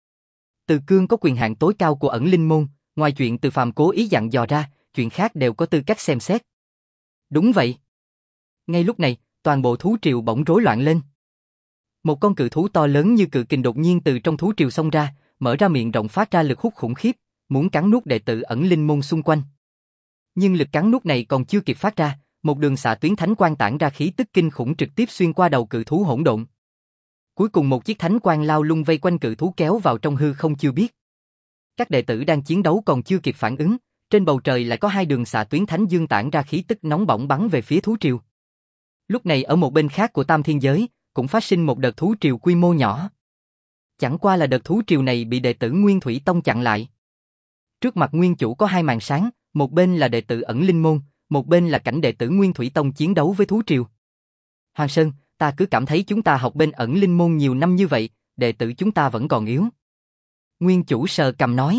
Từ Cương có quyền hạn tối cao của ẩn linh môn, ngoài chuyện Từ Phàm cố ý dặn dò ra, chuyện khác đều có tư cách xem xét. Đúng vậy. Ngay lúc này, toàn bộ thú triều bỗng rối loạn lên. Một con cự thú to lớn như cự kình đột nhiên từ trong thú triều xông ra, mở ra miệng rộng phát ra lực hút khủng khiếp, muốn cắn nuốt đệ tử ẩn linh môn xung quanh. Nhưng lực cắn nuốt này còn chưa kịp phát ra, một đường xạ tuyến thánh quang tản ra khí tức kinh khủng trực tiếp xuyên qua đầu cự thú hỗn độn. Cuối cùng một chiếc thánh quang lao lung vây quanh cự thú kéo vào trong hư không chưa biết. Các đệ tử đang chiến đấu còn chưa kịp phản ứng, trên bầu trời lại có hai đường xạ tuyến thánh dương tản ra khí tức nóng bỏng bắn về phía thú triều. Lúc này ở một bên khác của Tam Thiên Giới, cũng phát sinh một đợt thú triều quy mô nhỏ. Chẳng qua là đợt thú triều này bị đệ tử Nguyên Thủy Tông chặn lại. Trước mặt nguyên chủ có hai màn sáng, một bên là đệ tử ẩn linh môn, một bên là cảnh đệ tử Nguyên Thủy Tông chiến đấu với thú triều. Hoàng Sơn, ta cứ cảm thấy chúng ta học bên ẩn linh môn nhiều năm như vậy, đệ tử chúng ta vẫn còn yếu. Nguyên chủ sờ cằm nói.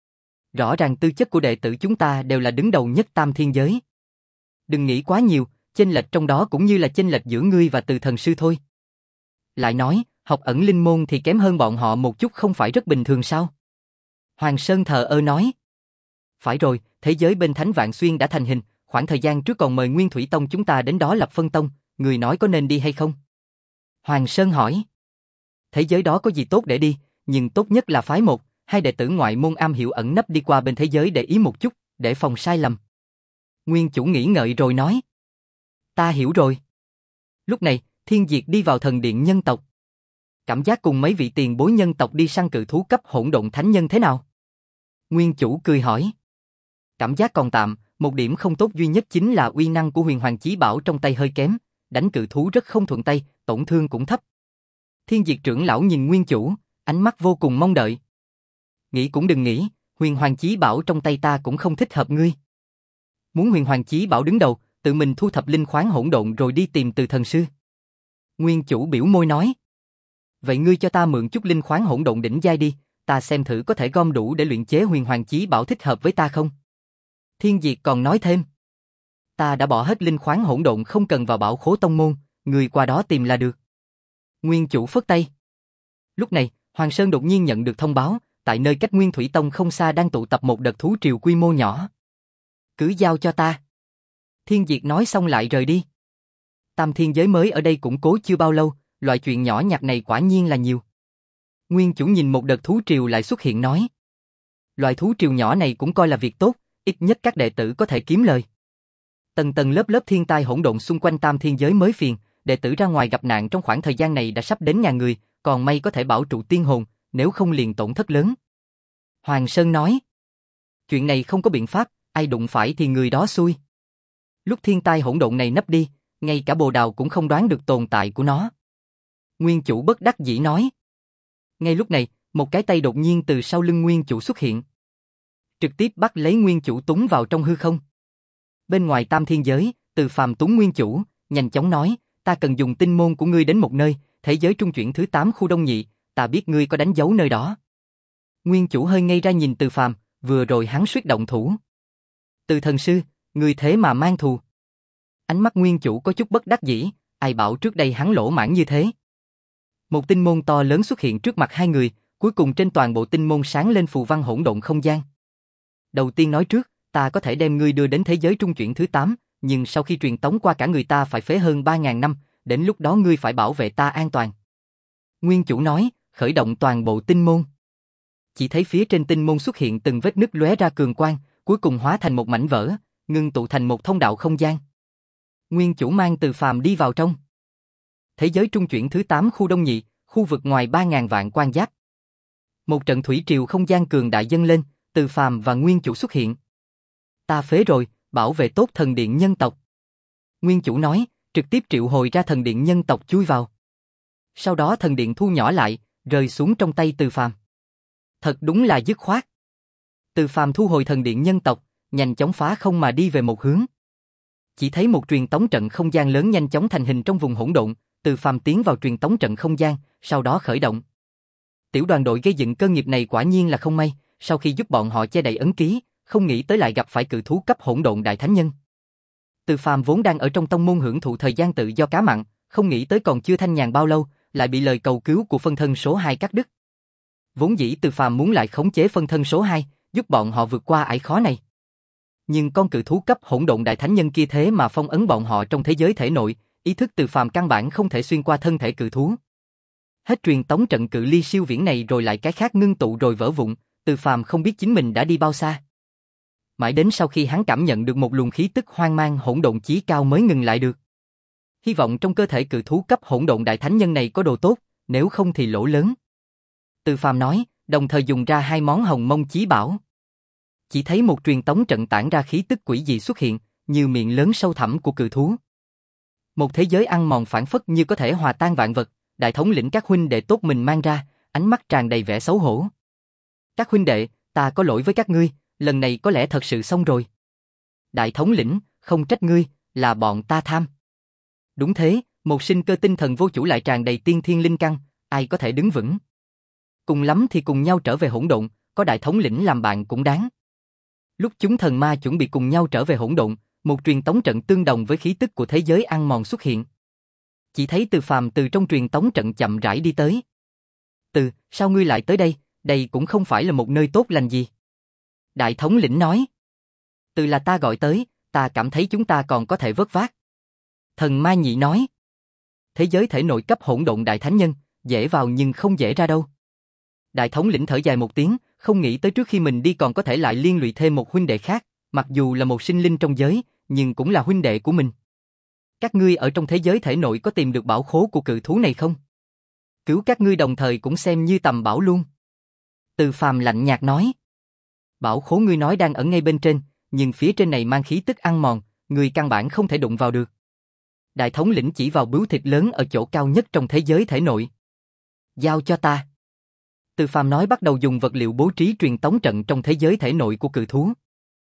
Rõ ràng tư chất của đệ tử chúng ta đều là đứng đầu nhất Tam Thiên Giới. Đừng nghĩ quá nhiều, chênh lệch trong đó cũng như là chênh lệch giữa ngươi và Từ thần sư thôi. Lại nói, học ẩn linh môn thì kém hơn bọn họ một chút không phải rất bình thường sao? Hoàng Sơn thờ ơ nói. Phải rồi, thế giới bên Thánh Vạn Xuyên đã thành hình, khoảng thời gian trước còn mời Nguyên Thủy Tông chúng ta đến đó lập phân tông, người nói có nên đi hay không? Hoàng Sơn hỏi. Thế giới đó có gì tốt để đi, nhưng tốt nhất là phái một, hai đệ tử ngoại môn am hiểu ẩn nấp đi qua bên thế giới để ý một chút, để phòng sai lầm. Nguyên chủ nghĩ ngợi rồi nói. Ta hiểu rồi. Lúc này, Thiên Diệt đi vào thần điện nhân tộc. Cảm giác cùng mấy vị tiền bối nhân tộc đi săn cự thú cấp hỗn độn thánh nhân thế nào? Nguyên chủ cười hỏi. Cảm giác còn tạm, một điểm không tốt duy nhất chính là uy năng của huyền hoàng chí bảo trong tay hơi kém, đánh cự thú rất không thuận tay, tổn thương cũng thấp. Thiên Diệt trưởng lão nhìn Nguyên chủ, ánh mắt vô cùng mong đợi. Nghĩ cũng đừng nghĩ, huyền hoàng chí bảo trong tay ta cũng không thích hợp ngươi. Muốn huyền hoàng chí bảo đứng đầu, tự mình thu thập linh khoáng hỗn độn rồi đi tìm Từ thần sư. Nguyên chủ biểu môi nói. Vậy ngươi cho ta mượn chút linh khoáng hỗn độn đỉnh giai đi, ta xem thử có thể gom đủ để luyện chế huyền hoàng chí bảo thích hợp với ta không? Thiên Diệt còn nói thêm. Ta đã bỏ hết linh khoáng hỗn độn không cần vào bảo khố tông môn, người qua đó tìm là được. Nguyên chủ phất tay. Lúc này, Hoàng Sơn đột nhiên nhận được thông báo, tại nơi cách Nguyên Thủy Tông không xa đang tụ tập một đợt thú triều quy mô nhỏ. Cứ giao cho ta. Thiên Diệt nói xong lại rời đi. Tam Thiên Giới mới ở đây củng cố chưa bao lâu, loại chuyện nhỏ nhặt này quả nhiên là nhiều. Nguyên chủ nhìn một đợt thú triều lại xuất hiện nói. Loại thú triều nhỏ này cũng coi là việc tốt, ít nhất các đệ tử có thể kiếm lời. Tầng tầng lớp lớp thiên tai hỗn độn xung quanh Tam Thiên Giới mới phiền, đệ tử ra ngoài gặp nạn trong khoảng thời gian này đã sắp đến ngàn người, còn may có thể bảo trụ tiên hồn, nếu không liền tổn thất lớn. Hoàng Sơn nói. Chuyện này không có biện pháp, ai đụng phải thì người đó xui. Lúc thiên tai hỗn độn này nấp đi, ngay cả Bồ Đào cũng không đoán được tồn tại của nó. Nguyên chủ bất đắc dĩ nói. Ngay lúc này, một cái tay đột nhiên từ sau lưng Nguyên chủ xuất hiện. Trực tiếp bắt lấy Nguyên chủ túng vào trong hư không. Bên ngoài Tam Thiên Giới, Từ Phàm túng Nguyên chủ, nhanh chóng nói, ta cần dùng tinh môn của ngươi đến một nơi, thế giới trung chuyển thứ tám khu Đông Nhị, ta biết ngươi có đánh dấu nơi đó. Nguyên chủ hơi ngây ra nhìn Từ Phàm, vừa rồi hắn suýt động thủ. Từ thần sư, ngươi thế mà mang thù. Ánh mắt nguyên chủ có chút bất đắc dĩ, ai bảo trước đây hắn lỗ mãng như thế. Một tinh môn to lớn xuất hiện trước mặt hai người, cuối cùng trên toàn bộ tinh môn sáng lên phù văn hỗn độn không gian. Đầu tiên nói trước, ta có thể đem ngươi đưa đến thế giới trung chuyển thứ tám, nhưng sau khi truyền tống qua cả người ta phải phế hơn ba ngàn năm, đến lúc đó ngươi phải bảo vệ ta an toàn. Nguyên chủ nói, khởi động toàn bộ tinh môn. Chỉ thấy phía trên tinh môn xuất hiện từng vết nứt lóe ra cường quang, cuối cùng hóa thành một mảnh vỡ, ngưng tụ thành một thông đạo không gian. Nguyên chủ mang Từ Phàm đi vào trong. Thế giới trung chuyển thứ tám khu Đông Nhị, khu vực ngoài ba ngàn vạn quan giáp. Một trận thủy triều không gian cường đại dâng lên, Từ Phàm và Nguyên chủ xuất hiện. Ta phế rồi, bảo vệ tốt thần điện nhân tộc. Nguyên chủ nói, trực tiếp triệu hồi ra thần điện nhân tộc chui vào. Sau đó thần điện thu nhỏ lại, rơi xuống trong tay Từ Phàm. Thật đúng là dứt khoát. Từ Phàm thu hồi thần điện nhân tộc, nhanh chóng phá không mà đi về một hướng. Chỉ thấy một truyền tống trận không gian lớn nhanh chóng thành hình trong vùng hỗn độn, Từ Phàm tiến vào truyền tống trận không gian, sau đó khởi động. Tiểu đoàn đội gây dựng cơ nghiệp này quả nhiên là không may, sau khi giúp bọn họ che đậy ấn ký, không nghĩ tới lại gặp phải cự thú cấp hỗn độn đại thánh nhân. Từ Phàm vốn đang ở trong tông môn hưởng thụ thời gian tự do cá mặn, không nghĩ tới còn chưa thanh nhàn bao lâu, lại bị lời cầu cứu của phân thân số hai cắt đứt. Vốn dĩ Từ Phàm muốn lại khống chế phân thân số hai, giúp bọn họ vượt qua ải khó này. Nhưng con cự thú cấp hỗn độn đại thánh nhân kia thế mà phong ấn bọn họ trong thế giới thể nội, ý thức Từ Phàm căn bản không thể xuyên qua thân thể cự thú. Hết truyền tống trận cự ly siêu viễn này rồi lại cái khác ngưng tụ rồi vỡ vụn, Từ Phàm không biết chính mình đã đi bao xa. Mãi đến sau khi hắn cảm nhận được một luồng khí tức hoang mang hỗn độn chí cao mới ngừng lại được. Hy vọng trong cơ thể cự thú cấp hỗn độn đại thánh nhân này có đồ tốt, nếu không thì lỗ lớn. Từ Phàm nói, đồng thời dùng ra hai món hồng mông chí bảo. Chỉ thấy một truyền tống trận tản ra khí tức quỷ dị xuất hiện, như miệng lớn sâu thẳm của cự thú. Một thế giới ăn mòn phản phất như có thể hòa tan vạn vật, đại thống lĩnh các huynh đệ tốt mình mang ra, ánh mắt tràn đầy vẻ xấu hổ. Các huynh đệ, ta có lỗi với các ngươi, lần này có lẽ thật sự xong rồi. Đại thống lĩnh, không trách ngươi, là bọn ta tham. Đúng thế, một sinh cơ tinh thần vô chủ lại tràn đầy tiên thiên linh căn, ai có thể đứng vững. Cùng lắm thì cùng nhau trở về hỗn độn, có đại thống lĩnh làm bạn cũng đáng. Lúc chúng thần ma chuẩn bị cùng nhau trở về hỗn độn, một truyền tống trận tương đồng với khí tức của thế giới ăn mòn xuất hiện. Chỉ thấy Từ Phàm từ trong truyền tống trận chậm rãi đi tới. Từ, sao ngươi lại tới đây, đây cũng không phải là một nơi tốt lành gì. Đại thống lĩnh nói. Từ là ta gọi tới, ta cảm thấy chúng ta còn có thể vớt vát. Thần ma nhị nói. Thế giới thể nội cấp hỗn độn đại thánh nhân, dễ vào nhưng không dễ ra đâu. Đại thống lĩnh thở dài một tiếng, không nghĩ tới trước khi mình đi còn có thể lại liên lụy thêm một huynh đệ khác, mặc dù là một sinh linh trong giới, nhưng cũng là huynh đệ của mình. Các ngươi ở trong thế giới thể nội có tìm được bảo khố của cự thú này không? Cứu các ngươi đồng thời cũng xem như tầm bảo luôn. Từ Phàm lạnh nhạt nói. Bảo khố ngươi nói đang ở ngay bên trên, nhưng phía trên này mang khí tức ăn mòn, ngươi căn bản không thể đụng vào được. Đại thống lĩnh chỉ vào bướu thịt lớn ở chỗ cao nhất trong thế giới thể nội. Giao cho ta. Từ Phàm nói bắt đầu dùng vật liệu bố trí truyền tống trận trong thế giới thể nội của cự thú.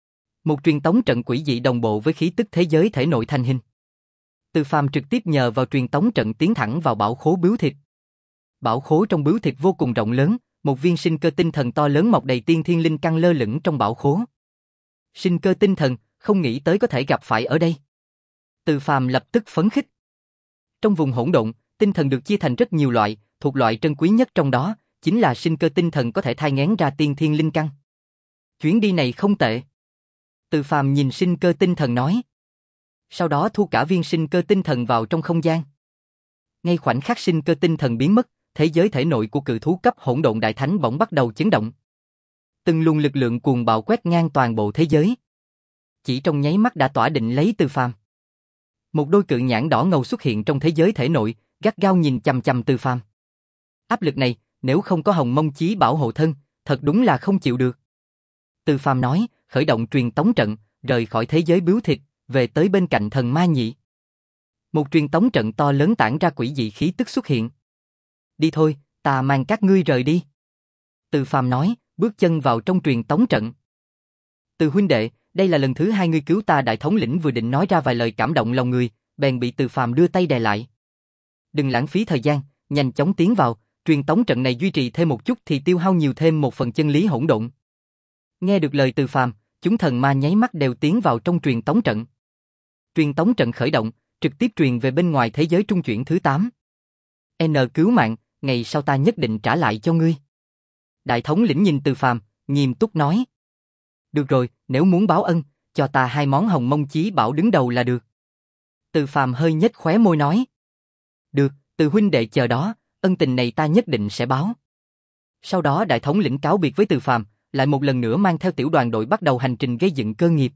Một truyền tống trận quỷ dị đồng bộ với khí tức thế giới thể nội thành hình. Từ Phàm trực tiếp nhờ vào truyền tống trận tiến thẳng vào bảo khố bướu thịt. Bảo khố trong bướu thịt vô cùng rộng lớn, một viên sinh cơ tinh thần to lớn mọc đầy tiên thiên linh căn lơ lửng trong bảo khố. Sinh cơ tinh thần, không nghĩ tới có thể gặp phải ở đây. Từ Phàm lập tức phấn khích. Trong vùng hỗn độn, tinh thần được chia thành rất nhiều loại, thuộc loại trân quý nhất trong đó chính là sinh cơ tinh thần có thể thai nghén ra tiên thiên linh căn. Chuyến đi này không tệ. Từ Phàm nhìn sinh cơ tinh thần nói. Sau đó thu cả viên sinh cơ tinh thần vào trong không gian. Ngay khoảnh khắc sinh cơ tinh thần biến mất, thế giới thể nội của cự thú cấp hỗn độn đại thánh bỗng bắt đầu chấn động. Từng luồng lực lượng cuồng bạo quét ngang toàn bộ thế giới. Chỉ trong nháy mắt đã tỏa định lấy Từ Phàm. Một đôi cự nhãn đỏ ngầu xuất hiện trong thế giới thể nội, gắt gao nhìn chằm chằm Từ Phàm. Áp lực này, nếu không có hồng mông chí bảo hộ thân, thật đúng là không chịu được. Từ Phàm nói, khởi động truyền tống trận, rời khỏi thế giới bướu thịt, về tới bên cạnh thần ma nhị. Một truyền tống trận to lớn tản ra quỷ dị khí tức xuất hiện. Đi thôi, ta mang các ngươi rời đi. Từ Phàm nói, bước chân vào trong truyền tống trận. Từ huynh đệ, đây là lần thứ hai ngươi cứu ta. Đại thống lĩnh vừa định nói ra vài lời cảm động lòng người, bèn bị Từ Phàm đưa tay đè lại. Đừng lãng phí thời gian, nhanh chóng tiến vào, truyền tống trận này duy trì thêm một chút thì tiêu hao nhiều thêm một phần chân lý hỗn độn. Nghe được lời Từ Phàm, chúng thần ma nháy mắt đều tiến vào trong truyền tống trận. Truyền tống trận khởi động, trực tiếp truyền về bên ngoài thế giới trung chuyển thứ tám. N cứu mạng, ngày sau ta nhất định trả lại cho ngươi. Đại thống lĩnh nhìn Từ Phàm, nghiêm túc nói. Được rồi, nếu muốn báo ân, cho ta hai món hồng mông chí bảo đứng đầu là được. Từ Phàm hơi nhếch khóe môi nói. Được, Từ huynh đệ chờ đó, ân tình này ta nhất định sẽ báo. Sau đó đại thống lĩnh cáo biệt với Từ Phàm, lại một lần nữa mang theo tiểu đoàn đội bắt đầu hành trình gây dựng cơ nghiệp.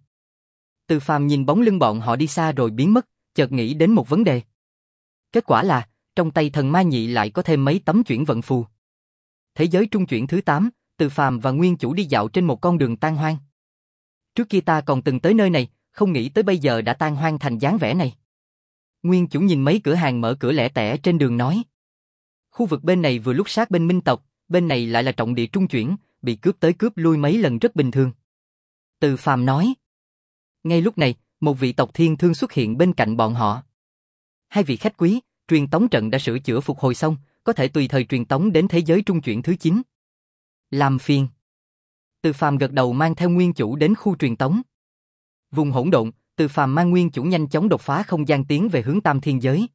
Từ Phàm nhìn bóng lưng bọn họ đi xa rồi biến mất, chợt nghĩ đến một vấn đề. Kết quả là, trong tay thần ma nhị lại có thêm mấy tấm chuyển vận phù. Thế giới trung chuyển thứ tám, Từ Phàm và Nguyên Chủ đi dạo trên một con đường tan hoang. Trước kia ta còn từng tới nơi này, không nghĩ tới bây giờ đã tan hoang thành dáng vẻ này. Nguyên Chủ nhìn mấy cửa hàng mở cửa lẻ tẻ trên đường nói. Khu vực bên này vừa lúc sát bên Minh tộc, bên này lại là trọng địa trung chuyển, bị cướp tới cướp lui mấy lần rất bình thường. Từ Phàm nói. Ngay lúc này, một vị tộc thiên thương xuất hiện bên cạnh bọn họ. Hai vị khách quý, truyền tống trận đã sửa chữa phục hồi xong, có thể tùy thời truyền tống đến thế giới trung chuyển thứ chín. Làm phiền. Từ Phàm gật đầu mang theo Nguyên Chủ đến khu truyền tống. Vùng hỗn độn, Từ Phàm mang Nguyên Chủ nhanh chóng đột phá không gian tiến về hướng tam thiên giới.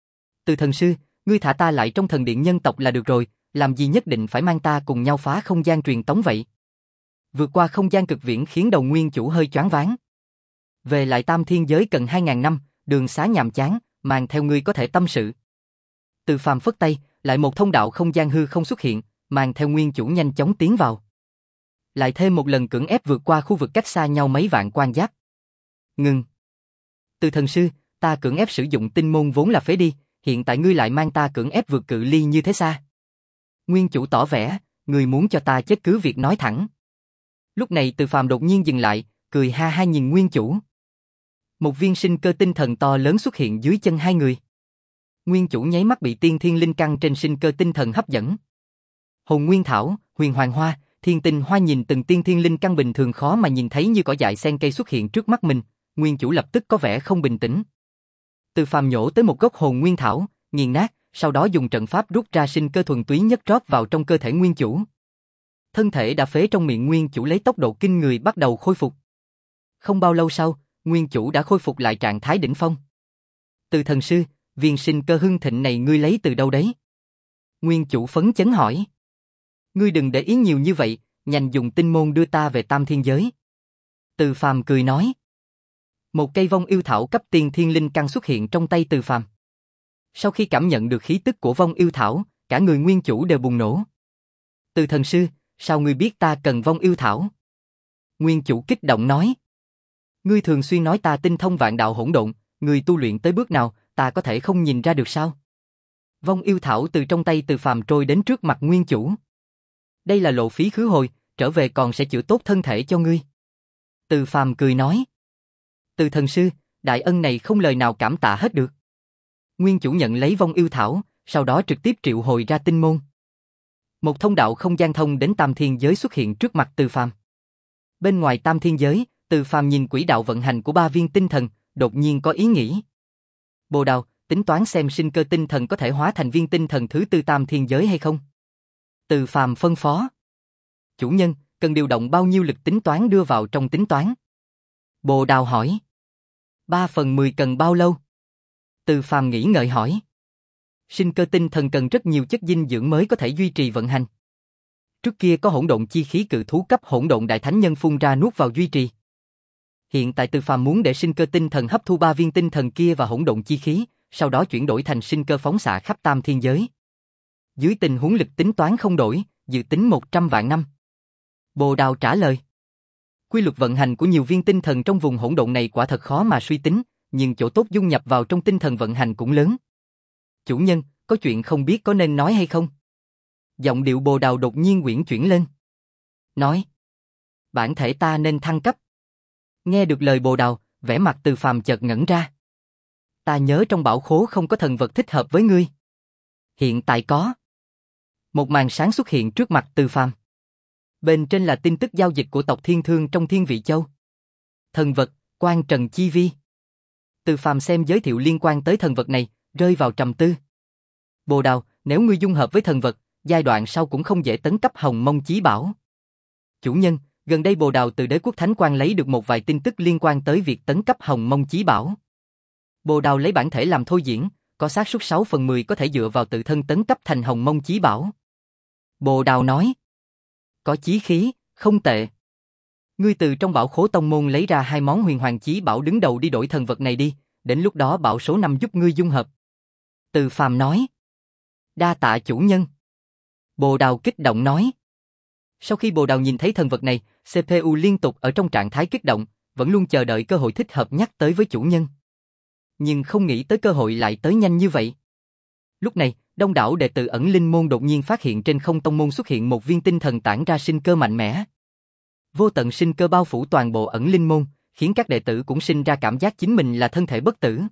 Từ thần sư, ngươi thả ta lại trong thần điện nhân tộc là được rồi, làm gì nhất định phải mang ta cùng nhau phá không gian truyền tống vậy? Vượt qua không gian cực viễn khiến đầu Nguyên Chủ hơi choáng váng. Về lại tam thiên giới cần hai ngàn năm, đường xá nhàm chán, mang theo ngươi có thể tâm sự. Từ Phàm phất tay, lại một thông đạo không gian hư không xuất hiện, mang theo Nguyên Chủ nhanh chóng tiến vào. Lại thêm một lần cưỡng ép vượt qua khu vực cách xa nhau mấy vạn quan giáp. Ngừng. Từ thần sư, ta cưỡng ép sử dụng tinh môn vốn là phế đi, hiện tại ngươi lại mang ta cưỡng ép vượt cự ly như thế xa. Nguyên Chủ tỏ vẻ, ngươi muốn cho ta chết cứ việc nói thẳng. Lúc này Từ Phàm đột nhiên dừng lại, cười ha ha nhìn Nguyên Chủ. Một viên sinh cơ tinh thần to lớn xuất hiện dưới chân hai người. Nguyên Chủ nháy mắt bị tiên thiên linh căn trên sinh cơ tinh thần hấp dẫn. Hồn Nguyên Thảo, Huyền Hoàng Hoa, Thiên Tinh Hoa nhìn từng tiên thiên linh căn bình thường khó mà nhìn thấy như cỏ dại sen cây xuất hiện trước mắt mình, Nguyên Chủ lập tức có vẻ không bình tĩnh. Từ Phàm nhổ tới một gốc Hồn Nguyên Thảo, nghiền nát, sau đó dùng trận pháp rút ra sinh cơ thuần túy nhất rót vào trong cơ thể Nguyên Chủ. Thân thể đã phế trong miệng Nguyên Chủ lấy tốc độ kinh người bắt đầu khôi phục. Không bao lâu sau, Nguyên Chủ đã khôi phục lại trạng thái đỉnh phong. Từ thần sư, viên sinh cơ hưng thịnh này ngươi lấy từ đâu đấy? Nguyên Chủ phấn chấn hỏi. Ngươi đừng để ý nhiều như vậy, nhanh dùng tinh môn đưa ta về tam thiên giới. Từ Phàm cười nói. Một cây vong yêu thảo cấp tiên thiên linh căn xuất hiện trong tay Từ Phàm. Sau khi cảm nhận được khí tức của vong yêu thảo, cả người Nguyên Chủ đều bùng nổ. Từ thần sư, sao ngươi biết ta cần vong yêu thảo? Nguyên Chủ kích động nói. Ngươi thường xuyên nói ta tinh thông vạn đạo hỗn độn, ngươi tu luyện tới bước nào, ta có thể không nhìn ra được sao? Vong yêu thảo từ trong tay Từ Phàm trôi đến trước mặt Nguyên Chủ. Đây là lộ phí khứ hồi, trở về còn sẽ chữa tốt thân thể cho ngươi. Từ Phàm cười nói. Từ thần sư, đại ân này không lời nào cảm tạ hết được. Nguyên Chủ nhận lấy vong yêu thảo, sau đó trực tiếp triệu hồi ra tinh môn. Một thông đạo không gian thông đến tam thiên giới xuất hiện trước mặt Từ Phàm. Bên ngoài tam thiên giới, Từ Phàm nhìn quỹ đạo vận hành của ba viên tinh thần, đột nhiên có ý nghĩ. Bồ Đào, tính toán xem sinh cơ tinh thần có thể hóa thành viên tinh thần thứ tư tam thiên giới hay không? Từ Phàm phân phó. Chủ nhân, cần điều động bao nhiêu lực tính toán đưa vào trong tính toán? Bồ Đào hỏi. Ba phần mười cần bao lâu? Từ Phàm nghĩ ngợi hỏi. Sinh cơ tinh thần cần rất nhiều chất dinh dưỡng mới có thể duy trì vận hành. Trước kia có hỗn độn chi khí cự thú cấp hỗn độn đại thánh nhân phun ra nuốt vào duy trì. Hiện tại Từ Phàm muốn để sinh cơ tinh thần hấp thu ba viên tinh thần kia và hỗn độn chi khí, sau đó chuyển đổi thành sinh cơ phóng xạ khắp tam thiên giới. Dưới tình huống lực tính toán không đổi, dự tính một trăm vạn năm. Bồ Đào trả lời. Quy luật vận hành của nhiều viên tinh thần trong vùng hỗn độn này quả thật khó mà suy tính, nhưng chỗ tốt dung nhập vào trong tinh thần vận hành cũng lớn. Chủ nhân, có chuyện không biết có nên nói hay không? Giọng điệu Bồ Đào đột nhiên uyển chuyển lên. Nói. Bản thể ta nên thăng cấp. Nghe được lời Bồ Đào, vẻ mặt Từ Phàm chợt ngẩn ra. Ta nhớ trong bảo khố không có thần vật thích hợp với ngươi. Hiện tại có. Một màn sáng xuất hiện trước mặt Từ Phàm. Bên trên là tin tức giao dịch của tộc Thiên Thương trong Thiên Vị Châu. Thần vật, Quan Trần Chi Vi. Từ Phàm xem giới thiệu liên quan tới thần vật này, rơi vào trầm tư. Bồ Đào, nếu ngươi dung hợp với thần vật, giai đoạn sau cũng không dễ tấn cấp Hồng Mông Chí Bảo. Chủ nhân, gần đây Bồ Đào từ Đế Quốc Thánh Quan lấy được một vài tin tức liên quan tới việc tấn cấp Hồng Mông Chí Bảo. Bồ Đào lấy bản thể làm thôi diễn, có xác suất sáu phần mười có thể dựa vào tự thân tấn cấp thành Hồng Mông Chí Bảo. Bồ Đào nói. Có chí khí, không tệ. Ngươi từ trong bảo khố tông môn lấy ra hai món huyền hoàng chí bảo đứng đầu đi đổi thần vật này đi, đến lúc đó bảo số năm giúp ngươi dung hợp. Từ Phàm nói. Đa tạ chủ nhân. Bồ Đào kích động nói. Sau khi Bồ Đào nhìn thấy thần vật này, xê pê u liên tục ở trong trạng thái kích động, vẫn luôn chờ đợi cơ hội thích hợp nhắc tới với chủ nhân. Nhưng không nghĩ tới cơ hội lại tới nhanh như vậy. Lúc này, đông đảo đệ tử ẩn linh môn đột nhiên phát hiện trên không tông môn xuất hiện một viên tinh thần tản ra sinh cơ mạnh mẽ. Vô tận sinh cơ bao phủ toàn bộ ẩn linh môn, khiến các đệ tử cũng sinh ra cảm giác chính mình là thân thể bất tử.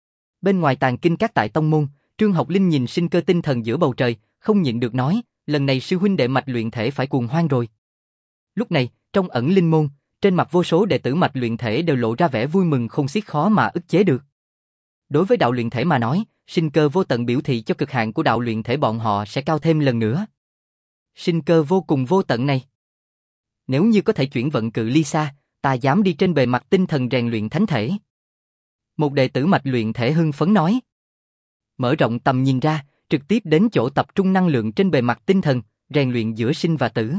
Bên ngoài tàng kinh các tại tông môn, Trương Học Linh nhìn sinh cơ tinh thần giữa bầu trời, không nhịn được nói, lần này sư huynh đệ mạch luyện thể phải cuồng hoan rồi. Lúc này, trong ẩn linh môn, trên mặt vô số đệ tử mạch luyện thể đều lộ ra vẻ vui mừng không xiết khó mà ức chế được. Đối với đạo luyện thể mà nói, sinh cơ vô tận biểu thị cho cực hạn của đạo luyện thể bọn họ sẽ cao thêm lần nữa. Sinh cơ vô cùng vô tận này. Nếu như có thể chuyển vận cự ly xa, ta dám đi trên bề mặt tinh thần rèn luyện thánh thể. Một đệ tử mạch luyện thể hưng phấn nói. Mở rộng tầm nhìn ra, trực tiếp đến chỗ tập trung năng lượng trên bề mặt tinh thần, rèn luyện giữa sinh và tử.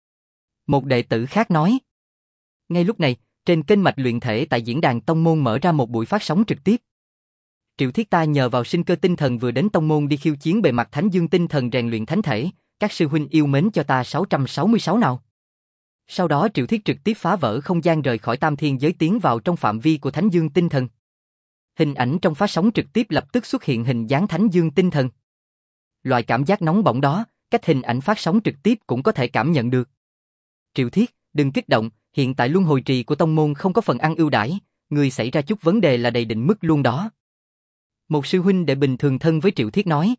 Một đệ tử khác nói. Ngay lúc này, trên kênh mạch luyện thể tại diễn đàn tông môn mở ra một buổi phát sóng trực tiếp. Triệu Thiết ta nhờ vào sinh cơ tinh thần vừa đến tông môn đi khiêu chiến bề mặt thánh dương tinh thần rèn luyện thánh thể, các sư huynh yêu mến cho ta sáu trăm sáu mươi sáu nào. Sau đó Triệu Thiết trực tiếp phá vỡ không gian rời khỏi tam thiên giới tiến vào trong phạm vi của thánh dương tinh thần. Hình ảnh trong phát sóng trực tiếp lập tức xuất hiện hình dáng thánh dương tinh thần. Loại cảm giác nóng bỏng đó, cách hình ảnh phát sóng trực tiếp cũng có thể cảm nhận được. Triệu Thiết, đừng kích động, hiện tại luân hồi trì của tông môn không có phần ăn ưu đãi, người xảy ra chút vấn đề là đầy định mức luôn đó. Một sư huynh đệ bình thường thân với Triệu Thiết nói.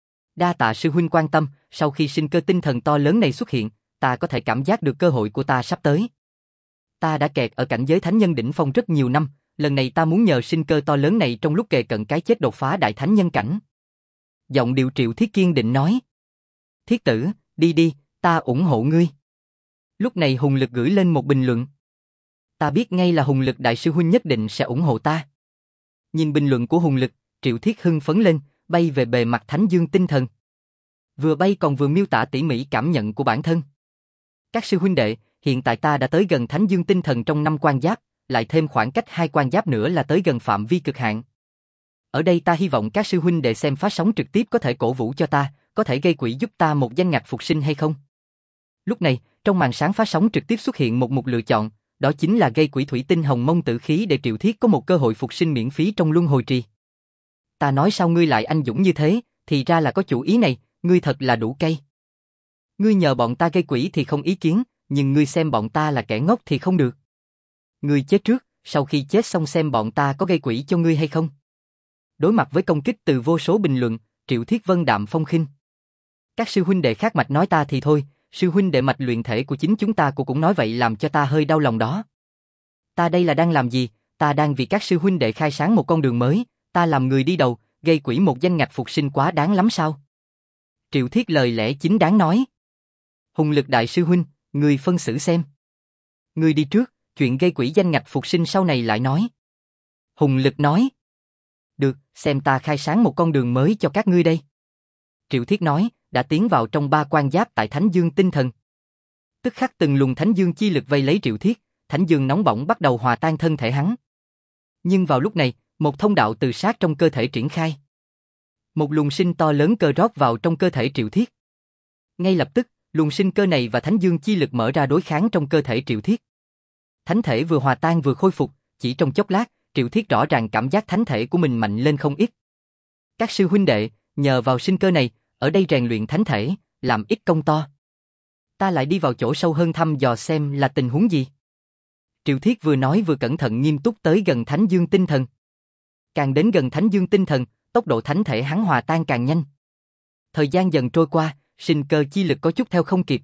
Đa tạ sư huynh quan tâm, sau khi sinh cơ tinh thần to lớn này xuất hiện, ta có thể cảm giác được cơ hội của ta sắp tới. Ta đã kẹt ở cảnh giới thánh nhân đỉnh phong rất nhiều năm, lần này ta muốn nhờ sinh cơ to lớn này trong lúc kề cận cái chết đột phá đại thánh nhân cảnh. Giọng điệu Triệu Thiết kiên định nói. Thiết tử, đi đi, ta ủng hộ ngươi. Lúc này Hùng Lực gửi lên một bình luận. Ta biết ngay là Hùng Lực đại sư huynh nhất định sẽ ủng hộ ta. Nhìn bình luận của Hùng Lực, Triệu Thiết hưng phấn lên, bay về bề mặt thánh dương tinh thần. Vừa bay còn vừa miêu tả tỉ mỉ cảm nhận của bản thân. Các sư huynh đệ, hiện tại ta đã tới gần thánh dương tinh thần trong năm quan giáp, lại thêm khoảng cách hai quan giáp nữa là tới gần phạm vi cực hạn. Ở đây ta hy vọng các sư huynh đệ xem phát sóng trực tiếp có thể cổ vũ cho ta, có thể gây quỹ giúp ta một danh ngạch phục sinh hay không? Lúc này, trong màn sáng phát sóng trực tiếp xuất hiện một mục lựa chọn, đó chính là gây quỹ thủy tinh hồng mông tử khí để Triệu Thiết có một cơ hội phục sinh miễn phí trong luân hồi trì. Ta nói sao ngươi lại anh dũng như thế, thì ra là có chủ ý này, ngươi thật là đủ cay. Ngươi nhờ bọn ta gây quỹ thì không ý kiến, nhưng ngươi xem bọn ta là kẻ ngốc thì không được. Ngươi chết trước, sau khi chết xong xem bọn ta có gây quỹ cho ngươi hay không. Đối mặt với công kích từ vô số bình luận, Triệu Thiết vân đạm phong khinh. Các sư huynh đệ khác mạch nói ta thì thôi, sư huynh đệ mạch luyện thể của chính chúng ta cũng nói vậy làm cho ta hơi đau lòng đó. Ta đây là đang làm gì, ta đang vì các sư huynh đệ khai sáng một con đường mới, ta làm người đi đầu, gây quỹ một danh ngạch phục sinh quá đáng lắm sao? Triệu Thiết lời lẽ chính đáng nói. Hùng Lực đại sư huynh, người phân xử xem. Người đi trước, chuyện gây quỹ danh ngạch phục sinh sau này lại nói. Hùng Lực nói. Được, xem ta khai sáng một con đường mới cho các ngươi đây. Triệu Thiết nói, đã tiến vào trong ba quan giáp tại Thánh Dương tinh thần. Tức khắc từng luồng Thánh Dương chi lực vây lấy Triệu Thiết, Thánh Dương nóng bỏng bắt đầu hòa tan thân thể hắn. Nhưng vào lúc này, một thông đạo từ sát trong cơ thể triển khai. Một luồng sinh to lớn cơ rót vào trong cơ thể Triệu Thiết. Ngay lập tức, luồng sinh cơ này và Thánh Dương chi lực mở ra đối kháng trong cơ thể Triệu Thiết. Thánh thể vừa hòa tan vừa khôi phục, chỉ trong chốc lát, Triệu Thiết rõ ràng cảm giác thánh thể của mình mạnh lên không ít. Các sư huynh đệ, nhờ vào sinh cơ này, ở đây rèn luyện thánh thể, làm ít công to. Ta lại đi vào chỗ sâu hơn thăm dò xem là tình huống gì. Triệu Thiết vừa nói vừa cẩn thận nghiêm túc tới gần Thánh Dương tinh thần. Càng đến gần Thánh Dương tinh thần, tốc độ thánh thể hắn hòa tan càng nhanh. Thời gian dần trôi qua, sinh cơ chi lực có chút theo không kịp.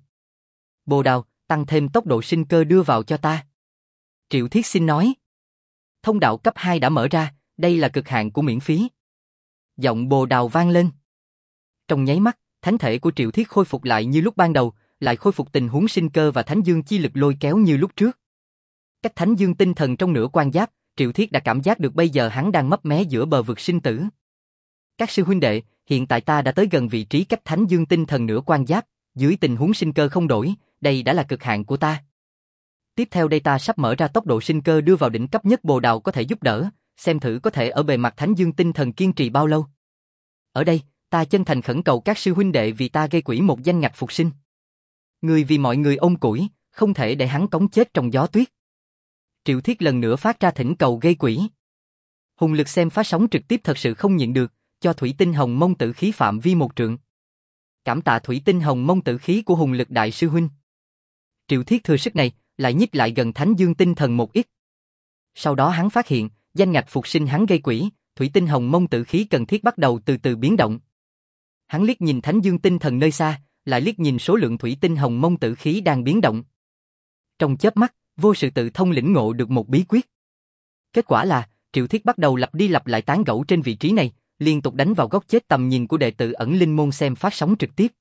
Bồ Đào, tăng thêm tốc độ sinh cơ đưa vào cho ta. Triệu Thiết xin nói. Thông đạo cấp hai đã mở ra, đây là cực hạn của miễn phí. Giọng Bồ Đào vang lên. Trong nháy mắt, Thánh thể của Triệu Thiết khôi phục lại như lúc ban đầu, lại khôi phục tình huống sinh cơ và thánh dương chi lực lôi kéo như lúc trước. Cách thánh dương tinh thần trong nửa quan giáp, Triệu Thiết đã cảm giác được bây giờ hắn đang mấp mé giữa bờ vực sinh tử. Các sư huynh đệ, hiện tại ta đã tới gần vị trí cách thánh dương tinh thần nửa quan giáp, dưới tình huống sinh cơ không đổi, đây đã là cực hạn của ta. Tiếp theo đây ta sắp mở ra tốc độ sinh cơ đưa vào đỉnh cấp nhất bồ đào có thể giúp đỡ, xem thử có thể ở bề mặt thánh dương tinh thần kiên trì bao lâu. Ở đây, ta chân thành khẩn cầu các sư huynh đệ vì ta gây quỷ một danh ngạch phục sinh. Người vì mọi người ôm củi, không thể để hắn cống chết trong gió tuyết. Triệu Thiết lần nữa phát ra thỉnh cầu gây quỷ. Hùng Lực xem phát sóng trực tiếp thật sự không nhịn được, cho thủy tinh hồng mông tử khí phạm vi một trượng. Cảm tạ thủy tinh hồng mông tử khí của Hùng Lực đại sư huynh. Triệu Thiết thừa sức này, lại nhích lại gần thánh dương tinh thần một ít. Sau đó hắn phát hiện, danh ngạch phục sinh hắn gây quỷ, thủy tinh hồng mông tử khí cần thiết bắt đầu từ từ biến động. Hắn liếc nhìn thánh dương tinh thần nơi xa, lại liếc nhìn số lượng thủy tinh hồng mông tử khí đang biến động. Trong chớp mắt, vô sự tự thông lĩnh ngộ được một bí quyết. Kết quả là, Triệu Thiết bắt đầu lặp đi lặp lại tán gẫu trên vị trí này, liên tục đánh vào góc chết tầm nhìn của đệ tử ẩn linh môn xem phát sóng trực tiếp.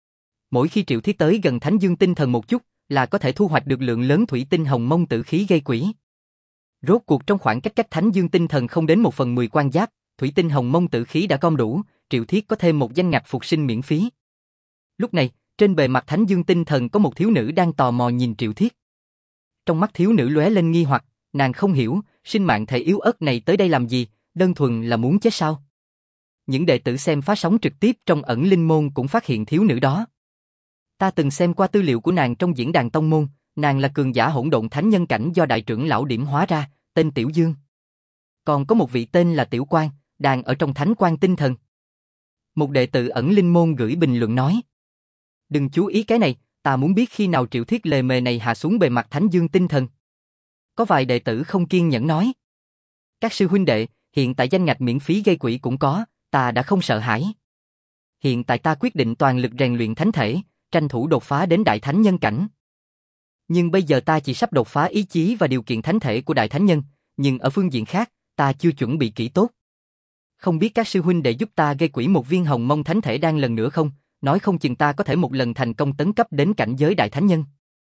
Mỗi khi Triệu Thiết tới gần thánh dương tinh thần một chút, là có thể thu hoạch được lượng lớn thủy tinh hồng mông tử khí gây quỷ. Rốt cuộc trong khoảng cách cách thánh dương tinh thần không đến một phần mười quan giáp, thủy tinh hồng mông tử khí đã gom đủ, Triệu Thiết có thêm một danh ngạch phục sinh miễn phí. Lúc này, trên bề mặt thánh dương tinh thần có một thiếu nữ đang tò mò nhìn Triệu Thiết. Trong mắt thiếu nữ lóe lên nghi hoặc, nàng không hiểu, sinh mạng thể yếu ớt này tới đây làm gì, đơn thuần là muốn chết sao? Những đệ tử xem phát sóng trực tiếp trong ẩn linh môn cũng phát hiện thiếu nữ đó. Ta từng xem qua tư liệu của nàng trong diễn đàn tông môn, nàng là cường giả hỗn độn thánh nhân cảnh do đại trưởng lão điểm hóa ra, tên Tiểu Dương. Còn có một vị tên là Tiểu Quang, đang ở trong thánh quang tinh thần. Một đệ tử ẩn linh môn gửi bình luận nói. Đừng chú ý cái này, ta muốn biết khi nào Triệu Thiết lề mề này hạ xuống bề mặt thánh dương tinh thần. Có vài đệ tử không kiên nhẫn nói. Các sư huynh đệ, hiện tại danh ngạch miễn phí gây quỷ cũng có, ta đã không sợ hãi. Hiện tại ta quyết định toàn lực rèn luyện thánh thể, tranh thủ đột phá đến đại thánh nhân cảnh. Nhưng bây giờ ta chỉ sắp đột phá ý chí và điều kiện thánh thể của đại thánh nhân, nhưng ở phương diện khác, ta chưa chuẩn bị kỹ tốt. Không biết các sư huynh đệ giúp ta gây quỷ một viên hồng mông thánh thể đang lần nữa không, nói không chừng ta có thể một lần thành công tấn cấp đến cảnh giới đại thánh nhân.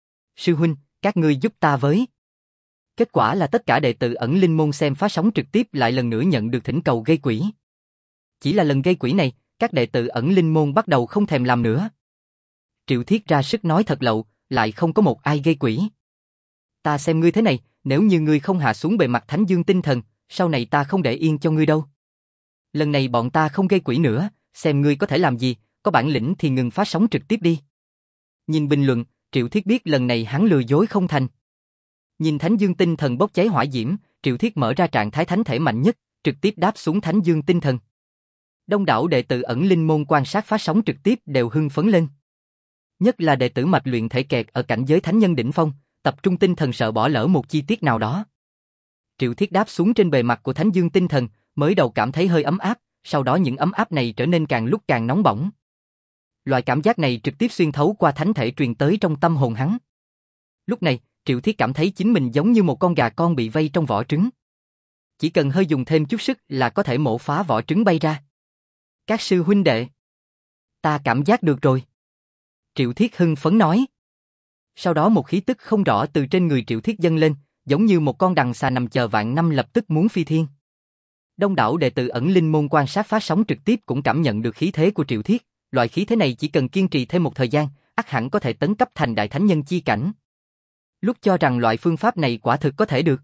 Sư huynh, các ngươi giúp ta với. Kết quả là tất cả đệ tử ẩn linh môn xem phát sóng trực tiếp lại lần nữa nhận được thỉnh cầu gây quỷ. Chỉ là lần gây quỷ này, các đệ tử ẩn linh môn bắt đầu không thèm làm nữa. Triệu Thiết ra sức nói thật lậu, lại không có một ai gây quỷ. Ta xem ngươi thế này, nếu như ngươi không hạ xuống bề mặt thánh dương tinh thần, sau này ta không để yên cho ngươi đâu. Lần này bọn ta không gây quỷ nữa, xem ngươi có thể làm gì, có bản lĩnh thì ngừng phát sóng trực tiếp đi. Nhìn bình luận, Triệu Thiết biết lần này hắn lừa dối không thành. Nhìn thánh dương tinh thần bốc cháy hỏa diễm, Triệu Thiết mở ra trạng thái thánh thể mạnh nhất, trực tiếp đáp xuống thánh dương tinh thần. Đông đảo đệ tử ẩn linh môn quan sát phát sóng trực tiếp đều hưng phấn lên. Nhất là đệ tử mạch luyện thể kẹt ở cảnh giới thánh nhân đỉnh phong, tập trung tinh thần sợ bỏ lỡ một chi tiết nào đó. Triệu Thiết đáp xuống trên bề mặt của thánh dương tinh thần, mới đầu cảm thấy hơi ấm áp, sau đó những ấm áp này trở nên càng lúc càng nóng bỏng. Loại cảm giác này trực tiếp xuyên thấu qua thánh thể truyền tới trong tâm hồn hắn. Lúc này, Triệu Thiết cảm thấy chính mình giống như một con gà con bị vây trong vỏ trứng. Chỉ cần hơi dùng thêm chút sức là có thể mổ phá vỏ trứng bay ra. Các sư huynh đệ, ta cảm giác được rồi. Triệu Thiết hưng phấn nói. Sau đó một khí tức không rõ từ trên người Triệu Thiết dâng lên, giống như một con đằng xà nằm chờ vạn năm lập tức muốn phi thiên. Đông đảo đệ tử ẩn linh môn quan sát phát sóng trực tiếp cũng cảm nhận được khí thế của Triệu Thiết, loại khí thế này chỉ cần kiên trì thêm một thời gian, ắt hẳn có thể tấn cấp thành đại thánh nhân chi cảnh. Lúc cho rằng loại phương pháp này quả thực có thể được,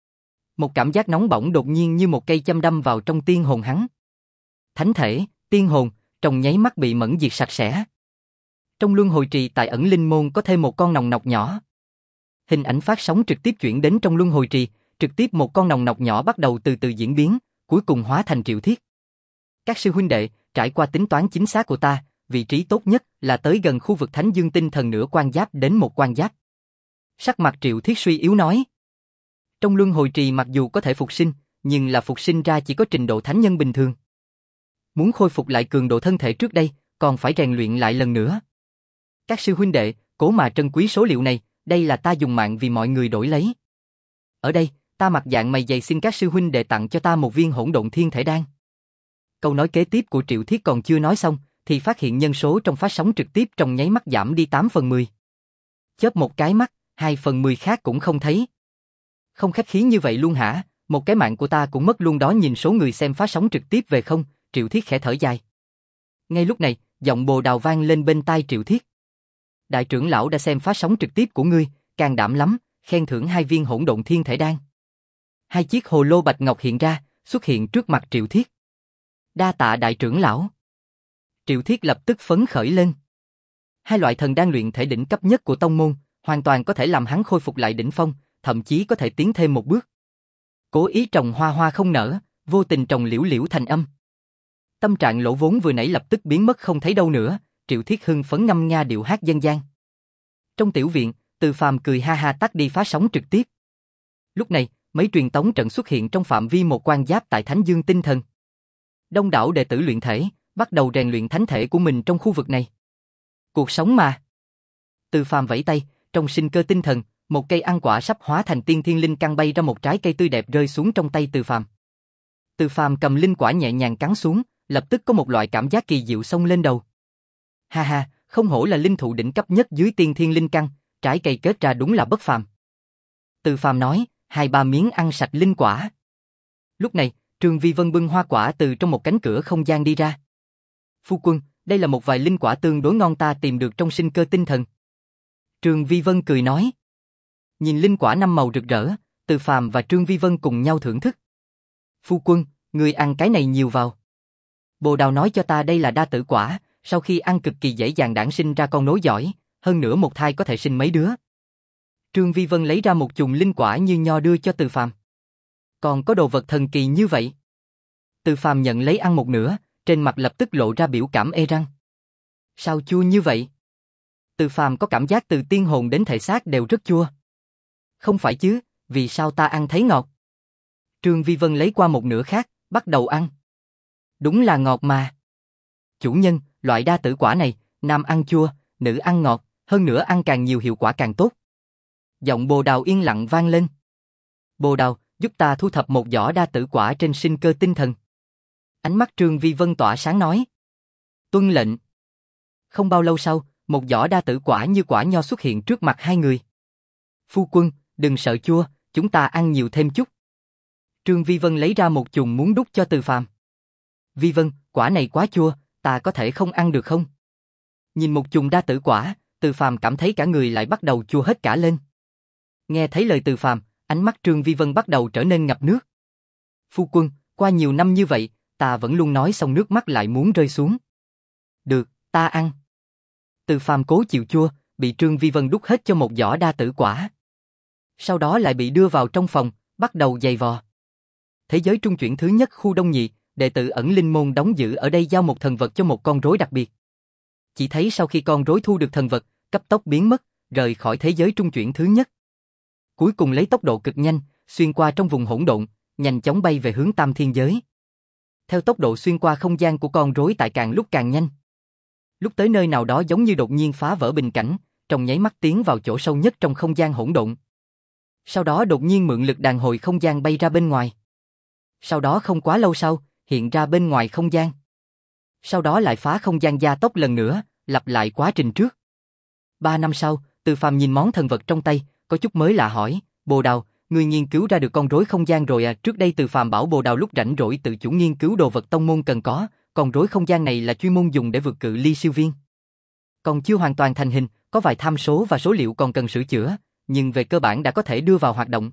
một cảm giác nóng bỏng đột nhiên như một cây châm đâm vào trong tiên hồn hắn. Thánh thể, tiên hồn, trong nháy mắt bị mẫn diệt sạch sẽ. Trong luân hồi trì tại ẩn linh môn có thêm một con nòng nọc nhỏ. Hình ảnh phát sóng trực tiếp chuyển đến trong luân hồi trì, trực tiếp một con nòng nọc nhỏ bắt đầu từ từ diễn biến, cuối cùng hóa thành Triệu Thiết. Các sư huynh đệ, trải qua tính toán chính xác của ta, vị trí tốt nhất là tới gần khu vực thánh dương tinh thần nửa quan giáp đến một quan giáp. Sắc mặt Triệu Thiết suy yếu nói. Trong luân hồi trì mặc dù có thể phục sinh, nhưng là phục sinh ra chỉ có trình độ thánh nhân bình thường. Muốn khôi phục lại cường độ thân thể trước đây, còn phải rèn luyện lại lần nữa. Các sư huynh đệ, cố mà trân quý số liệu này, đây là ta dùng mạng vì mọi người đổi lấy. Ở đây, ta mặc dạng mày dày xin các sư huynh đệ tặng cho ta một viên hỗn độn thiên thể đan. Câu nói kế tiếp của Triệu Thiết còn chưa nói xong, thì phát hiện nhân số trong phát sóng trực tiếp trong nháy mắt giảm đi tám phần mười. Chớp một cái mắt, hai phần mười khác cũng không thấy. Không khách khí như vậy luôn hả, một cái mạng của ta cũng mất luôn đó. Nhìn số người xem phát sóng trực tiếp về không, Triệu Thiết khẽ thở dài. Ngay lúc này, giọng Bồ Đào vang lên bên tai Triệu Thiết. Đại trưởng lão đã xem phát sóng trực tiếp của ngươi, can đảm lắm, khen thưởng hai viên hỗn độn thiên thể đan. Hai chiếc hồ lô bạch ngọc hiện ra, xuất hiện trước mặt Triệu Thiết. Đa tạ đại trưởng lão. Triệu Thiết lập tức phấn khởi lên. Hai loại thần đan luyện thể đỉnh cấp nhất của tông môn, hoàn toàn có thể làm hắn khôi phục lại đỉnh phong, thậm chí có thể tiến thêm một bước. Cố ý trồng hoa hoa không nở, vô tình trồng liễu liễu thành âm. Tâm trạng lỗ vốn vừa nãy lập tức biến mất không thấy đâu nữa, Triệu Thiết hưng phấn ngâm nga điệu hát dân gian. Trong tiểu viện, Từ Phàm cười ha ha tắt đi phát sóng trực tiếp. Lúc này, mấy truyền tống trận xuất hiện trong phạm vi một quan giáp tại Thánh Dương Tinh Thần. Đông đảo đệ tử luyện thể, bắt đầu rèn luyện thánh thể của mình trong khu vực này. Cuộc sống mà. Từ Phàm vẫy tay, trong sinh cơ tinh thần, một cây ăn quả sắp hóa thành tiên thiên linh căn bay ra một trái cây tươi đẹp rơi xuống trong tay Từ Phàm. Từ Phàm cầm linh quả nhẹ nhàng cắn xuống, lập tức có một loại cảm giác kỳ diệu xông lên đầu. Ha ha, không hổ là linh thụ đỉnh cấp nhất dưới tiên thiên linh căn, trái cây kết ra đúng là bất phàm. Từ Phàm nói, hai ba miếng ăn sạch linh quả. Lúc này, Trương Vi Vân bưng hoa quả từ trong một cánh cửa không gian đi ra. Phu quân, đây là một vài linh quả tương đối ngon ta tìm được trong sinh cơ tinh thần. Trương Vi Vân cười nói. Nhìn linh quả năm màu rực rỡ, Từ Phàm và Trương Vi Vân cùng nhau thưởng thức. Phu quân, ngươi ăn cái này nhiều vào. Bồ Đào nói cho ta đây là đa tử quả, sau khi ăn cực kỳ dễ dàng đản sinh ra con nối dõi, hơn nữa một thai có thể sinh mấy đứa. Trương Vi Vân lấy ra một chùm linh quả như nho đưa cho Từ Phàm. Còn có đồ vật thần kỳ như vậy? Từ Phàm nhận lấy ăn một nửa, trên mặt lập tức lộ ra biểu cảm ê răng. Sao chua như vậy? Từ Phàm có cảm giác từ tiên hồn đến thể xác đều rất chua. Không phải chứ, vì sao ta ăn thấy ngọt? Trương Vi Vân lấy qua một nửa khác, bắt đầu ăn. Đúng là ngọt mà. Chủ nhân, loại đa tử quả này, nam ăn chua, nữ ăn ngọt, hơn nữa ăn càng nhiều hiệu quả càng tốt. Giọng Bồ Đào yên lặng vang lên. Bồ Đào, giúp ta thu thập một giỏ đa tử quả trên sinh cơ tinh thần. Ánh mắt Trương Vi Vân tỏa sáng nói. Tuân lệnh. Không bao lâu sau, một giỏ đa tử quả như quả nho xuất hiện trước mặt hai người. Phu quân, đừng sợ chua, chúng ta ăn nhiều thêm chút. Trương Vi Vân lấy ra một chùm muốn đút cho Từ Phàm. Vi Vân, quả này quá chua, ta có thể không ăn được không? Nhìn một chùm đa tử quả, Từ Phàm cảm thấy cả người lại bắt đầu chua hết cả lên. Nghe thấy lời Từ Phàm, ánh mắt Trương Vi Vân bắt đầu trở nên ngập nước. Phu quân, qua nhiều năm như vậy, ta vẫn luôn nói xong nước mắt lại muốn rơi xuống. Được, ta ăn. Từ Phàm cố chịu chua, bị Trương Vi Vân đút hết cho một giỏ đa tử quả. Sau đó lại bị đưa vào trong phòng, bắt đầu giày vò. Thế giới trung chuyển thứ nhất khu Đông Nhị, đệ tử ẩn linh môn đóng giữ ở đây giao một thần vật cho một con rối đặc biệt. Chỉ thấy sau khi con rối thu được thần vật, cấp tốc biến mất, rời khỏi thế giới trung chuyển thứ nhất. Cuối cùng lấy tốc độ cực nhanh, xuyên qua trong vùng hỗn độn, nhanh chóng bay về hướng Tam Thiên Giới. Theo tốc độ xuyên qua không gian của con rối tại càng lúc càng nhanh. Lúc tới nơi nào đó giống như đột nhiên phá vỡ bình cảnh, trong nháy mắt tiến vào chỗ sâu nhất trong không gian hỗn độn. Sau đó đột nhiên mượn lực đàn hồi không gian bay ra bên ngoài. Sau đó không quá lâu sau, hiện ra bên ngoài không gian. Sau đó lại phá không gian gia tốc lần nữa, lặp lại quá trình trước. Ba năm sau, Từ Phàm nhìn món thần vật trong tay, có chút mới lạ hỏi, Bồ Đào, ngươi nghiên cứu ra được con rối không gian rồi à? Trước đây Từ Phàm bảo Bồ Đào lúc rảnh rỗi tự chủ nghiên cứu đồ vật tông môn cần có, con rối không gian này là chuyên môn dùng để vượt cự ly siêu viên. Còn chưa hoàn toàn thành hình, có vài tham số và số liệu còn cần sửa chữa, nhưng về cơ bản đã có thể đưa vào hoạt động.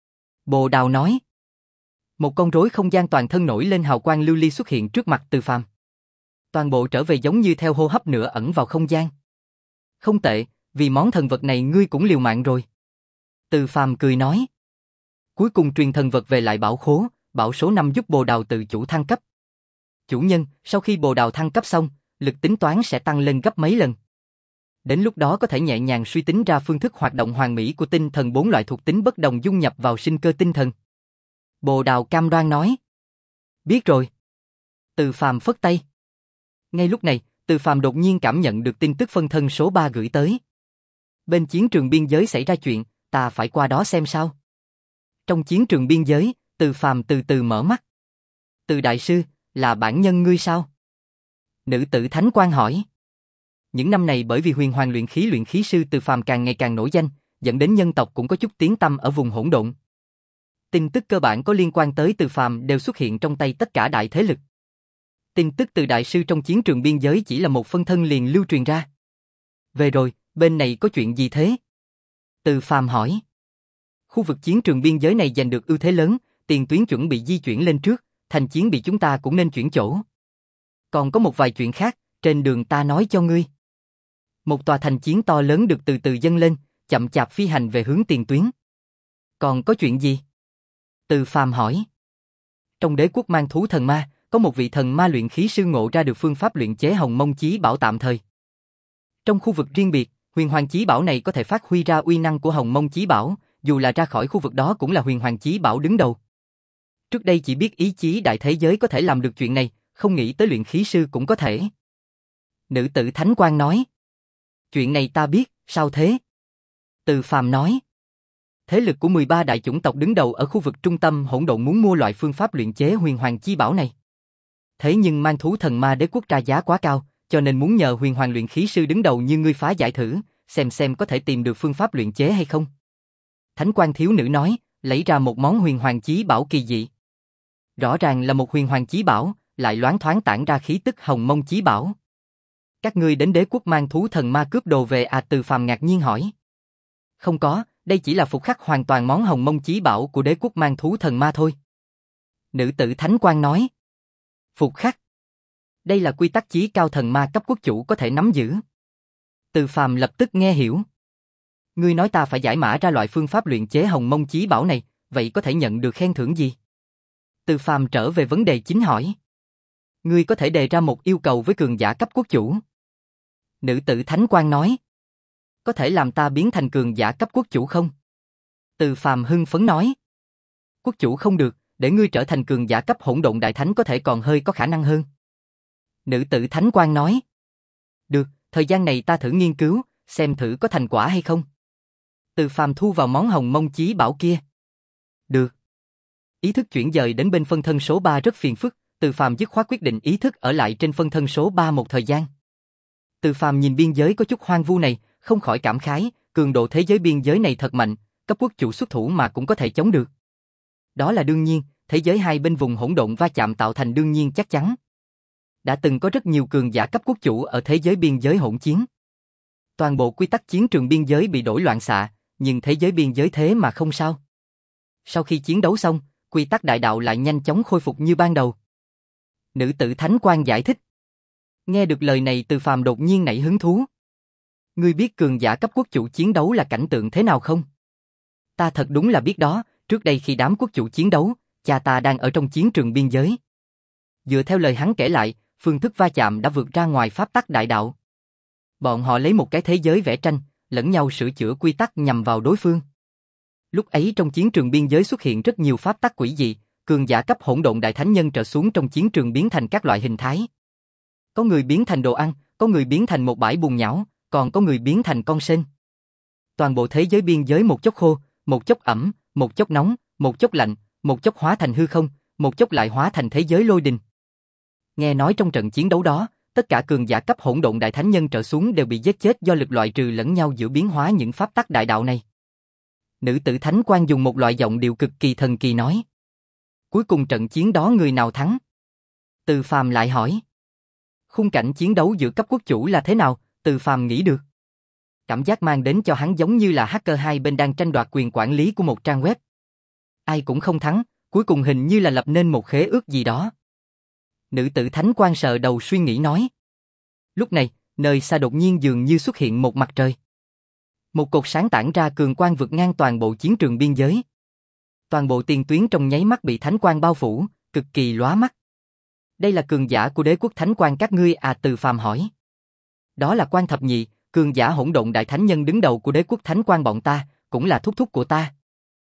Bồ Đào nói. Một con rối không gian toàn thân nổi lên hào quang lưu ly xuất hiện trước mặt Từ Phàm. Toàn bộ trở về giống như theo hô hấp nửa ẩn vào không gian. Không tệ, vì món thần vật này ngươi cũng liều mạng rồi. Từ Phàm cười nói. Cuối cùng truyền thần vật về lại bảo khố, bảo số năm giúp Bồ Đào tự chủ thăng cấp. Chủ nhân, sau khi Bồ Đào thăng cấp xong, lực tính toán sẽ tăng lên gấp mấy lần. Đến lúc đó có thể nhẹ nhàng suy tính ra phương thức hoạt động hoàn mỹ của tinh thần bốn loại thuộc tính bất đồng dung nhập vào sinh cơ tinh thần. Bồ Đào cam đoan nói. Biết rồi. Từ Phàm phất tay. Ngay lúc này, Từ Phàm đột nhiên cảm nhận được tin tức phân thân số ba gửi tới. Bên chiến trường biên giới xảy ra chuyện, ta phải qua đó xem sao. Trong chiến trường biên giới, Từ Phàm từ từ mở mắt. Từ đại sư, là bản nhân ngươi sao? Nữ tử thánh quan hỏi. Những năm này bởi vì huyền hoàng luyện khí luyện khí sư Từ Phàm càng ngày càng nổi danh, dẫn đến nhân tộc cũng có chút tiếng tăm ở vùng hỗn độn. Tin tức cơ bản có liên quan tới Từ Phàm đều xuất hiện trong tay tất cả đại thế lực. Tin tức từ đại sư trong chiến trường biên giới chỉ là một phân thân liền lưu truyền ra. Về rồi, bên này có chuyện gì thế? Từ Phàm hỏi. Khu vực chiến trường biên giới này giành được ưu thế lớn, tiền tuyến chuẩn bị di chuyển lên trước, thành chiến bị chúng ta cũng nên chuyển chỗ. Còn có một vài chuyện khác, trên đường ta nói cho ngươi. Một tòa thành chiến to lớn được từ từ dâng lên, chậm chạp phi hành về hướng tiền tuyến. Còn có chuyện gì? Từ Phàm hỏi. Trong đế quốc mang thú thần ma, có một vị thần ma luyện khí sư ngộ ra được phương pháp luyện chế hồng mông chí bảo tạm thời. Trong khu vực riêng biệt, huyền hoàng chí bảo này có thể phát huy ra uy năng của hồng mông chí bảo, dù là ra khỏi khu vực đó cũng là huyền hoàng chí bảo đứng đầu. Trước đây chỉ biết ý chí đại thế giới có thể làm được chuyện này, không nghĩ tới luyện khí sư cũng có thể. Nữ tử thánh quan nói. Chuyện này ta biết, sao thế? Từ Phàm nói. Thế lực của mười ba đại chủng tộc đứng đầu ở khu vực trung tâm hỗn độn muốn mua loại phương pháp luyện chế huyền hoàng chí bảo này. Thế nhưng mang thú thần ma đế quốc ra giá quá cao, cho nên muốn nhờ huyền hoàng luyện khí sư đứng đầu như ngươi phá giải thử, xem xem có thể tìm được phương pháp luyện chế hay không. Thánh quan thiếu nữ nói, lấy ra một món huyền hoàng chí bảo kỳ dị. Rõ ràng là một huyền hoàng chí bảo, lại loáng thoáng tản ra khí tức hồng mông chí bảo. Các ngươi đến đế quốc mang thú thần ma cướp đồ về à? Từ Phàm ngạc nhiên hỏi. Không có, đây chỉ là phục khắc hoàn toàn món hồng mông chí bảo của đế quốc mang thú thần ma thôi. Nữ tử thánh quan nói. Phục khắc. Đây là quy tắc chí cao thần ma cấp quốc chủ có thể nắm giữ. Từ Phàm lập tức nghe hiểu. Ngươi nói ta phải giải mã ra loại phương pháp luyện chế hồng mông chí bảo này, vậy có thể nhận được khen thưởng gì? Từ Phàm trở về vấn đề chính hỏi. Ngươi có thể đề ra một yêu cầu với cường giả cấp quốc chủ. Nữ tử thánh quan nói. Có thể làm ta biến thành cường giả cấp quốc chủ không? Từ Phàm hưng phấn nói. Quốc chủ không được, để ngươi trở thành cường giả cấp hỗn độn đại thánh có thể còn hơi có khả năng hơn. Nữ tử thánh quan nói. Được, thời gian này ta thử nghiên cứu, xem thử có thành quả hay không. Từ Phàm thu vào món hồng mông chí bảo kia. Được. Ý thức chuyển dời đến bên phân thân số ba rất phiền phức, Từ Phàm dứt khoát quyết định ý thức ở lại trên phân thân số ba một thời gian. Từ Phàm nhìn biên giới có chút hoang vu này, không khỏi cảm khái, cường độ thế giới biên giới này thật mạnh, cấp quốc chủ xuất thủ mà cũng có thể chống được. Đó là đương nhiên, thế giới hai bên vùng hỗn độn va chạm tạo thành đương nhiên chắc chắn. Đã từng có rất nhiều cường giả cấp quốc chủ ở thế giới biên giới hỗn chiến. Toàn bộ quy tắc chiến trường biên giới bị đổi loạn xạ, nhưng thế giới biên giới thế mà không sao. Sau khi chiến đấu xong, quy tắc đại đạo lại nhanh chóng khôi phục như ban đầu. Nữ tử thánh quan giải thích. Nghe được lời này Từ Phàm đột nhiên nảy hứng thú. Ngươi biết cường giả cấp quốc chủ chiến đấu là cảnh tượng thế nào không? Ta thật đúng là biết đó, trước đây khi đám quốc chủ chiến đấu, cha ta đang ở trong chiến trường biên giới. Dựa theo lời hắn kể lại, phương thức va chạm đã vượt ra ngoài pháp tắc đại đạo. Bọn họ lấy một cái thế giới vẽ tranh, lẫn nhau sửa chữa quy tắc nhằm vào đối phương. Lúc ấy trong chiến trường biên giới xuất hiện rất nhiều pháp tắc quỷ dị, cường giả cấp hỗn độn đại thánh nhân trở xuống trong chiến trường biến thành các loại hình thái. Có người biến thành đồ ăn, có người biến thành một bãi bùn nhão, còn có người biến thành con sên. Toàn bộ thế giới biên giới một chốc khô, một chốc ẩm, một chốc nóng, một chốc lạnh, một chốc hóa thành hư không, một chốc lại hóa thành thế giới lôi đình. Nghe nói trong trận chiến đấu đó, tất cả cường giả cấp hỗn độn đại thánh nhân trở xuống đều bị giết chết do lực loại trừ lẫn nhau giữa biến hóa những pháp tắc đại đạo này. Nữ tử thánh quan dùng một loại giọng điệu cực kỳ thần kỳ nói. Cuối cùng trận chiến đó người nào thắng? Từ Phàm lại hỏi. Khung cảnh chiến đấu giữa cấp quốc chủ là thế nào? Từ Phàm nghĩ được. Cảm giác mang đến cho hắn giống như là hacker hai bên đang tranh đoạt quyền quản lý của một trang web. Ai cũng không thắng, cuối cùng hình như là lập nên một khế ước gì đó. Nữ tử thánh quan sờ đầu suy nghĩ nói. Lúc này, nơi xa đột nhiên dường như xuất hiện một mặt trời. Một cột sáng tản ra cường quang vượt ngang toàn bộ chiến trường biên giới. Toàn bộ tiền tuyến trong nháy mắt bị thánh quang bao phủ, cực kỳ lóa mắt. Đây là cường giả của đế quốc thánh quang các ngươi à? Từ Phàm hỏi. Đó là Quan Thập Nhị, cường giả hỗn độn đại thánh nhân đứng đầu của đế quốc thánh quang bọn ta, cũng là thúc thúc của ta.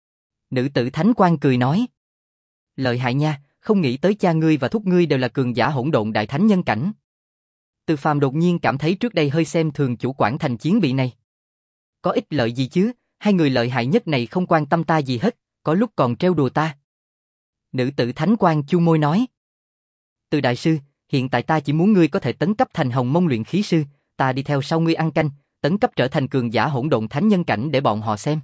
Nữ tử thánh quang cười nói. Lợi hại nha, không nghĩ tới cha ngươi và thúc ngươi đều là cường giả hỗn độn đại thánh nhân cảnh. Từ Phàm đột nhiên cảm thấy trước đây hơi xem thường chủ quản thành chiến bị này. Có ích lợi gì chứ, hai người lợi hại nhất này không quan tâm ta gì hết, có lúc còn trêu đùa ta. Nữ tử thánh quang chu môi nói. Từ đại sư, hiện tại ta chỉ muốn ngươi có thể tấn cấp thành Hồng Mông luyện khí sư, ta đi theo sau ngươi ăn canh, tấn cấp trở thành cường giả hỗn độn thánh nhân cảnh để bọn họ xem.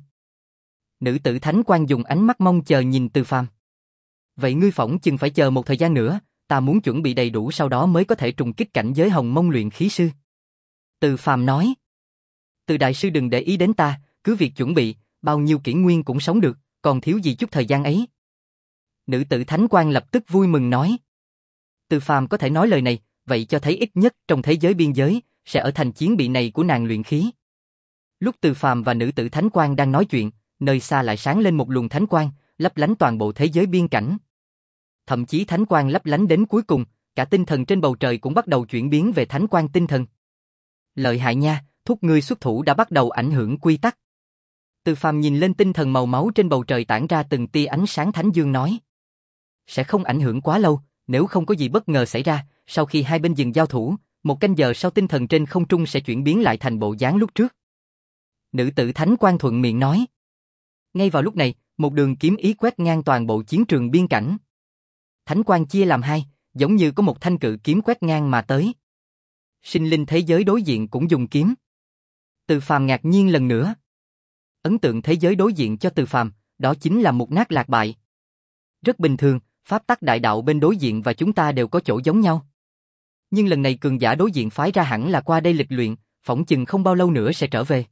Nữ tử thánh quan dùng ánh mắt mong chờ nhìn Từ Phàm. Vậy ngươi phỏng chừng phải chờ một thời gian nữa, ta muốn chuẩn bị đầy đủ sau đó mới có thể trùng kích cảnh giới Hồng Mông luyện khí sư. Từ Phàm nói. Từ đại sư đừng để ý đến ta, cứ việc chuẩn bị, bao nhiêu kỷ nguyên cũng sống được, còn thiếu gì chút thời gian ấy. Nữ tử thánh quan lập tức vui mừng nói. Từ Phàm có thể nói lời này, vậy cho thấy ít nhất trong thế giới biên giới, sẽ ở thành chiến bị này của nàng luyện khí. Lúc Từ Phàm và nữ tử thánh quan đang nói chuyện, nơi xa lại sáng lên một luồng thánh quang, lấp lánh toàn bộ thế giới biên cảnh. Thậm chí thánh quang lấp lánh đến cuối cùng, cả tinh thần trên bầu trời cũng bắt đầu chuyển biến về thánh quang tinh thần. Lợi hại nha, thúc ngươi xuất thủ đã bắt đầu ảnh hưởng quy tắc. Từ Phàm nhìn lên tinh thần màu máu trên bầu trời tản ra từng tia ánh sáng thánh dương nói. Sẽ không ảnh hưởng quá lâu, nếu không có gì bất ngờ xảy ra, sau khi hai bên dừng giao thủ, một canh giờ sau tinh thần trên không trung sẽ chuyển biến lại thành bộ dáng lúc trước. Nữ tử thánh quan thuận miệng nói. Ngay vào lúc này, một đường kiếm ý quét ngang toàn bộ chiến trường biên cảnh. Thánh quang chia làm hai, giống như có một thanh cự kiếm quét ngang mà tới. Sinh linh thế giới đối diện cũng dùng kiếm. Từ Phàm ngạc nhiên lần nữa. Ấn tượng thế giới đối diện cho Từ Phàm, đó chính là mục nát lạc bại. Rất bình thường, pháp tắc đại đạo bên đối diện và chúng ta đều có chỗ giống nhau. Nhưng lần này cường giả đối diện phái ra hẳn là qua đây lịch luyện, phỏng chừng không bao lâu nữa sẽ trở về.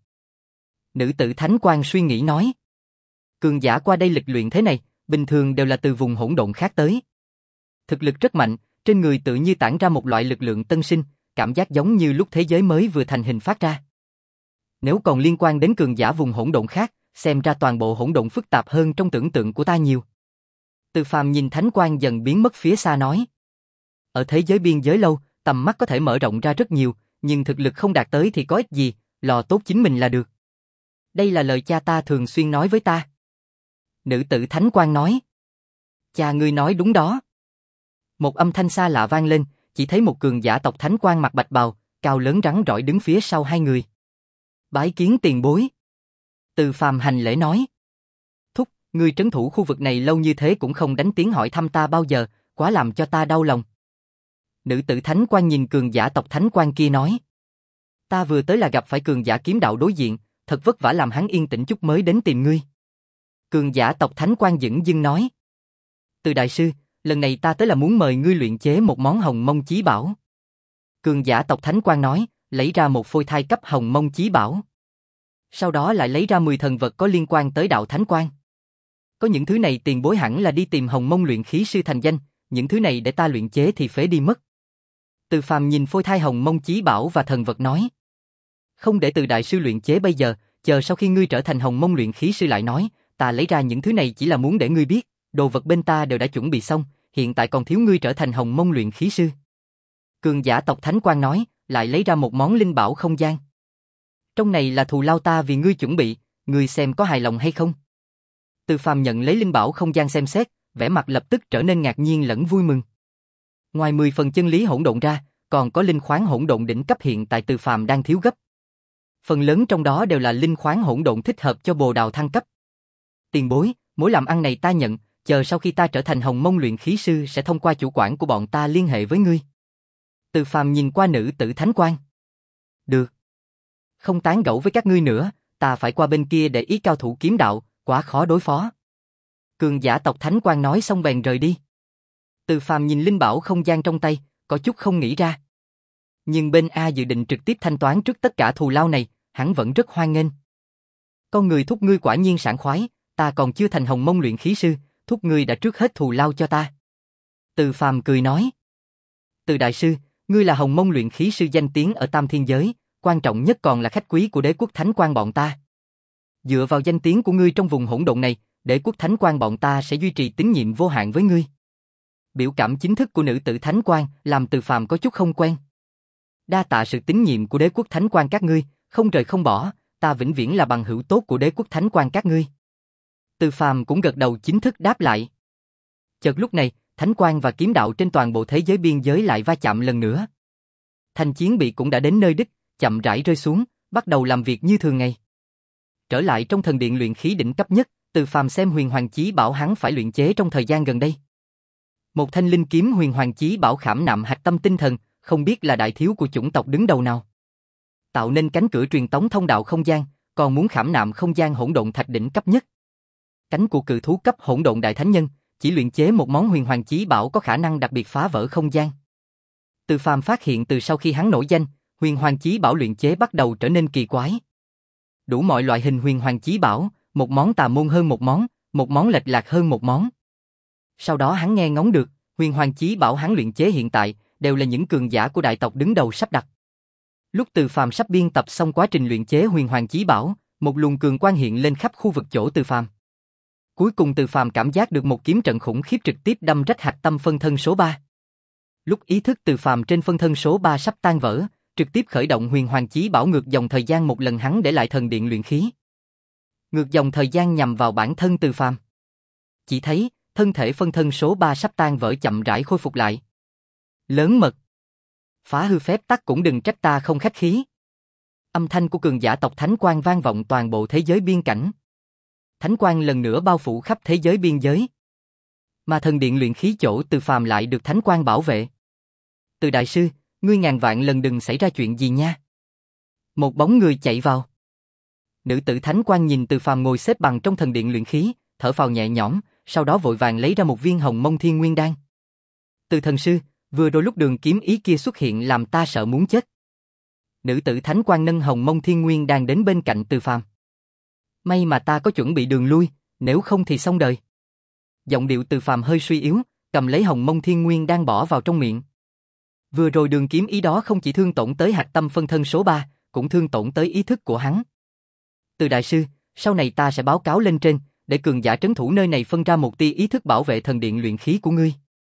Nữ tử thánh quan suy nghĩ nói. Cường giả qua đây lịch luyện thế này, bình thường đều là từ vùng hỗn độn khác tới. Thực lực rất mạnh, trên người tự như tản ra một loại lực lượng tân sinh, cảm giác giống như lúc thế giới mới vừa thành hình phát ra. Nếu còn liên quan đến cường giả vùng hỗn độn khác, xem ra toàn bộ hỗn độn phức tạp hơn trong tưởng tượng của ta nhiều. Từ Phàm nhìn thánh quang dần biến mất phía xa nói. Ở thế giới biên giới lâu, tầm mắt có thể mở rộng ra rất nhiều, nhưng thực lực không đạt tới thì có ích gì, lo tốt chính mình là được. Đây là lời cha ta thường xuyên nói với ta. Nữ tử thánh quang nói. Cha ngươi nói đúng đó. Một âm thanh xa lạ vang lên, chỉ thấy một cường giả tộc thánh quang mặc bạch bào, cao lớn rắn rỏi đứng phía sau hai người. Bái kiến tiền bối. Từ Phàm hành lễ nói. Thúc, ngươi trấn thủ khu vực này lâu như thế cũng không đánh tiếng hỏi thăm ta bao giờ, quá làm cho ta đau lòng. Nữ tử thánh quan nhìn cường giả tộc thánh quan kia nói. Ta vừa tới là gặp phải cường giả kiếm đạo đối diện, thật vất vả làm hắn yên tĩnh chút mới đến tìm ngươi. Cường giả tộc thánh quan dửng dưng nói. Từ đại sư, lần này ta tới là muốn mời ngươi luyện chế một món hồng mông chí bảo. Cường giả tộc thánh quan nói, lấy ra một phôi thai cấp hồng mông chí bảo. Sau đó lại lấy ra mười thần vật có liên quan tới đạo thánh quan. Có những thứ này tiền bối hẳn là đi tìm hồng mông luyện khí sư thành danh, những thứ này để ta luyện chế thì phế đi mất. Từ Phàm nhìn phôi thai hồng mông chí bảo và thần vật nói. Không để Từ đại sư luyện chế bây giờ, chờ sau khi ngươi trở thành hồng mông luyện khí sư lại nói, ta lấy ra những thứ này chỉ là muốn để ngươi biết, đồ vật bên ta đều đã chuẩn bị xong, hiện tại còn thiếu ngươi trở thành hồng mông luyện khí sư. Cường giả tộc thánh quan nói, lại lấy ra một món linh bảo không gian. Trong này là thù lao ta vì ngươi chuẩn bị, ngươi xem có hài lòng hay không? Từ Phàm nhận lấy linh bảo không gian xem xét, vẻ mặt lập tức trở nên ngạc nhiên lẫn vui mừng. Ngoài mười phần chân lý hỗn độn ra, còn có linh khoáng hỗn độn đỉnh cấp hiện tại Từ Phàm đang thiếu gấp. Phần lớn trong đó đều là linh khoáng hỗn độn thích hợp cho bồ đào thăng cấp. Tiền bối, mỗi làm ăn này ta nhận, chờ sau khi ta trở thành hồng mông luyện khí sư sẽ thông qua chủ quản của bọn ta liên hệ với ngươi. Từ Phàm nhìn qua nữ tử thánh quan. Được. Không tán gẫu với các ngươi nữa, ta phải qua bên kia để ý cao thủ kiếm đạo, quá khó đối phó. Cường giả tộc thánh quan nói xong bèn rời đi. Từ Phàm nhìn linh bảo không gian trong tay, có chút không nghĩ ra. Nhưng bên A dự định trực tiếp thanh toán trước tất cả thù lao này, hắn vẫn rất hoan nghênh. Con người thúc ngươi quả nhiên sảng khoái, ta còn chưa thành hồng mông luyện khí sư, thúc ngươi đã trước hết thù lao cho ta. Từ Phàm cười nói. Từ đại sư, ngươi là hồng mông luyện khí sư danh tiếng ở tam thiên giới, quan trọng nhất còn là khách quý của đế quốc thánh quan bọn ta. Dựa vào danh tiếng của ngươi trong vùng hỗn độn này, đế quốc thánh quan bọn ta sẽ duy trì tín nhiệm vô hạn với ngươi. Biểu cảm chính thức của nữ tử thánh quan làm Từ Phàm có chút không quen. Đa tạ sự tín nhiệm của đế quốc thánh quan các ngươi, không rời không bỏ, ta vĩnh viễn là bằng hữu tốt của đế quốc thánh quan các ngươi. Từ Phàm cũng gật đầu chính thức đáp lại. Chợt lúc này, thánh quan và kiếm đạo trên toàn bộ thế giới biên giới lại va chạm lần nữa. Thanh chiến bị cũng đã đến nơi đích, chậm rãi rơi xuống, bắt đầu làm việc như thường ngày. Trở lại trong thần điện luyện khí đỉnh cấp nhất, Từ Phàm xem huyền hoàng chí bảo hắn phải luyện chế trong thời gian gần đây. Một thanh linh kiếm huyền hoàng chí bảo khảm nạm hạch tâm tinh thần, không biết là đại thiếu của chủng tộc đứng đầu nào. Tạo nên cánh cửa truyền tống thông đạo không gian, còn muốn khảm nạm không gian hỗn độn thạch đỉnh cấp nhất. Cánh của cự thú cấp hỗn độn đại thánh nhân, chỉ luyện chế một món huyền hoàng chí bảo có khả năng đặc biệt phá vỡ không gian. Từ Phàm phát hiện từ sau khi hắn nổi danh, huyền hoàng chí bảo luyện chế bắt đầu trở nên kỳ quái. Đủ mọi loại hình huyền hoàng chí bảo, một món tà môn hơn một món, một món lệch lạc hơn một món. Sau đó hắn nghe ngóng được, huyền hoàng chí bảo hắn luyện chế hiện tại đều là những cường giả của đại tộc đứng đầu sắp đặt. Lúc Từ Phàm sắp biên tập xong quá trình luyện chế huyền hoàng chí bảo, một luồng cường quang hiện lên khắp khu vực chỗ Từ Phàm. Cuối cùng Từ Phàm cảm giác được một kiếm trận khủng khiếp trực tiếp đâm rách hạch tâm phân thân số ba. Lúc ý thức Từ Phàm trên phân thân số ba sắp tan vỡ, trực tiếp khởi động huyền hoàng chí bảo ngược dòng thời gian một lần, hắn để lại thần điện luyện khí. Ngược dòng thời gian nhằm vào bản thân Từ Phàm. Chỉ thấy, thân thể phân thân số ba sắp tan vỡ chậm rãi khôi phục lại. Lớn mật. Phá hư phép tắc cũng đừng trách ta không khách khí. Âm thanh của cường giả tộc Thánh Quang vang vọng toàn bộ thế giới biên cảnh. Thánh Quang lần nữa bao phủ khắp thế giới biên giới. Mà thần điện luyện khí chỗ Từ Phàm lại được Thánh Quang bảo vệ. Từ đại sư, ngươi ngàn vạn lần đừng xảy ra chuyện gì nha. Một bóng người chạy vào. Nữ tử Thánh Quang nhìn Từ Phàm ngồi xếp bằng trong thần điện luyện khí, thở phào nhẹ nhõm, sau đó vội vàng lấy ra một viên hồng mông thiên nguyên đan. Từ thần sư, vừa đôi lúc đường kiếm ý kia xuất hiện làm ta sợ muốn chết. Nữ tử Thánh Quang nâng hồng mông thiên nguyên đan đến bên cạnh Từ Phàm. May mà ta có chuẩn bị đường lui, nếu không thì xong đời. Giọng điệu Từ Phàm hơi suy yếu, cầm lấy hồng mông thiên nguyên đan bỏ vào trong miệng. Vừa rồi đường kiếm ý đó không chỉ thương tổn tới hạch tâm phân thân số ba, cũng thương tổn tới ý thức của hắn. Từ đại sư, sau này ta sẽ báo cáo lên trên, để cường giả trấn thủ nơi này phân ra một tia ý thức bảo vệ thần điện luyện khí của ngươi.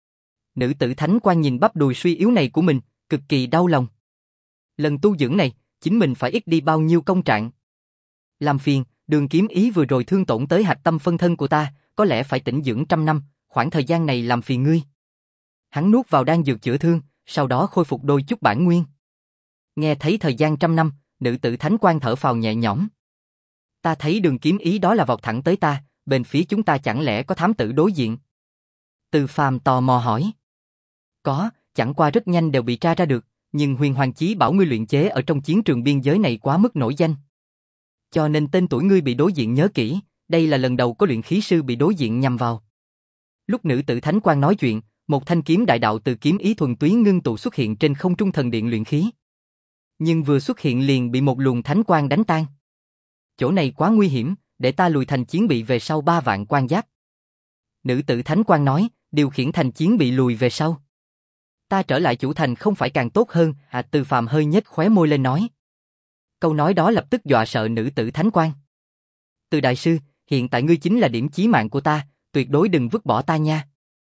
Nữ tử Thánh Quang nhìn bắp đùi suy yếu này của mình, cực kỳ đau lòng. Lần tu dưỡng này, chính mình phải ít đi bao nhiêu công trạng. Làm phiền, đường kiếm ý vừa rồi thương tổn tới hạch tâm phân thân của ta, có lẽ phải tĩnh dưỡng trăm năm, khoảng thời gian này làm phiền ngươi. Hắn nuốt vào đan dược chữa thương, sau đó khôi phục đôi chút bản nguyên. Nghe thấy thời gian trăm năm, nữ tử Thánh Quang thở phào nhẹ nhõm. Ta thấy đường kiếm ý đó là vọt thẳng tới ta, bên phía chúng ta chẳng lẽ có thám tử đối diện? Từ Phàm tò mò hỏi. Có, chẳng qua rất nhanh đều bị tra ra được, nhưng huyền hoàng chí bảo ngươi luyện chế ở trong chiến trường biên giới này quá mức nổi danh. Cho nên tên tuổi ngươi bị đối diện nhớ kỹ, đây là lần đầu có luyện khí sư bị đối diện nhằm vào. Lúc nữ tử Thánh Quang nói chuyện, một thanh kiếm đại đạo từ kiếm ý thuần túy ngưng tụ xuất hiện trên không trung thần điện luyện khí. Nhưng vừa xuất hiện liền bị một luồng thánh quang đánh tan. Chỗ này quá nguy hiểm, để ta lùi thành chiến bị về sau ba vạn quan giáp. Nữ tử Thánh Quang nói, điều khiển thành chiến bị lùi về sau. Ta trở lại chủ thành không phải càng tốt hơn, à? Từ Phàm hơi nhếch khóe môi lên nói. Câu nói đó lập tức dọa sợ nữ tử Thánh Quang. Từ đại sư, hiện tại ngươi chính là điểm chí mạng của ta, tuyệt đối đừng vứt bỏ ta nha.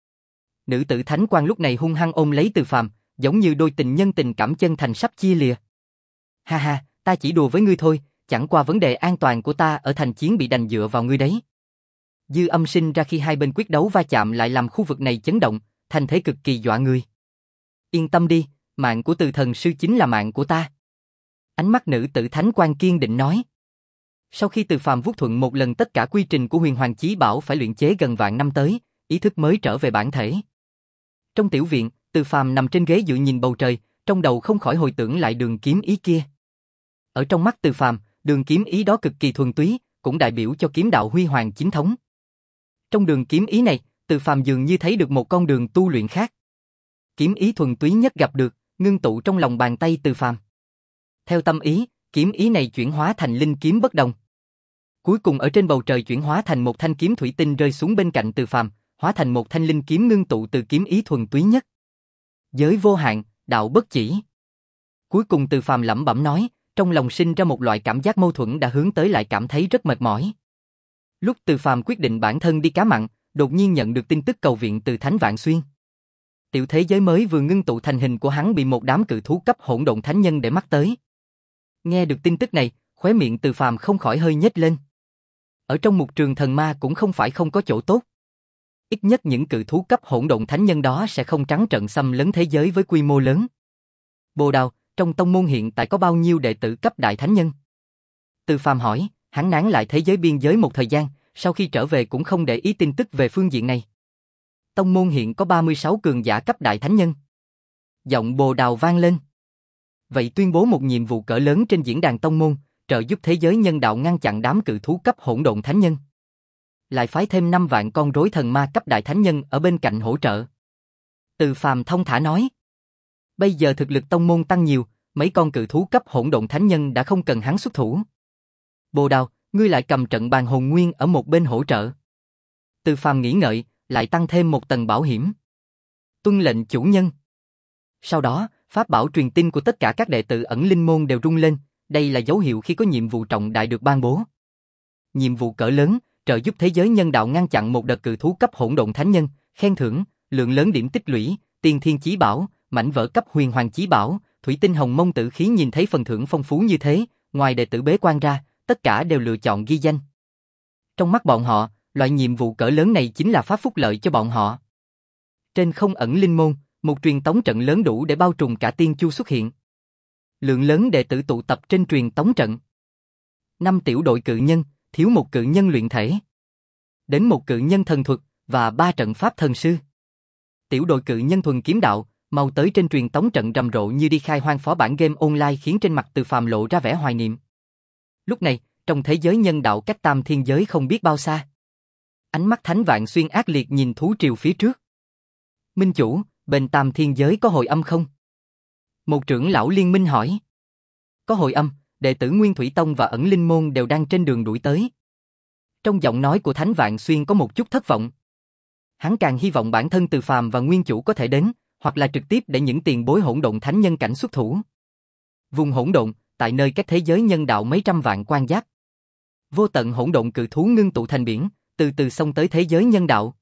Nữ tử Thánh Quang lúc này hung hăng ôm lấy Từ Phàm, giống như đôi tình nhân tình cảm chân thành sắp chia lìa. Ha ha, ta chỉ đùa với ngươi thôi, chẳng qua vấn đề an toàn của ta ở thành chiến bị đành dựa vào ngươi đấy. Dư âm sinh ra khi hai bên quyết đấu va chạm lại làm khu vực này chấn động, thành thế cực kỳ dọa người. Yên tâm đi, mạng của Từ thần sư chính là mạng của ta. Ánh mắt nữ tử Thánh Quang kiên định nói. Sau khi Từ Phàm vuốt thuận một lần tất cả quy trình của huyền hoàng chí bảo phải luyện chế gần vạn năm tới, ý thức mới trở về bản thể. Trong tiểu viện, Từ Phàm nằm trên ghế dựa nhìn bầu trời, trong đầu không khỏi hồi tưởng lại đường kiếm ý kia. Ở trong mắt Từ Phàm, đường kiếm ý đó cực kỳ thuần túy, cũng đại biểu cho kiếm đạo huy hoàng chính thống. Trong đường kiếm ý này, Từ Phàm dường như thấy được một con đường tu luyện khác. Kiếm ý thuần túy nhất gặp được, ngưng tụ trong lòng bàn tay Từ Phàm. Theo tâm ý, kiếm ý này chuyển hóa thành linh kiếm bất đồng. Cuối cùng ở trên bầu trời chuyển hóa thành một thanh kiếm thủy tinh rơi xuống bên cạnh Từ Phàm, hóa thành một thanh linh kiếm ngưng tụ từ kiếm ý thuần túy nhất. Giới vô hạn, đạo bất chỉ. Cuối cùng Từ Phàm lẩm bẩm nói, trong lòng sinh ra một loại cảm giác mâu thuẫn đã hướng tới lại cảm thấy rất mệt mỏi. Lúc Từ Phàm quyết định bản thân đi cá mặn, đột nhiên nhận được tin tức cầu viện từ Thánh Vạn Xuyên. Tiểu thế giới mới vừa ngưng tụ thành hình của hắn bị một đám cự thú cấp hỗn độn thánh nhân để mắt tới. Nghe được tin tức này, khóe miệng Từ Phàm không khỏi hơi nhếch lên. Ở trong mục trường thần ma cũng không phải không có chỗ tốt. Ít nhất những cự thú cấp hỗn độn thánh nhân đó sẽ không trắng trợn xâm lấn thế giới với quy mô lớn. Bồ Đào, trong tông môn hiện tại có bao nhiêu đệ tử cấp đại thánh nhân? Từ Phàm hỏi, hắn nán lại thế giới biên giới một thời gian, sau khi trở về cũng không để ý tin tức về phương diện này. Tông môn hiện có ba mươi sáu cường giả cấp đại thánh nhân. Giọng Bồ Đào vang lên. Vậy tuyên bố một nhiệm vụ cỡ lớn trên diễn đàn tông môn, trợ giúp thế giới nhân đạo ngăn chặn đám cự thú cấp hỗn độn thánh nhân. Lại phái thêm năm vạn con rối thần ma cấp đại thánh nhân ở bên cạnh hỗ trợ. Từ Phàm thông thả nói. Bây giờ thực lực tông môn tăng nhiều, mấy con cự thú cấp hỗn độn thánh nhân đã không cần hắn xuất thủ. Bồ Đào, ngươi lại cầm trận bàn hồn nguyên ở một bên hỗ trợ. Từ Phàm nghĩ ngợi, lại tăng thêm một tầng bảo hiểm. Tuân lệnh chủ nhân. Sau đó, pháp bảo truyền tin của tất cả các đệ tử ẩn linh môn đều rung lên, đây là dấu hiệu khi có nhiệm vụ trọng đại được ban bố. Nhiệm vụ cỡ lớn, trợ giúp thế giới nhân đạo ngăn chặn một đợt cự thú cấp hỗn độn thánh nhân, khen thưởng, lượng lớn điểm tích lũy, tiên thiên chí bảo, mảnh vỡ cấp huyền hoàng chí bảo, thủy tinh hồng mông tử khí. Nhìn thấy phần thưởng phong phú như thế, ngoài đệ tử bế quan ra, tất cả đều lựa chọn ghi danh. Trong mắt bọn họ, loại nhiệm vụ cỡ lớn này chính là phát phúc lợi cho bọn họ. Trên không ẩn linh môn, một truyền tống trận lớn đủ để bao trùm cả tiên chu xuất hiện. Lượng lớn đệ tử tụ tập trên truyền tống trận. Năm tiểu đội cự nhân, thiếu một cự nhân luyện thể. Đến một cự nhân thần thuật, và ba trận pháp thần sư. Tiểu đội cự nhân thuần kiếm đạo, mau tới trên truyền tống trận rầm rộ như đi khai hoang. Phó bản game online khiến trên mặt Từ Phàm lộ ra vẻ hoài niệm. Lúc này, trong thế giới nhân đạo cách tam thiên giới không biết bao xa. Ánh mắt Thánh Vạn Xuyên ác liệt nhìn thú triều phía trước. Minh chủ, bên tam thiên giới có hồi âm không? Một trưởng lão liên minh hỏi. Có hồi âm, đệ tử Nguyên Thủy Tông và ẩn linh môn đều đang trên đường đuổi tới. Trong giọng nói của Thánh Vạn Xuyên có một chút thất vọng. Hắn càng hy vọng bản thân Từ Phàm và Nguyên chủ có thể đến, hoặc là trực tiếp để những tiền bối hỗn độn thánh nhân cảnh xuất thủ. Vùng hỗn độn, tại nơi cách thế giới nhân đạo mấy trăm vạn quan giáp. Vô tận hỗn độn cự thú ngưng tụ thành biển, từ từ xông tới thế giới nhân đạo.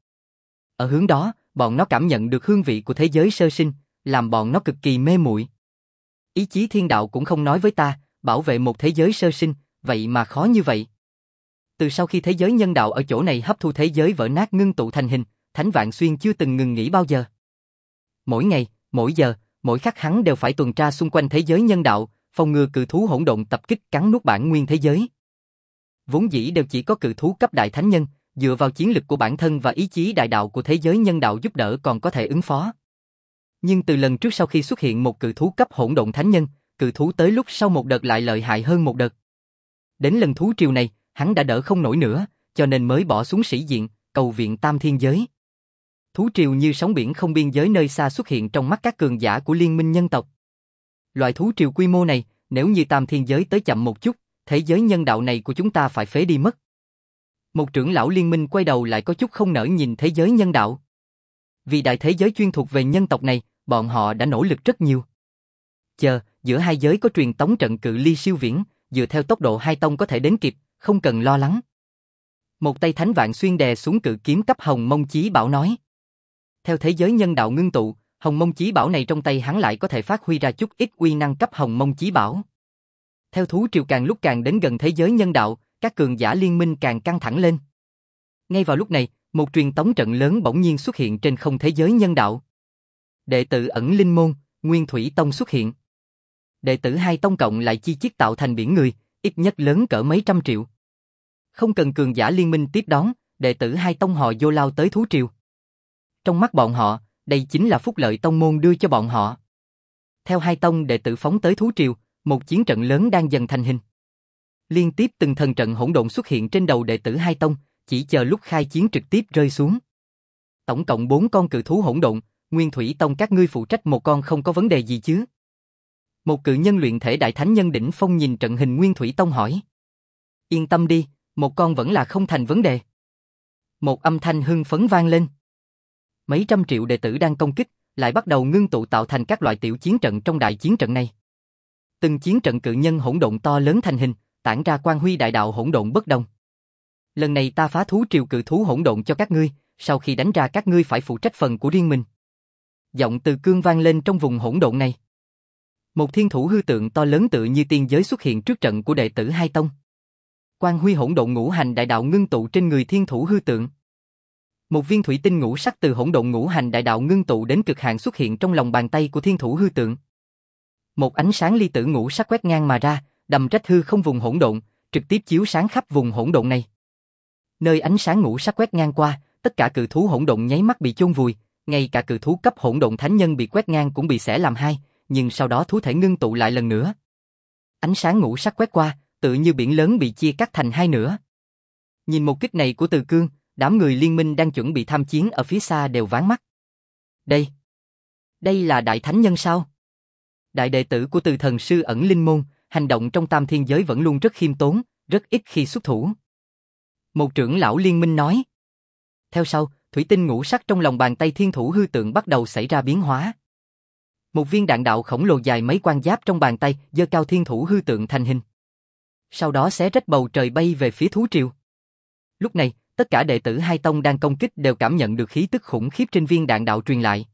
Ở hướng đó, bọn nó cảm nhận được hương vị của thế giới sơ sinh, làm bọn nó cực kỳ mê muội. Ý chí thiên đạo cũng không nói với ta, bảo vệ một thế giới sơ sinh, vậy mà khó như vậy. Từ sau khi thế giới nhân đạo ở chỗ này hấp thu thế giới vỡ nát ngưng tụ thành hình, Thánh Vạn Xuyên chưa từng ngừng nghỉ bao giờ. Mỗi ngày, mỗi giờ, mỗi khắc hắn đều phải tuần tra xung quanh thế giới nhân đạo, phòng ngừa cự thú hỗn độn tập kích cắn nuốt bản nguyên thế giới. Vốn dĩ đều chỉ có cự thú cấp đại thánh nhân, dựa vào chiến lực của bản thân và ý chí đại đạo của thế giới nhân đạo giúp đỡ còn có thể ứng phó. Nhưng từ lần trước sau khi xuất hiện một cự thú cấp hỗn độn thánh nhân, cự thú tới lúc sau một đợt lại lợi hại hơn một đợt. Đến lần thú triều này, hắn đã đỡ không nổi nữa, cho nên mới bỏ xuống sĩ diện, cầu viện tam thiên giới. Thú triều như sóng biển không biên giới nơi xa xuất hiện trong mắt các cường giả của liên minh nhân tộc. Loại thú triều quy mô này, nếu như tam thiên giới tới chậm một chút, thế giới nhân đạo này của chúng ta phải phế đi mất. Một trưởng lão liên minh quay đầu lại có chút không nỡ nhìn thế giới nhân đạo. Vì đại thế giới chuyên thuộc về nhân tộc này, bọn họ đã nỗ lực rất nhiều. Chờ, giữa hai giới có truyền tống trận cự ly siêu viễn, dựa theo tốc độ hai tông có thể đến kịp, không cần lo lắng. Một tay Thánh Vạn Xuyên đè xuống cự kiếm cấp hồng mông chí bảo nói. Theo thế giới nhân đạo ngưng tụ, hồng mông chí bảo này trong tay hắn lại có thể phát huy ra chút ít uy năng cấp hồng mông chí bảo. Theo thú triều càng lúc càng đến gần thế giới nhân đạo, các cường giả liên minh càng căng thẳng lên. Ngay vào lúc này, một truyền tống trận lớn bỗng nhiên xuất hiện trên không thế giới nhân đạo. Đệ tử ẩn linh môn, Nguyên Thủy Tông xuất hiện. Đệ tử hai tông cộng lại chi chiết tạo thành biển người, ít nhất lớn cỡ mấy trăm triệu. Không cần cường giả liên minh tiếp đón, đệ tử hai tông họ vô lao tới thú triều. Trong mắt bọn họ, đây chính là phúc lợi tông môn đưa cho bọn họ. Theo hai tông đệ tử phóng tới thú triều, một chiến trận lớn đang dần thành hình. Liên tiếp từng thần trận hỗn độn xuất hiện trên đầu đệ tử hai tông, chỉ chờ lúc khai chiến trực tiếp rơi xuống. Tổng cộng bốn con cự thú hỗn độn, Nguyên Thủy Tông các ngươi phụ trách một con không có vấn đề gì chứ? Một cự nhân luyện thể đại thánh nhân đỉnh phong nhìn trận hình Nguyên Thủy Tông hỏi. Yên tâm đi, một con vẫn là không thành vấn đề. Một âm thanh hưng phấn vang lên. Mấy trăm triệu đệ tử đang công kích, lại bắt đầu ngưng tụ tạo thành các loại tiểu chiến trận trong đại chiến trận này. Từng chiến trận cự nhân hỗn độn to lớn thành hình, tản ra quang huy đại đạo hỗn độn bất đồng. Lần này ta phá thú triều cự thú hỗn độn cho các ngươi, sau khi đánh ra các ngươi phải phụ trách phần của riêng mình. Giọng Từ Cương vang lên trong vùng hỗn độn này. Một thiên thủ hư tượng to lớn tự như tiên giới xuất hiện trước trận của đệ tử hai tông. Quang huy hỗn độn ngũ hành đại đạo ngưng tụ trên người thiên thủ hư tượng. Một viên thủy tinh ngũ sắc từ hỗn độn ngũ hành đại đạo ngưng tụ đến cực hạn xuất hiện trong lòng bàn tay của thiên thủ hư tượng. Một ánh sáng ly tử ngũ sắc quét ngang mà ra, đầm rách hư không vùng hỗn độn, trực tiếp chiếu sáng khắp vùng hỗn độn này. Nơi ánh sáng ngũ sắc quét ngang qua, tất cả cự thú hỗn độn nháy mắt bị chôn vùi, ngay cả cự thú cấp hỗn độn thánh nhân bị quét ngang cũng bị xẻ làm hai, nhưng sau đó thú thể ngưng tụ lại lần nữa. Ánh sáng ngũ sắc quét qua, tự như biển lớn bị chia cắt thành hai nửa. Nhìn một kích này của Từ Cương, đám người liên minh đang chuẩn bị tham chiến ở phía xa đều váng mắt. Đây, đây là đại thánh nhân sao? Đại đệ tử của Từ Thần Sư Ẩn Linh Môn, hành động trong tam thiên giới vẫn luôn rất khiêm tốn, rất ít khi xuất thủ. Một trưởng lão liên minh nói. Theo sau, thủy tinh ngũ sắc trong lòng bàn tay thiên thủ hư tượng bắt đầu xảy ra biến hóa. Một viên đạn đạo khổng lồ dài mấy quan giáp trong bàn tay giơ cao thiên thủ hư tượng thành hình. Sau đó xé rách bầu trời bay về phía thú triều. Lúc này, tất cả đệ tử hai tông đang công kích đều cảm nhận được khí tức khủng khiếp trên viên đạn đạo truyền lại.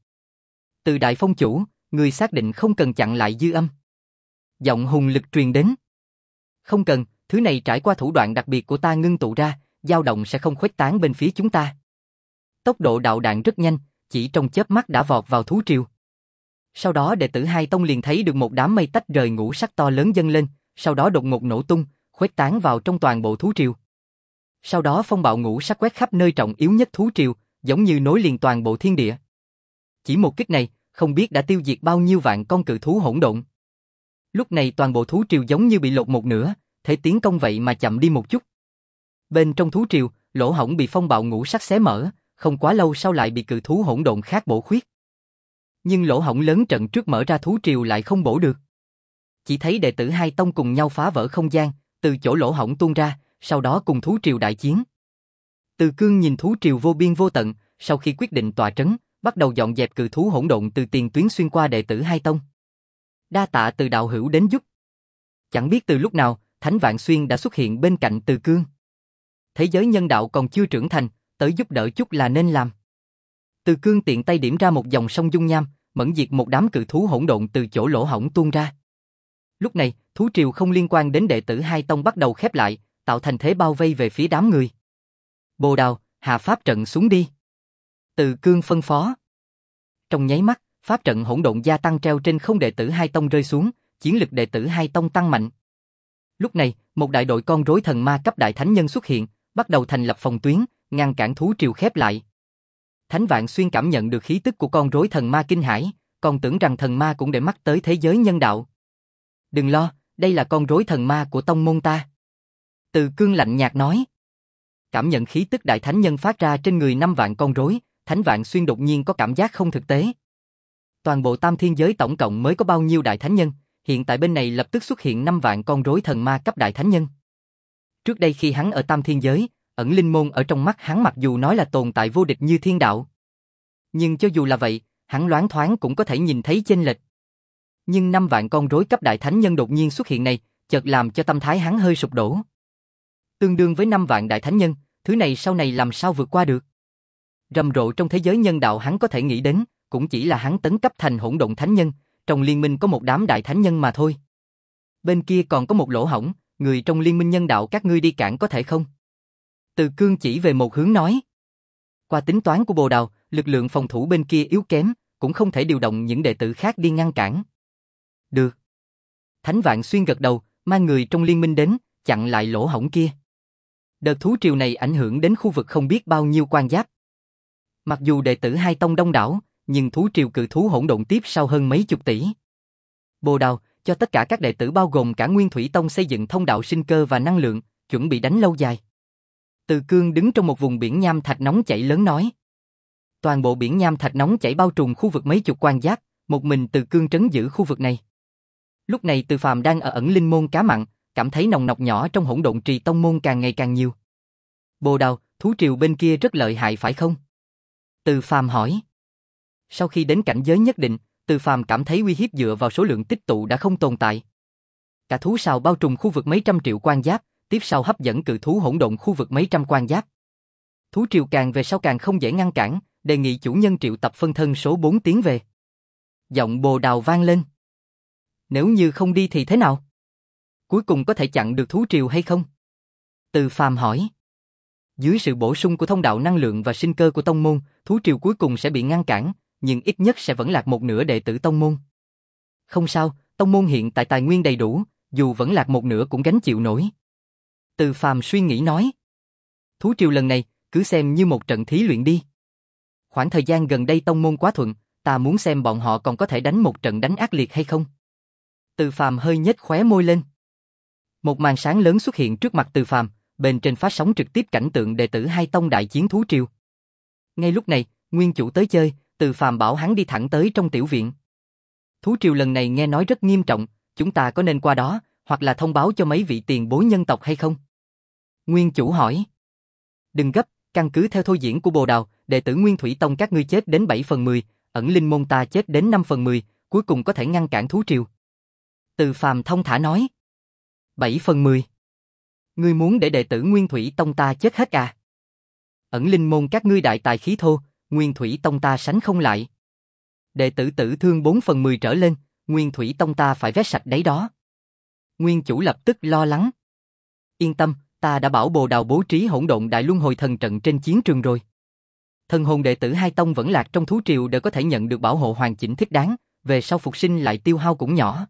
Từ Đại Phong chủ, người xác định không cần chặn lại dư âm. Giọng hùng lực truyền đến. Không cần, thứ này trải qua thủ đoạn đặc biệt của ta ngưng tụ ra, dao động sẽ không khuếch tán bên phía chúng ta. Tốc độ đạo đạn rất nhanh, chỉ trong chớp mắt đã vọt vào thú triều. Sau đó đệ tử hai tông liền thấy được một đám mây tách rời ngũ sắc to lớn dâng lên, sau đó đột ngột nổ tung, khuếch tán vào trong toàn bộ thú triều. Sau đó phong bạo ngũ sắc quét khắp nơi trọng yếu nhất thú triều, giống như nối liền toàn bộ thiên địa. Chỉ một kích này, không biết đã tiêu diệt bao nhiêu vạn con cự thú hỗn độn. Lúc này toàn bộ thú triều giống như bị lột một nửa, thể tiến công vậy mà chậm đi một chút. Bên trong thú triều, lỗ hổng bị phong bạo ngũ sắc xé mở, không quá lâu sau lại bị cự thú hỗn độn khác bổ khuyết. Nhưng lỗ hổng lớn trận trước mở ra thú triều lại không bổ được. Chỉ thấy đệ tử hai tông cùng nhau phá vỡ không gian, từ chỗ lỗ hổng tuôn ra, sau đó cùng thú triều đại chiến. Từ Cương nhìn thú triều vô biên vô tận, sau khi quyết định tọa trấn, bắt đầu dọn dẹp cự thú hỗn độn từ tiền tuyến xuyên qua đệ tử hai tông. Đa tạ Từ đạo hữu đến giúp. Chẳng biết từ lúc nào, Thánh Vạn Xuyên đã xuất hiện bên cạnh Từ Cương. Thế giới nhân đạo còn chưa trưởng thành, tới giúp đỡ chút là nên làm. Từ Cương tiện tay điểm ra một dòng sông dung nham, mẫn diệt một đám cự thú hỗn độn từ chỗ lỗ hổng tuôn ra. Lúc này, thú triều không liên quan đến đệ tử hai tông bắt đầu khép lại, tạo thành thế bao vây về phía đám người. Bồ Đào, hạ pháp trận xuống đi. Từ Cương phân phó. Trong nháy mắt, pháp trận hỗn độn gia tăng treo trên không đệ tử hai tông rơi xuống, chiến lực đệ tử hai tông tăng mạnh. Lúc này, một đại đội con rối thần ma cấp đại thánh nhân xuất hiện, bắt đầu thành lập phòng tuyến, ngăn cản thú triều khép lại. Thánh Vạn Xuyên cảm nhận được khí tức của con rối thần ma kinh hãi, còn tưởng rằng thần ma cũng để mắt tới thế giới nhân đạo. Đừng lo, đây là con rối thần ma của tông môn ta. Từ Cương lạnh nhạt nói. Cảm nhận khí tức đại thánh nhân phát ra trên người năm vạn con rối, Thánh Vạn Xuyên đột nhiên có cảm giác không thực tế. Toàn bộ tam thiên giới tổng cộng mới có bao nhiêu đại thánh nhân, hiện tại bên này lập tức xuất hiện năm vạn con rối thần ma cấp đại thánh nhân. Trước đây khi hắn ở tam thiên giới, Ẩn Linh Môn ở trong mắt hắn mặc dù nói là tồn tại vô địch như thiên đạo. Nhưng cho dù là vậy, hắn loáng thoáng cũng có thể nhìn thấy chênh lệch. Nhưng năm vạn con rối cấp đại thánh nhân đột nhiên xuất hiện này, chợt làm cho tâm thái hắn hơi sụp đổ. Tương đương với năm vạn đại thánh nhân, thứ này sau này làm sao vượt qua được. Rầm rộ trong thế giới nhân đạo hắn có thể nghĩ đến, cũng chỉ là hắn tấn cấp thành hỗn độn thánh nhân, trong liên minh có một đám đại thánh nhân mà thôi. Bên kia còn có một lỗ hổng, người trong liên minh nhân đạo các ngươi đi cản có thể không? Từ Cương chỉ về một hướng nói. Qua tính toán của Bồ Đào, lực lượng phòng thủ bên kia yếu kém, cũng không thể điều động những đệ tử khác đi ngăn cản. Được. Thánh Vạn Xuyên gật đầu, mang người trong liên minh đến, chặn lại lỗ hổng kia. Đợt thú triều này ảnh hưởng đến khu vực không biết bao nhiêu quan giáp. Mặc dù đệ tử hai tông đông đảo, nhưng thú triều cự thú hỗn độn tiếp sau hơn mấy chục tỷ. Bồ Đào, cho tất cả các đệ tử bao gồm cả Nguyên Thủy Tông xây dựng thông đạo sinh cơ và năng lượng, chuẩn bị đánh lâu dài. Từ Cương đứng trong một vùng biển nham thạch nóng chảy lớn nói. Toàn bộ biển nham thạch nóng chảy bao trùm khu vực mấy chục quan giáp, một mình Từ Cương trấn giữ khu vực này. Lúc này Từ Phàm đang ở Ẩn Linh Môn cá mặn, cảm thấy nồng nọc nhỏ trong hỗn độn trì tông môn càng ngày càng nhiều. Bồ Đào, thú triều bên kia rất lợi hại phải không? Từ Phàm hỏi. Sau khi đến cảnh giới nhất định, Từ Phàm cảm thấy uy hiếp dựa vào số lượng tích tụ đã không tồn tại. Cả thú sào bao trùm khu vực mấy trăm triệu quan giáp, tiếp sau hấp dẫn cự thú hỗn độn khu vực mấy trăm quan giáp. Thú triều càng về sau càng không dễ ngăn cản, đề nghị chủ nhân triệu tập phân thân số bốn tiến về. Giọng Bồ Đào vang lên. Nếu như không đi thì thế nào? Cuối cùng có thể chặn được thú triều hay không? Từ Phàm hỏi. Dưới sự bổ sung của thông đạo năng lượng và sinh cơ của tông môn, thú triều cuối cùng sẽ bị ngăn cản, nhưng ít nhất sẽ vẫn lạc một nửa đệ tử tông môn. Không sao, tông môn hiện tại tài nguyên đầy đủ, dù vẫn lạc một nửa cũng gánh chịu nổi. Từ Phàm suy nghĩ nói. Thú triều lần này, cứ xem như một trận thí luyện đi. Khoảng thời gian gần đây tông môn quá thuận, ta muốn xem bọn họ còn có thể đánh một trận đánh ác liệt hay không. Từ Phàm hơi nhếch khóe môi lên. Một màn sáng lớn xuất hiện trước mặt Từ Phàm, bên trên phát sóng trực tiếp cảnh tượng đệ tử hai tông đại chiến thú triều. Ngay lúc này, nguyên chủ tới chơi, Từ Phàm bảo hắn đi thẳng tới trong tiểu viện. Thú triều lần này nghe nói rất nghiêm trọng, chúng ta có nên qua đó, hoặc là thông báo cho mấy vị tiền bối nhân tộc hay không? Nguyên chủ hỏi. Đừng gấp, căn cứ theo thôi diễn của Bồ Đào, đệ tử Nguyên Thủy Tông các ngươi chết đến bảy phần mười, ẩn linh môn ta chết đến năm phần mười, cuối cùng có thể ngăn cản thú triều. Từ Phàm thông thả nói. bảy phần mười. Ngươi muốn để đệ tử Nguyên Thủy Tông ta chết hết à? Ẩn linh môn các ngươi đại tài khí thô, Nguyên Thủy Tông ta sánh không lại. Đệ tử tử thương bốn phần mười trở lên, Nguyên Thủy Tông ta phải vét sạch đấy đó. Nguyên chủ lập tức lo lắng. Yên tâm, ta đã bảo Bồ Đào bố trí hỗn độn đại luân hồi thần trận trên chiến trường rồi. Thần hồn đệ tử hai tông vẫn lạc trong thú triều đều có thể nhận được bảo hộ hoàn chỉnh thích đáng, về sau phục sinh lại tiêu hao cũng nhỏ.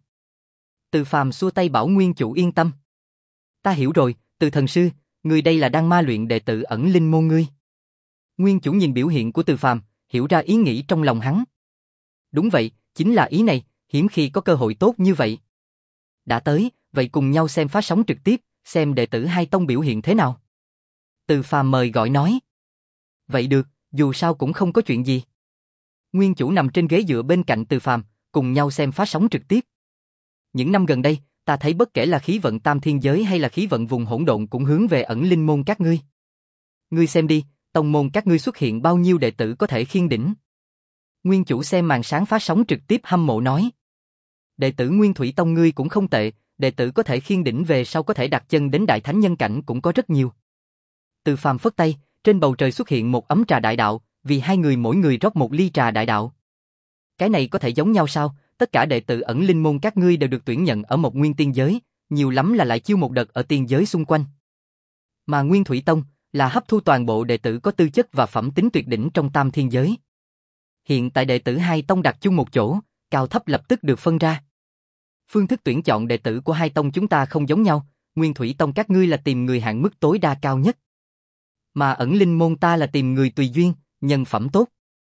Từ Phàm xua tay bảo nguyên chủ yên tâm. Ta hiểu rồi, Từ thần sư, người đây là đang ma luyện đệ tử ẩn linh môn ngươi. Nguyên chủ nhìn biểu hiện của Từ Phàm, hiểu ra ý nghĩ trong lòng hắn. Đúng vậy, chính là ý này, hiếm khi có cơ hội tốt như vậy. Đã tới, vậy cùng nhau xem phát sóng trực tiếp, xem đệ tử hai tông biểu hiện thế nào. Từ Phàm mời gọi nói. Vậy được, dù sao cũng không có chuyện gì. Nguyên chủ nằm trên ghế dựa bên cạnh Từ Phàm, cùng nhau xem phát sóng trực tiếp. Những năm gần đây, ta thấy bất kể là khí vận tam thiên giới hay là khí vận vùng hỗn độn cũng hướng về ẩn linh môn các ngươi. Ngươi xem đi, tông môn các ngươi xuất hiện bao nhiêu đệ tử có thể khiên đỉnh. Nguyên chủ xem màn sáng phát sóng trực tiếp hâm mộ nói. Đệ tử Nguyên Thủy Tông ngươi cũng không tệ, đệ tử có thể khiên đỉnh về sau có thể đặt chân đến đại thánh nhân cảnh cũng có rất nhiều. Từ Phàm phất tay, trên bầu trời xuất hiện một ấm trà đại đạo, vì hai người mỗi người rót một ly trà đại đạo. Cái này có thể giống nhau sao? Tất cả đệ tử ẩn linh môn các ngươi đều được tuyển nhận ở một nguyên tiên giới, nhiều lắm là lại chiêu một đợt ở tiên giới xung quanh. Mà Nguyên Thủy Tông là hấp thu toàn bộ đệ tử có tư chất và phẩm tính tuyệt đỉnh trong tam thiên giới. Hiện tại đệ tử hai tông đặt chung một chỗ, cao thấp lập tức được phân ra. Phương thức tuyển chọn đệ tử của hai tông chúng ta không giống nhau, Nguyên Thủy Tông các ngươi là tìm người hạn mức tối đa cao nhất. Mà ẩn linh môn ta là tìm người tùy duyên, nhân phẩm tốt.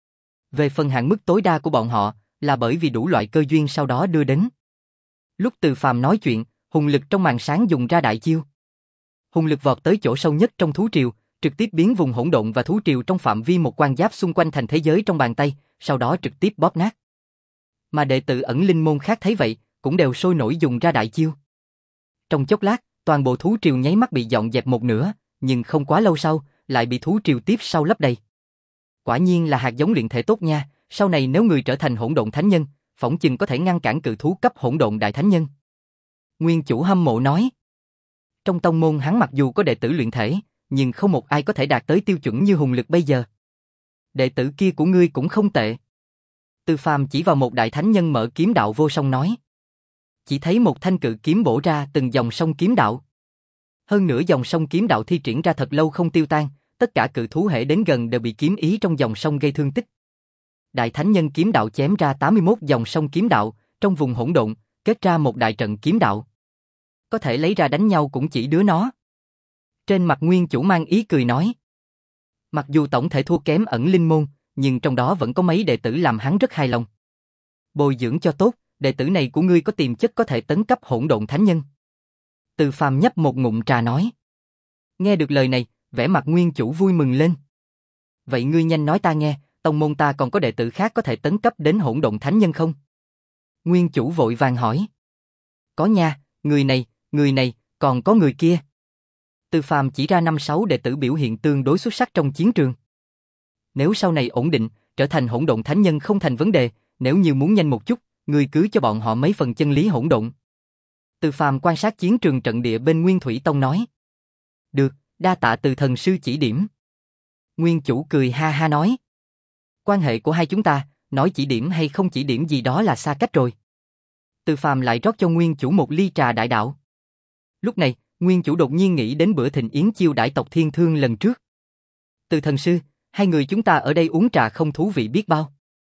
Về phần hạn mức tối đa của bọn họ, là bởi vì đủ loại cơ duyên sau đó đưa đến. Lúc Từ Phàm nói chuyện, hùng lực trong màn sáng dùng ra đại chiêu. Hùng lực vọt tới chỗ sâu nhất trong thú triều, trực tiếp biến vùng hỗn độn và thú triều trong phạm vi một quan giáp xung quanh thành thế giới trong bàn tay, sau đó trực tiếp bóp nát. Mà đệ tử ẩn linh môn khác thấy vậy, cũng đều sôi nổi dùng ra đại chiêu. Trong chốc lát, toàn bộ thú triều nháy mắt bị dọn dẹp một nửa, nhưng không quá lâu sau, lại bị thú triều tiếp sau lấp đầy. Quả nhiên là hạt giống luyện thể tốt nha, sau này nếu người trở thành hỗn độn thánh nhân, phỏng chừng có thể ngăn cản cự thú cấp hỗn độn đại thánh nhân. Nguyên chủ hâm mộ nói. Trong tông môn hắn mặc dù có đệ tử luyện thể, nhưng không một ai có thể đạt tới tiêu chuẩn như hùng lực bây giờ. Đệ tử kia của ngươi cũng không tệ. Từ Phàm chỉ vào một đại thánh nhân mở kiếm đạo vô song nói. Chỉ thấy một thanh cự kiếm bổ ra từng dòng sông kiếm đạo. Hơn nữa dòng sông kiếm đạo thi triển ra thật lâu không tiêu tan, tất cả cự thú hệ đến gần đều bị kiếm ý trong dòng sông gây thương tích. Đại thánh nhân kiếm đạo chém ra tám mươi mốt dòng sông kiếm đạo, trong vùng hỗn độn, kết ra một đại trận kiếm đạo. Có thể lấy ra đánh nhau cũng chỉ đứa nó. Trên mặt nguyên chủ mang ý cười nói. Mặc dù tổng thể thua kém ẩn linh môn, nhưng trong đó vẫn có mấy đệ tử làm hắn rất hài lòng. Bồi dưỡng cho tốt, đệ tử này của ngươi có tiềm chất có thể tấn cấp hỗn độn thánh nhân. Từ Phàm nhấp một ngụm trà nói. Nghe được lời này, vẻ mặt nguyên chủ vui mừng lên. Vậy ngươi nhanh nói ta nghe, tông môn ta còn có đệ tử khác có thể tấn cấp đến hỗn độn thánh nhân không? Nguyên chủ vội vàng hỏi. Có nha, người này, người này, còn có người kia. Từ Phàm chỉ ra năm sáu đệ tử biểu hiện tương đối xuất sắc trong chiến trường. Nếu sau này ổn định, trở thành hỗn độn thánh nhân không thành vấn đề, nếu như muốn nhanh một chút, ngươi cứ cho bọn họ mấy phần chân lý hỗn độn. Từ Phàm quan sát chiến trường trận địa bên Nguyên Thủy Tông nói. Được, đa tạ Từ thần sư chỉ điểm. Nguyên chủ cười ha ha nói. Quan hệ của hai chúng ta, nói chỉ điểm hay không chỉ điểm gì đó là xa cách rồi. Từ Phàm lại rót cho Nguyên chủ một ly trà đại đạo. Lúc này, Nguyên chủ đột nhiên nghĩ đến bữa thịnh yến chiêu đãi tộc Thiên Thương lần trước. Từ thần sư, hai người chúng ta ở đây uống trà không thú vị biết bao.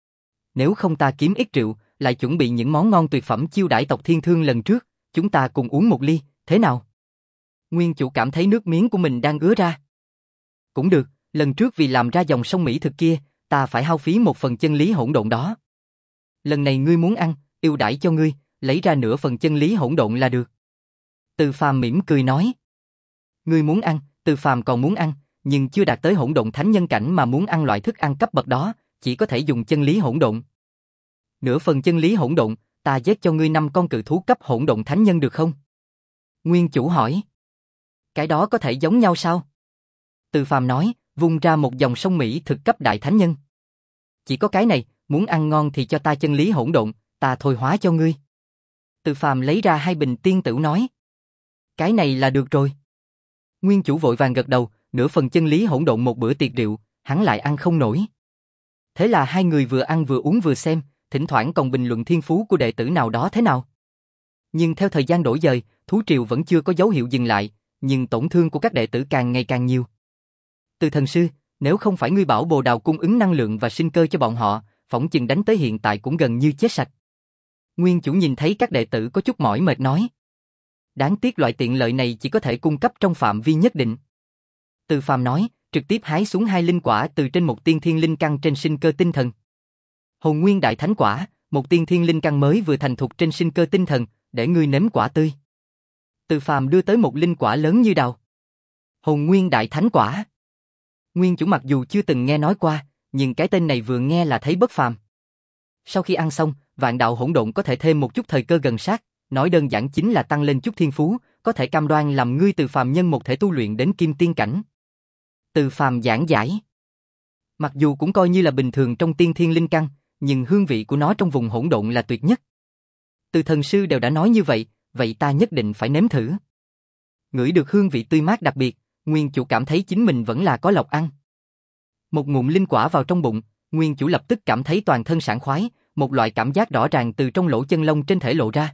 Nếu không ta kiếm ít rượu, lại chuẩn bị những món ngon tuyệt phẩm chiêu đãi tộc Thiên Thương lần trước, chúng ta cùng uống một ly, thế nào? Nguyên chủ cảm thấy nước miếng của mình đang ứa ra. Cũng được, Lần trước vì làm ra dòng sông mỹ thực kia, ta phải hao phí một phần chân lý hỗn độn đó. Lần này ngươi muốn ăn, ưu đãi cho ngươi, lấy ra nửa phần chân lý hỗn độn là được. Từ Phàm mỉm cười nói. Ngươi muốn ăn, Từ Phàm còn muốn ăn, nhưng chưa đạt tới hỗn độn thánh nhân cảnh mà muốn ăn loại thức ăn cấp bậc đó, chỉ có thể dùng chân lý hỗn độn. Nửa phần chân lý hỗn độn, ta giết cho ngươi năm con cự thú cấp hỗn độn thánh nhân được không? Nguyên chủ hỏi. Cái đó có thể giống nhau sao? Từ Phàm nói, vung ra một dòng sông mỹ thực cấp đại thánh nhân. Chỉ có cái này, muốn ăn ngon thì cho ta chân lý hỗn độn, ta thôi hóa cho ngươi. Từ Phàm lấy ra hai bình tiên tửu nói. Cái này là được rồi. Nguyên chủ vội vàng gật đầu, nửa phần chân lý hỗn độn một bữa tiệc rượu, hắn lại ăn không nổi. Thế là hai người vừa ăn vừa uống vừa xem, thỉnh thoảng còn bình luận thiên phú của đệ tử nào đó thế nào. Nhưng theo thời gian đổi dời, thú triều vẫn chưa có dấu hiệu dừng lại, nhưng tổn thương của các đệ tử càng ngày càng nhiều. Từ thần sư, nếu không phải ngươi bảo bồ đào cung ứng năng lượng và sinh cơ cho bọn họ, phỏng chừng đánh tới hiện tại cũng gần như chết sạch. Nguyên chủ nhìn thấy các đệ tử có chút mỏi mệt nói. Đáng tiếc loại tiện lợi này chỉ có thể cung cấp trong phạm vi nhất định. Từ Phàm nói, trực tiếp hái xuống hai linh quả từ trên một tiên thiên linh căn trên sinh cơ tinh thần. Hồn Nguyên Đại Thánh Quả, một tiên thiên linh căn mới vừa thành thục trên sinh cơ tinh thần, để ngươi nếm quả tươi. Từ Phàm đưa tới một linh quả lớn như đào. Hồn Nguyên Đại Thánh Quả. Nguyên chủ mặc dù chưa từng nghe nói qua, nhưng cái tên này vừa nghe là thấy bất phàm. Sau khi ăn xong, vạn đạo hỗn độn có thể thêm một chút thời cơ gần sát, nói đơn giản chính là tăng lên chút thiên phú, có thể cam đoan làm ngươi từ phàm nhân một thể tu luyện đến kim tiên cảnh. Từ Phàm giảng giải. Mặc dù cũng coi như là bình thường trong tiên thiên linh căn, nhưng hương vị của nó trong vùng hỗn độn là tuyệt nhất. Từ thần sư đều đã nói như vậy, vậy ta nhất định phải nếm thử. Ngửi được hương vị tươi mát đặc biệt, Nguyên chủ cảm thấy chính mình vẫn là có lộc ăn. Một ngụm linh quả vào trong bụng, Nguyên chủ lập tức cảm thấy toàn thân sảng khoái, một loại cảm giác rõ ràng từ trong lỗ chân lông trên thể lộ ra.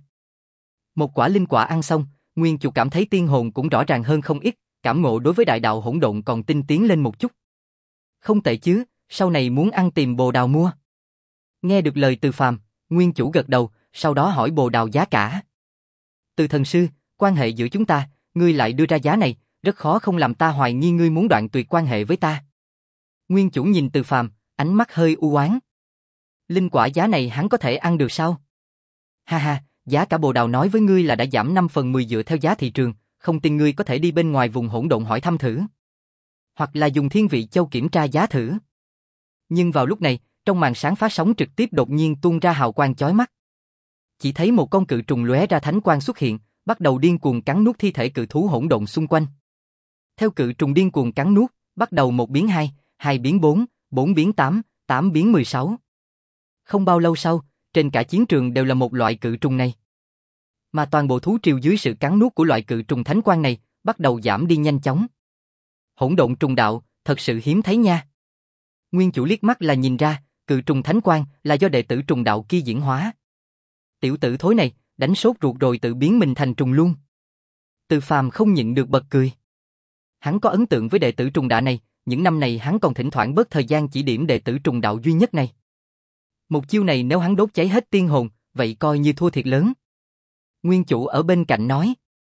Một quả linh quả ăn xong, Nguyên chủ cảm thấy tiên hồn cũng rõ ràng hơn không ít, cảm ngộ đối với đại đạo hỗn độn còn tinh tiến lên một chút. Không tệ chứ, sau này muốn ăn tìm bồ đào mua. Nghe được lời Từ Phàm, Nguyên chủ gật đầu, sau đó hỏi bồ đào giá cả. Từ thần sư, quan hệ giữa chúng ta, ngươi lại đưa ra giá này, rất khó không làm ta hoài nghi ngươi muốn đoạn tuyệt quan hệ với ta. Nguyên chủ nhìn Từ Phàm, ánh mắt hơi u oán. Linh quả giá này hắn có thể ăn được sao? Ha ha, giá cả bồ đào nói với ngươi là đã giảm năm phần mười dựa theo giá thị trường, không tin ngươi có thể đi bên ngoài vùng hỗn độn hỏi thăm thử. Hoặc là dùng thiên vị châu kiểm tra giá thử. Nhưng vào lúc này, trong màn sáng phá sóng trực tiếp đột nhiên tuôn ra hào quang chói mắt. Chỉ thấy một con cự trùng lóe ra thánh quang xuất hiện, bắt đầu điên cuồng cắn nuốt thi thể cự thú hỗn độn xung quanh. Theo cự trùng điên cuồng cắn nuốt, bắt đầu một biến hai, hai biến bốn, bốn biến tám, tám biến mười sáu. Không bao lâu sau, trên cả chiến trường đều là một loại cự trùng này. Mà toàn bộ thú triều dưới sự cắn nuốt của loại cự trùng thánh quang này, bắt đầu giảm đi nhanh chóng. Hỗn độn trùng đạo, thật sự hiếm thấy nha. Nguyên chủ liếc mắt là nhìn ra, cự trùng thánh quang là do đệ tử trùng đạo kia diễn hóa. Tiểu tử thối này, đánh sốt ruột rồi tự biến mình thành trùng luôn. Từ Phàm không nhịn được bật cười. Hắn có ấn tượng với đệ tử trùng đạo này, những năm này hắn còn thỉnh thoảng bớt thời gian chỉ điểm đệ tử trùng đạo duy nhất này. Một chiêu này nếu hắn đốt cháy hết tiên hồn, vậy coi như thua thiệt lớn. Nguyên chủ ở bên cạnh nói.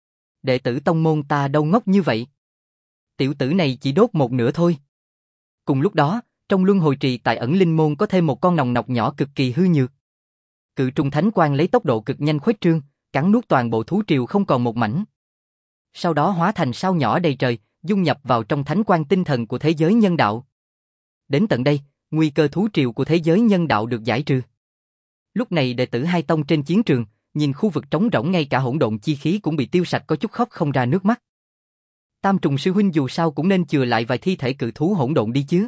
Đệ tử tông môn ta đâu ngốc như vậy. Tiểu tử này chỉ đốt một nửa thôi. Cùng lúc đó, trong luân hồi trì tại ẩn linh môn có thêm một con nòng nọc nhỏ cực kỳ hư nhược. Cự trùng thánh quang lấy tốc độ cực nhanh khuếch trương, cắn nuốt toàn bộ thú triều không còn một mảnh. Sau đó hóa thành sao nhỏ đầy trời, dung nhập vào trong thánh quang tinh thần của thế giới nhân đạo. Đến tận đây, nguy cơ thú triều của thế giới nhân đạo được giải trừ. Lúc này đệ tử hai tông trên chiến trường, nhìn khu vực trống rỗng ngay cả hỗn độn chi khí cũng bị tiêu sạch có chút khóc không ra nước mắt. Tam trùng sư huynh dù sao cũng nên chừa lại vài thi thể cự thú hỗn độn đi chứ.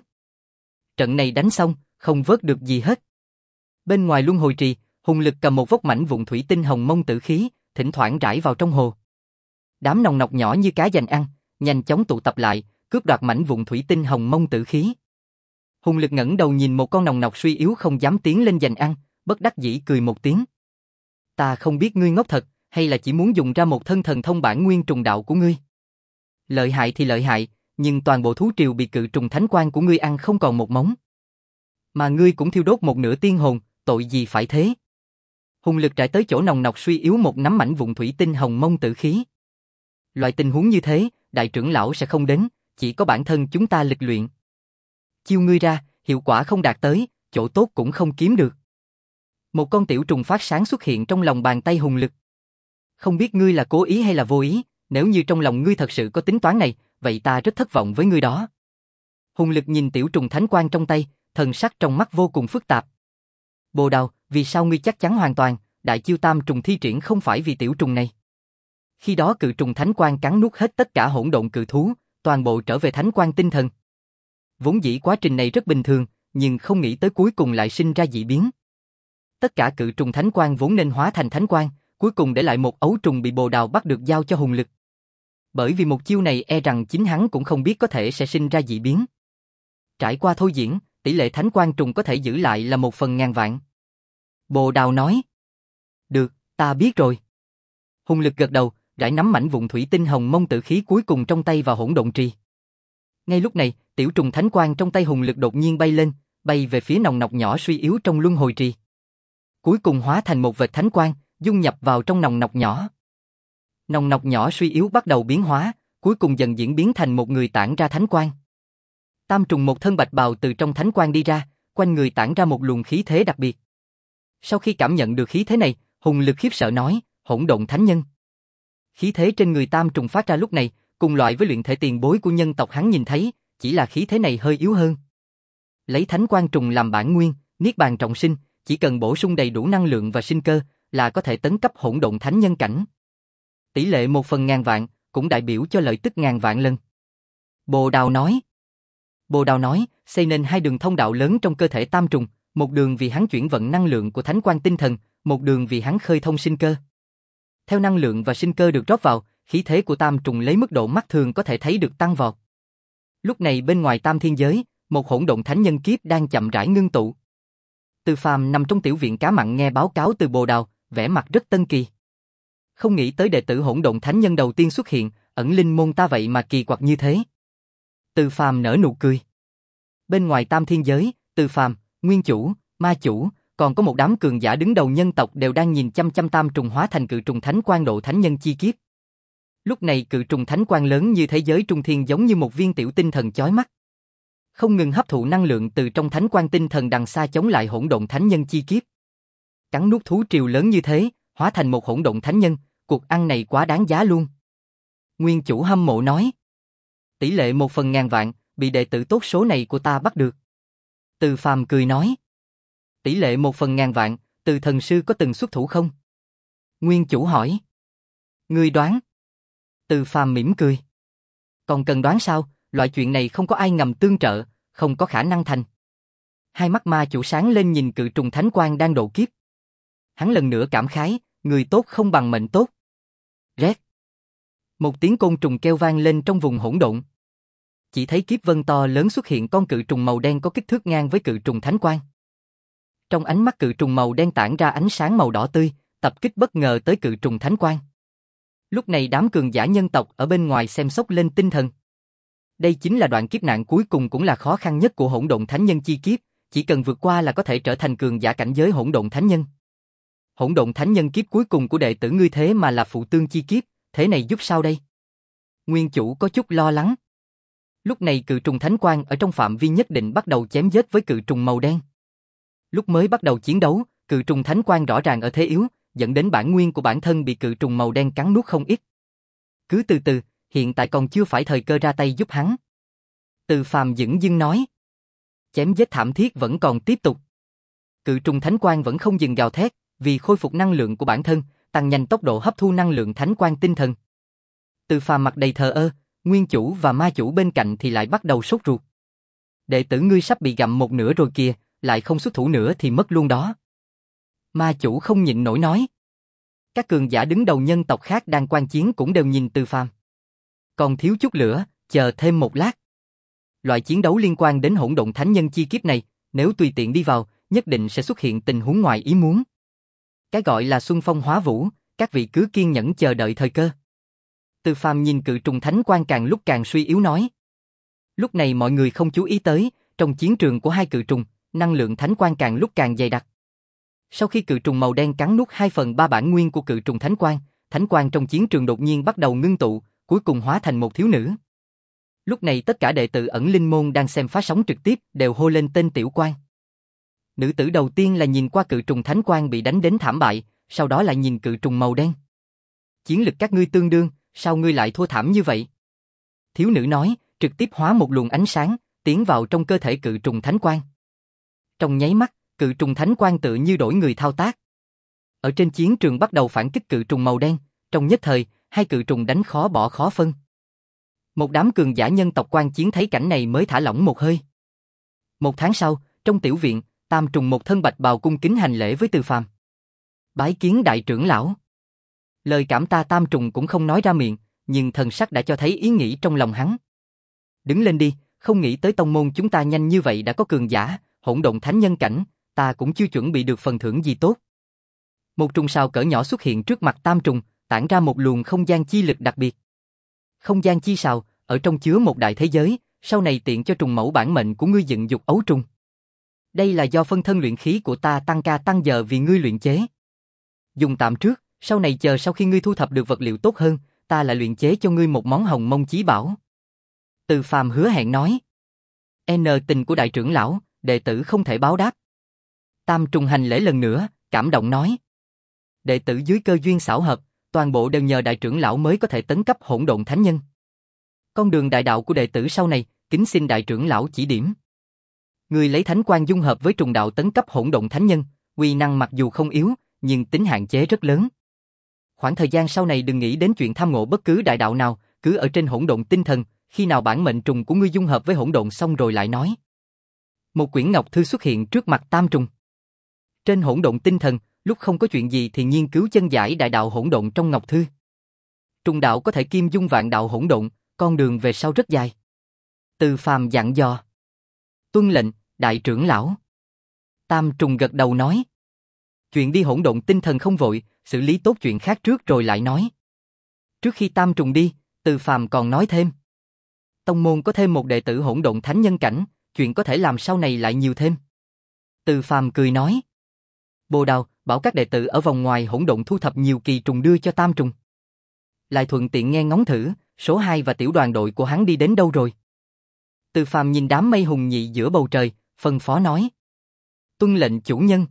Trận này đánh xong, không vớt được gì hết. Bên ngoài luân hồi trì, Hùng Lực cầm một vốc mảnh vụn thủy tinh hồng mông tử khí, thỉnh thoảng rải vào trong hồ. Đám nòng nọc nhỏ như cá giành ăn, nhanh chóng tụ tập lại, cướp đoạt mảnh vụn thủy tinh hồng mông tử khí. Hùng Lực ngẩng đầu nhìn một con nòng nọc suy yếu không dám tiến lên giành ăn, bất đắc dĩ cười một tiếng. Ta không biết ngươi ngốc thật, hay là chỉ muốn dùng ra một thân thần thông bản nguyên trùng đạo của ngươi. Lợi hại thì lợi hại, nhưng toàn bộ thú triều bị cự trùng thánh quang của ngươi ăn không còn một móng. Mà ngươi cũng thiêu đốt một nửa tiên hồn, tội gì phải thế? Hùng Lực trải tới chỗ nòng nọc suy yếu một nắm mảnh vụn thủy tinh hồng mông tử khí. Loại tình huống như thế, đại trưởng lão sẽ không đến, chỉ có bản thân chúng ta lịch luyện. Chiêu ngươi ra, hiệu quả không đạt tới, chỗ tốt cũng không kiếm được. Một con tiểu trùng phát sáng xuất hiện trong lòng bàn tay Hùng Lực. Không biết ngươi là cố ý hay là vô ý, nếu như trong lòng ngươi thật sự có tính toán này, vậy ta rất thất vọng với ngươi đó. Hùng Lực nhìn tiểu trùng thánh quang trong tay, thần sắc trong mắt vô cùng phức tạp. Bồ Đào, vì sao ngươi chắc chắn hoàn toàn, đại chiêu tam trùng thi triển không phải vì tiểu trùng này? Khi đó cự trùng thánh quang cắn nuốt hết tất cả hỗn độn cự thú, toàn bộ trở về thánh quang tinh thần. Vốn dĩ quá trình này rất bình thường, nhưng không nghĩ tới cuối cùng lại sinh ra dị biến. Tất cả cự trùng thánh quang vốn nên hóa thành thánh quang, cuối cùng để lại một ấu trùng bị Bồ Đào bắt được giao cho Hùng Lực. Bởi vì một chiêu này e rằng chính hắn cũng không biết có thể sẽ sinh ra dị biến. Trải qua thôi diễn, tỷ lệ thánh quang trùng có thể giữ lại là một phần ngàn vạn. Bồ Đào nói. Được, ta biết rồi. Hùng Lực gật đầu, rải nắm mảnh vụn thủy tinh hồng mông tử khí cuối cùng trong tay vào hỗn độn trì. Ngay lúc này, tiểu trùng thánh quang trong tay Hùng Lực đột nhiên bay lên, bay về phía nòng nọc nhỏ suy yếu trong luân hồi trì. Cuối cùng hóa thành một vệt thánh quang, dung nhập vào trong nòng nọc nhỏ. Nòng nọc nhỏ suy yếu bắt đầu biến hóa, cuối cùng dần diễn biến thành một người tản ra thánh quang. Tam trùng một thân bạch bào từ trong thánh quang đi ra, quanh người tản ra một luồng khí thế đặc biệt. Sau khi cảm nhận được khí thế này, Hùng Lực khiếp sợ nói, hỗn độn thánh nhân. Khí thế trên người tam trùng phát ra lúc này, cùng loại với luyện thể tiền bối của nhân tộc hắn nhìn thấy, chỉ là khí thế này hơi yếu hơn. Lấy thánh quang trùng làm bản nguyên, niết bàn trọng sinh, chỉ cần bổ sung đầy đủ năng lượng và sinh cơ, là có thể tấn cấp hỗn độn thánh nhân cảnh. Tỷ lệ một phần ngàn vạn, cũng đại biểu cho lợi tức ngàn vạn lần. Bồ Đào nói. Bồ Đào nói, xây nên hai đường thông đạo lớn trong cơ thể tam trùng, một đường vì hắn chuyển vận năng lượng của thánh quang tinh thần, một đường vì hắn khơi thông sinh cơ. Theo năng lượng và sinh cơ được rót vào, khí thế của tam trùng lấy mức độ mắt thường có thể thấy được tăng vọt. Lúc này bên ngoài tam thiên giới, một hỗn độn thánh nhân kiếp đang chậm rãi ngưng tụ. Từ Phàm nằm trong tiểu viện cá mặn nghe báo cáo từ Bồ Đào, vẻ mặt rất tân kỳ. Không nghĩ tới đệ tử hỗn độn thánh nhân đầu tiên xuất hiện, ẩn linh môn ta vậy mà kỳ quặc như thế. Từ Phàm nở nụ cười. Bên ngoài tam thiên giới, Từ Phàm, Nguyên Chủ, Ma Chủ, còn có một đám cường giả đứng đầu nhân tộc đều đang nhìn chăm chăm tam trùng hóa thành cự trùng thánh quang độ thánh nhân chi kiếp. Lúc này cự trùng thánh quang lớn như thế giới trung thiên giống như một viên tiểu tinh thần chói mắt. Không ngừng hấp thụ năng lượng từ trong thánh quang tinh thần đằng xa chống lại hỗn độn thánh nhân chi kiếp. Cắn nuốt thú triều lớn như thế, hóa thành một hỗn độn thánh nhân, cuộc ăn này quá đáng giá luôn. Nguyên Chủ hâm mộ nói. Tỷ lệ một phần ngàn vạn, bị đệ tử tốt số này của ta bắt được. Từ Phàm cười nói. Tỷ lệ một phần ngàn vạn, Từ thần sư có từng xuất thủ không? Nguyên Chủ hỏi. Ngươi đoán. Từ Phàm mỉm cười. Còn cần đoán sao, loại chuyện này không có ai ngầm tương trợ, không có khả năng thành. Hai mắt Ma Chủ sáng lên nhìn cự trùng thánh quang đang độ kiếp. Hắn lần nữa cảm khái, người tốt không bằng mệnh tốt. Rét. Một tiếng côn trùng kêu vang lên trong vùng hỗn độn. Chỉ thấy kiếp vân to lớn xuất hiện con cự trùng màu đen có kích thước ngang với cự trùng thánh quang. Trong ánh mắt cự trùng màu đen tản ra ánh sáng màu đỏ tươi, tập kích bất ngờ tới cự trùng thánh quang. Lúc này đám cường giả nhân tộc ở bên ngoài xem sốc lên tinh thần. Đây chính là đoạn kiếp nạn cuối cùng cũng là khó khăn nhất của hỗn độn thánh nhân chi kiếp, chỉ cần vượt qua là có thể trở thành cường giả cảnh giới hỗn độn thánh nhân. Hỗn độn thánh nhân kiếp cuối cùng của đệ tử ngươi thế mà là phụ tương chi kiếp, thế này giúp sao đây? Nguyên Chủ có chút lo lắng. Lúc này cự trùng thánh quang ở trong phạm vi nhất định bắt đầu chém giết với cự trùng màu đen. Lúc mới bắt đầu chiến đấu, cự trùng thánh quang rõ ràng ở thế yếu, dẫn đến bản nguyên của bản thân bị cự trùng màu đen cắn nuốt không ít. Cứ từ từ, hiện tại còn chưa phải thời cơ ra tay giúp hắn. Từ Phàm dửng dưng nói. Chém giết thảm thiết vẫn còn tiếp tục. Cự trùng thánh quang vẫn không dừng gào thét, vì khôi phục năng lượng của bản thân, tăng nhanh tốc độ hấp thu năng lượng thánh quang tinh thần. Từ Phàm mặt đầy thờ ơ, Nguyên Chủ và Ma Chủ bên cạnh thì lại bắt đầu sốt ruột. Đệ tử ngươi sắp bị gặm một nửa rồi kìa, lại không xuất thủ nữa thì mất luôn đó. Ma Chủ không nhịn nổi nói. Các cường giả đứng đầu nhân tộc khác đang quan chiến cũng đều nhìn Từ Phàm. Còn thiếu chút nữa, chờ thêm một lát. Loại chiến đấu liên quan đến hỗn độn thánh nhân chi kiếp này, nếu tùy tiện đi vào, nhất định sẽ xuất hiện tình huống ngoài ý muốn. Cái gọi là xuân phong hóa vũ, các vị cứ kiên nhẫn chờ đợi thời cơ. Từ Phàm nhìn cự trùng thánh quang càng lúc càng suy yếu nói. Lúc này mọi người không chú ý tới, trong chiến trường của hai cự trùng, năng lượng thánh quang càng lúc càng dày đặc. Sau khi cự trùng màu đen cắn nuốt hai phần ba bản nguyên của cự trùng thánh quang, thánh quang trong chiến trường đột nhiên bắt đầu ngưng tụ, cuối cùng hóa thành một thiếu nữ. Lúc này tất cả đệ tử ẩn linh môn đang xem phát sóng trực tiếp đều hô lên tên Tiểu Quan. Nữ tử đầu tiên là nhìn qua cự trùng thánh quan bị đánh đến thảm bại, sau đó lại nhìn cự trùng màu đen. Chiến lực các ngươi tương đương, sao ngươi lại thua thảm như vậy? Thiếu nữ nói, trực tiếp hóa một luồng ánh sáng, tiến vào trong cơ thể cự trùng thánh quan. Trong nháy mắt, cự trùng thánh quan tự như đổi người thao tác. Ở trên chiến trường bắt đầu phản kích cự trùng màu đen, trong nhất thời, hai cự trùng đánh khó bỏ khó phân. Một đám cường giả nhân tộc quan chiến thấy cảnh này mới thả lỏng một hơi. Một tháng sau, trong tiểu viện, Tam trùng một thân bạch bào cung kính hành lễ với Từ Phàm. Bái kiến đại trưởng lão. Lời cảm ta Tam trùng cũng không nói ra miệng, nhưng thần sắc đã cho thấy ý nghĩ trong lòng hắn. Đứng lên đi, không nghĩ tới tông môn chúng ta nhanh như vậy đã có cường giả, hỗn độn thánh nhân cảnh, ta cũng chưa chuẩn bị được phần thưởng gì tốt. Một trùng sao cỡ nhỏ xuất hiện trước mặt Tam trùng, tản ra một luồng không gian chi lực đặc biệt. Không gian chi sào, ở trong chứa một đại thế giới, sau này tiện cho trùng mẫu bản mệnh của ngươi dựng dục ấu trùng. Đây là do phân thân luyện khí của ta tăng ca tăng giờ vì ngươi luyện chế. Dùng tạm trước, sau này chờ sau khi ngươi thu thập được vật liệu tốt hơn, ta lại luyện chế cho ngươi một món hồng mông chí bảo. Từ Phàm hứa hẹn nói. N tình của đại trưởng lão, đệ tử không thể báo đáp. Tam trùng hành lễ lần nữa, cảm động nói. Đệ tử dưới cơ duyên xảo hợp, toàn bộ đều nhờ đại trưởng lão mới có thể tấn cấp hỗn độn thánh nhân. Con đường đại đạo của đệ tử sau này, kính xin đại trưởng lão chỉ điểm. Người lấy thánh quan dung hợp với trùng đạo tấn cấp hỗn độn thánh nhân, uy năng mặc dù không yếu, nhưng tính hạn chế rất lớn. Khoảng thời gian sau này đừng nghĩ đến chuyện tham ngộ bất cứ đại đạo nào, cứ ở trên hỗn độn tinh thần, khi nào bản mệnh trùng của ngươi dung hợp với hỗn độn xong rồi lại nói. Một quyển ngọc thư xuất hiện trước mặt Tam trùng. Trên hỗn độn tinh thần, lúc không có chuyện gì thì nghiên cứu chân giải đại đạo hỗn độn trong ngọc thư. Trùng đạo có thể kim dung vạn đạo hỗn độn, con đường về sau rất dài. Từ Phàm dặn dò. Tuân lệnh, đại trưởng lão. Tam trùng gật đầu nói. Chuyện đi hỗn độn tinh thần không vội, xử lý tốt chuyện khác trước rồi lại nói. Trước khi Tam trùng đi, Từ Phàm còn nói thêm. Tông môn có thêm một đệ tử hỗn độn thánh nhân cảnh, chuyện có thể làm sau này lại nhiều thêm. Từ Phàm cười nói. Bồ Đào, bảo các đệ tử ở vòng ngoài hỗn độn thu thập nhiều kỳ trùng đưa cho Tam trùng. Lại thuận tiện nghe ngóng thử, số hai và tiểu đoàn đội của hắn đi đến đâu rồi. Từ Phàm nhìn đám mây hùng nhị giữa bầu trời, phân phó nói. Tuân lệnh chủ nhân.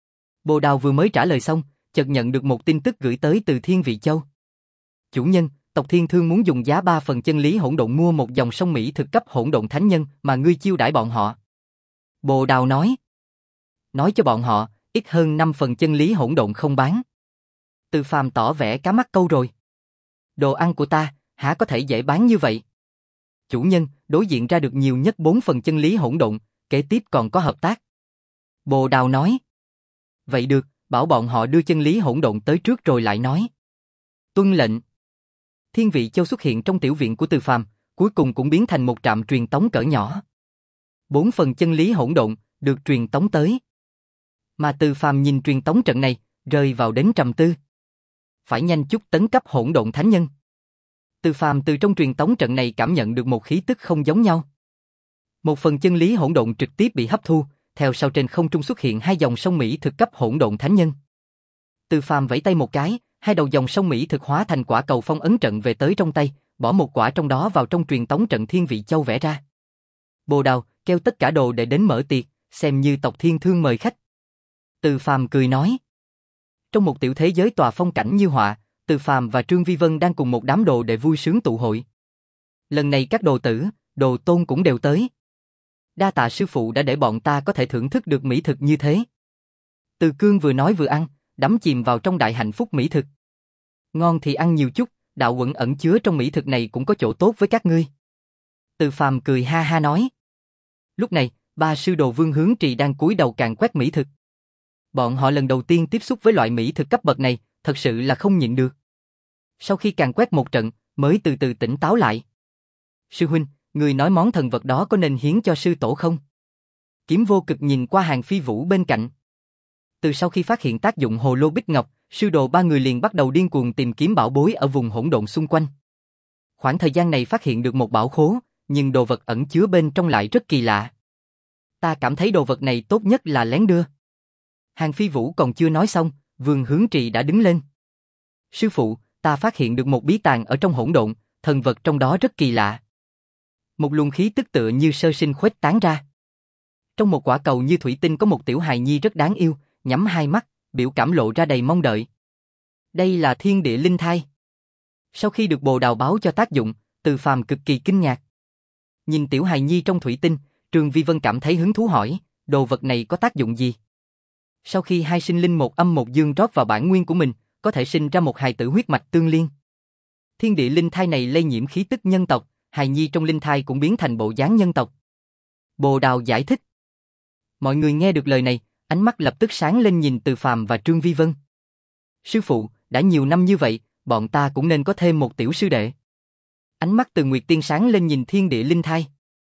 Bồ Đào vừa mới trả lời xong, chợt nhận được một tin tức gửi tới từ Thiên Vị Châu. Chủ nhân, tộc Thiên Thương muốn dùng giá ba phần chân lý hỗn độn mua một dòng sông Mỹ thực cấp hỗn độn thánh nhân mà ngươi chiêu đãi bọn họ. Bồ Đào nói. Nói cho bọn họ, ít hơn năm phần chân lý hỗn độn không bán. Từ Phàm tỏ vẻ cá mắc câu rồi. Đồ ăn của ta, hả có thể dễ bán như vậy? Chủ nhân, đối diện ra được nhiều nhất bốn phần chân lý hỗn độn, kế tiếp còn có hợp tác. Bồ Đào nói. Vậy được, bảo bọn họ đưa chân lý hỗn độn tới trước rồi lại nói. Tuân lệnh. Thiên Vị Châu xuất hiện trong tiểu viện của Từ Phàm, cuối cùng cũng biến thành một trạm truyền tống cỡ nhỏ. Bốn phần chân lý hỗn độn được truyền tống tới. Mà Từ Phàm nhìn truyền tống trận này, rơi vào đến trầm tư. Phải nhanh chút tấn cấp hỗn độn thánh nhân. Từ Phàm từ trong truyền tống trận này cảm nhận được một khí tức không giống nhau. Một phần chân lý hỗn độn trực tiếp bị hấp thu, theo sau trên không trung xuất hiện hai dòng sông Mỹ thực cấp hỗn độn thánh nhân. Từ Phàm vẫy tay một cái, hai đầu dòng sông Mỹ thực hóa thành quả cầu phong ấn trận về tới trong tay, bỏ một quả trong đó vào trong truyền tống trận Thiên Vị Châu vẽ ra. Bồ Đào, kêu tất cả đồ để đến mở tiệc, xem như tộc Thiên Thương mời khách. Từ Phàm cười nói. Trong một tiểu thế giới tòa phong cảnh như họa, Từ Phàm và Trương Vi Vân đang cùng một đám đồ để vui sướng tụ hội. Lần này các đồ tử, đồ tôn cũng đều tới. Đa tạ sư phụ đã để bọn ta có thể thưởng thức được mỹ thực như thế. Từ Cương vừa nói vừa ăn, đắm chìm vào trong đại hạnh phúc mỹ thực. Ngon thì ăn nhiều chút, đạo quẩn ẩn chứa trong mỹ thực này cũng có chỗ tốt với các ngươi. Từ Phàm cười ha ha nói. Lúc này, ba sư đồ Vương Hướng Trì đang cúi đầu càn quét mỹ thực. Bọn họ lần đầu tiên tiếp xúc với loại mỹ thực cấp bậc này, thật sự là không nhịn được. Sau khi càn quét một trận, mới từ từ tỉnh táo lại. Sư huynh, người nói món thần vật đó có nên hiến cho sư tổ không? Kiếm Vô Cực nhìn qua Hàng Phi Vũ bên cạnh. Từ sau khi phát hiện tác dụng hồ lô bích ngọc, sư đồ ba người liền bắt đầu điên cuồng tìm kiếm bảo bối ở vùng hỗn độn xung quanh. Khoảng thời gian này phát hiện được một bảo khố, nhưng đồ vật ẩn chứa bên trong lại rất kỳ lạ. Ta cảm thấy đồ vật này tốt nhất là lén đưa. Hàng Phi Vũ còn chưa nói xong, Vương Hướng Trì đã đứng lên. Sư phụ, ta phát hiện được một bí tàng ở trong hỗn độn, thần vật trong đó rất kỳ lạ. Một luồng khí tức tựa như sơ sinh khuếch tán ra. Trong một quả cầu như thủy tinh có một tiểu hài nhi rất đáng yêu, nhắm hai mắt, biểu cảm lộ ra đầy mong đợi. Đây là thiên địa linh thai. Sau khi được bồ đào báo cho tác dụng, Từ Phàm cực kỳ kinh ngạc. Nhìn tiểu hài nhi trong thủy tinh, Trương Vi Vân cảm thấy hứng thú hỏi, đồ vật này có tác dụng gì? Sau khi hai sinh linh một âm một dương rót vào bản nguyên của mình, có thể sinh ra một hài tử huyết mạch tương liên. Thiên địa linh thai này lây nhiễm khí tức nhân tộc, hài nhi trong linh thai cũng biến thành bộ dáng nhân tộc. Bồ đào giải thích. Mọi người nghe được lời này, ánh mắt lập tức sáng lên nhìn Từ Phàm và Trương Vi Vân. Sư phụ, đã nhiều năm như vậy, bọn ta cũng nên có thêm một tiểu sư đệ. Ánh mắt Từ Nguyệt Tiên sáng lên nhìn thiên địa linh thai.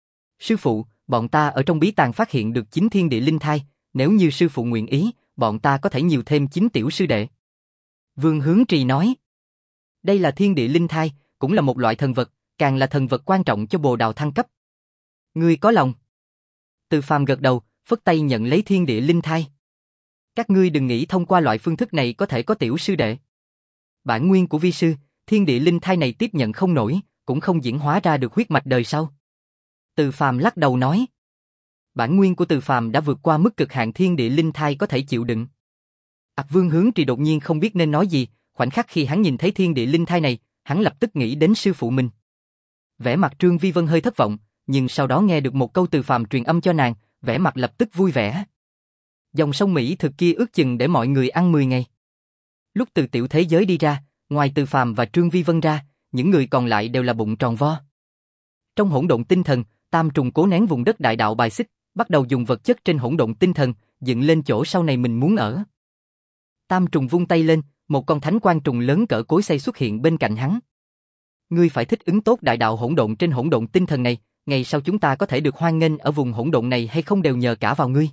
Sư phụ, bọn ta ở trong bí tàng phát hiện được chín thiên địa linh thai, nếu như sư phụ nguyện ý, bọn ta có thể nhiều thêm chín tiểu sư đệ. Vương Hướng Trì nói. Đây là thiên địa linh thai, cũng là một loại thần vật, càng là thần vật quan trọng cho bồ đào thăng cấp. Ngươi có lòng? Từ Phàm gật đầu, phất tay nhận lấy thiên địa linh thai. Các ngươi đừng nghĩ thông qua loại phương thức này có thể có tiểu sư đệ. Bản nguyên của vi sư, thiên địa linh thai này tiếp nhận không nổi, cũng không diễn hóa ra được huyết mạch đời sau. Từ Phàm lắc đầu nói. Bản nguyên của Từ Phàm đã vượt qua mức cực hạn thiên địa linh thai có thể chịu đựng. Ặc Vương Hướng Trì đột nhiên không biết nên nói gì, khoảnh khắc khi hắn nhìn thấy thiên địa linh thai này, hắn lập tức nghĩ đến sư phụ mình. Vẻ mặt Trương Vi Vân hơi thất vọng, nhưng sau đó nghe được một câu Từ Phàm truyền âm cho nàng, vẻ mặt lập tức vui vẻ. Dòng sông Mỹ thực kia ước chừng để mọi người ăn mười ngày. Lúc từ tiểu thế giới đi ra, ngoài Từ Phàm và Trương Vi Vân ra, những người còn lại đều là bụng tròn vo. Trong hỗn độn tinh thần, Tam Trùng cố nén vùng đất đại đạo bài xích, bắt đầu dùng vật chất trên hỗn độn tinh thần, dựng lên chỗ sau này mình muốn ở. Tam Trùng vung tay lên, một con thánh quang trùng lớn cỡ cối xay xuất hiện bên cạnh hắn. Ngươi phải thích ứng tốt đại đạo hỗn độn trên hỗn độn tinh thần này, ngày sau chúng ta có thể được hoan nghênh ở vùng hỗn độn này hay không đều nhờ cả vào ngươi.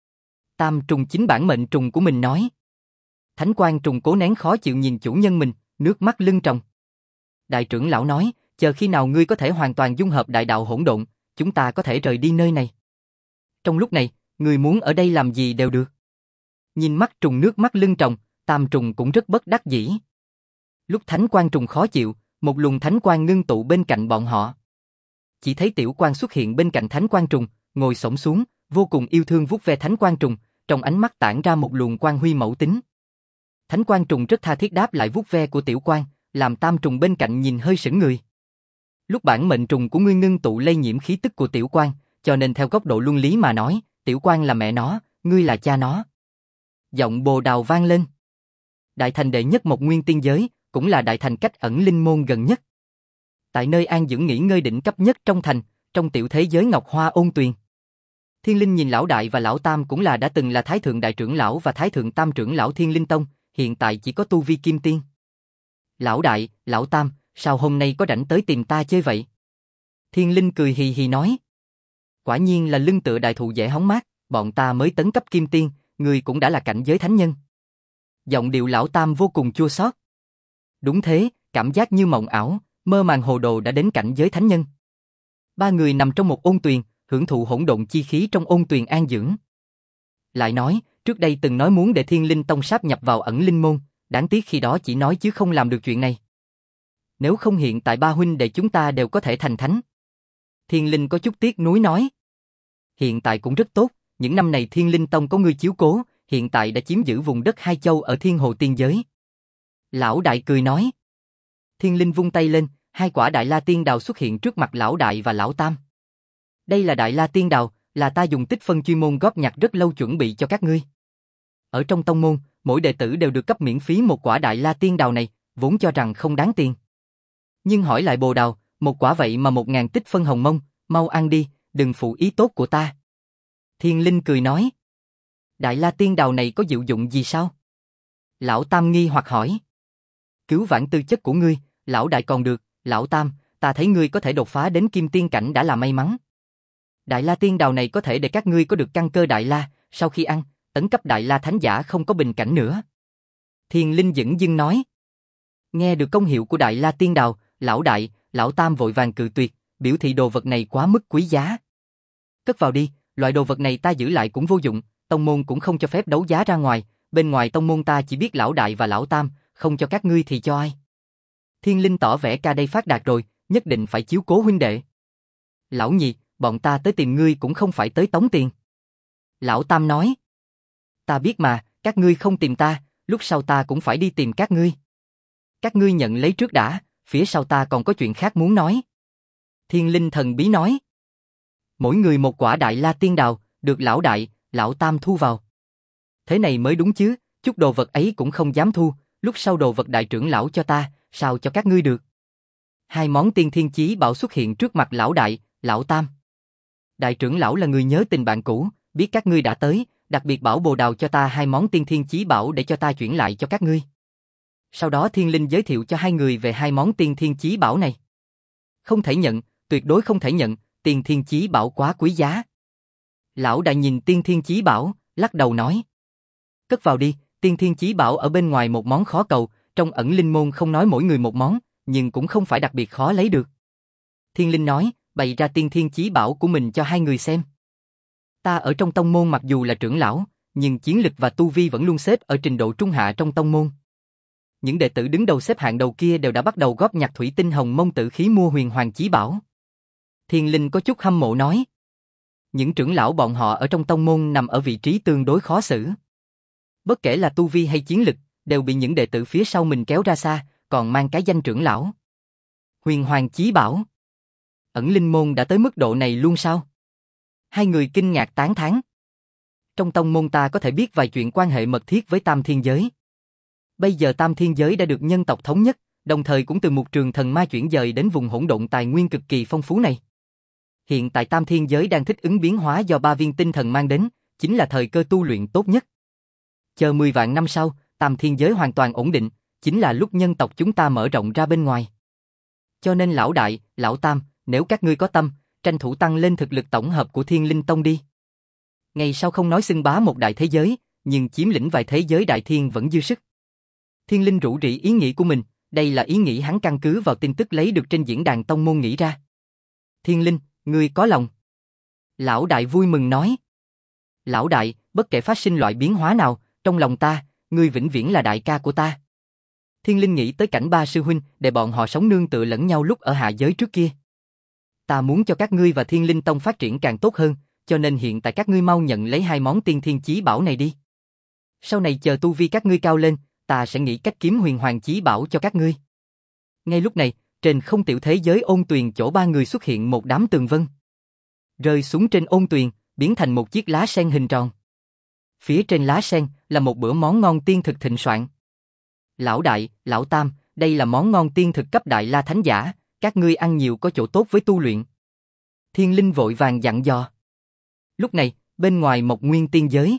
Tam Trùng chính bản mệnh trùng của mình nói. Thánh quang trùng cố nén khó chịu nhìn chủ nhân mình, nước mắt lưng tròng. Đại trưởng lão nói, chờ khi nào ngươi có thể hoàn toàn dung hợp đại đạo hỗn độn, chúng ta có thể rời đi nơi này. Trong lúc này, ngươi muốn ở đây làm gì đều được. Nhìn mắt trùng nước mắt lưng tròng, Tam Trùng cũng rất bất đắc dĩ. Lúc thánh quang trùng khó chịu, một luồng thánh quang ngưng tụ bên cạnh bọn họ. Chỉ thấy tiểu quang xuất hiện bên cạnh thánh quang trùng, ngồi xổm xuống, vô cùng yêu thương vuốt ve thánh quang trùng, trong ánh mắt tản ra một luồng quang huy mẫu tính. Thánh quang trùng rất tha thiết đáp lại vuốt ve của tiểu quang, làm Tam Trùng bên cạnh nhìn hơi sững người. Lúc bản mệnh trùng của ngươi ngưng tụ lây nhiễm khí tức của tiểu quang, cho nên theo góc độ luân lý mà nói, tiểu quang là mẹ nó, ngươi là cha nó. Giọng bồ đào vang lên. Đại thành đệ nhất một nguyên tiên giới, cũng là đại thành cách ẩn linh môn gần nhất. Tại nơi an dưỡng nghỉ ngơi đỉnh cấp nhất trong thành, trong tiểu thế giới ngọc hoa ôn tuyền. Thiên Linh nhìn lão đại và lão tam cũng là đã từng là thái thượng đại trưởng lão và thái thượng tam trưởng lão Thiên Linh Tông, hiện tại chỉ có tu vi kim tiên. Lão đại, lão tam, sao hôm nay có rảnh tới tìm ta chơi vậy? Thiên Linh cười hì hì nói. Quả nhiên là lưng tựa đại thụ dễ hóng mát, bọn ta mới tấn cấp kim tiên, người cũng đã là cảnh giới thánh nhân. Giọng điệu lão tam vô cùng chua xót. Đúng thế, cảm giác như mộng ảo, mơ màng hồ đồ đã đến cảnh giới thánh nhân. Ba người nằm trong một ôn tuyền, hưởng thụ hỗn độn chi khí trong ôn tuyền an dưỡng. Lại nói, trước đây từng nói muốn để Thiên Linh Tông sáp nhập vào ẩn linh môn, đáng tiếc khi đó chỉ nói chứ không làm được chuyện này. Nếu không hiện tại ba huynh đệ chúng ta đều có thể thành thánh. Thiên Linh có chút tiếc nuối nói. Hiện tại cũng rất tốt, những năm này Thiên Linh Tông có ngươi chiếu cố, hiện tại đã chiếm giữ vùng đất hai châu ở Thiên Hồ Tiên Giới. Lão đại cười nói. Thiên Linh vung tay lên, hai quả đại la tiên đào xuất hiện trước mặt lão đại và lão tam. Đây là đại la tiên đào, là ta dùng tích phân chuyên môn góp nhặt rất lâu chuẩn bị cho các ngươi. Ở trong tông môn, mỗi đệ tử đều được cấp miễn phí một quả đại la tiên đào này, vốn cho rằng không đáng tiền. Nhưng hỏi lại bồ đào, một quả vậy mà một ngàn tích phân hồng mông, mau ăn đi, đừng phụ ý tốt của ta. Thiên Linh cười nói. Đại la tiên đào này có diệu dụng gì sao? Lão tam nghi hoặc hỏi. Cứu vãn tư chất của ngươi, lão đại còn được, lão tam, ta thấy ngươi có thể đột phá đến kim tiên cảnh đã là may mắn. Đại la tiên đào này có thể để các ngươi có được căn cơ đại la, sau khi ăn, tấn cấp đại la thánh giả không có bình cảnh nữa. Thiên Linh dửng dưng nói. Nghe được công hiệu của đại la tiên đào, lão đại, lão tam vội vàng cự tuyệt, biểu thị đồ vật này quá mức quý giá. Cất vào đi, loại đồ vật này ta giữ lại cũng vô dụng, tông môn cũng không cho phép đấu giá ra ngoài, bên ngoài tông môn ta chỉ biết lão đại và lão tam, không cho các ngươi thì cho ai. Thiên Linh tỏ vẻ ca đây phát đạt rồi, nhất định phải chiếu cố huynh đệ. Lão Nhị, bọn ta tới tìm ngươi cũng không phải tới tống tiền. Lão Tam nói. Ta biết mà, các ngươi không tìm ta, lúc sau ta cũng phải đi tìm các ngươi. Các ngươi nhận lấy trước đã, phía sau ta còn có chuyện khác muốn nói. Thiên Linh thần bí nói. Mỗi người một quả Đại La Tiên Đào, được lão đại, lão Tam thu vào. Thế này mới đúng chứ, chút đồ vật ấy cũng không dám thu, lúc sau đồ vật đại trưởng lão cho ta, sao cho các ngươi được. Hai món tiên thiên chí bảo xuất hiện trước mặt lão đại, lão Tam. Đại trưởng lão là người nhớ tình bạn cũ, biết các ngươi đã tới, đặc biệt bảo bồ đào cho ta hai món tiên thiên chí bảo để cho ta chuyển lại cho các ngươi. Sau đó Thiên Linh giới thiệu cho hai người về hai món tiên thiên chí bảo này. Không thể nhận, tuyệt đối không thể nhận, tiên thiên chí bảo quá quý giá. Lão đại nhìn tiên thiên chí bảo, lắc đầu nói. Cất vào đi, tiên thiên chí bảo ở bên ngoài một món khó cầu, trong ẩn linh môn không nói mỗi người một món, nhưng cũng không phải đặc biệt khó lấy được. Thiên Linh nói, bày ra tiên thiên chí bảo của mình cho hai người xem. Ta ở trong tông môn mặc dù là trưởng lão, nhưng chiến lực và tu vi vẫn luôn xếp ở trình độ trung hạ trong tông môn. Những đệ tử đứng đầu xếp hạng đầu kia đều đã bắt đầu góp nhặt thủy tinh hồng mông tử khí mua huyền hoàng chí bảo. Thiên Linh có chút hâm mộ nói. Những trưởng lão bọn họ ở trong tông môn nằm ở vị trí tương đối khó xử. Bất kể là tu vi hay chiến lực, đều bị những đệ tử phía sau mình kéo ra xa, còn mang cái danh trưởng lão. Huyền hoàng chí bảo. Ẩn linh môn đã tới mức độ này luôn sao? Hai người kinh ngạc tán thán. Trong tông môn ta có thể biết vài chuyện quan hệ mật thiết với tam thiên giới. Bây giờ tam thiên giới đã được nhân tộc thống nhất, đồng thời cũng từ một trường thần ma chuyển dời đến vùng hỗn độn tài nguyên cực kỳ phong phú này. Hiện tại tam thiên giới đang thích ứng biến hóa do ba viên tinh thần mang đến, chính là thời cơ tu luyện tốt nhất. Chờ mười vạn năm sau, tam thiên giới hoàn toàn ổn định, chính là lúc nhân tộc chúng ta mở rộng ra bên ngoài. Cho nên lão đại, lão Tam, nếu các ngươi có tâm, tranh thủ tăng lên thực lực tổng hợp của Thiên Linh Tông đi. Ngày sau không nói xưng bá một đại thế giới, nhưng chiếm lĩnh vài thế giới đại thiên vẫn dư sức. Thiên Linh rủ rỉ ý nghĩ của mình, đây là ý nghĩ hắn căn cứ vào tin tức lấy được trên diễn đàn tông môn nghĩ ra. Thiên Linh, ngươi có lòng. Lão đại vui mừng nói. Lão đại, bất kể phát sinh loại biến hóa nào, trong lòng ta, ngươi vĩnh viễn là đại ca của ta. Thiên Linh nghĩ tới cảnh ba sư huynh để bọn họ sống nương tựa lẫn nhau lúc ở hạ giới trước kia. Ta muốn cho các ngươi và Thiên Linh Tông phát triển càng tốt hơn, cho nên hiện tại các ngươi mau nhận lấy hai món tiên thiên chí bảo này đi. Sau này chờ tu vi các ngươi cao lên, ta sẽ nghĩ cách kiếm huyền hoàng chí bảo cho các ngươi. Ngay lúc này, trên không tiểu thế giới ôn tuyền chỗ ba người xuất hiện một đám tường vân. Rơi xuống trên ôn tuyền, biến thành một chiếc lá sen hình tròn. Phía trên lá sen là một bữa món ngon tiên thực thịnh soạn. Lão đại, lão Tam, đây là món ngon tiên thực cấp đại la thánh giả, các ngươi ăn nhiều có chỗ tốt với tu luyện. Thiên Linh vội vàng dặn dò. Lúc này, bên ngoài Mộc Nguyên tiên giới,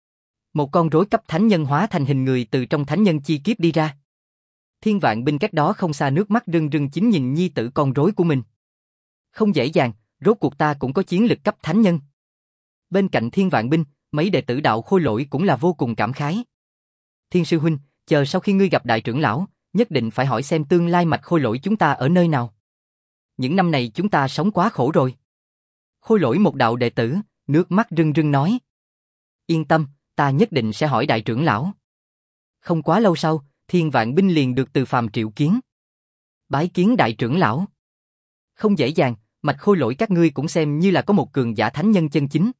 một con rối cấp thánh nhân hóa thành hình người từ trong thánh nhân chi kiếp đi ra. Thiên Vạn Binh cách đó không xa nước mắt rưng rưng chính nhìn nhi tử con rối của mình. Không dễ dàng, rốt cuộc ta cũng có chiến lực cấp thánh nhân. Bên cạnh Thiên Vạn Binh, mấy đệ tử đạo Khôi Lỗi cũng là vô cùng cảm khái. Thiên sư huynh, chờ sau khi ngươi gặp đại trưởng lão, nhất định phải hỏi xem tương lai mạch Khôi Lỗi chúng ta ở nơi nào. Những năm này chúng ta sống quá khổ rồi. Khôi Lỗi một đạo đệ tử, nước mắt rưng rưng nói. Yên tâm, ta nhất định sẽ hỏi đại trưởng lão. Không quá lâu sau, Thiên Vạn Binh liền được Từ Phàm triệu kiến. Bái kiến đại trưởng lão. Không dễ dàng, mạch Khôi Lỗi các ngươi cũng xem như là có một cường giả thánh nhân chân chính.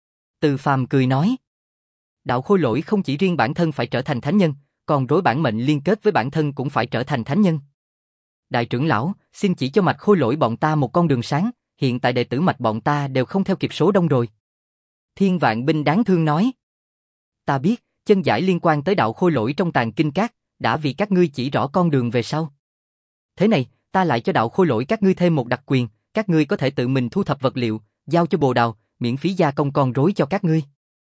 Từ Phàm cười nói. Đạo Khôi Lỗi không chỉ riêng bản thân phải trở thành thánh nhân, còn rối bản mệnh liên kết với bản thân cũng phải trở thành thánh nhân. Đại trưởng lão, xin chỉ cho mạch Khôi Lỗi bọn ta một con đường sáng, hiện tại đệ tử mạch bọn ta đều không theo kịp số đông rồi. Thiên Vạn Binh đáng thương nói. Ta biết, chân giải liên quan tới đạo Khôi Lỗi trong tàng kinh các, đã vì các ngươi chỉ rõ con đường về sau. Thế này, ta lại cho đạo Khôi Lỗi các ngươi thêm một đặc quyền, các ngươi có thể tự mình thu thập vật liệu, giao cho Bồ Đào, miễn phí gia công con rối cho các ngươi.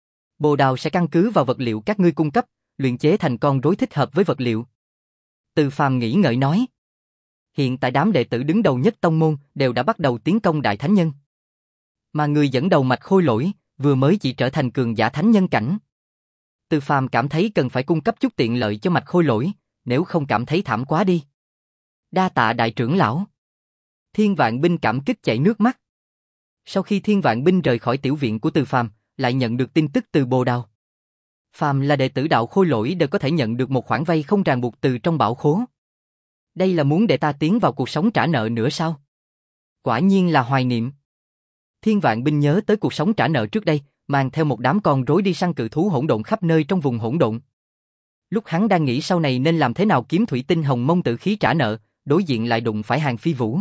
Bồ Đào sẽ căn cứ vào vật liệu các ngươi cung cấp, luyện chế thành con rối thích hợp với vật liệu. Từ Phàm nghĩ ngợi nói. Hiện tại đám đệ tử đứng đầu nhất tông môn đều đã bắt đầu tiến công đại thánh nhân. Mà người dẫn đầu mạch Khôi Lỗi, vừa mới chỉ trở thành cường giả thánh nhân cảnh. Từ Phàm cảm thấy cần phải cung cấp chút tiện lợi cho mạch Khôi Lỗi, nếu không cảm thấy thảm quá đi. Đa tạ đại trưởng lão. Thiên Vạn Binh cảm kích chảy nước mắt. Sau khi Thiên Vạn Binh rời khỏi tiểu viện của Từ Phàm, lại nhận được tin tức từ Bồ Đào. Phàm là đệ tử đạo Khôi Lỗi đều có thể nhận được một khoản vay không ràng buộc từ trong bảo khố. Đây là muốn để ta tiến vào cuộc sống trả nợ nữa sao? Quả nhiên là hoài niệm. Thiên Vạn Binh nhớ tới cuộc sống trả nợ trước đây, mang theo một đám con rối đi săn cự thú hỗn độn khắp nơi trong vùng hỗn độn. Lúc hắn đang nghĩ sau này nên làm thế nào kiếm thủy tinh hồng mông tử khí trả nợ, đối diện lại đụng phải Hàn Phi Vũ.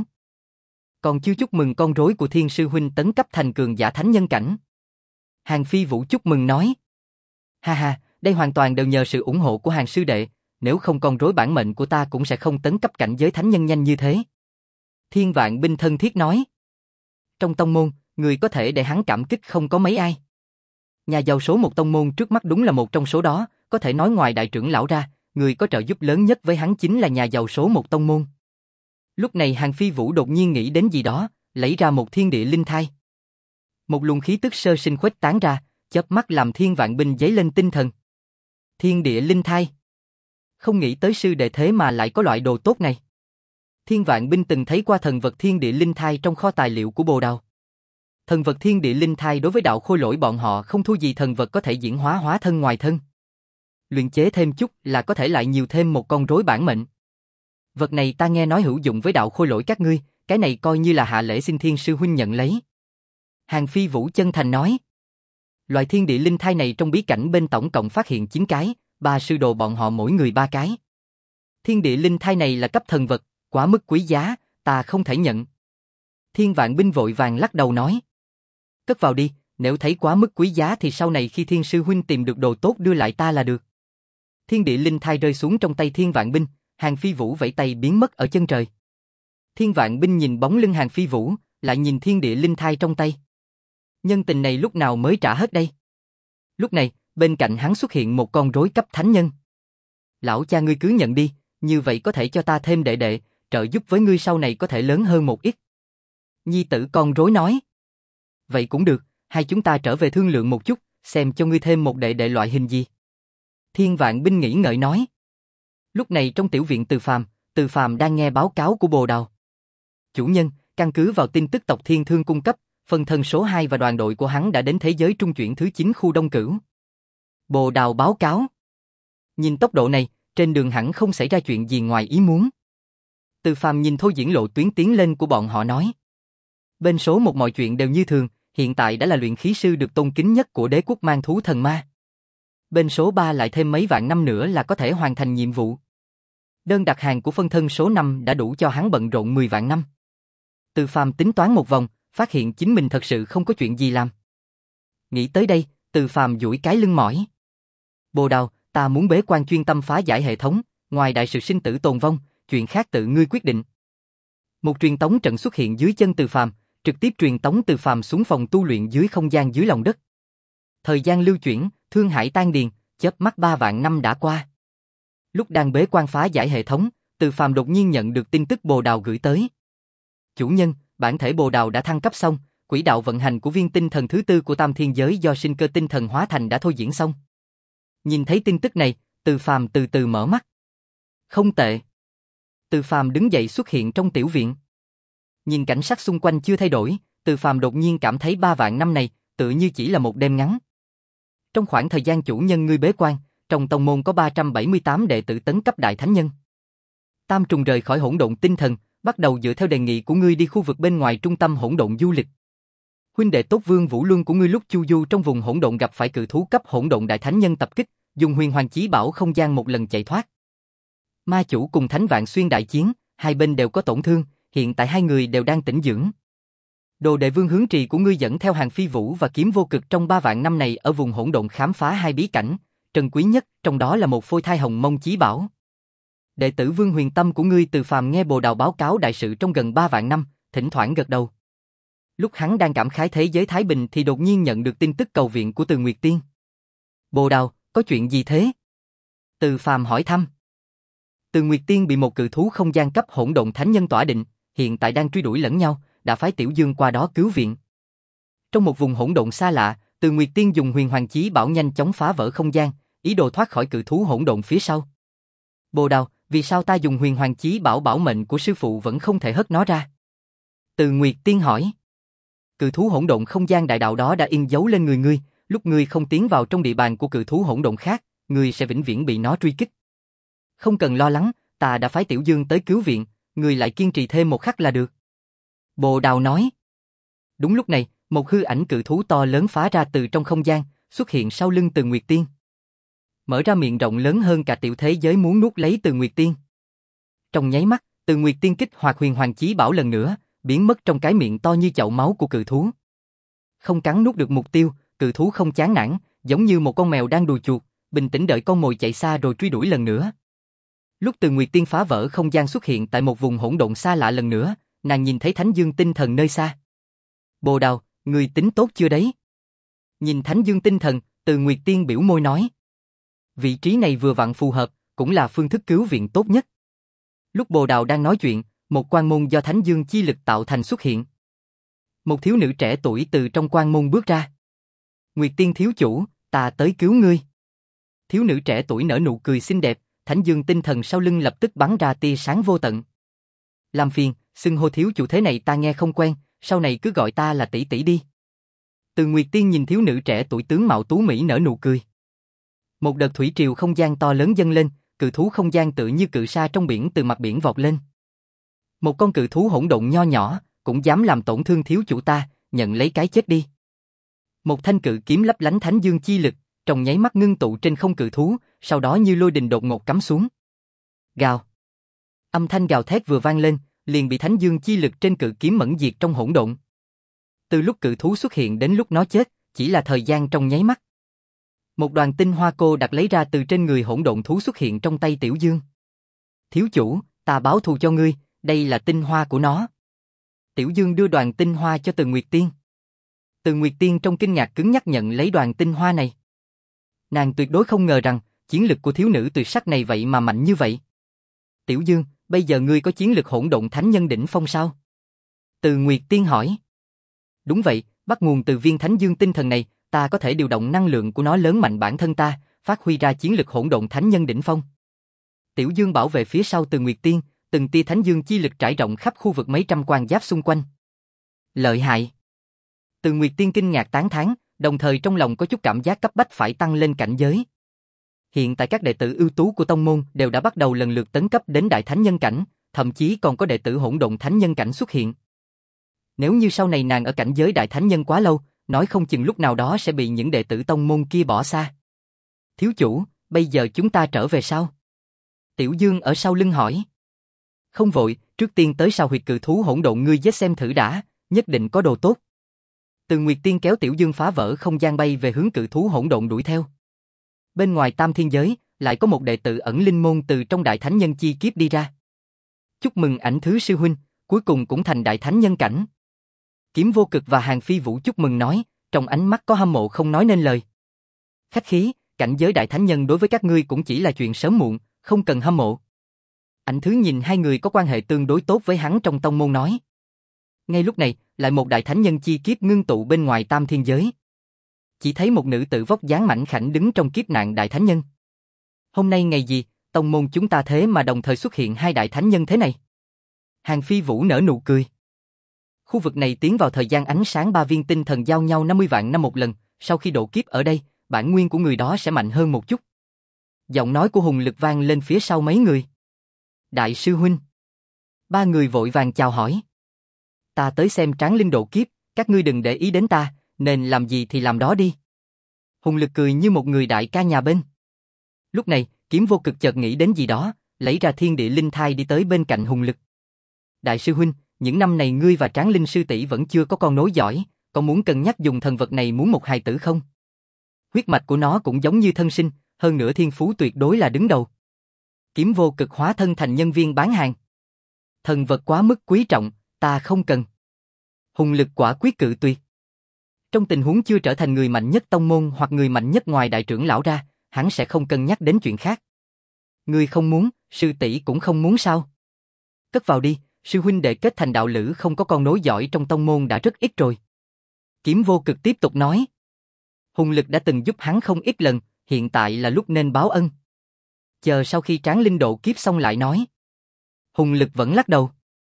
Còn chưa chúc mừng con rối của Thiên sư huynh tấn cấp thành cường giả thánh nhân cảnh. Hàn Phi Vũ chúc mừng nói: "Ha ha, đây hoàn toàn đều nhờ sự ủng hộ của Hàn sư đệ, nếu không con rối bản mệnh của ta cũng sẽ không tấn cấp cảnh giới thánh nhân nhanh như thế." Thiên Vạn Binh thân thiết nói: "Trong tông môn, người có thể để hắn cảm kích không có mấy ai. Nhà giàu số một tông môn trước mắt đúng là một trong số đó, có thể nói ngoài đại trưởng lão ra, người có trợ giúp lớn nhất với hắn chính là nhà giàu số một tông môn." Lúc này Hàn Phi Vũ đột nhiên nghĩ đến gì đó, lấy ra một thiên địa linh thai. Một luồng khí tức sơ sinh khuếch tán ra, chớp mắt làm Thiên Vạn Binh giấy lên tinh thần. Thiên địa linh thai. Không nghĩ tới sư đệ thế mà lại có loại đồ tốt này. Thiên Vạn Binh từng thấy qua thần vật thiên địa linh thai trong kho tài liệu của Bồ Đào. Thần vật thiên địa linh thai đối với đạo khôi lỗi bọn họ không thua gì thần vật có thể diễn hóa hóa thân ngoài thân. Luyện chế thêm chút là có thể lại nhiều thêm một con rối bản mệnh. Vật này ta nghe nói hữu dụng với đạo khôi lỗi các ngươi, cái này coi như là hạ lễ xin Thiên sư huynh nhận lấy. Hàn Phi Vũ chân thành nói. Loại thiên địa linh thai này trong bí cảnh bên tổng cộng phát hiện chín cái, ba sư đồ bọn họ mỗi người ba cái. Thiên địa linh thai này là cấp thần vật, quá mức quý giá, ta không thể nhận. Thiên Vạn Binh vội vàng lắc đầu nói. Cất vào đi, nếu thấy quá mức quý giá thì sau này khi Thiên sư huynh tìm được đồ tốt đưa lại ta là được. Thiên địa linh thai rơi xuống trong tay Thiên Vạn Binh, Hàn Phi Vũ vẫy tay biến mất ở chân trời. Thiên Vạn Binh nhìn bóng lưng Hàn Phi Vũ, lại nhìn thiên địa linh thai trong tay. Nhân tình này lúc nào mới trả hết đây? Lúc này, bên cạnh hắn xuất hiện một con rối cấp thánh nhân. Lão cha ngươi cứ nhận đi, như vậy có thể cho ta thêm đệ đệ, trợ giúp với ngươi sau này có thể lớn hơn một ít. Nhi tử con rối nói. Vậy cũng được, hai chúng ta trở về thương lượng một chút, xem cho ngươi thêm một đệ đệ loại hình gì. Thiên Vạn Binh nghĩ ngợi nói. Lúc này trong tiểu viện Từ Phàm, Từ Phàm đang nghe báo cáo của Bồ Đào. Chủ nhân, căn cứ vào tin tức tộc Thiên Thương cung cấp, phân thân số hai và đoàn đội của hắn đã đến thế giới trung chuyển thứ chín khu Đông Cửu. Bồ Đào báo cáo. Nhìn tốc độ này, trên đường hẳn không xảy ra chuyện gì ngoài ý muốn. Từ Phàm nhìn Thôi Diễn lộ tuyến tiến lên của bọn họ nói. Bên số một mọi chuyện đều như thường, hiện tại đã là luyện khí sư được tôn kính nhất của đế quốc mang thú thần ma. Bên số ba lại thêm mấy vạn năm nữa là có thể hoàn thành nhiệm vụ. Đơn đặt hàng của phân thân số năm đã đủ cho hắn bận rộn mười vạn năm. Từ Phàm tính toán một vòng, phát hiện chính mình thật sự không có chuyện gì làm. Nghĩ tới đây, Từ Phàm duỗi cái lưng mỏi. Bồ Đào, ta muốn bế quan chuyên tâm phá giải hệ thống, ngoài đại sự sinh tử tồn vong, chuyện khác tự ngươi quyết định. Một truyền tống trận xuất hiện dưới chân Từ Phàm, trực tiếp truyền tống Từ Phàm xuống phòng tu luyện dưới không gian dưới lòng đất. Thời gian lưu chuyển, thương hải tan điền, chớp mắt ba vạn năm đã qua. Lúc đang bế quan phá giải hệ thống, Từ Phàm đột nhiên nhận được tin tức Bồ Đào gửi tới. Chủ nhân, bản thể Bồ Đào đã thăng cấp xong, quỹ đạo vận hành của viên tinh thần thứ tư của Tam Thiên Giới do sinh cơ tinh thần hóa thành đã thôi diễn xong. Nhìn thấy tin tức này, Từ Phàm từ từ mở mắt. Không tệ. Từ Phàm đứng dậy xuất hiện trong tiểu viện. Nhìn cảnh sắc xung quanh chưa thay đổi, Từ Phàm đột nhiên cảm thấy ba vạn năm này tự như chỉ là một đêm ngắn. Trong khoảng thời gian chủ nhân ngươi bế quan, trong tông môn có ba trăm bảy mươi tám đệ tử tấn cấp đại thánh nhân. Tam trùng rời khỏi hỗn độn tinh thần, bắt đầu dựa theo đề nghị của ngươi đi khu vực bên ngoài trung tâm hỗn độn du lịch. Huynh đệ tốt Vương Vũ Luân của ngươi lúc chu du trong vùng hỗn độn gặp phải cự thú cấp hỗn độn đại thánh nhân tập kích, dùng huyền hoàng chí bảo không gian một lần chạy thoát. Ma chủ cùng Thánh Vạn Xuyên đại chiến, hai bên đều có tổn thương, hiện tại hai người đều đang tĩnh dưỡng. Đồ đệ Vương Hướng Trì của ngươi dẫn theo Hàn Phi Vũ và Kiếm Vô Cực trong ba vạn năm này ở vùng hỗn độn khám phá hai bí cảnh, trân quý nhất trong đó là một phôi thai hồng mông chí bảo. Đệ tử Vương Huyền Tâm của ngươi Từ Phàm nghe Bồ Đào báo cáo đại sự trong gần ba vạn năm, thỉnh thoảng gật đầu. Lúc hắn đang cảm khái thế giới thái bình thì đột nhiên nhận được tin tức cầu viện của Từ Nguyệt Tiên. Bồ Đào, có chuyện gì thế? Từ Phàm hỏi thăm. Từ Nguyệt Tiên bị một cự thú không gian cấp hỗn độn thánh nhân tỏa định, hiện tại đang truy đuổi lẫn nhau, đã phái Tiểu Dương qua đó cứu viện. Trong một vùng hỗn độn xa lạ, Từ Nguyệt Tiên dùng huyền hoàng chí bảo nhanh chóng phá vỡ không gian, ý đồ thoát khỏi cự thú hỗn độn phía sau. Bồ Đào, vì sao ta dùng huyền hoàng chí bảo bảo mệnh của sư phụ vẫn không thể hất nó ra? Từ Nguyệt Tiên hỏi. Cự thú hỗn độn không gian đại đạo đó đã in dấu lên người ngươi, lúc ngươi không tiến vào trong địa bàn của cự thú hỗn độn khác, ngươi sẽ vĩnh viễn bị nó truy kích. Không cần lo lắng, ta đã phái Tiểu Dương tới cứu viện, ngươi lại kiên trì thêm một khắc là được. Bồ Đào nói. Đúng lúc này, một hư ảnh cự thú to lớn phá ra từ trong không gian, xuất hiện sau lưng Từ Nguyệt Tiên. Mở ra miệng rộng lớn hơn cả tiểu thế giới muốn nuốt lấy Từ Nguyệt Tiên. Trong nháy mắt, Từ Nguyệt Tiên kích hoạt huyền hoàng chí bảo lần nữa, biến mất trong cái miệng to như chậu máu của cự thú. Không cắn nuốt được mục tiêu, cự thú không chán nản, giống như một con mèo đang đùa chuột, bình tĩnh đợi con mồi chạy xa rồi truy đuổi lần nữa. Lúc Từ Nguyệt Tiên phá vỡ không gian xuất hiện tại một vùng hỗn độn xa lạ lần nữa, nàng nhìn thấy Thánh Dương tinh thần nơi xa. Bồ Đào, ngươi tính tốt chưa đấy? Nhìn Thánh Dương tinh thần, Từ Nguyệt Tiên biểu môi nói. Vị trí này vừa vặn phù hợp, cũng là phương thức cứu viện tốt nhất. Lúc Bồ Đào đang nói chuyện, một quan môn do Thánh Dương chi lực tạo thành xuất hiện. Một thiếu nữ trẻ tuổi từ trong quan môn bước ra. Nguyệt Tiên thiếu chủ, ta tới cứu ngươi. Thiếu nữ trẻ tuổi nở nụ cười xinh đẹp, Thánh Dương tinh thần sau lưng lập tức bắn ra tia sáng vô tận. Làm phiền, xưng hô thiếu chủ thế này ta nghe không quen, sau này cứ gọi ta là tỷ tỷ đi. Từ Nguyệt Tiên nhìn thiếu nữ trẻ tuổi tướng mạo tú mỹ nở nụ cười. Một đợt thủy triều không gian to lớn dâng lên, cự thú không gian tự như cự sa trong biển từ mặt biển vọt lên. Một con cự thú hỗn độn nho nhỏ, cũng dám làm tổn thương thiếu chủ ta, nhận lấy cái chết đi. Một thanh cự kiếm lấp lánh Thánh Dương chi lực, trong nháy mắt ngưng tụ trên không cự thú, sau đó như lôi đình đột ngột cắm xuống. Gào. Âm thanh gào thét vừa vang lên, liền bị Thánh Dương chi lực trên cự kiếm mẫn diệt trong hỗn độn. Từ lúc cự thú xuất hiện đến lúc nó chết, chỉ là thời gian trong nháy mắt. Một đoàn tinh hoa cô đặt lấy ra từ trên người hỗn độn thú xuất hiện trong tay Tiểu Dương. Thiếu chủ, ta báo thù cho ngươi, đây là tinh hoa của nó. Tiểu Dương đưa đoàn tinh hoa cho Từ Nguyệt Tiên. Từ Nguyệt Tiên trong kinh ngạc cứng nhắc nhận lấy đoàn tinh hoa này. Nàng tuyệt đối không ngờ rằng, chiến lực của thiếu nữ tuyệt sắc này vậy mà mạnh như vậy. Tiểu Dương, bây giờ ngươi có chiến lực hỗn độn thánh nhân đỉnh phong sao? Từ Nguyệt Tiên hỏi. Đúng vậy, bắt nguồn từ viên Thánh Dương tinh thần này, ta có thể điều động năng lượng của nó lớn mạnh bản thân ta, phát huy ra chiến lực hỗn độn thánh nhân đỉnh phong. Tiểu Dương bảo vệ phía sau Từ Nguyệt Tiên, từng tia Thánh Dương chi lực trải rộng khắp khu vực mấy trăm quan giáp xung quanh. Lợi hại. Từ Nguyệt Tiên kinh ngạc tán thán, đồng thời trong lòng có chút cảm giác cấp bách phải tăng lên cảnh giới. Hiện tại các đệ tử ưu tú của tông môn đều đã bắt đầu lần lượt tấn cấp đến đại thánh nhân cảnh, thậm chí còn có đệ tử hỗn độn thánh nhân cảnh xuất hiện. Nếu như sau này nàng ở cảnh giới đại thánh nhân quá lâu, nói không chừng lúc nào đó sẽ bị những đệ tử tông môn kia bỏ xa. Thiếu chủ, bây giờ chúng ta trở về sao? Tiểu Dương ở sau lưng hỏi. Không vội, trước tiên tới sao huyệt cự thú hỗn độn ngươi giết xem thử đã, nhất định có đồ tốt. Từ Nguyệt Tiên kéo Tiểu Dương phá vỡ không gian bay về hướng cự thú hỗn độn đuổi theo. Bên ngoài Tam Thiên Giới, lại có một đệ tử ẩn linh môn từ trong đại thánh nhân chi kiếp đi ra. Chúc mừng Ảnh Thứ sư huynh, cuối cùng cũng thành đại thánh nhân cảnh. Kiếm Vô Cực và Hàn Phi Vũ chúc mừng nói, trong ánh mắt có hâm mộ không nói nên lời. Khách khí, cảnh giới đại thánh nhân đối với các ngươi cũng chỉ là chuyện sớm muộn, không cần hâm mộ. Ảnh Thứ nhìn hai người có quan hệ tương đối tốt với hắn trong tông môn nói. Ngay lúc này, lại một đại thánh nhân chi kiếp ngưng tụ bên ngoài Tam Thiên Giới. Chỉ thấy một nữ tử vóc dáng mảnh khảnh đứng trong kiếp nạn đại thánh nhân. Hôm nay ngày gì, tông môn chúng ta thế mà đồng thời xuất hiện hai đại thánh nhân thế này? Hàn Phi Vũ nở nụ cười. Khu vực này tiến vào thời gian ánh sáng ba viên tinh thần giao nhau năm mươi vạn năm một lần, sau khi độ kiếp ở đây, bản nguyên của người đó sẽ mạnh hơn một chút. Giọng nói của Hùng Lực vang lên phía sau mấy người. Đại sư huynh. Ba người vội vàng chào hỏi. Ta tới xem Tráng Linh độ kiếp, các ngươi đừng để ý đến ta, nên làm gì thì làm đó đi. Hùng Lực cười như một người đại ca nhà bên. Lúc này, Kiếm Vô Cực chợt nghĩ đến gì đó, lấy ra thiên địa linh thai đi tới bên cạnh Hùng Lực. Đại sư huynh, những năm này ngươi và Tráng Linh sư tỷ vẫn chưa có con nối dõi, có muốn cân nhắc dùng thần vật này muốn một hài tử không? Huyết mạch của nó cũng giống như thân sinh, hơn nữa thiên phú tuyệt đối là đứng đầu. Kiếm Vô Cực hóa thân thành nhân viên bán hàng. Thần vật quá mức quý trọng, ta không cần. Hùng Lực quả quyết cự tuyệt. Trong tình huống chưa trở thành người mạnh nhất tông môn hoặc người mạnh nhất ngoài đại trưởng lão ra, hắn sẽ không cân nhắc đến chuyện khác. Ngươi không muốn, sư tỷ cũng không muốn sao? Cất vào đi, sư huynh đệ kết thành đạo lữ không có con nối dõi trong tông môn đã rất ít rồi. Kiếm Vô Cực tiếp tục nói. Hùng Lực đã từng giúp hắn không ít lần, hiện tại là lúc nên báo ân. Chờ sau khi Tráng Linh độ kiếp xong lại nói. Hùng Lực vẫn lắc đầu.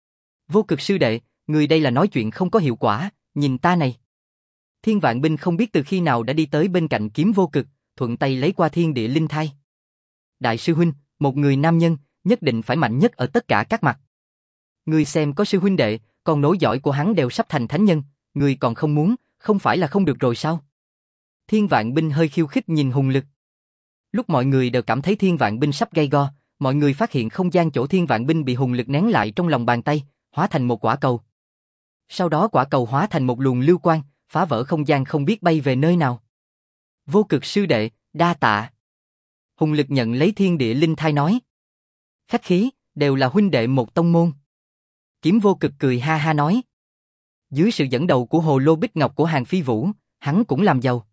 Vô Cực sư đệ, người đây là nói chuyện không có hiệu quả, nhìn ta này. Thiên Vạn Binh không biết từ khi nào đã đi tới bên cạnh Kiếm Vô Cực, thuận tay lấy qua thiên địa linh thai. Đại sư huynh, một người nam nhân, nhất định phải mạnh nhất ở tất cả các mặt. Ngươi xem có sư huynh đệ, còn nối dõi của hắn đều sắp thành thánh nhân, ngươi còn không muốn, Không phải là không được rồi sao? Thiên Vạn Binh hơi khiêu khích nhìn Hùng Lực. Lúc mọi người đều cảm thấy Thiên Vạn Binh sắp gay go, mọi người phát hiện không gian chỗ Thiên Vạn Binh bị Hùng Lực nén lại trong lòng bàn tay, hóa thành một quả cầu. Sau đó quả cầu hóa thành một luồng lưu quang, phá vỡ không gian không biết bay về nơi nào. Vô Cực sư đệ, đa tạ. Hùng Lực nhận lấy thiên địa linh thai nói. Khách khí, đều là huynh đệ một tông môn. Kiếm Vô Cực cười ha ha nói. Dưới sự dẫn đầu của hồ lô bích ngọc của Hàn Phi Vũ, hắn cũng làm giàu.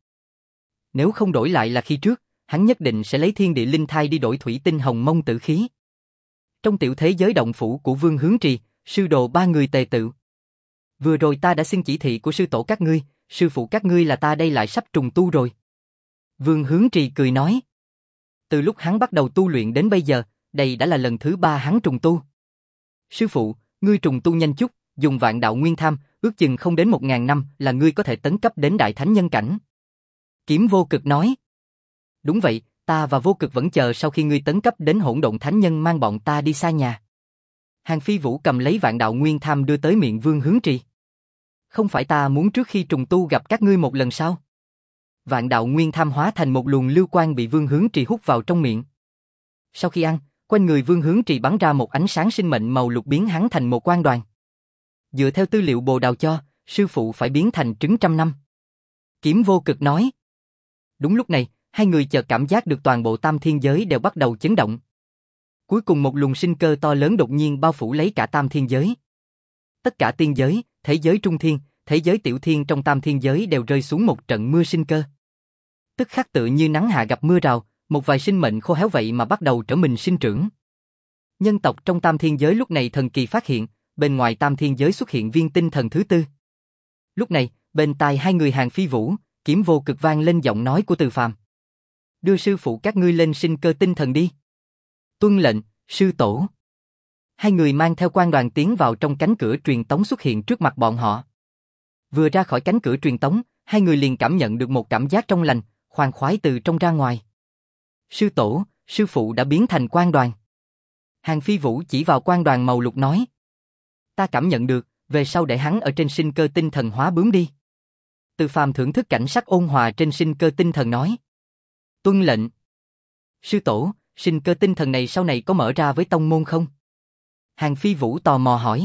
Nếu không đổi lại là khi trước, hắn nhất định sẽ lấy thiên địa linh thai đi đổi thủy tinh hồng mông tử khí. Trong tiểu thế giới động phủ của Vương Hướng Trì, sư đồ ba người tề tự. Vừa rồi ta đã xin chỉ thị của sư tổ các ngươi, sư phụ các ngươi là ta đây lại sắp trùng tu rồi. Vương Hướng Trì cười nói. Từ lúc hắn bắt đầu tu luyện đến bây giờ, đây đã là lần thứ ba hắn trùng tu. Sư phụ, ngươi trùng tu nhanh chút, dùng vạn đạo nguyên tham, ước chừng không đến một ngàn năm là ngươi có thể tấn cấp đến đại thánh nhân cảnh. Kiếm Vô Cực nói. Đúng vậy, ta và Vô Cực vẫn chờ sau khi ngươi tấn cấp đến hỗn độn thánh nhân mang bọn ta đi xa nhà. Hàn Phi Vũ cầm lấy vạn đạo nguyên tham đưa tới miệng Vương Hướng Trì. Không phải ta muốn trước khi trùng tu gặp các ngươi một lần sao? Vạn đạo nguyên tham hóa thành một luồng lưu quang bị Vương Hướng Trì hút vào trong miệng. Sau khi ăn, quanh người Vương Hướng Trì bắn ra một ánh sáng sinh mệnh màu lục biến hắn thành một quang đoàn. Dựa theo tư liệu Bồ Đào cho, sư phụ phải biến thành trứng trăm năm. Kiếm Vô Cực nói. Đúng lúc này, hai người chợt cảm giác được toàn bộ tam thiên giới đều bắt đầu chấn động. Cuối cùng một luồng sinh cơ to lớn đột nhiên bao phủ lấy cả tam thiên giới. Tất cả tiên giới, thế giới trung thiên, thế giới tiểu thiên trong tam thiên giới đều rơi xuống một trận mưa sinh cơ. Tức khắc tự như nắng hạ gặp mưa rào, một vài sinh mệnh khô héo vậy mà bắt đầu trở mình sinh trưởng. Nhân tộc trong tam thiên giới lúc này thần kỳ phát hiện, bên ngoài tam thiên giới xuất hiện viên tinh thần thứ tư. Lúc này, bên tai hai người Hàn Phi Vũ, Kiếm Vô Cực vang lên giọng nói của Từ Phàm. Đưa sư phụ các ngươi lên sinh cơ tinh thần đi. Tuân lệnh, sư tổ. Hai người mang theo quan đoàn tiến vào trong cánh cửa truyền tống xuất hiện trước mặt bọn họ. Vừa ra khỏi cánh cửa truyền tống, hai người liền cảm nhận được một cảm giác trong lành, khoan khoái từ trong ra ngoài. Sư tổ, sư phụ đã biến thành quan đoàn. Hàn Phi Vũ chỉ vào quan đoàn màu lục nói. Ta cảm nhận được, về sau để hắn ở trên sinh cơ tinh thần hóa bướm đi. Từ Phàm thưởng thức cảnh sắc ôn hòa trên sinh cơ tinh thần nói. Tuân lệnh. Sư tổ, sinh cơ tinh thần này sau này có mở ra với tông môn không? Hàn Phi Vũ tò mò hỏi.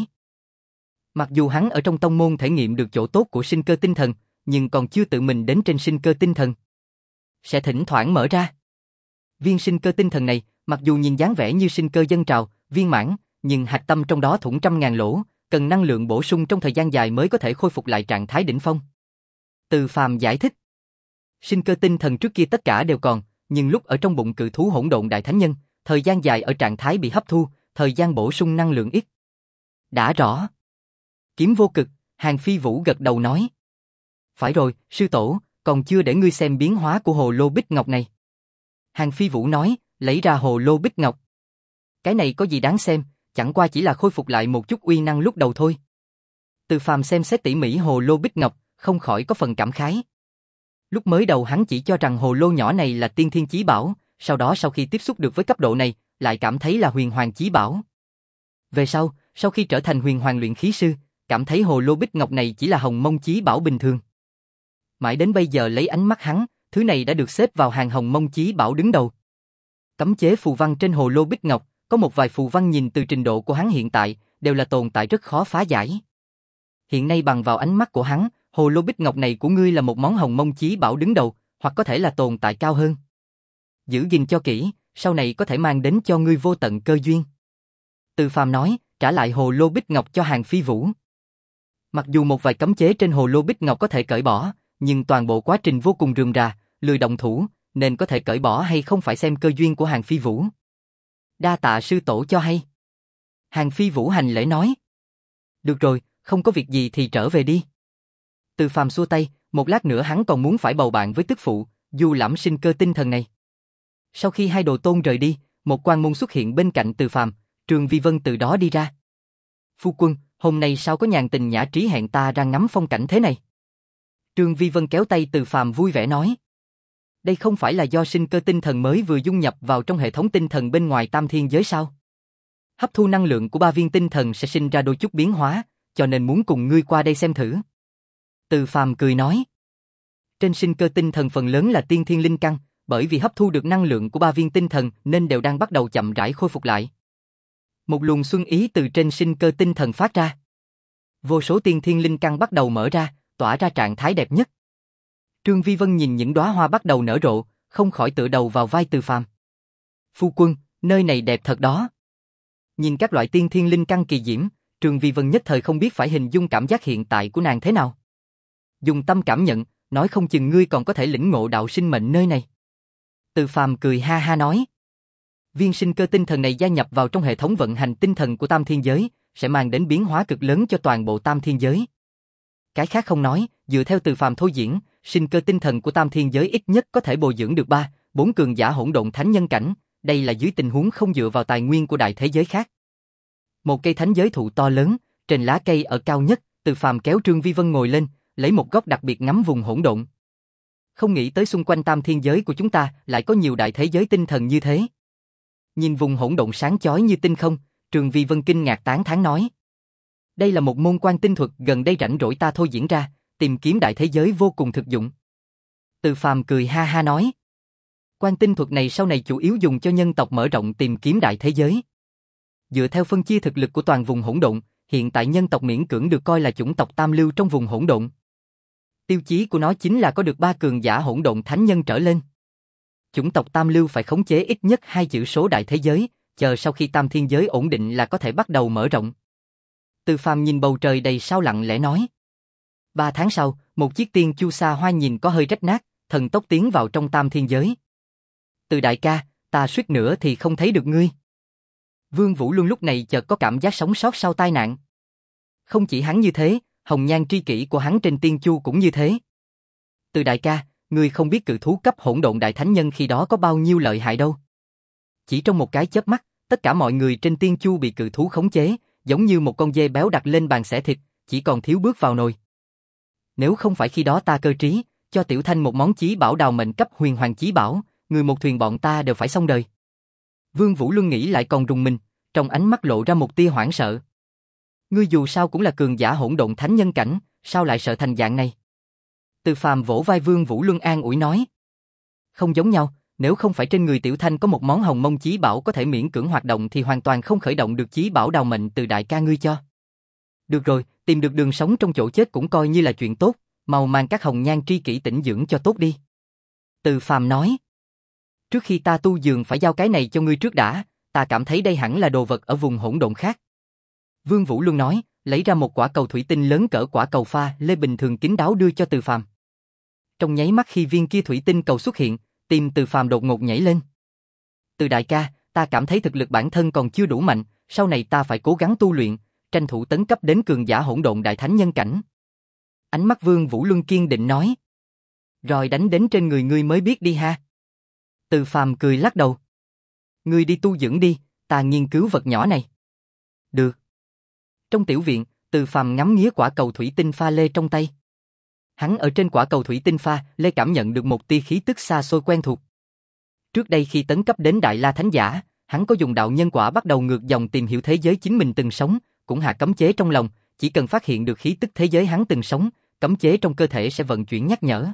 Mặc dù hắn ở trong tông môn thể nghiệm được chỗ tốt của sinh cơ tinh thần, nhưng còn chưa tự mình đến trên sinh cơ tinh thần. Sẽ thỉnh thoảng mở ra. Viên sinh cơ tinh thần này, mặc dù nhìn dáng vẻ như sinh cơ dân trào, viên mãn, nhưng hạch tâm trong đó thủng trăm ngàn lỗ, cần năng lượng bổ sung trong thời gian dài mới có thể khôi phục lại trạng thái đỉnh phong. Từ Phàm giải thích. Sinh cơ tinh thần trước kia tất cả đều còn, nhưng lúc ở trong bụng cự thú hỗn độn đại thánh nhân, thời gian dài ở trạng thái bị hấp thu, thời gian bổ sung năng lượng ít. Đã rõ. Kiếm Vô Cực, Hàn Phi Vũ gật đầu nói. Phải rồi, sư tổ, còn chưa để ngươi xem biến hóa của hồ lô bích ngọc này. Hàn Phi Vũ nói, lấy ra hồ lô bích ngọc. Cái này có gì đáng xem, chẳng qua chỉ là khôi phục lại một chút uy năng lúc đầu thôi. Từ Phàm xem xét tỉ mỉ hồ lô bích ngọc, không khỏi có phần cảm khái. Lúc mới đầu hắn chỉ cho rằng hồ lô nhỏ này là tiên thiên chí bảo, sau đó sau khi tiếp xúc được với cấp độ này, lại cảm thấy là huyền hoàng chí bảo. Về sau, sau khi trở thành huyền hoàng luyện khí sư, cảm thấy hồ lô bích ngọc này chỉ là hồng mông chí bảo bình thường. Mãi đến bây giờ lấy ánh mắt hắn, thứ này đã được xếp vào hàng hồng mông chí bảo đứng đầu. Cấm chế phù văn trên hồ lô bích ngọc, có một vài phù văn nhìn từ trình độ của hắn hiện tại, đều là tồn tại rất khó phá giải. Hiện nay bằng vào ánh mắt của hắn, hồ lô bích ngọc này của ngươi là một món hồng mông chí bảo đứng đầu, hoặc có thể là tồn tại cao hơn. Giữ gìn cho kỹ, sau này có thể mang đến cho ngươi vô tận cơ duyên. Từ Phàm nói, trả lại hồ lô bích ngọc cho Hàn Phi Vũ. Mặc dù một vài cấm chế trên hồ lô bích ngọc có thể cởi bỏ, nhưng toàn bộ quá trình vô cùng rườm rà, lười động thủ, nên có thể cởi bỏ hay không phải xem cơ duyên của Hàn Phi Vũ. Đa tạ sư tổ cho hay. Hàn Phi Vũ hành lễ nói. Được rồi, không có việc gì thì trở về đi. Từ Phàm xua tay, một lát nữa hắn còn muốn phải bầu bạn với tức phụ, du lãm sinh cơ tinh thần này. Sau khi hai đồ tôn rời đi, một quan môn xuất hiện bên cạnh Từ Phàm, Trương Vi Vân từ đó đi ra. Phu quân, hôm nay sao có nhàn tình nhã trí hẹn ta ra ngắm phong cảnh thế này? Trương Vi Vân kéo tay Từ Phàm vui vẻ nói. Đây không phải là do sinh cơ tinh thần mới vừa dung nhập vào trong hệ thống tinh thần bên ngoài tam thiên giới sao? Hấp thu năng lượng của ba viên tinh thần sẽ sinh ra đôi chút biến hóa, cho nên muốn cùng ngươi qua đây xem thử. Từ Phàm cười nói. Trên sinh cơ tinh thần phần lớn là tiên thiên linh căn, bởi vì hấp thu được năng lượng của ba viên tinh thần nên đều đang bắt đầu chậm rãi khôi phục lại. Một luồng xuân ý từ trên sinh cơ tinh thần phát ra. Vô số tiên thiên linh căn bắt đầu mở ra, tỏa ra trạng thái đẹp nhất. Trương Vi Vân nhìn những đóa hoa bắt đầu nở rộ, không khỏi tựa đầu vào vai Từ Phàm. Phu quân, nơi này đẹp thật đó. Nhìn các loại tiên thiên linh căn kỳ diễm, Trương Vi Vân nhất thời không biết phải hình dung cảm giác hiện tại của nàng thế nào. Dùng tâm cảm nhận, nói không chừng ngươi còn có thể lĩnh ngộ đạo sinh mệnh nơi này. Từ Phàm cười ha ha nói. Viên sinh cơ tinh thần này gia nhập vào trong hệ thống vận hành tinh thần của Tam Thiên Giới, sẽ mang đến biến hóa cực lớn cho toàn bộ Tam Thiên Giới. Cái khác không nói, dựa theo Từ Phàm thôi diễn, sinh cơ tinh thần của Tam Thiên Giới ít nhất có thể bồi dưỡng được ba, bốn cường giả hỗn độn thánh nhân cảnh, đây là dưới tình huống không dựa vào tài nguyên của đại thế giới khác. Một cây thánh giới thụ to lớn, trên lá cây ở cao nhất, Từ Phàm kéo Trương Vi Vân ngồi lên, lấy một góc đặc biệt ngắm vùng hỗn độn. Không nghĩ tới xung quanh Tam Thiên Giới của chúng ta lại có nhiều đại thế giới tinh thần như thế. Nhìn vùng hỗn độn sáng chói như tinh không, Trương Vi Vân kinh ngạc tán thán nói. Đây là một môn quan tinh thuật gần đây rảnh rỗi ta thôi diễn ra, tìm kiếm đại thế giới vô cùng thực dụng. Từ Phàm cười ha ha nói. Quan tinh thuật này sau này chủ yếu dùng cho nhân tộc mở rộng tìm kiếm đại thế giới. Dựa theo phân chia thực lực của toàn vùng hỗn độn, hiện tại nhân tộc miễn cưỡng được coi là chủng tộc tam lưu trong vùng hỗn độn. Tiêu chí của nó chính là có được ba cường giả hỗn độn thánh nhân trở lên. Chủng tộc tam lưu phải khống chế ít nhất hai chữ số đại thế giới, chờ sau khi Tam Thiên Giới ổn định là có thể bắt đầu mở rộng. Từ Phàm nhìn bầu trời đầy sao lặng lẽ nói. Ba tháng sau, một chiếc tiên chu sa hoa nhìn có hơi rách nát, thần tốc tiến vào trong Tam Thiên Giới. Từ đại ca, ta suýt nữa thì không thấy được ngươi. Vương Vũ Luân lúc này chợt có cảm giác sống sót sau tai nạn. Không chỉ hắn như thế, hồng nhan tri kỷ của hắn trên tiên chu cũng như thế. Từ đại ca, ngươi không biết cự thú cấp hỗn độn đại thánh nhân khi đó có bao nhiêu lợi hại đâu. Chỉ trong một cái chớp mắt, tất cả mọi người trên tiên chu bị cự thú khống chế, giống như một con dê béo đặt lên bàn xẻ thịt, chỉ còn thiếu bước vào nồi. Nếu không phải khi đó ta cơ trí, cho Tiểu Thanh một món chí bảo đào mệnh cấp huyền hoàng chí bảo, người một thuyền bọn ta đều phải xong đời. Vương Vũ Luân nghĩ lại còn rùng mình, trong ánh mắt lộ ra một tia hoảng sợ. Ngươi dù sao cũng là cường giả hỗn độn thánh nhân cảnh, sao lại sợ thành dạng này? Từ Phàm vỗ vai Vương Vũ Luân an ủi nói. Không giống nhau, nếu không phải trên người Tiểu Thanh có một món hồng mông chí bảo có thể miễn cưỡng hoạt động thì hoàn toàn không khởi động được chí bảo đào mệnh từ đại ca ngươi cho. Được rồi, tìm được đường sống trong chỗ chết cũng coi như là chuyện tốt, mau mang các hồng nhan tri kỷ tĩnh dưỡng cho tốt đi. Từ Phàm nói. Trước khi ta tu dường phải giao cái này cho ngươi trước đã, ta cảm thấy đây hẳn là đồ vật ở vùng hỗn độn khác. Vương Vũ Luân nói, lấy ra một quả cầu thủy tinh lớn cỡ quả cầu pha lê bình thường kín đáo đưa cho Từ Phàm. Trong nháy mắt khi viên kia thủy tinh cầu xuất hiện, tim Từ Phàm đột ngột nhảy lên. Từ đại ca, ta cảm thấy thực lực bản thân còn chưa đủ mạnh, sau này ta phải cố gắng tu luyện, tranh thủ tấn cấp đến cường giả hỗn độn đại thánh nhân cảnh. Ánh mắt Vương Vũ Luân kiên định nói. Rồi đánh đến trên người ngươi mới biết đi ha. Từ Phàm cười lắc đầu. Ngươi đi tu dưỡng đi, ta nghiên cứu vật nhỏ này. Được. Trong tiểu viện, Từ Phàm ngắm nghía quả cầu thủy tinh pha lê trong tay. Hắn ở trên quả cầu thủy tinh pha lê cảm nhận được một tia khí tức xa xôi quen thuộc. Trước đây khi tấn cấp đến Đại La Thánh Giả, hắn có dùng đạo nhân quả bắt đầu ngược dòng tìm hiểu thế giới chính mình từng sống, cũng hạ cấm chế trong lòng, chỉ cần phát hiện được khí tức thế giới hắn từng sống, cấm chế trong cơ thể sẽ vận chuyển nhắc nhở.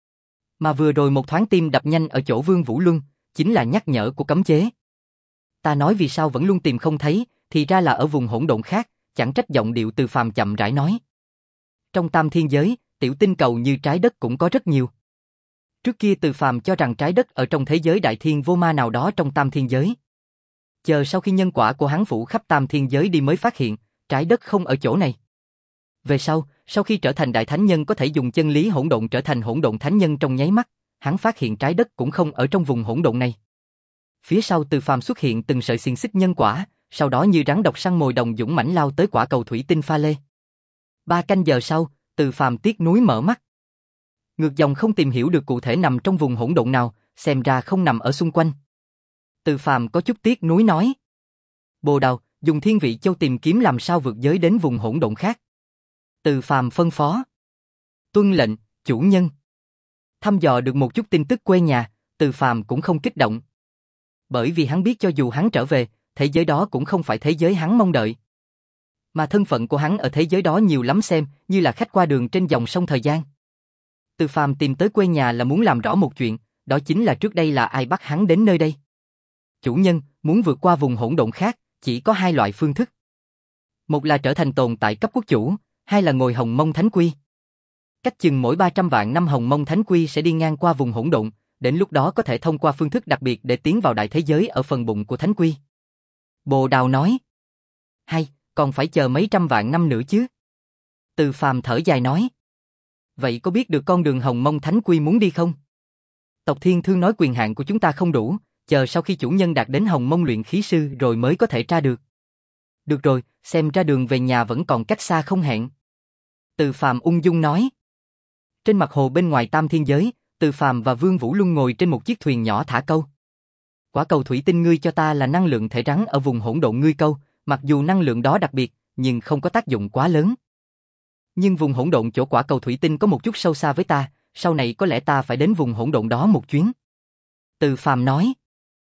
Mà vừa rồi một thoáng tim đập nhanh ở chỗ Vương Vũ Luân, chính là nhắc nhở của cấm chế. Ta nói vì sao vẫn luôn tìm không thấy, thì ra là ở vùng hỗn độn khác, chẳng trách giọng điệu Từ Phàm chậm rãi nói. Trong Tam Thiên Giới, tiểu tinh cầu như trái đất cũng có rất nhiều. Trước kia Từ Phàm cho rằng trái đất ở trong thế giới đại thiên vô ma nào đó trong Tam Thiên Giới. Chờ sau khi nhân quả của hắn phủ khắp Tam Thiên Giới đi mới phát hiện, trái đất không ở chỗ này. Về sau, sau khi trở thành đại thánh nhân có thể dùng chân lý hỗn độn trở thành hỗn độn thánh nhân trong nháy mắt, hắn phát hiện trái đất cũng không ở trong vùng hỗn độn này. Phía sau Từ Phàm xuất hiện từng sợi xiềng xích nhân quả, sau đó như rắn độc săn mồi đồng dũng mãnh lao tới quả cầu thủy tinh pha lê. Ba canh giờ sau, Từ Phàm tiếc nuối mở mắt. Ngược dòng không tìm hiểu được cụ thể nằm trong vùng hỗn độn nào, xem ra không nằm ở xung quanh. Từ Phàm có chút tiếc nuối nói. Bồ Đào, dùng Thiên Vị Châu tìm kiếm làm sao vượt giới đến vùng hỗn độn khác. Từ Phàm phân phó. Tuân lệnh, chủ nhân. Thăm dò được một chút tin tức quê nhà, Từ Phàm cũng không kích động. Bởi vì hắn biết cho dù hắn trở về, thế giới đó cũng không phải thế giới hắn mong đợi. Mà thân phận của hắn ở thế giới đó nhiều lắm xem như là khách qua đường trên dòng sông thời gian. Từ Phàm tìm tới quê nhà là muốn làm rõ một chuyện, đó chính là trước đây là ai bắt hắn đến nơi đây. Chủ nhân muốn vượt qua vùng hỗn độn khác, chỉ có hai loại phương thức. Một là trở thành tồn tại cấp quốc chủ, hai là ngồi Hồng Mông Thánh Quy. Cách chừng mỗi ba trăm vạn năm Hồng Mông Thánh Quy sẽ đi ngang qua vùng hỗn độn, đến lúc đó có thể thông qua phương thức đặc biệt để tiến vào đại thế giới ở phần bụng của Thánh Quy. Bồ Đào nói. Hay, còn phải chờ mấy trăm vạn năm nữa chứ. Từ Phàm thở dài nói. Vậy có biết được con đường Hồng Mông Thánh Quy muốn đi không? Tộc Thiên Thương nói quyền hạn của chúng ta không đủ, chờ sau khi chủ nhân đạt đến Hồng Mông luyện khí sư rồi mới có thể tra được. Được rồi, xem ra đường về nhà vẫn còn cách xa không hẹn. Từ Phàm ung dung nói. Trên mặt hồ bên ngoài Tam Thiên Giới, Từ Phàm và Vương Vũ Luân ngồi trên một chiếc thuyền nhỏ thả câu. Quả cầu thủy tinh ngươi cho ta là năng lượng thể rắn ở vùng hỗn độn ngươi câu, mặc dù năng lượng đó đặc biệt, nhưng không có tác dụng quá lớn. Nhưng vùng hỗn độn chỗ quả cầu thủy tinh có một chút sâu xa với ta, sau này có lẽ ta phải đến vùng hỗn độn đó một chuyến. Từ Phàm nói.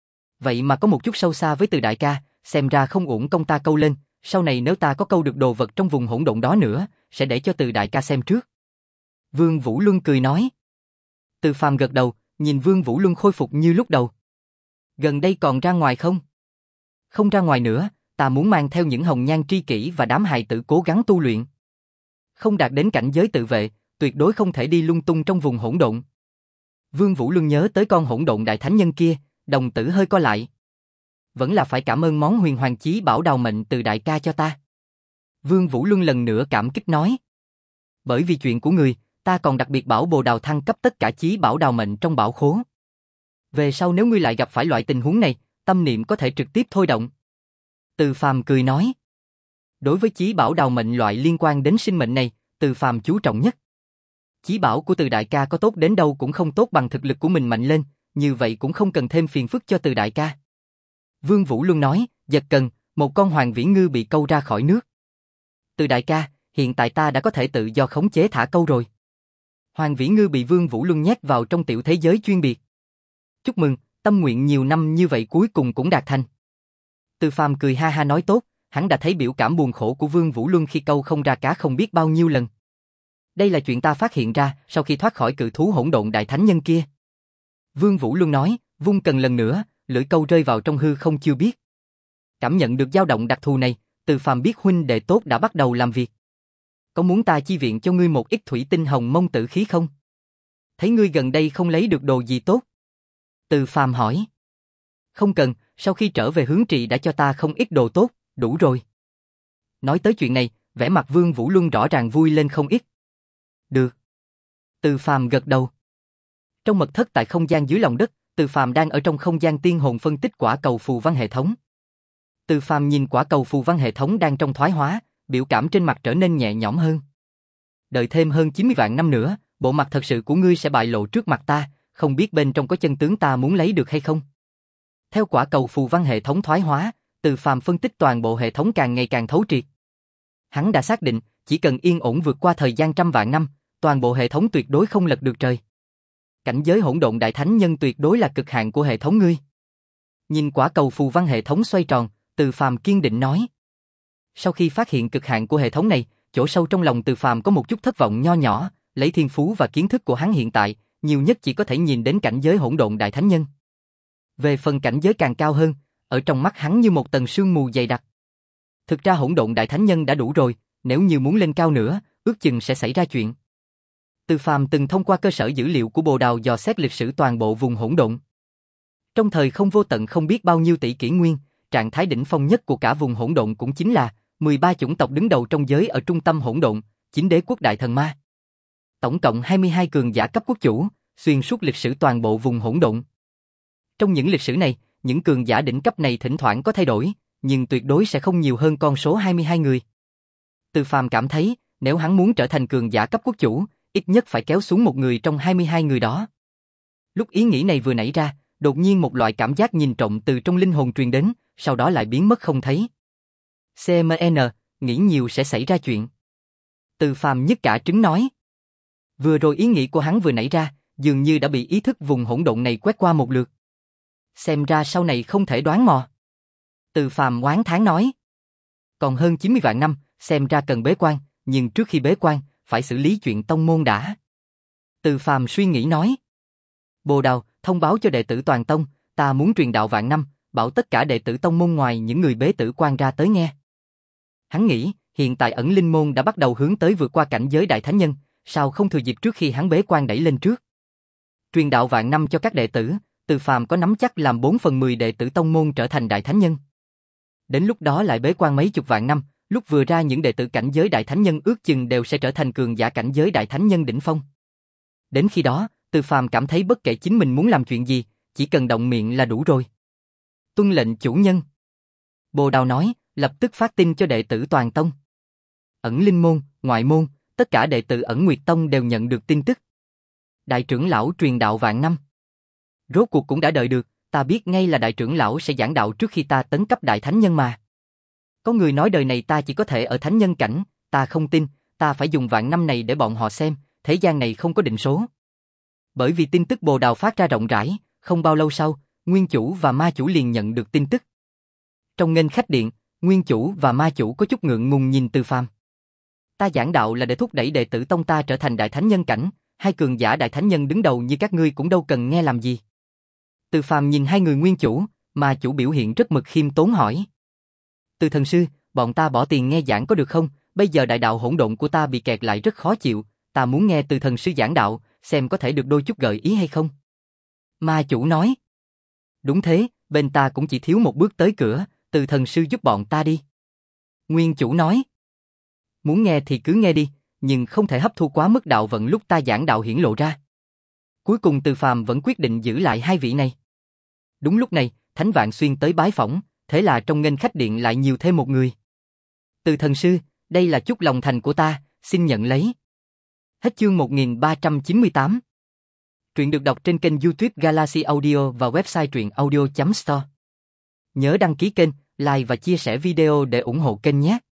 Vậy mà có một chút sâu xa với Từ đại ca, xem ra không uổng công ta câu lên, sau này nếu ta có câu được đồ vật trong vùng hỗn độn đó nữa, sẽ để cho Từ đại ca xem trước. Vương Vũ Luân cười nói. Từ Phàm gật đầu, nhìn Vương Vũ Luân khôi phục như lúc đầu. Gần đây còn ra ngoài không? Không ra ngoài nữa, ta muốn mang theo những hồng nhan tri kỷ và đám hài tử cố gắng tu luyện. Không đạt đến cảnh giới tự vệ, tuyệt đối không thể đi lung tung trong vùng hỗn độn. Vương Vũ Luân nhớ tới con hỗn độn đại thánh nhân kia, đồng tử hơi co lại. Vẫn là phải cảm ơn món huyền hoàng chí bảo đào mệnh Từ đại ca cho ta. Vương Vũ Luân lần nữa cảm kích nói. Bởi vì chuyện của người, ta còn đặc biệt bảo bồ đào thăng cấp tất cả chí bảo đào mệnh trong bảo khố. Về sau nếu ngươi lại gặp phải loại tình huống này, tâm niệm có thể trực tiếp thôi động. Từ Phàm cười nói. Đối với chí bảo đào mệnh loại liên quan đến sinh mệnh này, Từ Phàm chú trọng nhất. Chí bảo của Từ đại ca có tốt đến đâu cũng không tốt bằng thực lực của mình mạnh lên, như vậy cũng không cần thêm phiền phức cho Từ đại ca. Vương Vũ Luân nói, giật cần, một con hoàng vĩ ngư bị câu ra khỏi nước. Từ đại ca, hiện tại ta đã có thể tự do khống chế thả câu rồi. Hoàng vĩ ngư bị Vương Vũ Luân nhét vào trong tiểu thế giới chuyên biệt. Chúc mừng, tâm nguyện nhiều năm như vậy cuối cùng cũng đạt thành. Từ Phàm cười ha ha nói tốt, hắn đã thấy biểu cảm buồn khổ của Vương Vũ Luân khi câu không ra cá không biết bao nhiêu lần. Đây là chuyện ta phát hiện ra sau khi thoát khỏi cự thú hỗn độn đại thánh nhân kia. Vương Vũ Luân nói, vung cần lần nữa, lưỡi câu rơi vào trong hư không chưa biết. Cảm nhận được dao động đặc thù này, Từ Phàm biết huynh đệ tốt đã bắt đầu làm việc. Có muốn ta chi viện cho ngươi một ít thủy tinh hồng mông tử khí không? Thấy ngươi gần đây không lấy được đồ gì tốt. Từ Phàm hỏi. Không cần, sau khi trở về hướng trì đã cho ta không ít đồ tốt, đủ rồi. Nói tới chuyện này, vẻ mặt Vương Vũ Luân rõ ràng vui lên không ít. Được. Từ Phàm gật đầu. Trong mật thất tại không gian dưới lòng đất, Từ Phàm đang ở trong không gian tiên hồn phân tích quả cầu phù văn hệ thống. Từ Phàm nhìn quả cầu phù văn hệ thống đang trong thoái hóa, biểu cảm trên mặt trở nên nhẹ nhõm hơn. Đợi thêm hơn chín mươi vạn năm nữa, bộ mặt thật sự của ngươi sẽ bại lộ trước mặt ta, không biết bên trong có chân tướng ta muốn lấy được hay không. Theo quả cầu phù văn hệ thống thoái hóa, Từ Phàm phân tích toàn bộ hệ thống càng ngày càng thấu triệt. Hắn đã xác định, chỉ cần yên ổn vượt qua thời gian trăm vạn năm, toàn bộ hệ thống tuyệt đối không lật được trời. Cảnh giới hỗn độn đại thánh nhân tuyệt đối là cực hạn của hệ thống ngươi. Nhìn quả cầu phù văn hệ thống xoay tròn, Từ Phàm kiên định nói. Sau khi phát hiện cực hạn của hệ thống này, chỗ sâu trong lòng Từ Phàm có một chút thất vọng nho nhỏ, lấy thiên phú và kiến thức của hắn hiện tại, nhiều nhất chỉ có thể nhìn đến cảnh giới hỗn độn đại thánh nhân. Về phần cảnh giới càng cao hơn, ở trong mắt hắn như một tầng sương mù dày đặc. Thực ra hỗn độn đại thánh nhân đã đủ rồi, nếu như muốn lên cao nữa, ước chừng sẽ xảy ra chuyện. Từ Phàm từng thông qua cơ sở dữ liệu của Bồ Đào dò xét lịch sử toàn bộ vùng hỗn độn. Trong thời không vô tận không biết bao nhiêu tỷ kỷ nguyên, trạng thái đỉnh phong nhất của cả vùng hỗn độn cũng chính là mười ba chủng tộc đứng đầu trong giới ở trung tâm hỗn độn, chính đế quốc đại thần ma. Tổng cộng hai mươi hai cường giả cấp quốc chủ, xuyên suốt lịch sử toàn bộ vùng hỗn độn. Trong những lịch sử này, những cường giả đỉnh cấp này thỉnh thoảng có thay đổi, nhưng tuyệt đối sẽ không nhiều hơn con số hai mươi hai người. Từ Phàm cảm thấy, nếu hắn muốn trở thành cường giả cấp quốc chủ, ít nhất phải kéo xuống một người trong hai mươi hai người đó. Lúc ý nghĩ này vừa nảy ra, đột nhiên một loại cảm giác nhìn trộm từ trong linh hồn truyền đến, sau đó lại biến mất không thấy. xê em en, nghĩ nhiều sẽ xảy ra chuyện. Từ Phàm nhất cả trứng nói. Vừa rồi ý nghĩ của hắn vừa nảy ra, dường như đã bị ý thức vùng hỗn độn này quét qua một lượt. Xem ra sau này không thể đoán mò. Từ Phàm oán thán nói. Còn hơn chín mươi vạn năm, xem ra cần bế quan, nhưng trước khi bế quan, phải xử lý chuyện tông môn đã. Từ Phàm suy nghĩ nói. Bồ Đào, thông báo cho đệ tử toàn tông, ta muốn truyền đạo vạn năm, bảo tất cả đệ tử tông môn ngoài những người bế tử quan ra tới nghe. Hắn nghĩ, hiện tại ẩn linh môn đã bắt đầu hướng tới vượt qua cảnh giới đại thánh nhân, sao không thừa dịp trước khi hắn bế quan đẩy lên trước. Truyền đạo vạn năm cho các đệ tử, Từ Phàm có nắm chắc làm bốn phần mười đệ tử tông môn trở thành đại thánh nhân. Đến lúc đó lại bế quan mấy chục vạn năm, lúc vừa ra những đệ tử cảnh giới đại thánh nhân ước chừng đều sẽ trở thành cường giả cảnh giới đại thánh nhân đỉnh phong. Đến khi đó, Từ Phàm cảm thấy bất kể chính mình muốn làm chuyện gì, chỉ cần động miệng là đủ rồi. Tuân lệnh chủ nhân. Bồ Đào nói, lập tức phát tin cho đệ tử toàn tông. Ẩn linh môn, ngoại môn, tất cả đệ tử Ẩn Nguyệt Tông đều nhận được tin tức. Đại trưởng lão truyền đạo vạn năm. Rốt cuộc cũng đã đợi được, ta biết ngay là đại trưởng lão sẽ giảng đạo trước khi ta tấn cấp đại thánh nhân mà. Có người nói đời này ta chỉ có thể ở thánh nhân cảnh, ta không tin, ta phải dùng vạn năm này để bọn họ xem, thế gian này không có định số. Bởi vì tin tức Bồ Đào phát ra rộng rãi, không bao lâu sau, Nguyên Chủ và Ma Chủ liền nhận được tin tức. Trong nghênh khách điện, Nguyên Chủ và Ma Chủ có chút ngượng ngùng nhìn Từ Phàm. Ta giảng đạo là để thúc đẩy đệ tử tông ta trở thành đại thánh nhân cảnh, hai cường giả đại thánh nhân đứng đầu như các ngươi cũng đâu cần nghe làm gì. Từ Phàm nhìn hai người Nguyên Chủ, Ma Chủ biểu hiện rất mực khiêm tốn hỏi. Từ thần sư, bọn ta bỏ tiền nghe giảng có được không? Bây giờ đại đạo hỗn độn của ta bị kẹt lại rất khó chịu, ta muốn nghe Từ thần sư giảng đạo, xem có thể được đôi chút gợi ý hay không. Ma Chủ nói. Đúng thế, bên ta cũng chỉ thiếu một bước tới cửa, Từ thần sư giúp bọn ta đi. Nguyên Chủ nói. Muốn nghe thì cứ nghe đi, nhưng không thể hấp thu quá mức đạo vận lúc ta giảng đạo hiển lộ ra. Cuối cùng Từ Phàm vẫn quyết định giữ lại hai vị này. Đúng lúc này, Thánh Vạn Xuyên tới bái phỏng, thế là trong nghênh khách điện lại nhiều thêm một người. Từ thần sư, đây là chút lòng thành của ta, xin nhận lấy. Hết chương một nghìn ba trăm chín mươi tám. Truyện được đọc trên kênh YouTube Galaxy Audio và website truyện audio chấm store. Nhớ đăng ký kênh, like và chia sẻ video để ủng hộ kênh nhé.